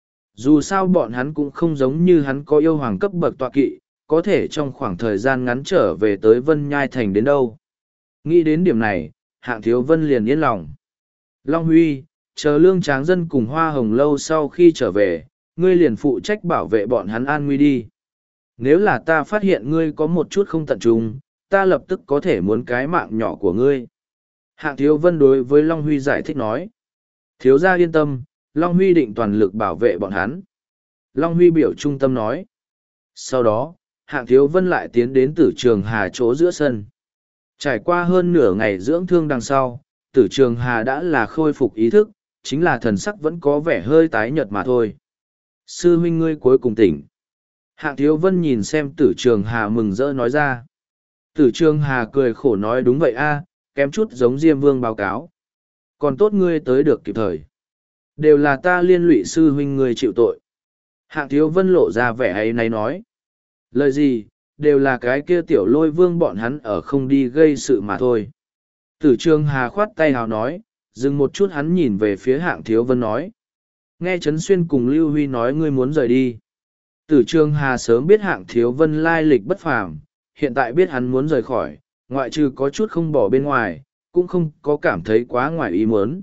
Dù sao bọn hắn cũng không giống như hắn có yêu hoàng cấp bậc tọa kỵ, có thể trong khoảng thời gian ngắn trở về tới Vân Nhai Thành đến đâu. Nghĩ đến điểm này, Hạng Thiếu Vân liền yên lòng. Long Huy, chờ Lương Tráng Dân cùng Hoa Hồng Lâu sau khi trở về, ngươi liền phụ trách bảo vệ bọn hắn an nguy đi. Nếu là ta phát hiện ngươi có một chút không tận trung, ta lập tức có thể muốn cái mạng nhỏ của ngươi. Hạng Thiếu Vân đối với Long Huy giải thích nói. Thiếu gia yên tâm, Long Huy định toàn lực bảo vệ bọn hắn. Long Huy biểu trung tâm nói. Sau đó, Hạng Thiếu Vân lại tiến đến Tử Trường Hà chỗ giữa sân. Trải qua hơn nửa ngày dưỡng thương đằng sau, Tử Trường Hà đã là khôi phục ý thức, chính là thần sắc vẫn có vẻ hơi tái nhợt mà thôi. Sư huynh ngươi cuối cùng tỉnh. Hạng Thiếu Vân nhìn xem Tử Trường Hà mừng rỡ nói ra. Tử Trường Hà cười khổ nói đúng vậy a, kém chút giống Diêm Vương báo cáo. Còn tốt ngươi tới được kịp thời. Đều là ta liên lụy sư huynh ngươi chịu tội. Hạng Thiếu Vân lộ ra vẻ ấy náy nói. Lời gì, đều là cái kia tiểu lôi vương bọn hắn ở không đi gây sự mà thôi. Tử Trường Hà khoát tay hào nói, dừng một chút hắn nhìn về phía Hạng Thiếu Vân nói. Nghe Trấn Xuyên cùng Lưu Huy nói ngươi muốn rời đi. Tử Trường Hà sớm biết Hạng Thiếu Vân lai lịch bất phàm, hiện tại biết hắn muốn rời khỏi, ngoại trừ có chút không bỏ bên ngoài, cũng không có cảm thấy quá ngoài ý muốn.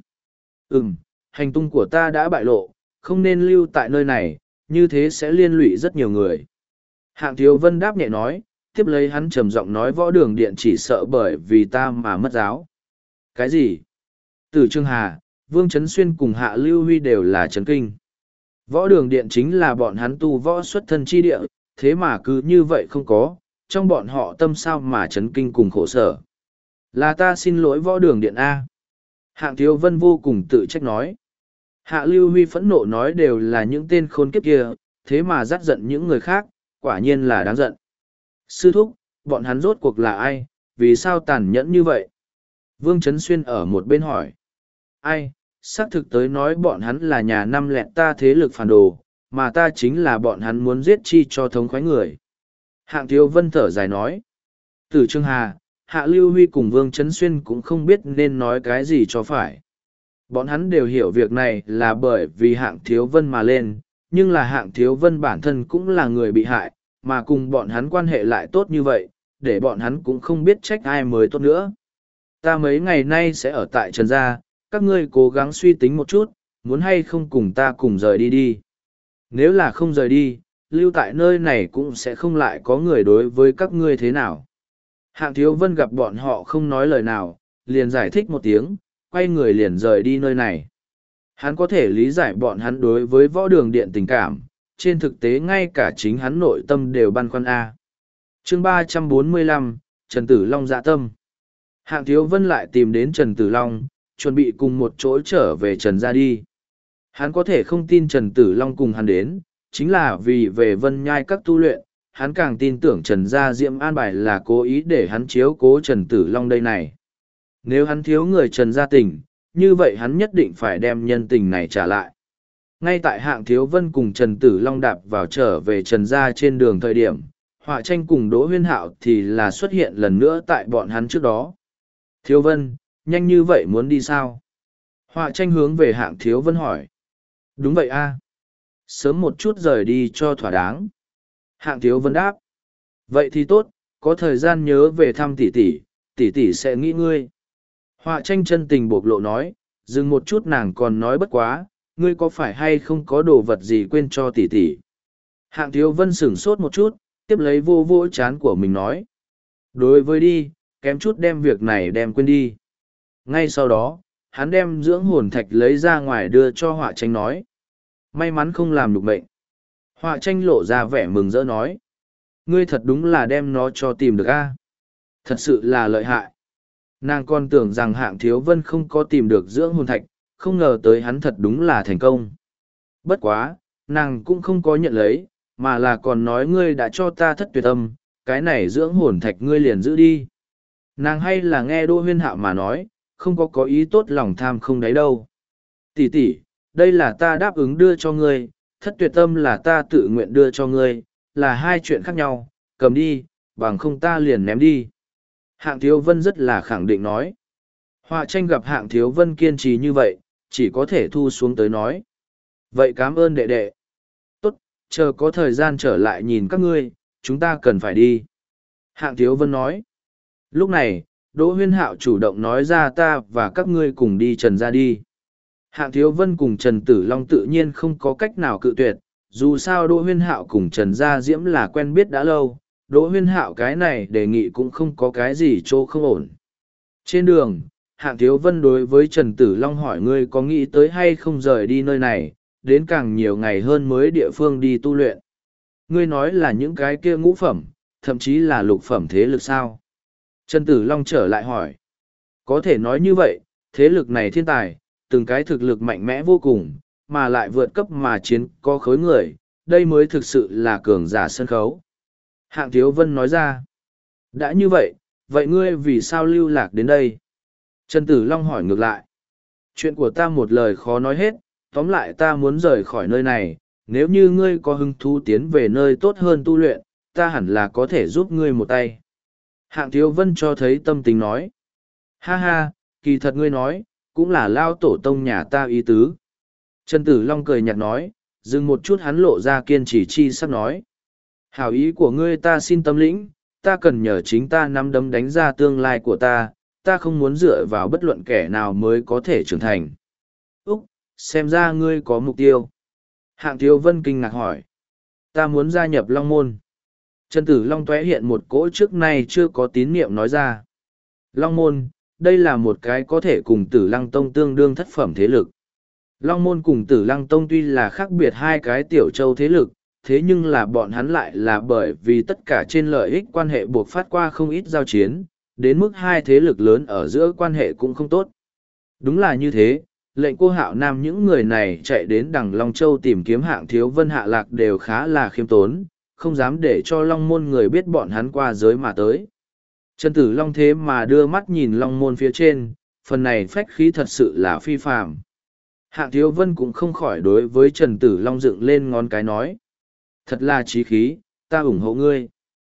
Hành tung của ta đã bại lộ, không nên lưu tại nơi này, như thế sẽ liên lụy rất nhiều người. Hạng Thiếu Vân đáp nhẹ nói, tiếp lấy hắn trầm giọng nói võ đường điện chỉ sợ bởi vì ta mà mất giáo. Cái gì? Tử Trường Hà, Vương Trấn Xuyên cùng Hạ Lưu Huy đều là chấn kinh. Võ đường điện chính là bọn hắn tu võ xuất thân chi địa, thế mà cứ như vậy không có, trong bọn họ tâm sao mà chấn kinh cùng khổ sở. Là ta xin lỗi võ đường điện A. Hạng Thiếu Vân vô cùng tự trách nói. Hạ Lưu Huy phẫn nộ nói đều là những tên khốn kiếp kia, thế mà dắt giận những người khác, quả nhiên là đáng giận. Sư thúc, bọn hắn rốt cuộc là ai, vì sao tàn nhẫn như vậy? Vương Trấn Xuyên ở một bên hỏi. Ai, xác thực tới nói bọn hắn là nhà năm lẹn ta thế lực phản đồ, mà ta chính là bọn hắn muốn giết chi cho thống khoái người. Hạng Thiếu Vân thở dài nói. Tử Trường Hà, Hạ Lưu Huy cùng Vương Trấn Xuyên cũng không biết nên nói cái gì cho phải. Bọn hắn đều hiểu việc này là bởi vì Hạng Thiếu Vân mà lên, nhưng là Hạng Thiếu Vân bản thân cũng là người bị hại, mà cùng bọn hắn quan hệ lại tốt như vậy, để bọn hắn cũng không biết trách ai mới tốt nữa. Ta mấy ngày nay sẽ ở tại Trần Gia, các ngươi cố gắng suy tính một chút, muốn hay không cùng ta cùng rời đi đi. Nếu là không rời đi, lưu tại nơi này cũng sẽ không lại có người đối với các ngươi thế nào. Hạng Thiếu Vân gặp bọn họ không nói lời nào, liền giải thích một tiếng, quay người liền rời đi nơi này. Hắn có thể lý giải bọn hắn đối với võ đường điện tình cảm, trên thực tế ngay cả chính hắn nội tâm đều băn khoăn A. Chương 345, Trần Tử Long dạ tâm. Hạng Thiếu Vân lại tìm đến Trần Tử Long, chuẩn bị cùng một chỗ trở về Trần gia đi. Hắn có thể không tin Trần Tử Long cùng hắn đến, chính là vì về Vân Nhai các tu luyện, hắn càng tin tưởng Trần Gia Diệm an bài là cố ý để hắn chiếu cố Trần Tử Long đây này. Nếu hắn thiếu người Trần Gia tình, như vậy hắn nhất định phải đem nhân tình này trả lại. Ngay tại Hạng Thiếu Vân cùng Trần Tử Long đạp vào trở về Trần Gia trên đường thời điểm, Họa Tranh cùng Đỗ Huyên Hạo thì là xuất hiện lần nữa tại bọn hắn trước đó. Thiếu Vân, nhanh như vậy muốn đi sao? Họa Tranh hướng về Hạng Thiếu Vân hỏi. Đúng vậy a, sớm một chút rời đi cho thỏa đáng. Hạng Thiếu Vân đáp. Vậy thì tốt, có thời gian nhớ về thăm tỷ tỷ, tỷ tỷ sẽ nghĩ ngươi. Họa Tranh chân tình bộc lộ nói, dừng một chút nàng còn nói bất quá, ngươi có phải hay không có đồ vật gì quên cho tỷ tỷ. Hạng Thiếu Vân sửng sốt một chút, tiếp lấy vô vô chán của mình nói. Đối với đi, kém chút đem việc này đem quên đi. Ngay sau đó, hắn đem dưỡng hồn thạch lấy ra ngoài đưa cho Họa Tranh nói. May mắn không làm được bệnh. Họa Tranh lộ ra vẻ mừng rỡ nói. Ngươi thật đúng là đem nó cho tìm được a. Thật sự là lợi hại. Nàng còn tưởng rằng Hạng Thiếu Vân không có tìm được dưỡng hồn thạch, không ngờ tới hắn thật đúng là thành công. Bất quá, nàng cũng không có nhận lấy, mà là còn nói ngươi đã cho ta thất tuyệt âm, cái này dưỡng hồn thạch ngươi liền giữ đi. Nàng hay là nghe Đỗ Huyên Hạo mà nói, không có ý tốt lòng tham không đấy đâu. Tỷ tỷ, đây là ta đáp ứng đưa cho ngươi, thất tuyệt âm là ta tự nguyện đưa cho ngươi, là hai chuyện khác nhau, cầm đi, bằng không ta liền ném đi. Hạng Thiếu Vân rất là khẳng định nói. Họa Tranh gặp Hạng Thiếu Vân kiên trì như vậy, chỉ có thể thu xuống tới nói. Vậy cảm ơn đệ đệ. Tốt, chờ có thời gian trở lại nhìn các ngươi, chúng ta cần phải đi. Hạng Thiếu Vân nói. Lúc này, Đỗ Huyên Hạo chủ động nói ra ta và các ngươi cùng đi Trần gia đi. Hạng Thiếu Vân cùng Trần Tử Long tự nhiên không có cách nào cự tuyệt, dù sao Đỗ Huyên Hạo cùng Trần Gia Diễm là quen biết đã lâu, Đỗ Huyên Hạo cái này đề nghị cũng không có cái gì chỗ không ổn. Trên đường, Hạng Thiếu Vân đối với Trần Tử Long hỏi ngươi có nghĩ tới hay không rời đi nơi này, đến càng nhiều ngày hơn mới địa phương đi tu luyện. Ngươi nói là những cái kia ngũ phẩm, thậm chí là lục phẩm thế lực sao? Trần Tử Long trở lại hỏi. Có thể nói như vậy, thế lực này thiên tài, từng cái thực lực mạnh mẽ vô cùng, mà lại vượt cấp mà chiến có khối người, đây mới thực sự là cường giả sân khấu. Hạng Thiếu Vân nói ra. Đã như vậy, vậy ngươi vì sao lưu lạc đến đây? Trần Tử Long hỏi ngược lại. Chuyện của ta một lời khó nói hết, tóm lại ta muốn rời khỏi nơi này, nếu như ngươi có hứng thú tiến về nơi tốt hơn tu luyện, ta hẳn là có thể giúp ngươi một tay. Hạng Thiếu Vân cho thấy tâm tình nói. Ha ha, kỳ thật ngươi nói, cũng là lao tổ tông nhà ta ý tứ. Trần Tử Long cười nhạt nói, dừng một chút hắn lộ ra kiên trì chi sắp nói. Hảo ý của ngươi ta xin tâm lĩnh, ta cần nhờ chính ta nắm đấm đánh ra tương lai của ta không muốn dựa vào bất luận kẻ nào mới có thể trưởng thành. Úc, xem ra ngươi có mục tiêu. Hạng Thiếu Vân kinh ngạc hỏi. Ta muốn gia nhập Long Môn. Trần Tử Long tóe hiện một cỗ trước nay chưa có tín niệm nói ra. Long Môn, đây là một cái có thể cùng Tử Lăng Tông tương đương thất phẩm thế lực. Long Môn cùng Tử Lăng Tông tuy là khác biệt hai cái tiểu châu thế lực, thế nhưng là bọn hắn lại là bởi vì tất cả trên lợi ích quan hệ buộc phát qua không ít giao chiến, đến mức hai thế lực lớn ở giữa quan hệ cũng không tốt. Đúng là như thế, lệnh Cô Hạo Nam những người này chạy đến đằng Long Châu tìm kiếm Hạng Thiếu Vân hạ lạc đều khá là khiêm tốn, không dám để cho Long Môn người biết bọn hắn qua giới mà tới. Trần Tử Long thế mà đưa mắt nhìn Long Môn phía trên, phần này phách khí thật sự là phi phàm. Hạng Thiếu Vân cũng không khỏi đối với Trần Tử Long dựng lên ngón cái nói. Thật là chí khí, ta ủng hộ ngươi.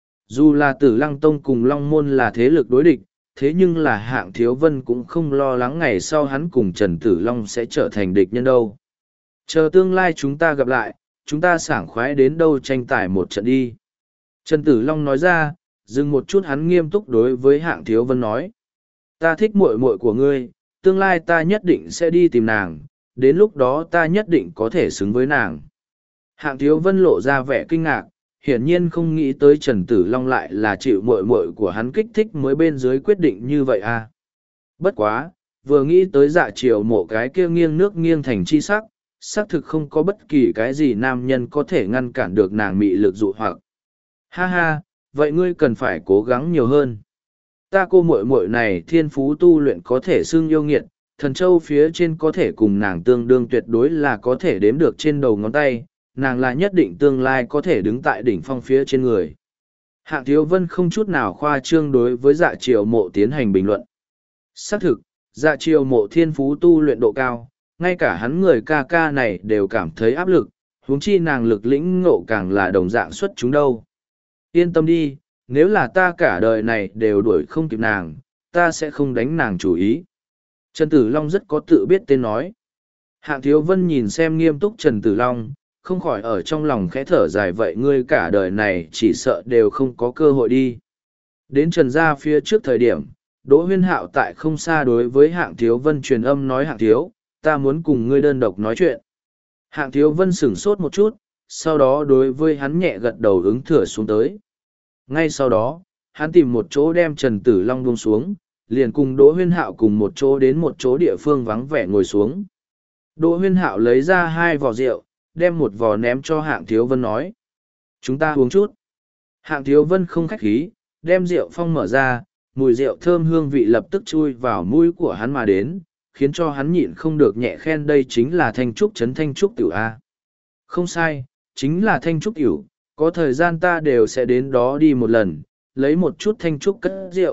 Dù là Tử Lăng Tông cùng Long Môn là thế lực đối địch, thế nhưng là Hạng Thiếu Vân cũng không lo lắng ngày sau hắn cùng Trần Tử Long sẽ trở thành địch nhân đâu. Chờ tương lai chúng ta gặp lại, chúng ta sảng khoái đến đâu tranh tài một trận đi. Trần Tử Long nói ra, dừng một chút hắn nghiêm túc đối với Hạng Thiếu Vân nói. Ta thích muội muội của ngươi, tương lai ta nhất định sẽ đi tìm nàng, đến lúc đó ta nhất định có thể xứng với nàng. Hạng Thiếu Vân lộ ra vẻ kinh ngạc, hiển nhiên không nghĩ tới Trần Tử Long lại là chịu muội muội của hắn kích thích mới bên dưới quyết định như vậy à. Bất quá, vừa nghĩ tới Dạ Triều Mộ cái kia nghiêng nước nghiêng thành chi sắc, xác thực không có bất kỳ cái gì nam nhân có thể ngăn cản được nàng mị lực dụ hoặc. Ha ha, vậy ngươi cần phải cố gắng nhiều hơn. Ta cô muội muội này thiên phú tu luyện có thể xưng yêu nghiệt, thần châu phía trên có thể cùng nàng tương đương tuyệt đối là có thể đếm được trên đầu ngón tay, nàng là nhất định tương lai có thể đứng tại đỉnh phong phía trên người. Hạng Thiếu Vân không chút nào khoa trương đối với Dạ Triều Mộ tiến hành bình luận. Xác thực, Dạ Triều Mộ thiên phú tu luyện độ cao, ngay cả hắn người ca ca này đều cảm thấy áp lực, huống chi nàng lực lĩnh ngộ càng là đồng dạng xuất chúng đâu. Yên tâm đi, nếu là ta cả đời này đều đuổi không kịp nàng, ta sẽ không đánh nàng chủ ý. Trần Tử Long rất có tự biết tên nói. Hạng Thiếu Vân nhìn xem nghiêm túc Trần Tử Long, không khỏi ở trong lòng khẽ thở dài vậy ngươi cả đời này chỉ sợ đều không có cơ hội đi. Đến Trần gia phía trước thời điểm, Đỗ Huyên Hạo tại không xa đối với Hạng Thiếu Vân truyền âm nói Hạng Thiếu, ta muốn cùng ngươi đơn độc nói chuyện. Hạng Thiếu Vân sửng sốt một chút, sau đó đối với hắn nhẹ gật đầu ứng thừa xuống tới. Ngay sau đó, hắn tìm một chỗ đem Trần Tử Long buông xuống, liền cùng Đỗ Huyên Hạo cùng một chỗ đến một chỗ địa phương vắng vẻ ngồi xuống. Đỗ Huyên Hạo lấy ra 2 vò rượu, đem một vò ném cho Hạng Thiếu Vân nói. Chúng ta uống chút. Hạng Thiếu Vân không khách khí, đem rượu phong mở ra, mùi rượu thơm hương vị lập tức chui vào mũi của hắn mà đến, khiến cho hắn nhịn không được nhẹ khen đây chính là Thanh Trúc Trấn Thanh Trúc Tiểu A. Không sai, chính là Thanh Trúc Tiểu, có thời gian ta đều sẽ đến đó đi một lần, lấy một chút Thanh Trúc cất rượu.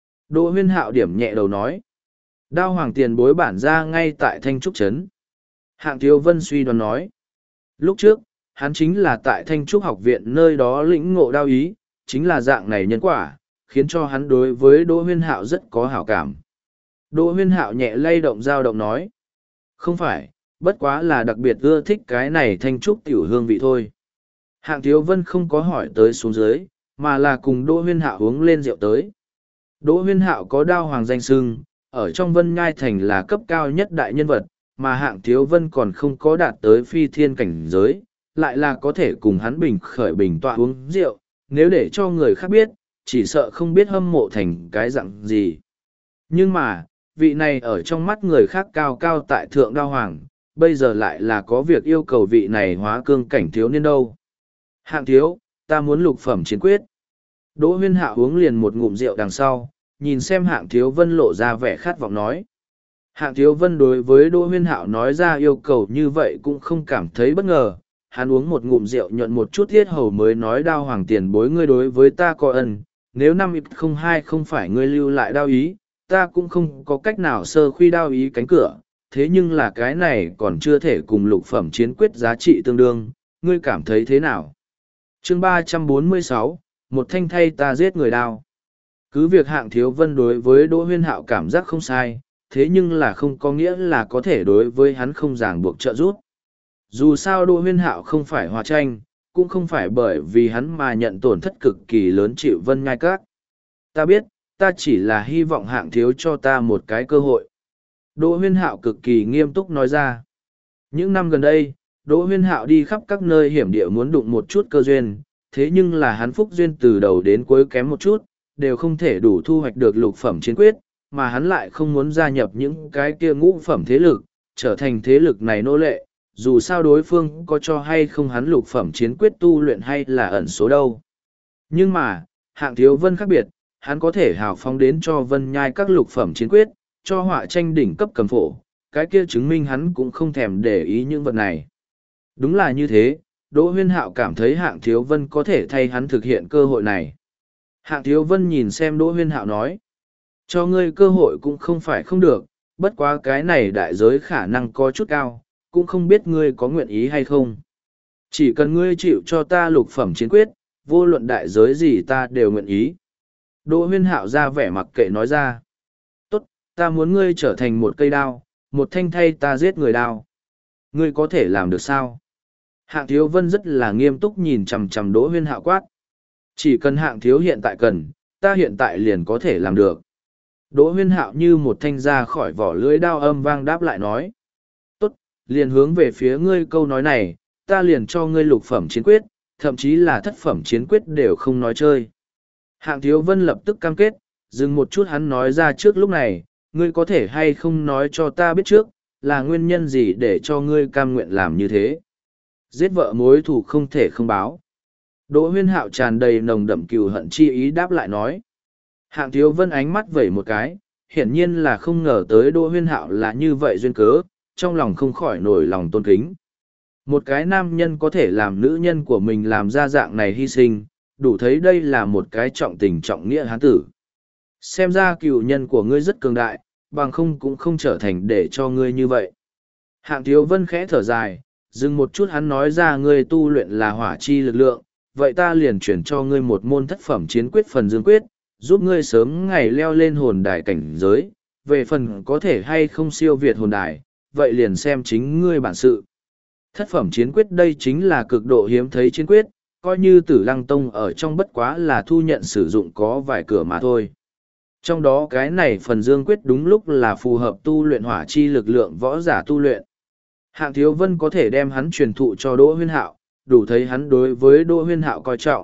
Đỗ Huyên Hạo điểm nhẹ đầu nói. Đao hoàng tiền bối bản ra ngay tại Thanh Trúc Trấn. Hạng Thiếu Vân suy đoán nói. Lúc trước, hắn chính là tại Thanh Trúc học viện nơi đó lĩnh ngộ đao ý, chính là dạng này nhân quả, khiến cho hắn đối với Đỗ Huyên Hạo rất có hảo cảm. Đỗ Huyên Hạo nhẹ lay động dao động nói. Không phải, bất quá là đặc biệt ưa thích cái này Thanh Trúc tiểu hương vị thôi. Hạng Thiếu Vân không có hỏi tới xuống dưới, mà là cùng Đỗ Huyên Hạo uống lên rượu tới. Đỗ Huyên Hạo có đao hoàng danh xưng, ở trong Vân Nhai Thành là cấp cao nhất đại nhân vật, mà Hạng Thiếu Vân còn không có đạt tới phi thiên cảnh giới, lại là có thể cùng hắn bình khởi bình tọa uống rượu, nếu để cho người khác biết, chỉ sợ không biết hâm mộ thành cái dạng gì. Nhưng mà, vị này ở trong mắt người khác cao cao tại thượng đao hoàng, bây giờ lại là có việc yêu cầu vị này hóa cương cảnh thiếu niên đâu. Hạng thiếu, ta muốn lục phẩm chiến quyết. Đỗ Huyên Hạo uống liền một ngụm rượu đằng sau, nhìn xem Hạng Thiếu Vân lộ ra vẻ khát vọng nói. Hạng Thiếu Vân đối với Đỗ Huyên Hạo nói ra yêu cầu như vậy cũng không cảm thấy bất ngờ. Hắn uống một ngụm rượu nhuận một chút thiết hầu mới nói Đao Hoàng tiền bối ngươi đối với ta có ân. Nếu 502 không phải ngươi lưu lại đao ý, ta cũng không có cách nào sơ khuy đao ý cánh cửa. Thế nhưng là cái này còn chưa thể cùng lục phẩm chiến quyết giá trị tương đương, ngươi cảm thấy thế nào? Chương 346, một thanh thay ta giết người đao. Cứ việc Hạng Thiếu Vân đối với Đỗ Huyên Hạo cảm giác không sai, thế nhưng là không có nghĩa là có thể đối với hắn không ràng buộc trợ giúp. Dù sao Đỗ Huyên Hạo không phải hòa tranh, cũng không phải bởi vì hắn mà nhận tổn thất cực kỳ lớn chịu Vân Nhai Các. Ta biết, ta chỉ là hy vọng Hạng Thiếu cho ta một cái cơ hội. Đỗ Huyên Hạo cực kỳ nghiêm túc nói ra. Những năm gần đây, Đỗ Huyên Hạo đi khắp các nơi hiểm địa muốn đụng một chút cơ duyên, thế nhưng là hắn phúc duyên từ đầu đến cuối kém một chút, đều không thể đủ thu hoạch được lục phẩm chiến quyết, mà hắn lại không muốn gia nhập những cái kia ngũ phẩm thế lực, trở thành thế lực này nô lệ, dù sao đối phương có cho hay không hắn lục phẩm chiến quyết tu luyện hay là ẩn số đâu. Nhưng mà, Hạng Thiếu Vân khác biệt, hắn có thể hào phóng đến cho Vân Nhai các lục phẩm chiến quyết, cho họa tranh đỉnh cấp cầm phổ, cái kia chứng minh hắn cũng không thèm để ý những vật này. Đúng là như thế, Đỗ Huyên Hạo cảm thấy Hạng Thiếu Vân có thể thay hắn thực hiện cơ hội này. Hạng Thiếu Vân nhìn xem Đỗ Huyên Hạo nói, cho ngươi cơ hội cũng không phải không được, bất quá cái này đại giới khả năng có chút cao, cũng không biết ngươi có nguyện ý hay không. Chỉ cần ngươi chịu cho ta lục phẩm chiến quyết, vô luận đại giới gì ta đều nguyện ý. Đỗ Huyên Hạo ra vẻ mặc kệ nói ra, tốt, ta muốn ngươi trở thành một cây đao, một thanh thay ta giết người đao. Ngươi có thể làm được sao? Hạng Thiếu Vân rất là nghiêm túc nhìn chằm chằm Đỗ Huyên Hạo quát. Chỉ cần Hạng Thiếu hiện tại cần, ta hiện tại liền có thể làm được. Đỗ Huyên Hạo như một thanh ra khỏi vỏ lưỡi đao âm vang đáp lại nói. Tốt, liền hướng về phía ngươi câu nói này, ta liền cho ngươi lục phẩm chiến quyết, thậm chí là thất phẩm chiến quyết đều không nói chơi. Hạng Thiếu Vân lập tức cam kết, dừng một chút hắn nói ra trước lúc này, ngươi có thể hay không nói cho ta biết trước, là nguyên nhân gì để cho ngươi cam nguyện làm như thế. Giết vợ mối thù không thể không báo. Đỗ Huyên Hạo tràn đầy nồng đậm cừu hận chi ý đáp lại nói. Hạng Thiếu Vân ánh mắt vẩy một cái, hiển nhiên là không ngờ tới Đỗ Huyên Hạo là như vậy duyên cớ, trong lòng không khỏi nổi lòng tôn kính. Một cái nam nhân có thể làm nữ nhân của mình làm ra dạng này hy sinh, đủ thấy đây là một cái trọng tình trọng nghĩa hán tử. Xem ra cựu nhân của ngươi rất cường đại, bằng không cũng không trở thành để cho ngươi như vậy. Hạng Thiếu Vân khẽ thở dài, dừng một chút hắn nói ra ngươi tu luyện là hỏa chi lực lượng, vậy ta liền chuyển cho ngươi một môn thất phẩm chiến quyết phần dương quyết, giúp ngươi sớm ngày leo lên hồn đài cảnh giới, về phần có thể hay không siêu việt hồn đài, vậy liền xem chính ngươi bản sự. Thất phẩm chiến quyết đây chính là cực độ hiếm thấy chiến quyết, coi như Tử Lăng Tông ở trong bất quá là thu nhận sử dụng có vài cửa mà thôi. Trong đó cái này phần dương quyết đúng lúc là phù hợp tu luyện hỏa chi lực lượng võ giả tu luyện. Hạng Thiếu Vân có thể đem hắn truyền thụ cho Đỗ Huyên Hạo, đủ thấy hắn đối với Đỗ Huyên Hạo coi trọng.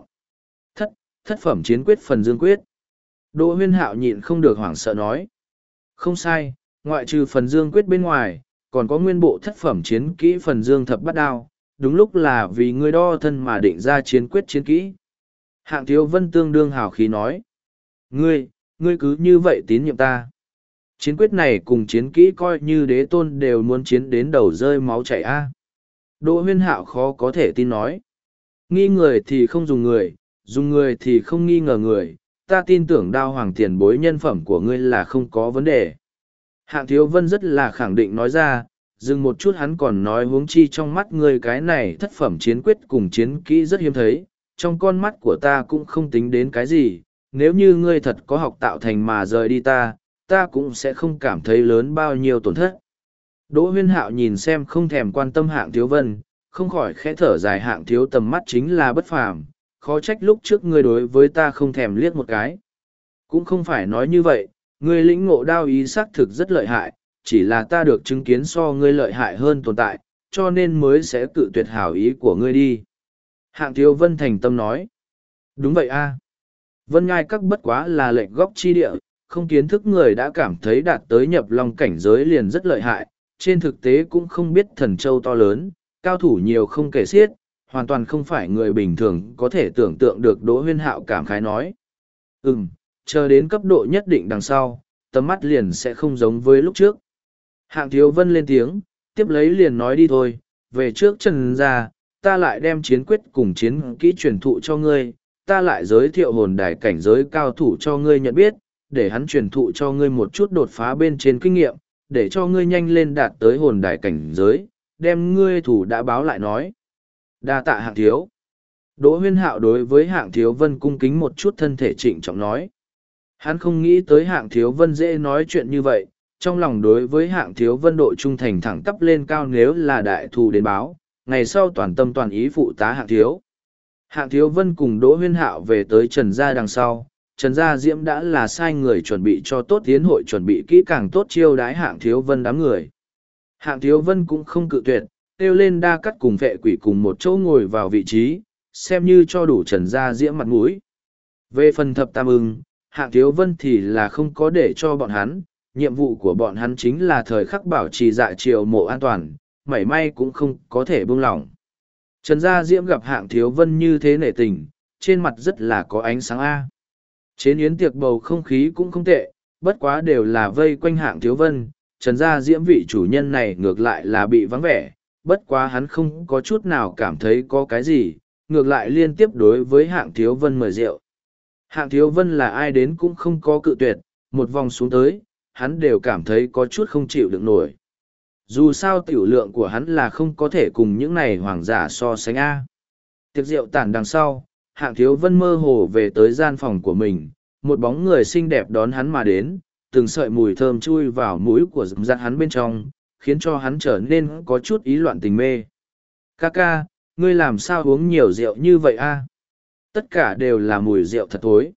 Thất phẩm chiến quyết phần dương quyết. Đỗ Huyên Hạo nhịn không được hoảng sợ nói. Không sai, ngoại trừ phần dương quyết bên ngoài, còn có nguyên bộ thất phẩm chiến kỹ phần dương thập bát đao, đúng lúc là vì ngươi đo thân mà định ra chiến quyết chiến kỹ. Hạng Thiếu Vân tương đương hào khí nói. Ngươi cứ như vậy tín nhiệm ta. Chiến quyết này cùng chiến kỹ coi như đế tôn đều muốn chiến đến đầu rơi máu chảy a. Đỗ Huyên Hạo khó có thể tin nói. Nghi người thì không dùng người thì không nghi ngờ người, ta tin tưởng Đao Hoàng tiền bối nhân phẩm của ngươi là không có vấn đề. Hạng Thiếu Vân rất là khẳng định nói ra, dừng một chút hắn còn nói huống chi trong mắt ngươi cái này thất phẩm chiến quyết cùng chiến kỹ rất hiếm thấy, trong con mắt của ta cũng không tính đến cái gì, nếu như ngươi thật có học tạo thành mà rời đi ta cũng sẽ không cảm thấy lớn bao nhiêu tổn thất. Đỗ Huyên Hạo nhìn xem không thèm quan tâm Hạng Thiếu Vân, không khỏi khẽ thở dài Hạng Thiếu tầm mắt chính là bất phàm, khó trách lúc trước ngươi đối với ta không thèm liếc một cái. Cũng không phải nói như vậy, ngươi lĩnh ngộ đao ý xác thực rất lợi hại, chỉ là ta được chứng kiến so ngươi lợi hại hơn tồn tại, cho nên mới sẽ cự tuyệt hảo ý của ngươi đi. Hạng Thiếu Vân thành tâm nói. Đúng vậy a. Vân Ngai các bất quá là lệnh góc chi địa, không kiến thức người đã cảm thấy đạt tới nhập long cảnh giới liền rất lợi hại, trên thực tế cũng không biết thần châu to lớn, cao thủ nhiều không kể xiết, hoàn toàn không phải người bình thường có thể tưởng tượng được. Đỗ Huyên Hạo cảm khái nói. Chờ đến cấp độ nhất định đằng sau, tầm mắt liền sẽ không giống với lúc trước. Hạng Thiếu Vân lên tiếng, tiếp lấy liền nói đi thôi, về trước Trần gia, ta lại đem chiến quyết cùng chiến kỹ truyền thụ cho ngươi, ta lại giới thiệu hồn đài cảnh giới cao thủ cho ngươi nhận biết, để hắn truyền thụ cho ngươi một chút đột phá bên trên kinh nghiệm, để cho ngươi nhanh lên đạt tới hồn đài cảnh giới, đem ngươi thủ đã báo lại nói. Đa tạ Hạng thiếu. Đỗ Huyên Hạo đối với Hạng Thiếu Vân cung kính một chút, thân thể trịnh trọng nói. Hắn không nghĩ tới Hạng Thiếu Vân dễ nói chuyện như vậy, trong lòng đối với Hạng Thiếu Vân độ trung thành thẳng tắp lên cao, nếu là đại thù đến báo, ngày sau toàn tâm toàn ý phụ tá Hạng Thiếu. Hạng Thiếu Vân cùng Đỗ Huyên Hạo về tới Trần gia đằng sau, Trần Gia Diễm đã là sai người chuẩn bị cho tốt tiến hội, chuẩn bị kỹ càng tốt chiêu đái Hạng Thiếu Vân đám người. Hạng Thiếu Vân cũng không cự tuyệt, kêu lên Đa Cắt cùng Vệ Quỷ cùng một chỗ ngồi vào vị trí, xem như cho đủ Trần Gia Diễm mặt mũi. Về phần Thập Tam Ưng, Hạng Thiếu Vân thì là không có để cho bọn hắn, nhiệm vụ của bọn hắn chính là thời khắc bảo trì Dạ Triều Mộ an toàn, mảy may cũng không có thể buông lỏng. Trần Gia Diễm gặp Hạng Thiếu Vân như thế nể tình, trên mặt rất là có ánh sáng A. Trên yến tiệc bầu không khí cũng không tệ, bất quá đều là vây quanh Hạng Thiếu Vân, Trần Gia Diễm vị chủ nhân này ngược lại là bị vắng vẻ, bất quá hắn không có chút nào cảm thấy có cái gì, ngược lại liên tiếp đối với Hạng Thiếu Vân mời rượu. Hạng Thiếu Vân là ai đến cũng không có cự tuyệt, một vòng xuống tới, hắn đều cảm thấy có chút không chịu được nổi. Dù sao tiểu lượng của hắn là không có thể cùng những này hoàng giả so sánh A. Tiệc rượu tản đằng sau, Hạng Thiếu Vân mơ hồ về tới gian phòng của mình, một bóng người xinh đẹp đón hắn mà đến, từng sợi mùi thơm chui vào mũi của dặn hắn bên trong, khiến cho hắn trở nên có chút ý loạn tình mê. Ca ca, ngươi làm sao uống nhiều rượu như vậy a? Tất cả đều là mùi rượu thật thối.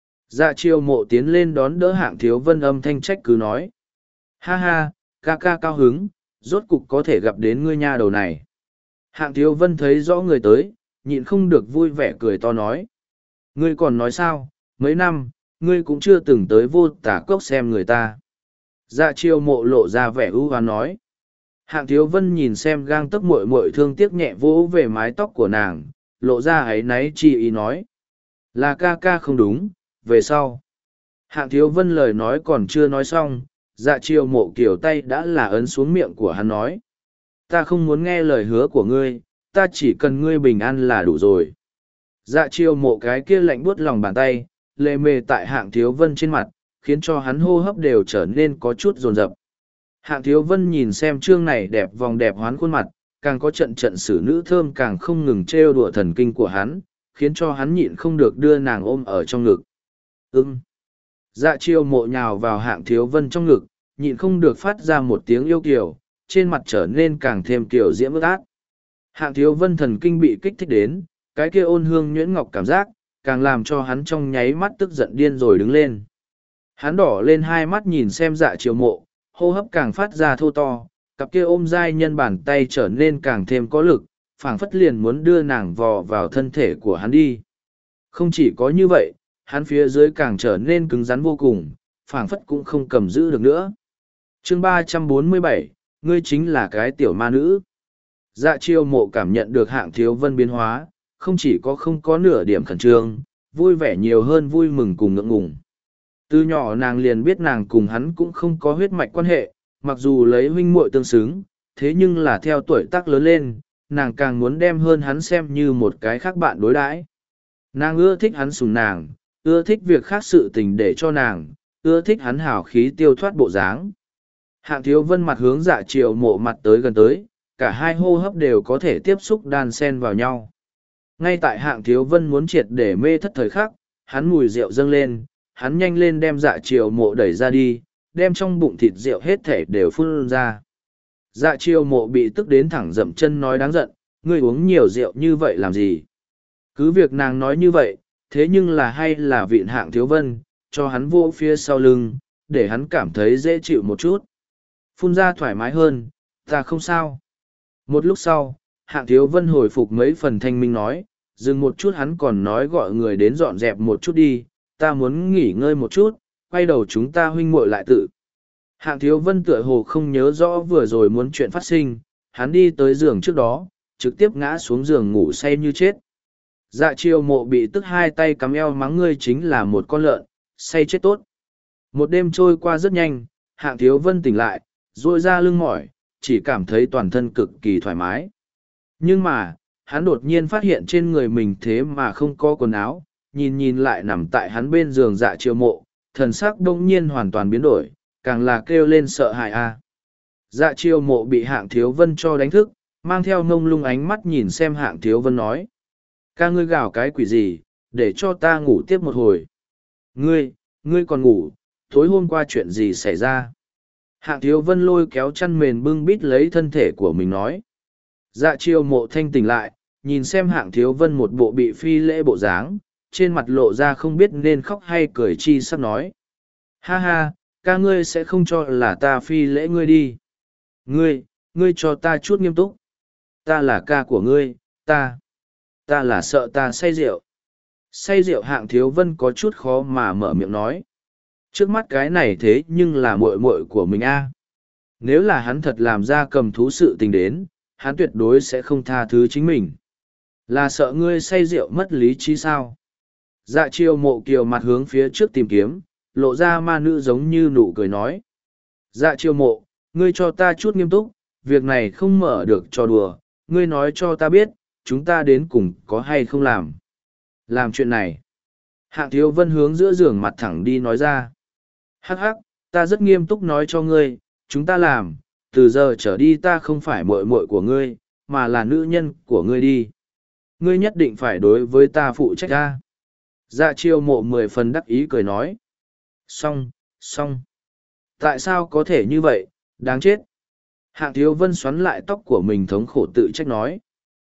Dạ Triều Mộ tiến lên đón đỡ Hạng Thiếu Vân, âm thanh trách cứ nói. Ha ha, ca ca cao hứng, rốt cục có thể gặp đến ngươi nha đầu này. Hạng Thiếu Vân thấy rõ người tới, nhịn không được vui vẻ cười to nói. Ngươi còn nói sao, mấy năm, ngươi cũng chưa từng tới Vô Tả Cốc xem người ta. Dạ Triều Mộ lộ ra vẻ ưu hoán nói. Hạng Thiếu Vân nhìn xem gang tấc muội muội thương tiếc nhẹ vỗ về mái tóc của nàng, lộ ra áy náy chi ý nói. Là ca ca không đúng, về sau. Hạng Thiếu Vân lời nói còn chưa nói xong, Dạ Triều Mộ kiểu tay đã là ấn xuống miệng của hắn nói. Ta không muốn nghe lời hứa của ngươi, ta chỉ cần ngươi bình an là đủ rồi. Dạ Triều Mộ cái kia lạnh buốt lòng bàn tay, lệ mề tại Hạng Thiếu Vân trên mặt, khiến cho hắn hô hấp đều trở nên có chút dồn dập. Hạng Thiếu Vân nhìn xem trương này đẹp vòng đẹp hoán khuôn mặt, càng có trận trận xử nữ thơm càng không ngừng trêu đùa thần kinh của hắn, khiến cho hắn nhịn không được đưa nàng ôm ở trong ngực. Dạ Triều Mộ nhào vào Hạng Thiếu Vân trong ngực, nhịn không được phát ra một tiếng yêu kiều, trên mặt trở nên càng thêm kiều diễm ướt át. Hạng Thiếu Vân thần kinh bị kích thích đến, cái kia ôn hương nhuyễn ngọc cảm giác, càng làm cho hắn trong nháy mắt tức giận điên rồi đứng lên. Hắn đỏ lên hai mắt nhìn xem Dạ Triều Mộ, hô hấp càng phát ra thô to, cặp kia ôm dai nhân bàn tay trở nên càng thêm có lực, phảng phất liền muốn đưa nàng vò vào thân thể của hắn đi. Không chỉ có như vậy, hắn phía dưới càng trở nên cứng rắn vô cùng, phảng phất cũng không cầm giữ được nữa. Chương 347, ngươi chính là cái tiểu ma nữ. Dạ Triều Mộ cảm nhận được Hạng Thiếu Vân biến hóa, không chỉ có không có nửa điểm khẩn trương, vui vẻ nhiều hơn vui mừng cùng ngượng ngùng. Từ nhỏ nàng liền biết nàng cùng hắn cũng không có huyết mạch quan hệ, mặc dù lấy huynh muội tương xứng, thế nhưng là theo tuổi tác lớn lên, nàng càng muốn đem hơn hắn xem như một cái khác bạn đối đãi. Nàng ưa thích hắn sủng nàng, ưa thích việc khác sự tình để cho nàng, ưa thích hắn hào khí tiêu thoát bộ dáng. Hạng Thiếu Vân mặt hướng Dạ Triều Mộ mặt tới gần tới, cả hai hô hấp đều có thể tiếp xúc đan xen vào nhau. Ngay tại Hạng Thiếu Vân muốn triệt để mê thất thời khắc, hắn mùi rượu dâng lên, hắn nhanh lên đem Dạ Triều Mộ đẩy ra đi, đem trong bụng thịt rượu hết thể đều phun ra. Dạ Triều Mộ bị tức đến thẳng dậm chân nói đáng giận, ngươi uống nhiều rượu như vậy làm gì? Cứ việc nàng nói như vậy, thế nhưng là hay là vịn Hạng Thiếu Vân, cho hắn vô phía sau lưng, để hắn cảm thấy dễ chịu một chút. Phun ra thoải mái hơn, ta không sao. Một lúc sau, Hạng Thiếu Vân hồi phục mấy phần thanh minh nói, dừng một chút hắn còn nói gọi người đến dọn dẹp một chút đi, ta muốn nghỉ ngơi một chút, quay đầu chúng ta huynh muội lại tự. Hạng Thiếu Vân tựa hồ không nhớ rõ vừa rồi muốn chuyện phát sinh, hắn đi tới giường trước đó, trực tiếp ngã xuống giường ngủ say như chết. Dạ Chiêu Mộ bị tức hai tay cắm eo mắng ngươi chính là một con lợn, say chết tốt. Một đêm trôi qua rất nhanh, Hạng Thiếu Vân tỉnh lại, duỗi ra lưng mỏi, chỉ cảm thấy toàn thân cực kỳ thoải mái. Nhưng mà, hắn đột nhiên phát hiện trên người mình thế mà không có quần áo, nhìn nhìn lại nằm tại hắn bên giường Dạ Chiêu Mộ, thần sắc đông nhiên hoàn toàn biến đổi, càng là kêu lên sợ hãi a. Dạ Chiêu Mộ bị Hạng Thiếu Vân cho đánh thức, mang theo ngông lung ánh mắt nhìn xem Hạng Thiếu Vân nói. Ca ngươi gào cái quỷ gì, để cho ta ngủ tiếp một hồi. Ngươi còn ngủ, tối hôm qua chuyện gì xảy ra? Hạng Thiếu Vân lôi kéo chăn mền bưng bít lấy thân thể của mình nói. Dạ Chiêu Mộ thanh tỉnh lại, nhìn xem Hạng Thiếu Vân một bộ bị phi lễ bộ dáng, trên mặt lộ ra không biết nên khóc hay cười chi sắp nói. Ha ha, ca ngươi sẽ không cho là ta phi lễ ngươi đi. Ngươi cho ta chút nghiêm túc. Ta là ca của ngươi, ta là sợ ta say rượu. Say rượu Hạng Thiếu Vân có chút khó mà mở miệng nói. Trước mắt cái này thế nhưng là muội muội của mình a. Nếu là hắn thật làm ra cầm thú sự tình đến, hắn tuyệt đối sẽ không tha thứ chính mình. Là sợ ngươi say rượu mất lý trí sao? Dạ Chiêu Mộ kiều mặt hướng phía trước tìm kiếm, lộ ra ma nữ giống như nụ cười nói. Dạ Chiêu Mộ, ngươi cho ta chút nghiêm túc, việc này không mở được trò đùa, ngươi nói cho ta biết, chúng ta đến cùng có hay không làm. Làm chuyện này. Hạng Thiếu Vân hướng giữa giường mặt thẳng đi nói ra. Hắc hắc, ta rất nghiêm túc nói cho ngươi, chúng ta làm, từ giờ trở đi ta không phải muội muội của ngươi, mà là nữ nhân của ngươi đi. Ngươi nhất định phải đối với ta phụ trách ta. Dạ Chiêu Mộ 10 phần đắc ý cười nói. Xong. Tại sao có thể như vậy, đáng chết. Hạng Thiếu Vân xoắn lại tóc của mình thống khổ tự trách nói.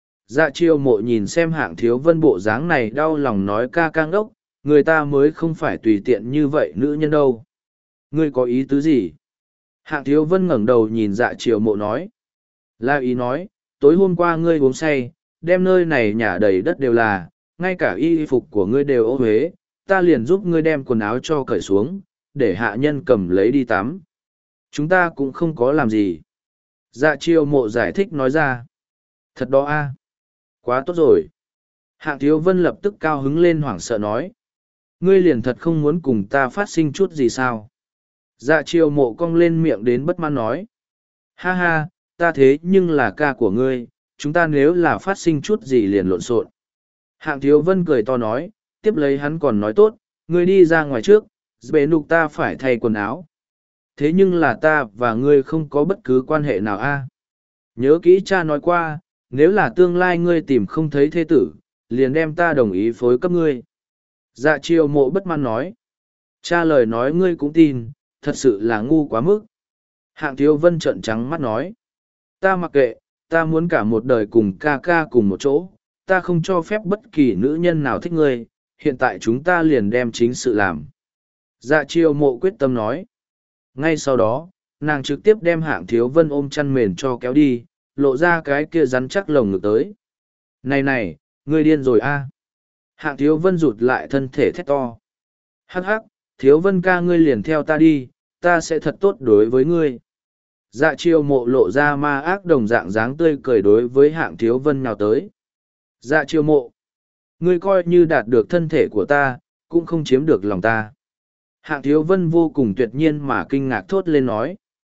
Dạ Chiêu Mộ nhìn xem Hạng Thiếu Vân bộ dáng này đau lòng nói ca ca ngốc, người ta mới không phải tùy tiện như vậy nữ nhân đâu. Ngươi có ý tứ gì? Hạng Thiếu Vân ngẩng đầu nhìn Dạ Chiêu Mộ nói. La ý nói, tối hôm qua ngươi uống say, đem nơi này nhả đầy đất đều là, ngay cả y phục của ngươi đều ô uế, ta liền giúp ngươi đem quần áo cho cởi xuống, để hạ nhân cầm lấy đi tắm. Chúng ta cũng không có làm gì. Dạ Chiêu Mộ giải thích nói ra. Thật đó a, quá tốt rồi. Hạng Thiếu Vân lập tức cao hứng lên hoảng sợ nói. Ngươi liền thật không muốn cùng ta phát sinh chút gì sao? Dạ Chiêu Mộ cong lên miệng đến bất mãn nói. Ha ha, ta thế nhưng là ca của ngươi, chúng ta nếu là phát sinh chút gì liền lộn xộn. Hạng Thiếu Vân cười to nói, tiếp lấy hắn còn nói tốt, ngươi đi ra ngoài trước, bệ nục ta phải thay quần áo. Thế nhưng là ta và ngươi không có bất cứ quan hệ nào a. Nhớ kỹ cha nói qua, nếu là tương lai ngươi tìm không thấy thê tử, liền đem ta đồng ý phối cấp ngươi. Dạ Chiêu Mộ bất mãn nói. Cha lời nói ngươi cũng tin, thật sự là ngu quá mức. Hạng Thiếu Vân trợn trắng mắt nói. Ta mặc kệ, ta muốn cả một đời cùng ca ca cùng một chỗ, ta không cho phép bất kỳ nữ nhân nào thích ngươi, hiện tại chúng ta liền đem chính sự làm. Dạ Chiêu Mộ quyết tâm nói. Ngay sau đó, nàng trực tiếp đem Hạng Thiếu Vân ôm chăn mền cho kéo đi, lộ ra cái kia rắn chắc lồng ngực tới. Này, ngươi điên rồi a. Hạng Thiếu Vân rụt lại thân thể thét to. Hắc hắc, Thiếu Vân ca ngươi liền theo ta đi, ta sẽ thật tốt đối với ngươi. Dạ Chiêu Mộ lộ ra ma ác đồng dạng dáng tươi cười đối với Hạng Thiếu Vân nào tới. Dạ Chiêu Mộ, ngươi coi như đạt được thân thể của ta, cũng không chiếm được lòng ta. Hạng Thiếu Vân vô cùng tuyệt nhiên mà kinh ngạc thốt lên nói.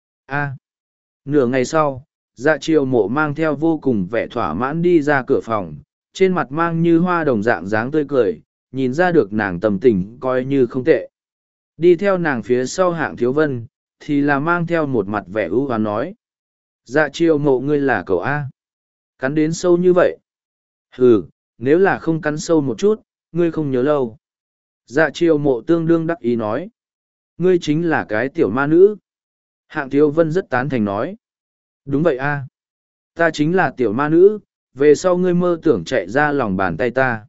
A. Nửa ngày sau, Dạ Chiêu Mộ mang theo vô cùng vẻ thỏa mãn đi ra cửa phòng, trên mặt mang như hoa đồng dạng dáng tươi cười, nhìn ra được nàng tâm tình coi như không tệ. Đi theo nàng phía sau Hạng Thiếu Vân, thì là mang theo một mặt vẻ ưu hoán nói. Dạ Chiêu Mộ ngươi là cậu A. Cắn đến sâu như vậy. Hừ, nếu là không cắn sâu một chút, ngươi không nhớ lâu. Dạ Chiêu Mộ tương đương đắc ý nói. Ngươi chính là cái tiểu ma nữ. Hạng Thiếu Vân rất tán thành nói. Đúng vậy a, ta chính là tiểu ma nữ, về sau ngươi mơ tưởng chạy ra lòng bàn tay ta.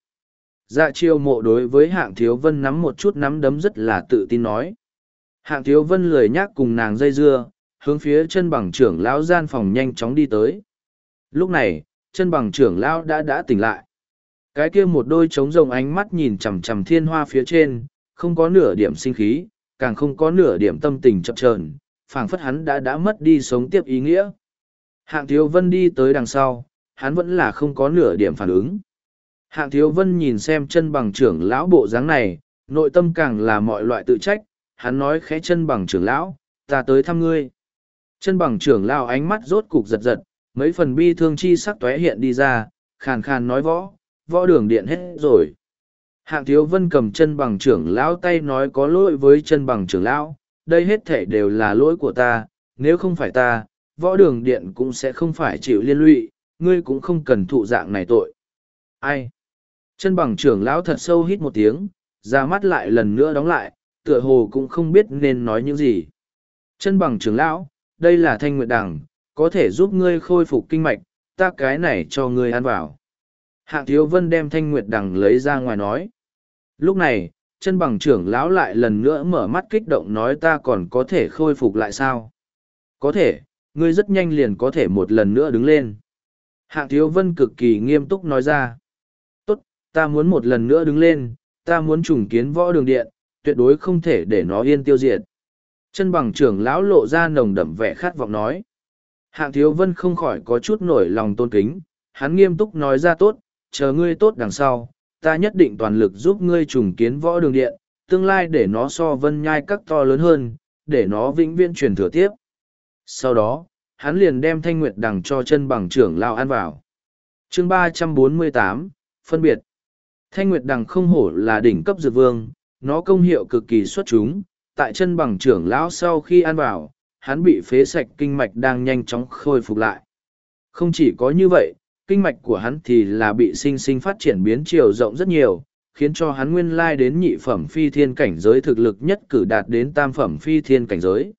Dạ Chiêu Mộ đối với Hạng Thiếu Vân nắm một chút nắm đấm rất là tự tin nói. Hạng Thiếu Vân lười nhác cùng nàng dây dưa, hướng phía chân bằng trưởng lão gian phòng nhanh chóng đi tới. Lúc này, chân bằng trưởng lão đã tỉnh lại. Cái kia một đôi trống rồng ánh mắt nhìn chằm chằm thiên hoa phía trên, không có nửa điểm sinh khí, càng không có nửa điểm tâm tình chập chờn, phảng phất hắn đã mất đi sống tiếp ý nghĩa. Hạng Thiếu Vân đi tới đằng sau, hắn vẫn là không có nửa điểm phản ứng. Hạng Thiếu Vân nhìn xem chân bằng trưởng lão bộ dáng này, nội tâm càng là mọi loại tự trách, hắn nói khẽ chân bằng trưởng lão, ta tới thăm ngươi. Chân bằng trưởng lão ánh mắt rốt cục giật giật, mấy phần bi thương chi sắc tóe hiện đi ra, khàn khàn nói võ đường điện hết rồi. Hạng Thiếu Vân cầm chân bằng trưởng lão tay nói có lỗi với chân bằng trưởng lão, đây hết thể đều là lỗi của ta, nếu không phải ta, võ đường điện cũng sẽ không phải chịu liên lụy, ngươi cũng không cần thụ dạng này tội. Ai? Chân bằng trưởng lão thật sâu hít một tiếng, ra mắt lại lần nữa đóng lại, tựa hồ cũng không biết nên nói những gì. Chân bằng trưởng lão, đây là Thanh Nguyệt Đằng, có thể giúp ngươi khôi phục kinh mạch, ta cái này cho ngươi ăn vào. Hạng Thiếu Vân đem Thanh Nguyệt Đằng lấy ra ngoài nói. Lúc này, chân bằng trưởng lão lại lần nữa mở mắt kích động nói ta còn có thể khôi phục lại sao? Có thể, ngươi rất nhanh liền có thể một lần nữa đứng lên. Hạng Thiếu Vân cực kỳ nghiêm túc nói ra. Tốt, ta muốn một lần nữa đứng lên, ta muốn trùng kiến võ đường điện, tuyệt đối không thể để nó yên tiêu diệt. Chân bằng trưởng lão lộ ra nồng đậm vẻ khát vọng nói. Hạng Thiếu Vân không khỏi có chút nổi lòng tôn kính, hắn nghiêm túc nói ra tốt, chờ ngươi tốt đằng sau, ta nhất định toàn lực giúp ngươi trùng kiến võ đường điện, tương lai để nó so vân nhai các to lớn hơn, để nó vĩnh viễn truyền thừa tiếp. Sau đó, hắn liền đem Thanh Nguyệt Đằng cho chân bằng trưởng lão ăn vào. Chương 348, phân biệt. Thanh Nguyệt Đằng không hổ là đỉnh cấp dược vương, nó công hiệu cực kỳ xuất chúng, tại chân bằng trưởng lão sau khi ăn vào, hắn bị phế sạch kinh mạch đang nhanh chóng khôi phục lại. Không chỉ có như vậy, kinh mạch của hắn thì là bị sinh sinh phát triển biến chiều rộng rất nhiều, khiến cho hắn nguyên lai đến nhị phẩm phi thiên cảnh giới thực lực nhất cử đạt đến tam phẩm phi thiên cảnh giới.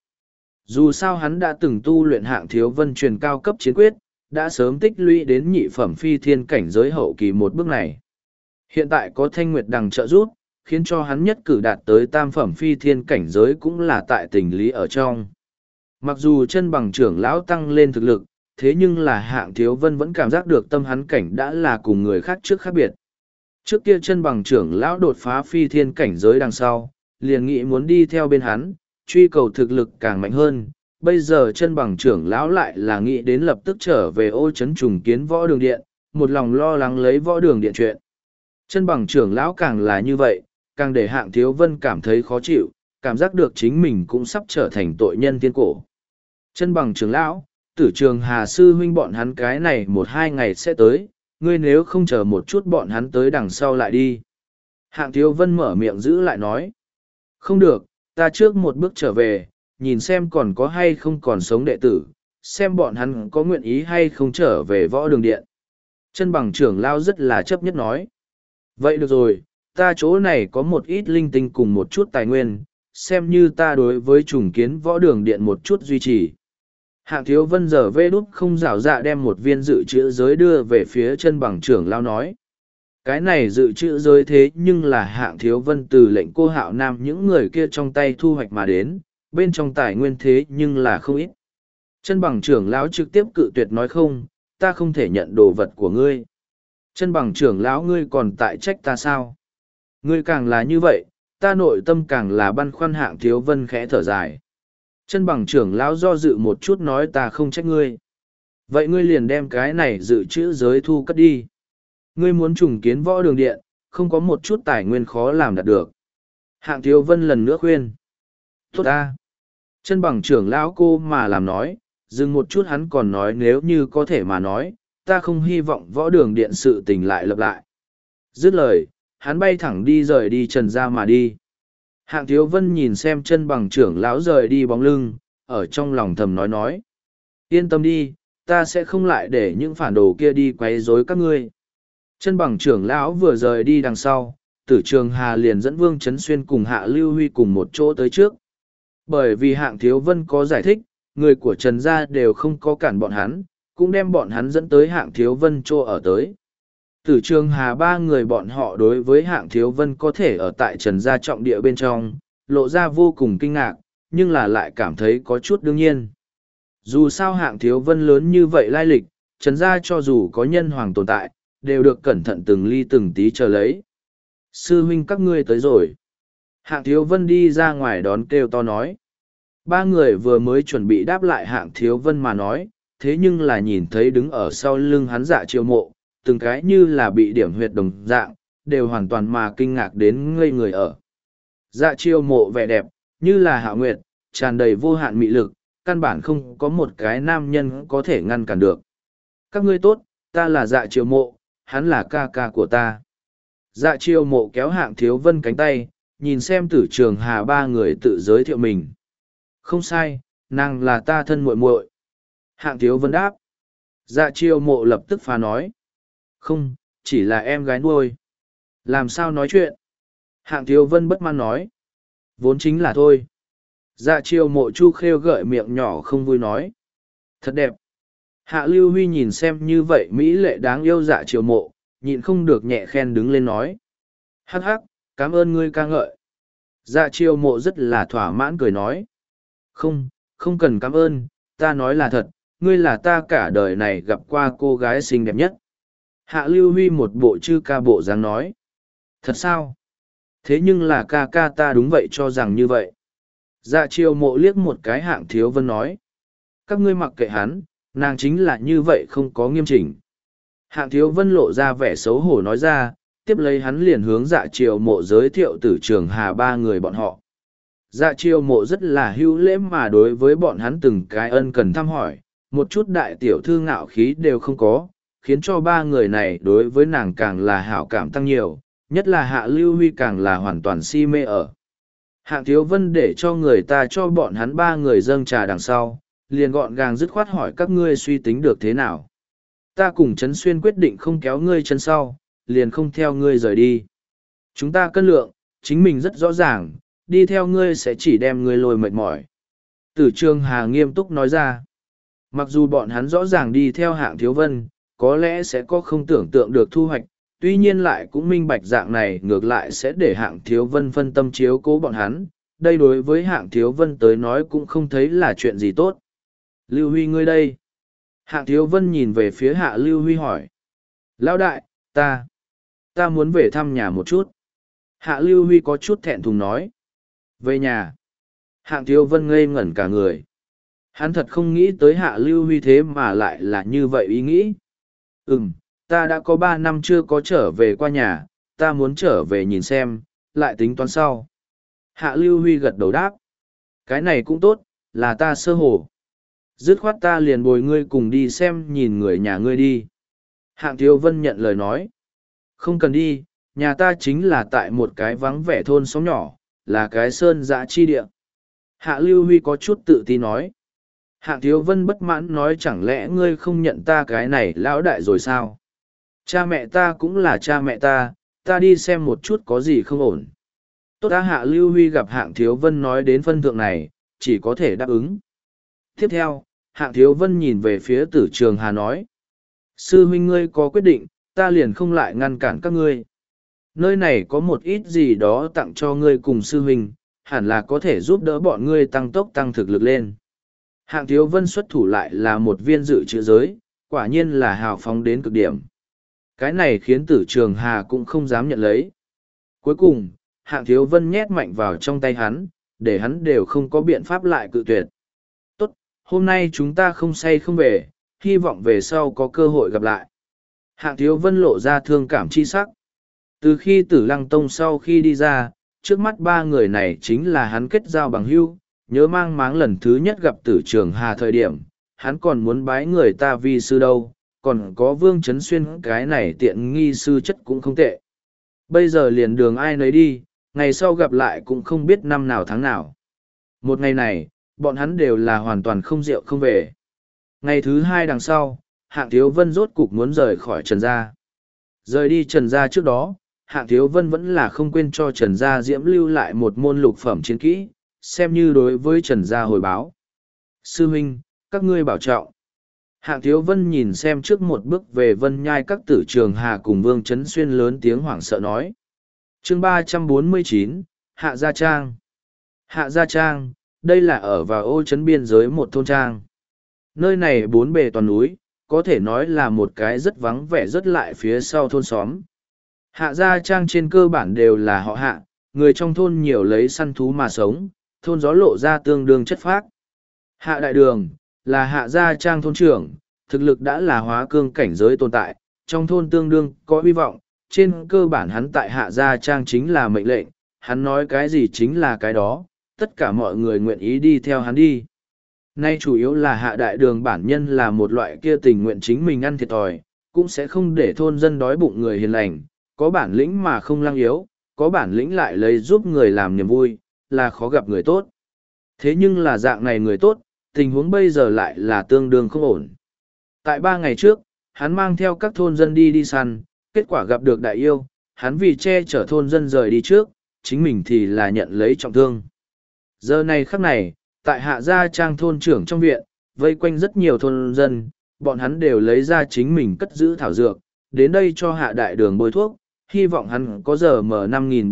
Dù sao hắn đã từng tu luyện Hạng Thiếu Vân truyền cao cấp chiến quyết, đã sớm tích lũy đến nhị phẩm phi thiên cảnh giới hậu kỳ một bước này. Hiện tại có Thanh Nguyệt Đằng trợ giúp, khiến cho hắn nhất cử đạt tới tam phẩm phi thiên cảnh giới cũng là tại tình lý ở trong. Mặc dù chân bằng trưởng lão tăng lên thực lực, thế nhưng là Hạng Thiếu Vân vẫn cảm giác được tâm hắn cảnh đã là cùng người khác trước khác biệt. Trước kia chân bằng trưởng lão đột phá phi thiên cảnh giới đằng sau, liền nghĩ muốn đi theo bên hắn, truy cầu thực lực càng mạnh hơn. Bây giờ chân bằng trưởng lão lại là nghĩ đến lập tức trở về ô trấn trùng kiến võ đường điện, một lòng lo lắng lấy võ đường điện chuyện. Chân bằng trưởng lão càng là như vậy, càng để Hạng Thiếu Vân cảm thấy khó chịu, cảm giác được chính mình cũng sắp trở thành tội nhân thiên cổ. Chân bằng trưởng lão, Tử Trường Hà sư huynh bọn hắn cái này 1-2 ngày sẽ tới, ngươi nếu không chờ một chút bọn hắn tới đằng sau lại đi. Hạng Thiếu Vân mở miệng giữ lại nói. Không được, ta trước một bước trở về, nhìn xem còn có hay không còn sống đệ tử, xem bọn hắn có nguyện ý hay không trở về võ đường điện. Chân bằng trưởng lão rất là chấp nhất nói. Vậy được rồi, ta chỗ này có một ít linh tinh cùng một chút tài nguyên, xem như ta đối với trùng kiến võ đường điện một chút duy trì. Hạng Thiếu Vân giờ vê đút không rảo dạ đem một viên dự trữ giới đưa về phía chân bằng trưởng lão nói. Cái này dự trữ giới thế nhưng là Hạng Thiếu Vân từ lệnh cô Hạo Nam những người kia trong tay thu hoạch mà đến, bên trong tài nguyên thế nhưng là không ít. Chân bằng trưởng lão trực tiếp cự tuyệt nói không, ta không thể nhận đồ vật của ngươi. Chân bằng trưởng lão ngươi còn tại trách ta sao? Ngươi càng là như vậy, ta nội tâm càng là băn khoăn. Hạng Thiếu Vân khẽ thở dài. Chân bằng trưởng lão do dự một chút nói ta không trách ngươi. Vậy ngươi liền đem cái này dự trữ giới thu cất đi. Ngươi muốn trùng kiến võ đường điện, không có một chút tài nguyên khó làm đạt được. Hạng Thiếu Vân lần nữa khuyên. Tốt ta. Chân bằng trưởng lão cô mà làm nói, dừng một chút hắn còn nói nếu như có thể mà nói, ta không hy vọng võ đường điện sự tình lại lặp lại. Dứt lời, hắn bay thẳng đi rời đi trần ra mà đi. Hạng Thiếu Vân nhìn xem chân bằng trưởng lão rời đi bóng lưng, ở trong lòng thầm nói. Yên tâm đi, ta sẽ không lại để những phản đồ kia đi quấy rối các ngươi. Chân bằng trưởng lão vừa rời đi đằng sau, Tử Trường Hà liền dẫn Vương Chấn Xuyên cùng Hạ Lưu Huy cùng một chỗ tới trước. Bởi vì Hạng Thiếu Vân có giải thích, người của Trần gia đều không có cản bọn hắn, cũng đem bọn hắn dẫn tới Hạng Thiếu Vân chỗ ở tới. Tử Trường Hà ba người bọn họ đối với Hạng Thiếu Vân có thể ở tại Trần gia trọng địa bên trong, lộ ra vô cùng kinh ngạc, nhưng là lại cảm thấy có chút đương nhiên. Dù sao Hạng Thiếu Vân lớn như vậy lai lịch, Trần gia cho dù có nhân hoàng tồn tại, đều được cẩn thận từng ly từng tí chờ lấy. Sư huynh các ngươi tới rồi. Hạng Thiếu Vân đi ra ngoài đón kêu to nói. Ba người vừa mới chuẩn bị đáp lại Hạng Thiếu Vân mà nói, thế nhưng là nhìn thấy đứng ở sau lưng hắn Dạ Chiêu Mộ, từng cái như là bị điểm huyệt đồng dạng, đều hoàn toàn mà kinh ngạc đến ngây người ở. Dạ Chiêu Mộ vẻ đẹp, như là Hạo Nguyệt, tràn đầy vô hạn mị lực, căn bản không có một cái nam nhân có thể ngăn cản được. Các ngươi tốt, ta là Dạ Chiêu Mộ, hắn là ca ca của ta. Dạ Chiêu Mộ kéo Hạng Thiếu Vân cánh tay, nhìn xem Tử Trường Hà ba người tự giới thiệu mình. Không sai, nàng là ta thân muội muội. Hạng Thiếu Vân đáp. Dạ Chiêu Mộ lập tức phá nói. Không, chỉ là em gái nuôi. Làm sao nói chuyện? Hạng Thiếu Vân bất mãn nói. Vốn chính là thôi. Dạ Chiêu Mộ chu khêu gợi miệng nhỏ không vui nói. Thật đẹp. Hạ Lưu Huy nhìn xem như vậy mỹ lệ đáng yêu Dạ Chiêu Mộ, nhịn không được nhẹ khen đứng lên nói. Hắc hắc, cảm ơn ngươi ca ngợi. Dạ Chiêu Mộ rất là thỏa mãn cười nói. Không, không cần cảm ơn, ta nói là thật, ngươi là ta cả đời này gặp qua cô gái xinh đẹp nhất. Hạ Lưu Huy một bộ chư ca bộ dáng nói. Thật sao? Thế nhưng là ca ca ta đúng vậy cho rằng như vậy. Dạ Chiêu Mộ liếc một cái Hạng Thiếu Vân nói. Các ngươi mặc kệ hắn, nàng chính là như vậy không có nghiêm chỉnh. Hạng Thiếu Vân lộ ra vẻ xấu hổ nói ra, tiếp lấy hắn liền hướng Dạ Chiêu Mộ giới thiệu Tử Trường Hà ba người bọn họ. Dạ Chiêu Mộ rất là hữu lễ mà đối với bọn hắn từng cái ân cần thăm hỏi, một chút đại tiểu thư ngạo khí đều không có, khiến cho ba người này đối với nàng càng là hảo cảm tăng nhiều, nhất là Hạ Lưu Huy càng là hoàn toàn si mê ở. Hạng Thiếu Vân để cho người ta cho bọn hắn ba người dâng trà đằng sau, liền gọn gàng dứt khoát hỏi các ngươi suy tính được thế nào. Ta cùng Trấn Xuyên quyết định không kéo ngươi chân sau, liền không theo ngươi rời đi. Chúng ta cân lượng, chính mình rất rõ ràng, đi theo ngươi sẽ chỉ đem ngươi lôi mệt mỏi. Tử Trường Hà nghiêm túc nói ra. Mặc dù bọn hắn rõ ràng đi theo Hạng Thiếu Vân, có lẽ sẽ có không tưởng tượng được thu hoạch, tuy nhiên lại cũng minh bạch dạng này ngược lại sẽ để Hạng Thiếu Vân phân tâm chiếu cố bọn hắn. Đây đối với Hạng Thiếu Vân tới nói cũng không thấy là chuyện gì tốt. Lưu Huy ngươi đây. Hạng Thiếu Vân nhìn về phía Hạ Lưu Huy hỏi. Lão đại, ta muốn về thăm nhà một chút. Hạ Lưu Huy có chút thẹn thùng nói. Về nhà. Hạng Thiếu Vân ngây ngẩn cả người. Hắn thật không nghĩ tới Hạ Lưu Huy thế mà lại là như vậy ý nghĩ. Ta đã có 3 năm chưa có trở về qua nhà, ta muốn trở về nhìn xem, lại tính toán sau. Hạ Lưu Huy gật đầu đáp. Cái này cũng tốt, là ta sơ hồ. Dứt khoát ta liền bồi ngươi cùng đi xem nhìn người nhà ngươi đi. Hạng Thiếu Vân nhận lời nói. Không cần đi, nhà ta chính là tại một cái vắng vẻ thôn xóm nhỏ, là cái sơn dã chi địa. Hạ Lưu Huy có chút tự tin nói. Hạng Thiếu Vân bất mãn nói chẳng lẽ ngươi không nhận ta cái này lão đại rồi sao? Cha mẹ ta cũng là cha mẹ ta đi xem một chút có gì không ổn. Tốt đã Hạ Lưu Huy gặp Hạng Thiếu Vân nói đến phân thượng này, chỉ có thể đáp ứng. Tiếp theo, Hạng Thiếu Vân nhìn về phía Tử Trường Hà nói. Sư huynh ngươi có quyết định, ta liền không lại ngăn cản các ngươi. Nơi này có một ít gì đó tặng cho ngươi cùng sư huynh, hẳn là có thể giúp đỡ bọn ngươi tăng tốc tăng thực lực lên. Hạng Thiếu Vân xuất thủ lại là một viên dự trữ giới, quả nhiên là hào phóng đến cực điểm. Cái này khiến Tử Trường Hà cũng không dám nhận lấy. Cuối cùng, Hạng Thiếu Vân nhét mạnh vào trong tay hắn, để hắn đều không có biện pháp lại cự tuyệt. Tốt, hôm nay chúng ta không say không về, hy vọng về sau có cơ hội gặp lại. Hạng Thiếu Vân lộ ra thương cảm chi sắc. Từ khi Tử Lăng Tông sau khi đi ra, trước mắt ba người này chính là hắn kết giao bằng hữu, nhớ mang máng lần thứ nhất gặp Tử Trường Hà thời điểm, hắn còn muốn bái người ta vi sư đâu, còn có Vương Trấn Xuyên cái này tiện nghi sư chất cũng không tệ. Bây giờ liền đường ai nấy đi, ngày sau gặp lại cũng không biết năm nào tháng nào. Một ngày này, bọn hắn đều là hoàn toàn không rượu không về. Ngày thứ 2 đằng sau, Hạng Thiếu Vân rốt cục muốn rời khỏi Trần Gia. Rời đi Trần Gia trước đó, Hạng Thiếu Vân vẫn là không quên cho Trần Gia Diễm lưu lại một môn lục phẩm chiến kỹ, xem như đối với Trần Gia hồi báo. Sư huynh, các ngươi bảo trọng. Hạng Thiếu Vân nhìn xem trước một bước về Vân Nhai các Tử Trường Hà cùng Vương Trấn Xuyên lớn tiếng hoảng sợ nói. Chương 349, Hạ Gia Trang. Hạ Gia Trang, đây là ở vào ô trấn biên giới một thôn trang. Nơi này bốn bề toàn núi, có thể nói là một cái rất vắng vẻ rất lại phía sau thôn xóm. Hạ Gia Trang trên cơ bản đều là họ Hạ, người trong thôn nhiều lấy săn thú mà sống, thôn gió lộ ra tương đương chất phác. Hạ đại đường, là hạ gia trang thôn trưởng, thực lực đã là hóa cương cảnh giới tồn tại, trong thôn tương đương có hy vọng, trên cơ bản hắn tại hạ gia trang chính là mệnh lệnh, hắn nói cái gì chính là cái đó, tất cả mọi người nguyện ý đi theo hắn đi. Nay chủ yếu là hạ đại đường bản nhân là một loại kia tình nguyện chính mình ăn thiệt thòi, cũng sẽ không để thôn dân đói bụng người hiền lành, có bản lĩnh mà không lăng yếu, có bản lĩnh lại lấy giúp người làm niềm vui, là khó gặp người tốt. Thế nhưng là dạng này người tốt, tình huống bây giờ lại là tương đương không ổn. Tại 3 ngày trước, hắn mang theo các thôn dân đi săn, kết quả gặp được đại yêu, hắn vì che chở thôn dân rời đi trước, chính mình thì là nhận lấy trọng thương. Giờ này khắc này, tại hạ gia trang thôn trưởng trong viện, vây quanh rất nhiều thôn dân, bọn hắn đều lấy ra chính mình cất giữ thảo dược, đến đây cho hạ đại đường bôi thuốc, hy vọng hắn có giờ mở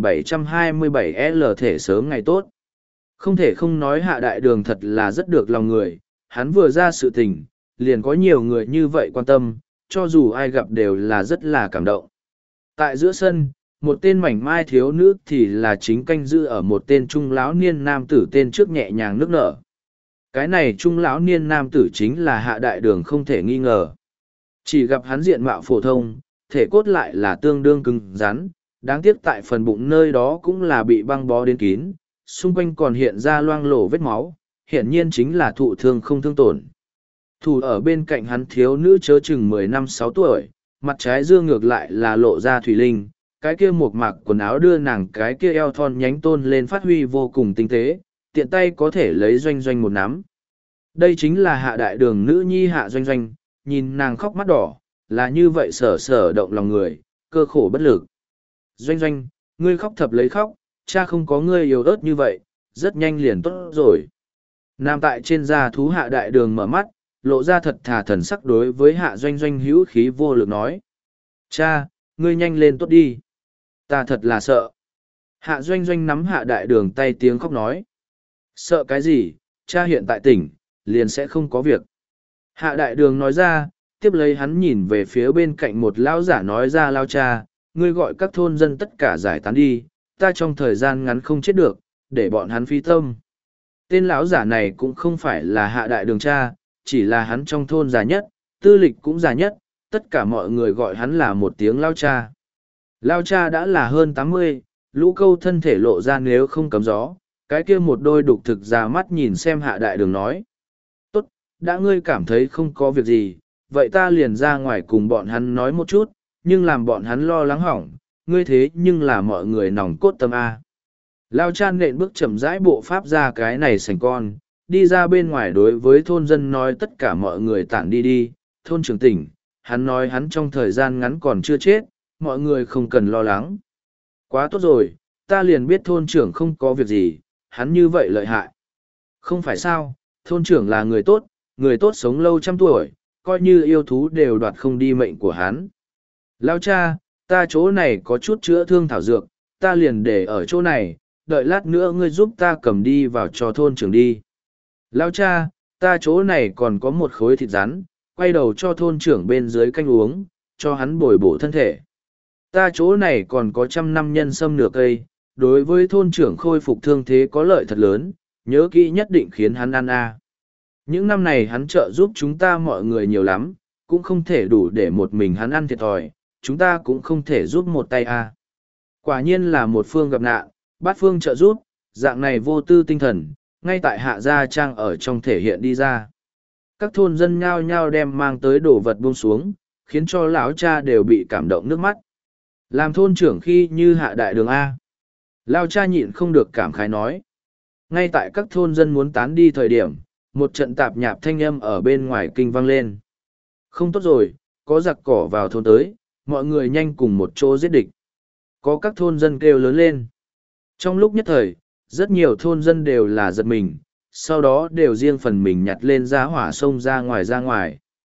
5727L thể sớm ngày tốt. Không thể không nói hạ đại đường thật là rất được lòng người, hắn vừa ra sự tình, liền có nhiều người như vậy quan tâm, cho dù ai gặp đều là rất là cảm động. Tại giữa sân, một tên mảnh mai thiếu nữ thì là chính canh giữ ở một tên trung lão niên nam tử tên trước nhẹ nhàng nước nở. Cái này trung lão niên nam tử chính là hạ đại đường không thể nghi ngờ. Chỉ gặp hắn diện mạo phổ thông, thể cốt lại là tương đương cứng rắn, đáng tiếc tại phần bụng nơi đó cũng là bị băng bó đến kín, xung quanh còn hiện ra loang lổ vết máu, hiển nhiên chính là thụ thương không thương tổn. Thủ ở bên cạnh hắn thiếu nữ chớ chừng 10 năm 6 tuổi, mặt trái dương ngược lại là lộ ra thủy linh, cái kia một mặc quần áo đưa nàng cái kia eo thon nhánh tôn lên phát huy vô cùng tinh tế, tiện tay có thể lấy doanh doanh một nắm. Đây chính là hạ đại đường nữ nhi hạ doanh doanh, nhìn nàng khóc mắt đỏ, là như vậy sở sở động lòng người, cơ khổ bất lực. Doanh doanh, ngươi khóc thập lấy khóc, cha không có ngươi yếu ớt như vậy, rất nhanh liền tốt rồi. Nam tại trên da thú hạ đại đường mở mắt, lộ ra thật thà thần sắc đối với hạ doanh doanh hữu khí vô lực nói. Cha, ngươi nhanh lên tốt đi. Ta thật là sợ. Hạ doanh doanh nắm hạ đại đường tay tiếng khóc nói. Sợ cái gì, cha hiện tại tỉnh, liền sẽ không có việc. Hạ đại đường nói ra, tiếp lấy hắn nhìn về phía bên cạnh một lão giả nói ra lao cha, ngươi gọi các thôn dân tất cả giải tán đi, ta trong thời gian ngắn không chết được, để bọn hắn phi tâm. Tên lão giả này cũng không phải là hạ đại đường cha, chỉ là hắn trong thôn già nhất, tư lịch cũng già nhất, tất cả mọi người gọi hắn là một tiếng lao cha. Lao cha đã là hơn 80, lũ câu thân thể lộ ra nếu không cấm gió, cái kia một đôi đục thực ra mắt nhìn xem hạ đại đường nói. Tốt, đã ngươi cảm thấy không có việc gì, vậy ta liền ra ngoài cùng bọn hắn nói một chút, nhưng làm bọn hắn lo lắng hỏng, ngươi thế nhưng là mọi người nòng cốt tâm A. Lao cha nện bước chậm rãi bộ pháp ra cái này sành con, đi ra bên ngoài đối với thôn dân nói tất cả mọi người tản đi đi, thôn trưởng tỉnh, hắn nói hắn trong thời gian ngắn còn chưa chết, mọi người không cần lo lắng. Quá tốt rồi, ta liền biết thôn trưởng không có việc gì, hắn như vậy lợi hại. Không phải sao, thôn trưởng là người tốt sống lâu trăm tuổi, coi như yêu thú đều đoạt không đi mệnh của hắn. Lao cha, ta chỗ này có chút chữa thương thảo dược, ta liền để ở chỗ này, đợi lát nữa ngươi giúp ta cầm đi vào cho thôn trưởng đi. Lao cha, ta chỗ này còn có một khối thịt rắn, quay đầu cho thôn trưởng bên dưới canh uống, cho hắn bồi bổ thân thể. Ta chỗ này còn có 100 năm nhân sâm nửa cây, đối với thôn trưởng khôi phục thương thế có lợi thật lớn, nhớ kỹ nhất định khiến hắn ăn a. Những năm này hắn trợ giúp chúng ta mọi người nhiều lắm, cũng không thể đủ để một mình hắn ăn thiệt thòi, chúng ta cũng không thể giúp một tay a. Quả nhiên là một phương gặp nạn, bát phương trợ giúp, dạng này vô tư tinh thần, ngay tại hạ gia trang ở trong thể hiện đi ra. Các thôn dân nhao nhao đem mang tới đồ vật buông xuống, khiến cho lão cha đều bị cảm động nước mắt. Làm thôn trưởng khi như hạ đại đường A. Lão cha nhịn không được cảm khái nói. Ngay tại các thôn dân muốn tán đi thời điểm, một trận tạp nhạp thanh âm ở bên ngoài kinh vang lên. Không tốt rồi, có giặc cỏ vào thôn tới, mọi người nhanh cùng một chỗ giết địch. Có các thôn dân kêu lớn lên. Trong lúc nhất thời, rất nhiều thôn dân đều là giật mình, sau đó đều riêng phần mình nhặt lên giá hỏa sông ra ngoài.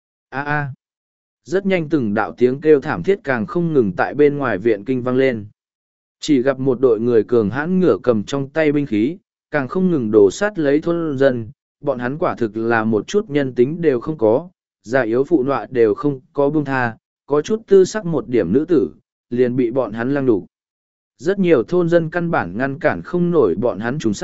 A. Rất nhanh từng đạo tiếng kêu thảm thiết càng không ngừng tại bên ngoài viện kinh vang lên. Chỉ gặp một đội người cường hãn ngửa cầm trong tay binh khí, càng không ngừng đổ sát lấy thôn dân, bọn hắn quả thực là một chút nhân tính đều không có, già yếu phụ nọa đều không có buông tha, có chút tư sắc một điểm nữ tử, liền bị bọn hắn lăng đục. Rất nhiều thôn dân căn bản ngăn cản không nổi bọn hắn trúng sát,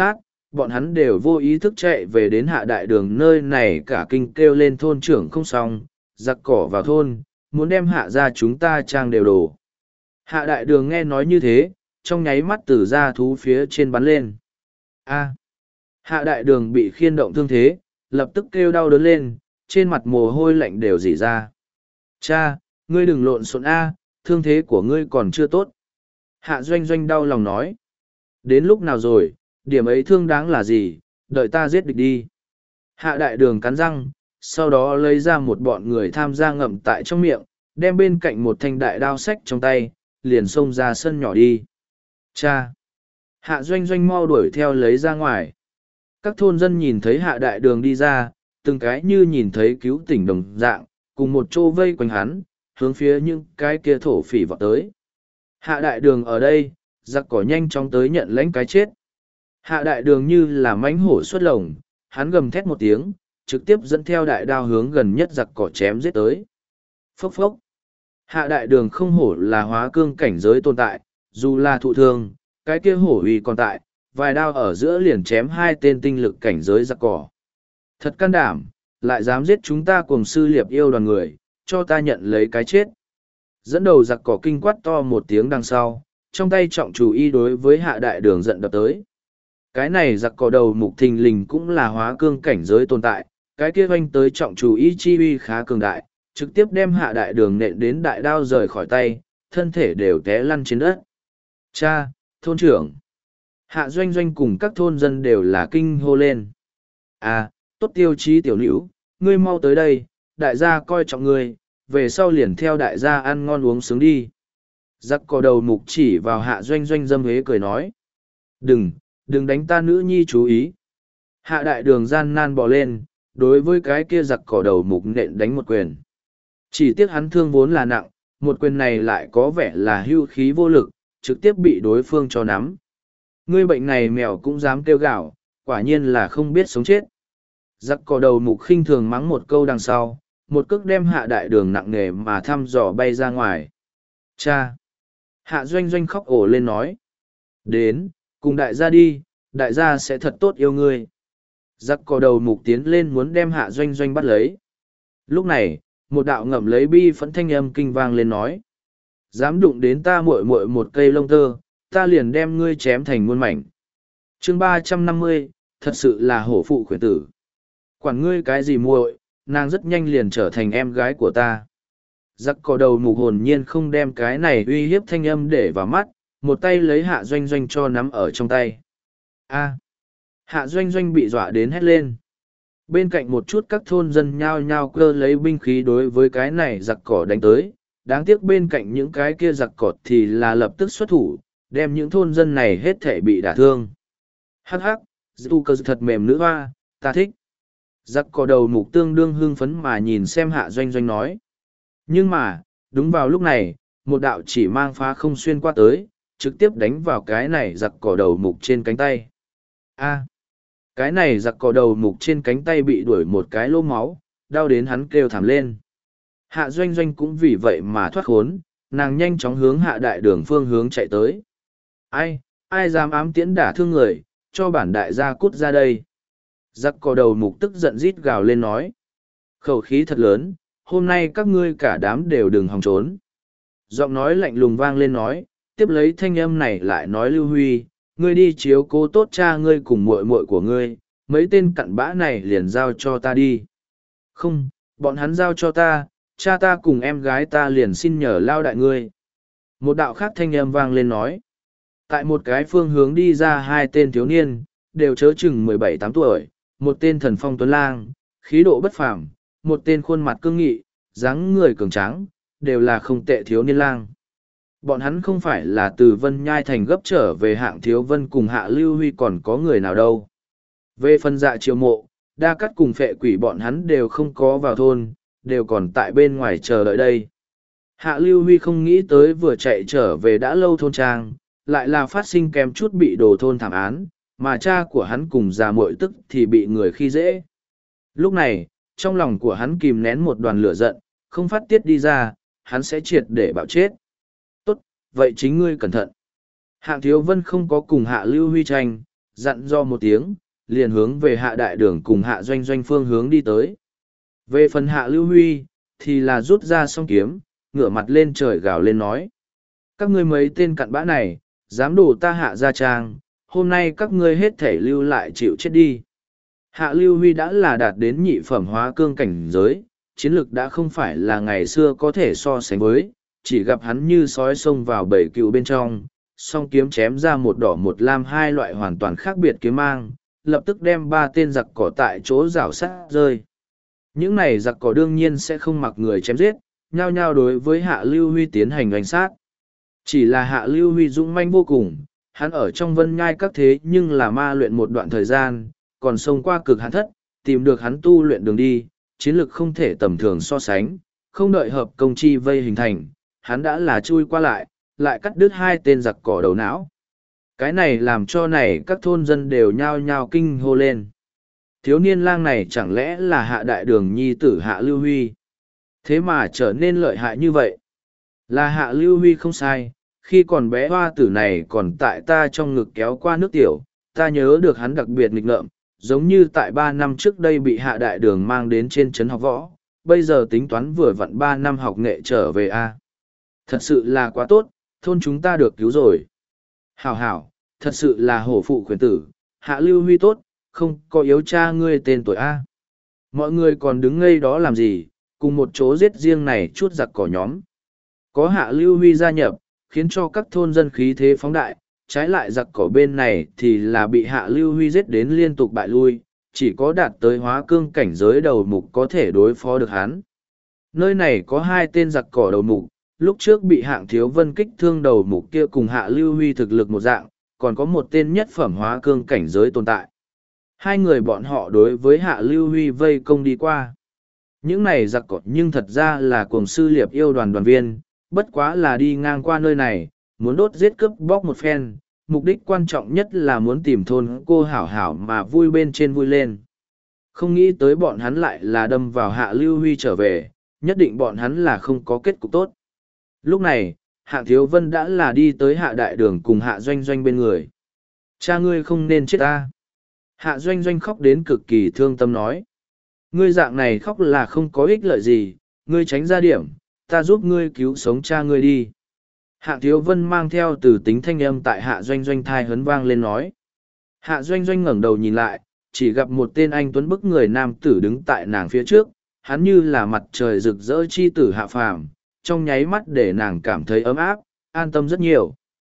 bọn hắn đều vô ý thức chạy về đến hạ đại đường nơi này, cả kinh kêu lên thôn trưởng không xong, giặc cỏ vào thôn, muốn đem hạ ra chúng ta trang đều đổ. Hạ đại đường nghe nói như thế, trong nháy mắt từ ra thú phía trên bắn lên. A. Hạ đại đường bị khiên động thương thế, lập tức kêu đau đớn lên, trên mặt mồ hôi lạnh đều rỉ ra. Cha, ngươi đừng lộn xộn A, thương thế của ngươi còn chưa tốt. Hạ doanh doanh đau lòng nói. Đến lúc nào rồi, điểm ấy thương đáng là gì, đợi ta giết địch đi. Hạ đại đường cắn răng, sau đó lấy ra một bọn người tham gia ngậm tại trong miệng, đem bên cạnh một thanh đại đao xách trong tay, liền xông ra sân nhỏ đi. Cha! Hạ doanh doanh mau đuổi theo lấy ra ngoài. Các thôn dân nhìn thấy hạ đại đường đi ra, từng cái như nhìn thấy cứu tỉnh đồng dạng, cùng một chỗ vây quanh hắn, hướng phía những cái kia thổ phỉ vọt tới. Hạ đại đường ở đây, giặc cỏ nhanh chóng tới nhận lãnh cái chết. Hạ đại đường như là mãnh hổ xuất lồng, hắn gầm thét một tiếng, trực tiếp dẫn theo đại đao hướng gần nhất giặc cỏ chém giết tới. Phốc phốc. Hạ đại đường không hổ là hóa cương cảnh giới tồn tại, dù là thụ thương, cái kia hổ uy còn tại, vài đao ở giữa liền chém hai tên tinh lực cảnh giới giặc cỏ. Thật can đảm, lại dám giết chúng ta cùng sư liệp yêu đoàn người, cho ta nhận lấy cái chết. Dẫn đầu giặc cỏ kinh quát to một tiếng đằng sau, trong tay trọng chủ y đối với hạ đại đường giận đập tới. Cái này giặc cỏ đầu mục thình lình cũng là hóa cương cảnh giới tồn tại, cái kia oanh tới trọng chủ y chi uy khá cường đại, trực tiếp đem hạ đại đường nện đến đại đao rời khỏi tay, thân thể đều té lăn trên đất. Cha, thôn trưởng. Hạ doanh doanh cùng các thôn dân đều là kinh hô lên. À, tốt tiêu chí tiểu nữ, ngươi mau tới đây, đại gia coi trọng ngươi, về sau liền theo đại gia ăn ngon uống sướng đi. Giặc cỏ đầu mục chỉ vào hạ doanh doanh dâm hế cười nói. Đừng đánh ta nữ nhi chú ý. Hạ đại đường gian nan bỏ lên, đối với cái kia giặc cỏ đầu mục nện đánh một quyền. Chỉ tiếc hắn thương vốn là nặng, một quyền này lại có vẻ là hưu khí vô lực, trực tiếp bị đối phương cho nắm. Ngươi bệnh này mèo cũng dám kêu gào, quả nhiên là không biết sống chết. Giặc cỏ đầu mục khinh thường mắng một câu đằng sau, một cước đem hạ đại đường nặng nề mà thăm dò bay ra ngoài. Cha! Hạ doanh doanh khóc ổ lên nói. Đến, cùng đại gia đi, đại gia sẽ thật tốt yêu ngươi. Giặc cỏ đầu mục tiến lên muốn đem hạ doanh doanh bắt lấy. Lúc này, một đạo ngậm lấy bi phẫn thanh âm kinh vang lên nói. Dám đụng đến ta muội muội một cây lông tơ, ta liền đem ngươi chém thành muôn mảnh. Chương 350, thật sự là hổ phụ khuyển tử. Quản ngươi cái gì muội, nàng rất nhanh liền trở thành em gái của ta. Giặc cỏ đầu mục hồn nhiên không đem cái này uy hiếp thanh âm để vào mắt, một tay lấy hạ doanh doanh cho nắm ở trong tay. A. Hạ doanh doanh bị dọa đến hét lên. Bên cạnh một chút các thôn dân nhao nhao cơ lấy binh khí đối với cái này giặc cỏ đánh tới. Đáng tiếc bên cạnh những cái kia giặc cỏ thì là lập tức xuất thủ, đem những thôn dân này hết thể bị đả thương. Hắc hắc, dù cơ thật mềm nữ hoa, ta thích. Giặc cỏ đầu mục tương đương hưng phấn mà nhìn xem hạ doanh doanh nói. Nhưng mà, đúng vào lúc này, một đạo chỉ mang phá không xuyên qua tới, trực tiếp đánh vào cái này giặc cỏ đầu mục trên cánh tay. A. Cái này giặc cỏ đầu mục trên cánh tay bị đuổi một cái lỗ máu, đau đến hắn kêu thảm lên. Hạ doanh doanh cũng vì vậy mà thoát khốn, nàng nhanh chóng hướng hạ đại đường phương hướng chạy tới. Ai dám ám tiễn đả thương người, cho bản đại gia cút ra đây. Giặc cỏ đầu mục tức giận rít gào lên nói. Khẩu khí thật lớn, hôm nay các ngươi cả đám đều đừng hòng trốn. Giọng nói lạnh lùng vang lên nói, tiếp lấy thanh âm này lại nói Lưu Huy, ngươi đi chiếu cố tốt cha ngươi cùng muội muội của ngươi, mấy tên cặn bã này liền giao cho ta đi. Không, bọn hắn giao cho ta, cha ta cùng em gái ta liền xin nhờ lao đại ngươi. Một đạo khác thanh âm vang lên nói. Tại một cái phương hướng đi ra hai tên thiếu niên, đều chớ chừng 17-8 tuổi, một tên thần phong tuấn lang, khí độ bất phàm, một tên khuôn mặt cương nghị, dáng người cường tráng, đều là không tệ thiếu niên lang. Bọn hắn không phải là từ Vân Nhai Thành gấp trở về Hạng Thiếu Vân cùng Hạ Lưu Huy còn có người nào đâu. Về phần dạ triều mộ, đa cắt cùng phệ quỷ bọn hắn đều không có vào thôn, đều còn tại bên ngoài chờ đợi đây. Hạ Lưu Huy không nghĩ tới vừa chạy trở về đã lâu thôn trang, lại là phát sinh kèm chút bị đồ thôn thảm án, mà cha của hắn cùng già muội tức thì bị người khi dễ. Lúc này, trong lòng của hắn kìm nén một đoàn lửa giận, không phát tiết đi ra, hắn sẽ triệt để bạo chết. Tốt, vậy chính ngươi cẩn thận. Hạng Thiếu Vân không có cùng Hạ Lưu Huy tranh, dặn do một tiếng, liền hướng về hạ đại đường cùng hạ doanh doanh phương hướng đi tới. Về phần hạ lưu huy, thì là rút ra song kiếm, ngửa mặt lên trời gào lên nói. Các ngươi mấy tên cặn bã này, dám đổ ta hạ gia trang, hôm nay các ngươi hết thể lưu lại chịu chết đi. Hạ lưu huy đã là đạt đến nhị phẩm hóa cương cảnh giới, chiến lực đã không phải là ngày xưa có thể so sánh với, chỉ gặp hắn như sói xông vào bầy cừu bên trong, song kiếm chém ra một đỏ một lam hai loại hoàn toàn khác biệt kiếm mang, lập tức đem ba tên giặc cỏ tại chỗ rảo sát rơi. Những này giặc cỏ đương nhiên sẽ không mặc người chém giết, nhao nhao đối với Hạ Lưu Huy tiến hành đánh sát. Chỉ là Hạ Lưu Huy dũng manh vô cùng, hắn ở trong vân nhai các thế nhưng là ma luyện một đoạn thời gian, còn xông qua cực hạn thất, tìm được hắn tu luyện đường đi, chiến lực không thể tầm thường so sánh, không đợi hợp công chi vây hình thành, hắn đã là chui qua lại cắt đứt hai tên giặc cỏ đầu não. Cái này làm cho này các thôn dân đều nhao nhao kinh hô lên. Thiếu niên lang này chẳng lẽ là Hạ đại đường nhi tử Hạ Lưu Huy? Thế mà trở nên lợi hại như vậy? Là Hạ Lưu Huy không sai, khi còn bé hoa tử này còn tại ta trong ngực kéo qua nước tiểu, ta nhớ được hắn đặc biệt nghịch ngợm, giống như tại 3 năm trước đây bị Hạ đại đường mang đến trên trấn học võ, bây giờ tính toán vừa vặn 3 năm học nghệ trở về a. Thật sự là quá tốt, thôn chúng ta được cứu rồi. Hảo hảo, thật sự là hổ phụ khuyến tử, Hạ Lưu Huy tốt, không có yếu cha ngươi tên tuổi a. Mọi người còn đứng ngây đó làm gì, cùng một chỗ giết riêng này chút giặc cỏ nhóm. Có Hạ Lưu Huy gia nhập, khiến cho các thôn dân khí thế phóng đại, trái lại giặc cỏ bên này thì là bị Hạ Lưu Huy giết đến liên tục bại lui, chỉ có đạt tới hóa cương cảnh giới đầu mục có thể đối phó được hắn. Nơi này có hai tên giặc cỏ đầu mục, lúc trước bị Hạng Thiếu Vân kích thương đầu mục kia cùng Hạ Lưu Huy thực lực một dạng, còn có một tên nhất phẩm hóa cương cảnh giới tồn tại. Hai người bọn họ đối với Hạ Lưu Huy vây công đi qua. Những này giặc cỏ nhưng thật ra là cuồng sư liệp yêu đoàn đoàn viên, bất quá là đi ngang qua nơi này, muốn đốt giết cướp bóc một phen, mục đích quan trọng nhất là muốn tìm thôn cô hảo hảo mà vui bên trên vui lên. Không nghĩ tới bọn hắn lại là đâm vào Hạ Lưu Huy trở về, nhất định bọn hắn là không có kết cục tốt. Lúc này, Hạng Thiếu Vân đã là đi tới Hạ đại đường cùng Hạ Doanh Doanh bên người. Cha ngươi không nên chết ta. Hạ Doanh Doanh khóc đến cực kỳ thương tâm nói. Ngươi dạng này khóc là không có ích lợi gì, ngươi tránh ra điểm, ta giúp ngươi cứu sống cha ngươi đi. Hạng Thiếu Vân mang theo từ tính thanh âm tại Hạ Doanh Doanh thai hấn vang lên nói. Hạ Doanh Doanh ngẩng đầu nhìn lại, chỉ gặp một tên anh tuấn bức người nam tử đứng tại nàng phía trước, hắn như là mặt trời rực rỡ chi tử hạ phàm, trong nháy mắt để nàng cảm thấy ấm áp, an tâm rất nhiều.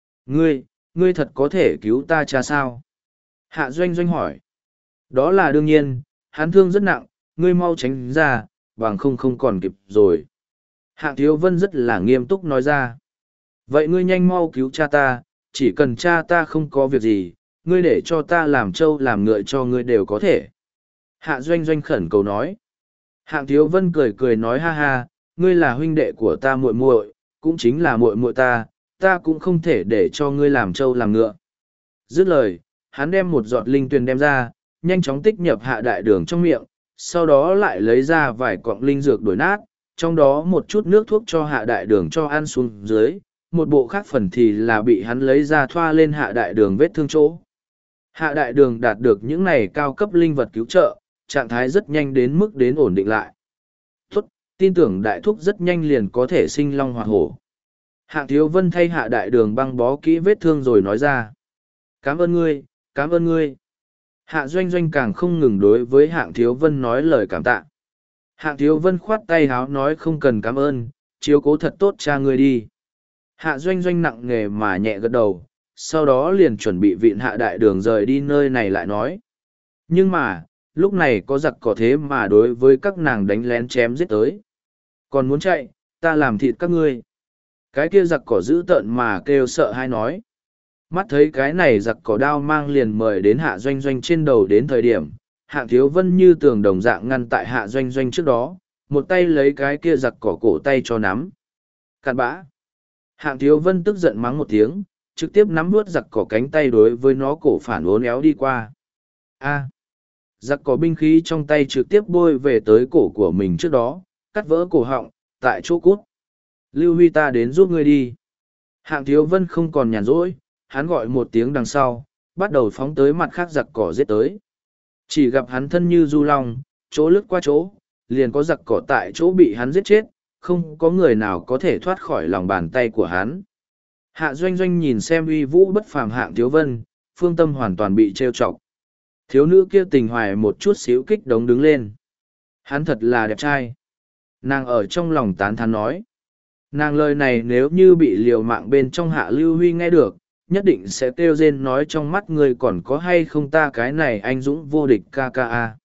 Ngươi thật có thể cứu ta cha sao? Hạ Doanh Doanh hỏi. Đó là đương nhiên, hắn thương rất nặng, ngươi mau tránh ra, bằng không còn kịp rồi. Hạng Thiếu Vân rất là nghiêm túc nói ra. Vậy ngươi nhanh mau cứu cha ta, chỉ cần cha ta không có việc gì, ngươi để cho ta làm trâu làm ngựa cho ngươi đều có thể. Hạ Doanh Doanh khẩn cầu nói. Hạng Thiếu Vân cười cười nói ha ha, ngươi là huynh đệ của ta muội muội, cũng chính là muội muội ta cũng không thể để cho ngươi làm trâu làm ngựa. Dứt lời, hắn đem một giọt linh tuyền đem ra, nhanh chóng tích nhập Hạ đại đường trong miệng, sau đó lại lấy ra vài cọng linh dược đổi nát, trong đó một chút nước thuốc cho Hạ đại đường cho ăn xuống dưới, một bộ khác phần thì là bị hắn lấy ra thoa lên Hạ đại đường vết thương chỗ. Hạ đại đường đạt được những này cao cấp linh vật cứu trợ, trạng thái rất nhanh đến mức đến ổn định lại. Tốt, tin tưởng đại thúc rất nhanh liền có thể sinh long hoạt hổ. Hạng Thiếu Vân thay Hạ đại đường băng bó kỹ vết thương rồi nói ra. Cảm ơn ngươi, cảm ơn ngươi. Hạ Doanh Doanh càng không ngừng đối với Hạng Thiếu Vân nói lời cảm tạ. Hạng Thiếu Vân khoát tay háo nói không cần cảm ơn, chiếu cố thật tốt cha ngươi đi. Hạ Doanh Doanh nặng nề mà nhẹ gật đầu, sau đó liền chuẩn bị vịn Hạ đại đường rời đi nơi này lại nói. Nhưng mà, lúc này có giặc cỏ thế mà đối với các nàng đánh lén chém giết tới. Còn muốn chạy, ta làm thịt các ngươi. Cái kia giặc cỏ dữ tợn mà kêu sợ hay nói. Mắt thấy cái này giặc cỏ đao mang liền mời đến Hạ Doanh Doanh trên đầu đến thời điểm, Hạng Thiếu Vân như tường đồng dạng ngăn tại Hạ Doanh Doanh trước đó, một tay lấy cái kia giặc cỏ cổ tay cho nắm. Cặn bã. Hạng Thiếu Vân tức giận mắng một tiếng, trực tiếp nắm vuốt giặc cỏ cánh tay đối với nó cổ phản uốn éo đi qua. A. Giặc cỏ binh khí trong tay trực tiếp bôi về tới cổ của mình trước đó, cắt vỡ cổ họng, tại chỗ cút. Lưu Huy ta đến giúp ngươi đi. Hạng Thiếu Vân không còn nhàn rỗi, hắn gọi một tiếng đằng sau, bắt đầu phóng tới mặt khác giặc cỏ giết tới. Chỉ gặp hắn thân như du long, chỗ lướt qua chỗ, liền có giặc cỏ tại chỗ bị hắn giết chết, không có người nào có thể thoát khỏi lòng bàn tay của hắn. Hạ Doanh Doanh nhìn xem uy vũ bất phàm Hạng Thiếu Vân, phương tâm hoàn toàn bị trêu chọc. Thiếu nữ kia tình hoài một chút xíu kích động đứng lên. Hắn thật là đẹp trai. Nàng ở trong lòng tán thán nói. Nàng lời này nếu như bị liều mạng bên trong Hạ Lưu Huy nghe được, nhất định sẽ kêu rên nói trong mắt người còn có hay không ta cái này anh dũng vô địch ca ca a.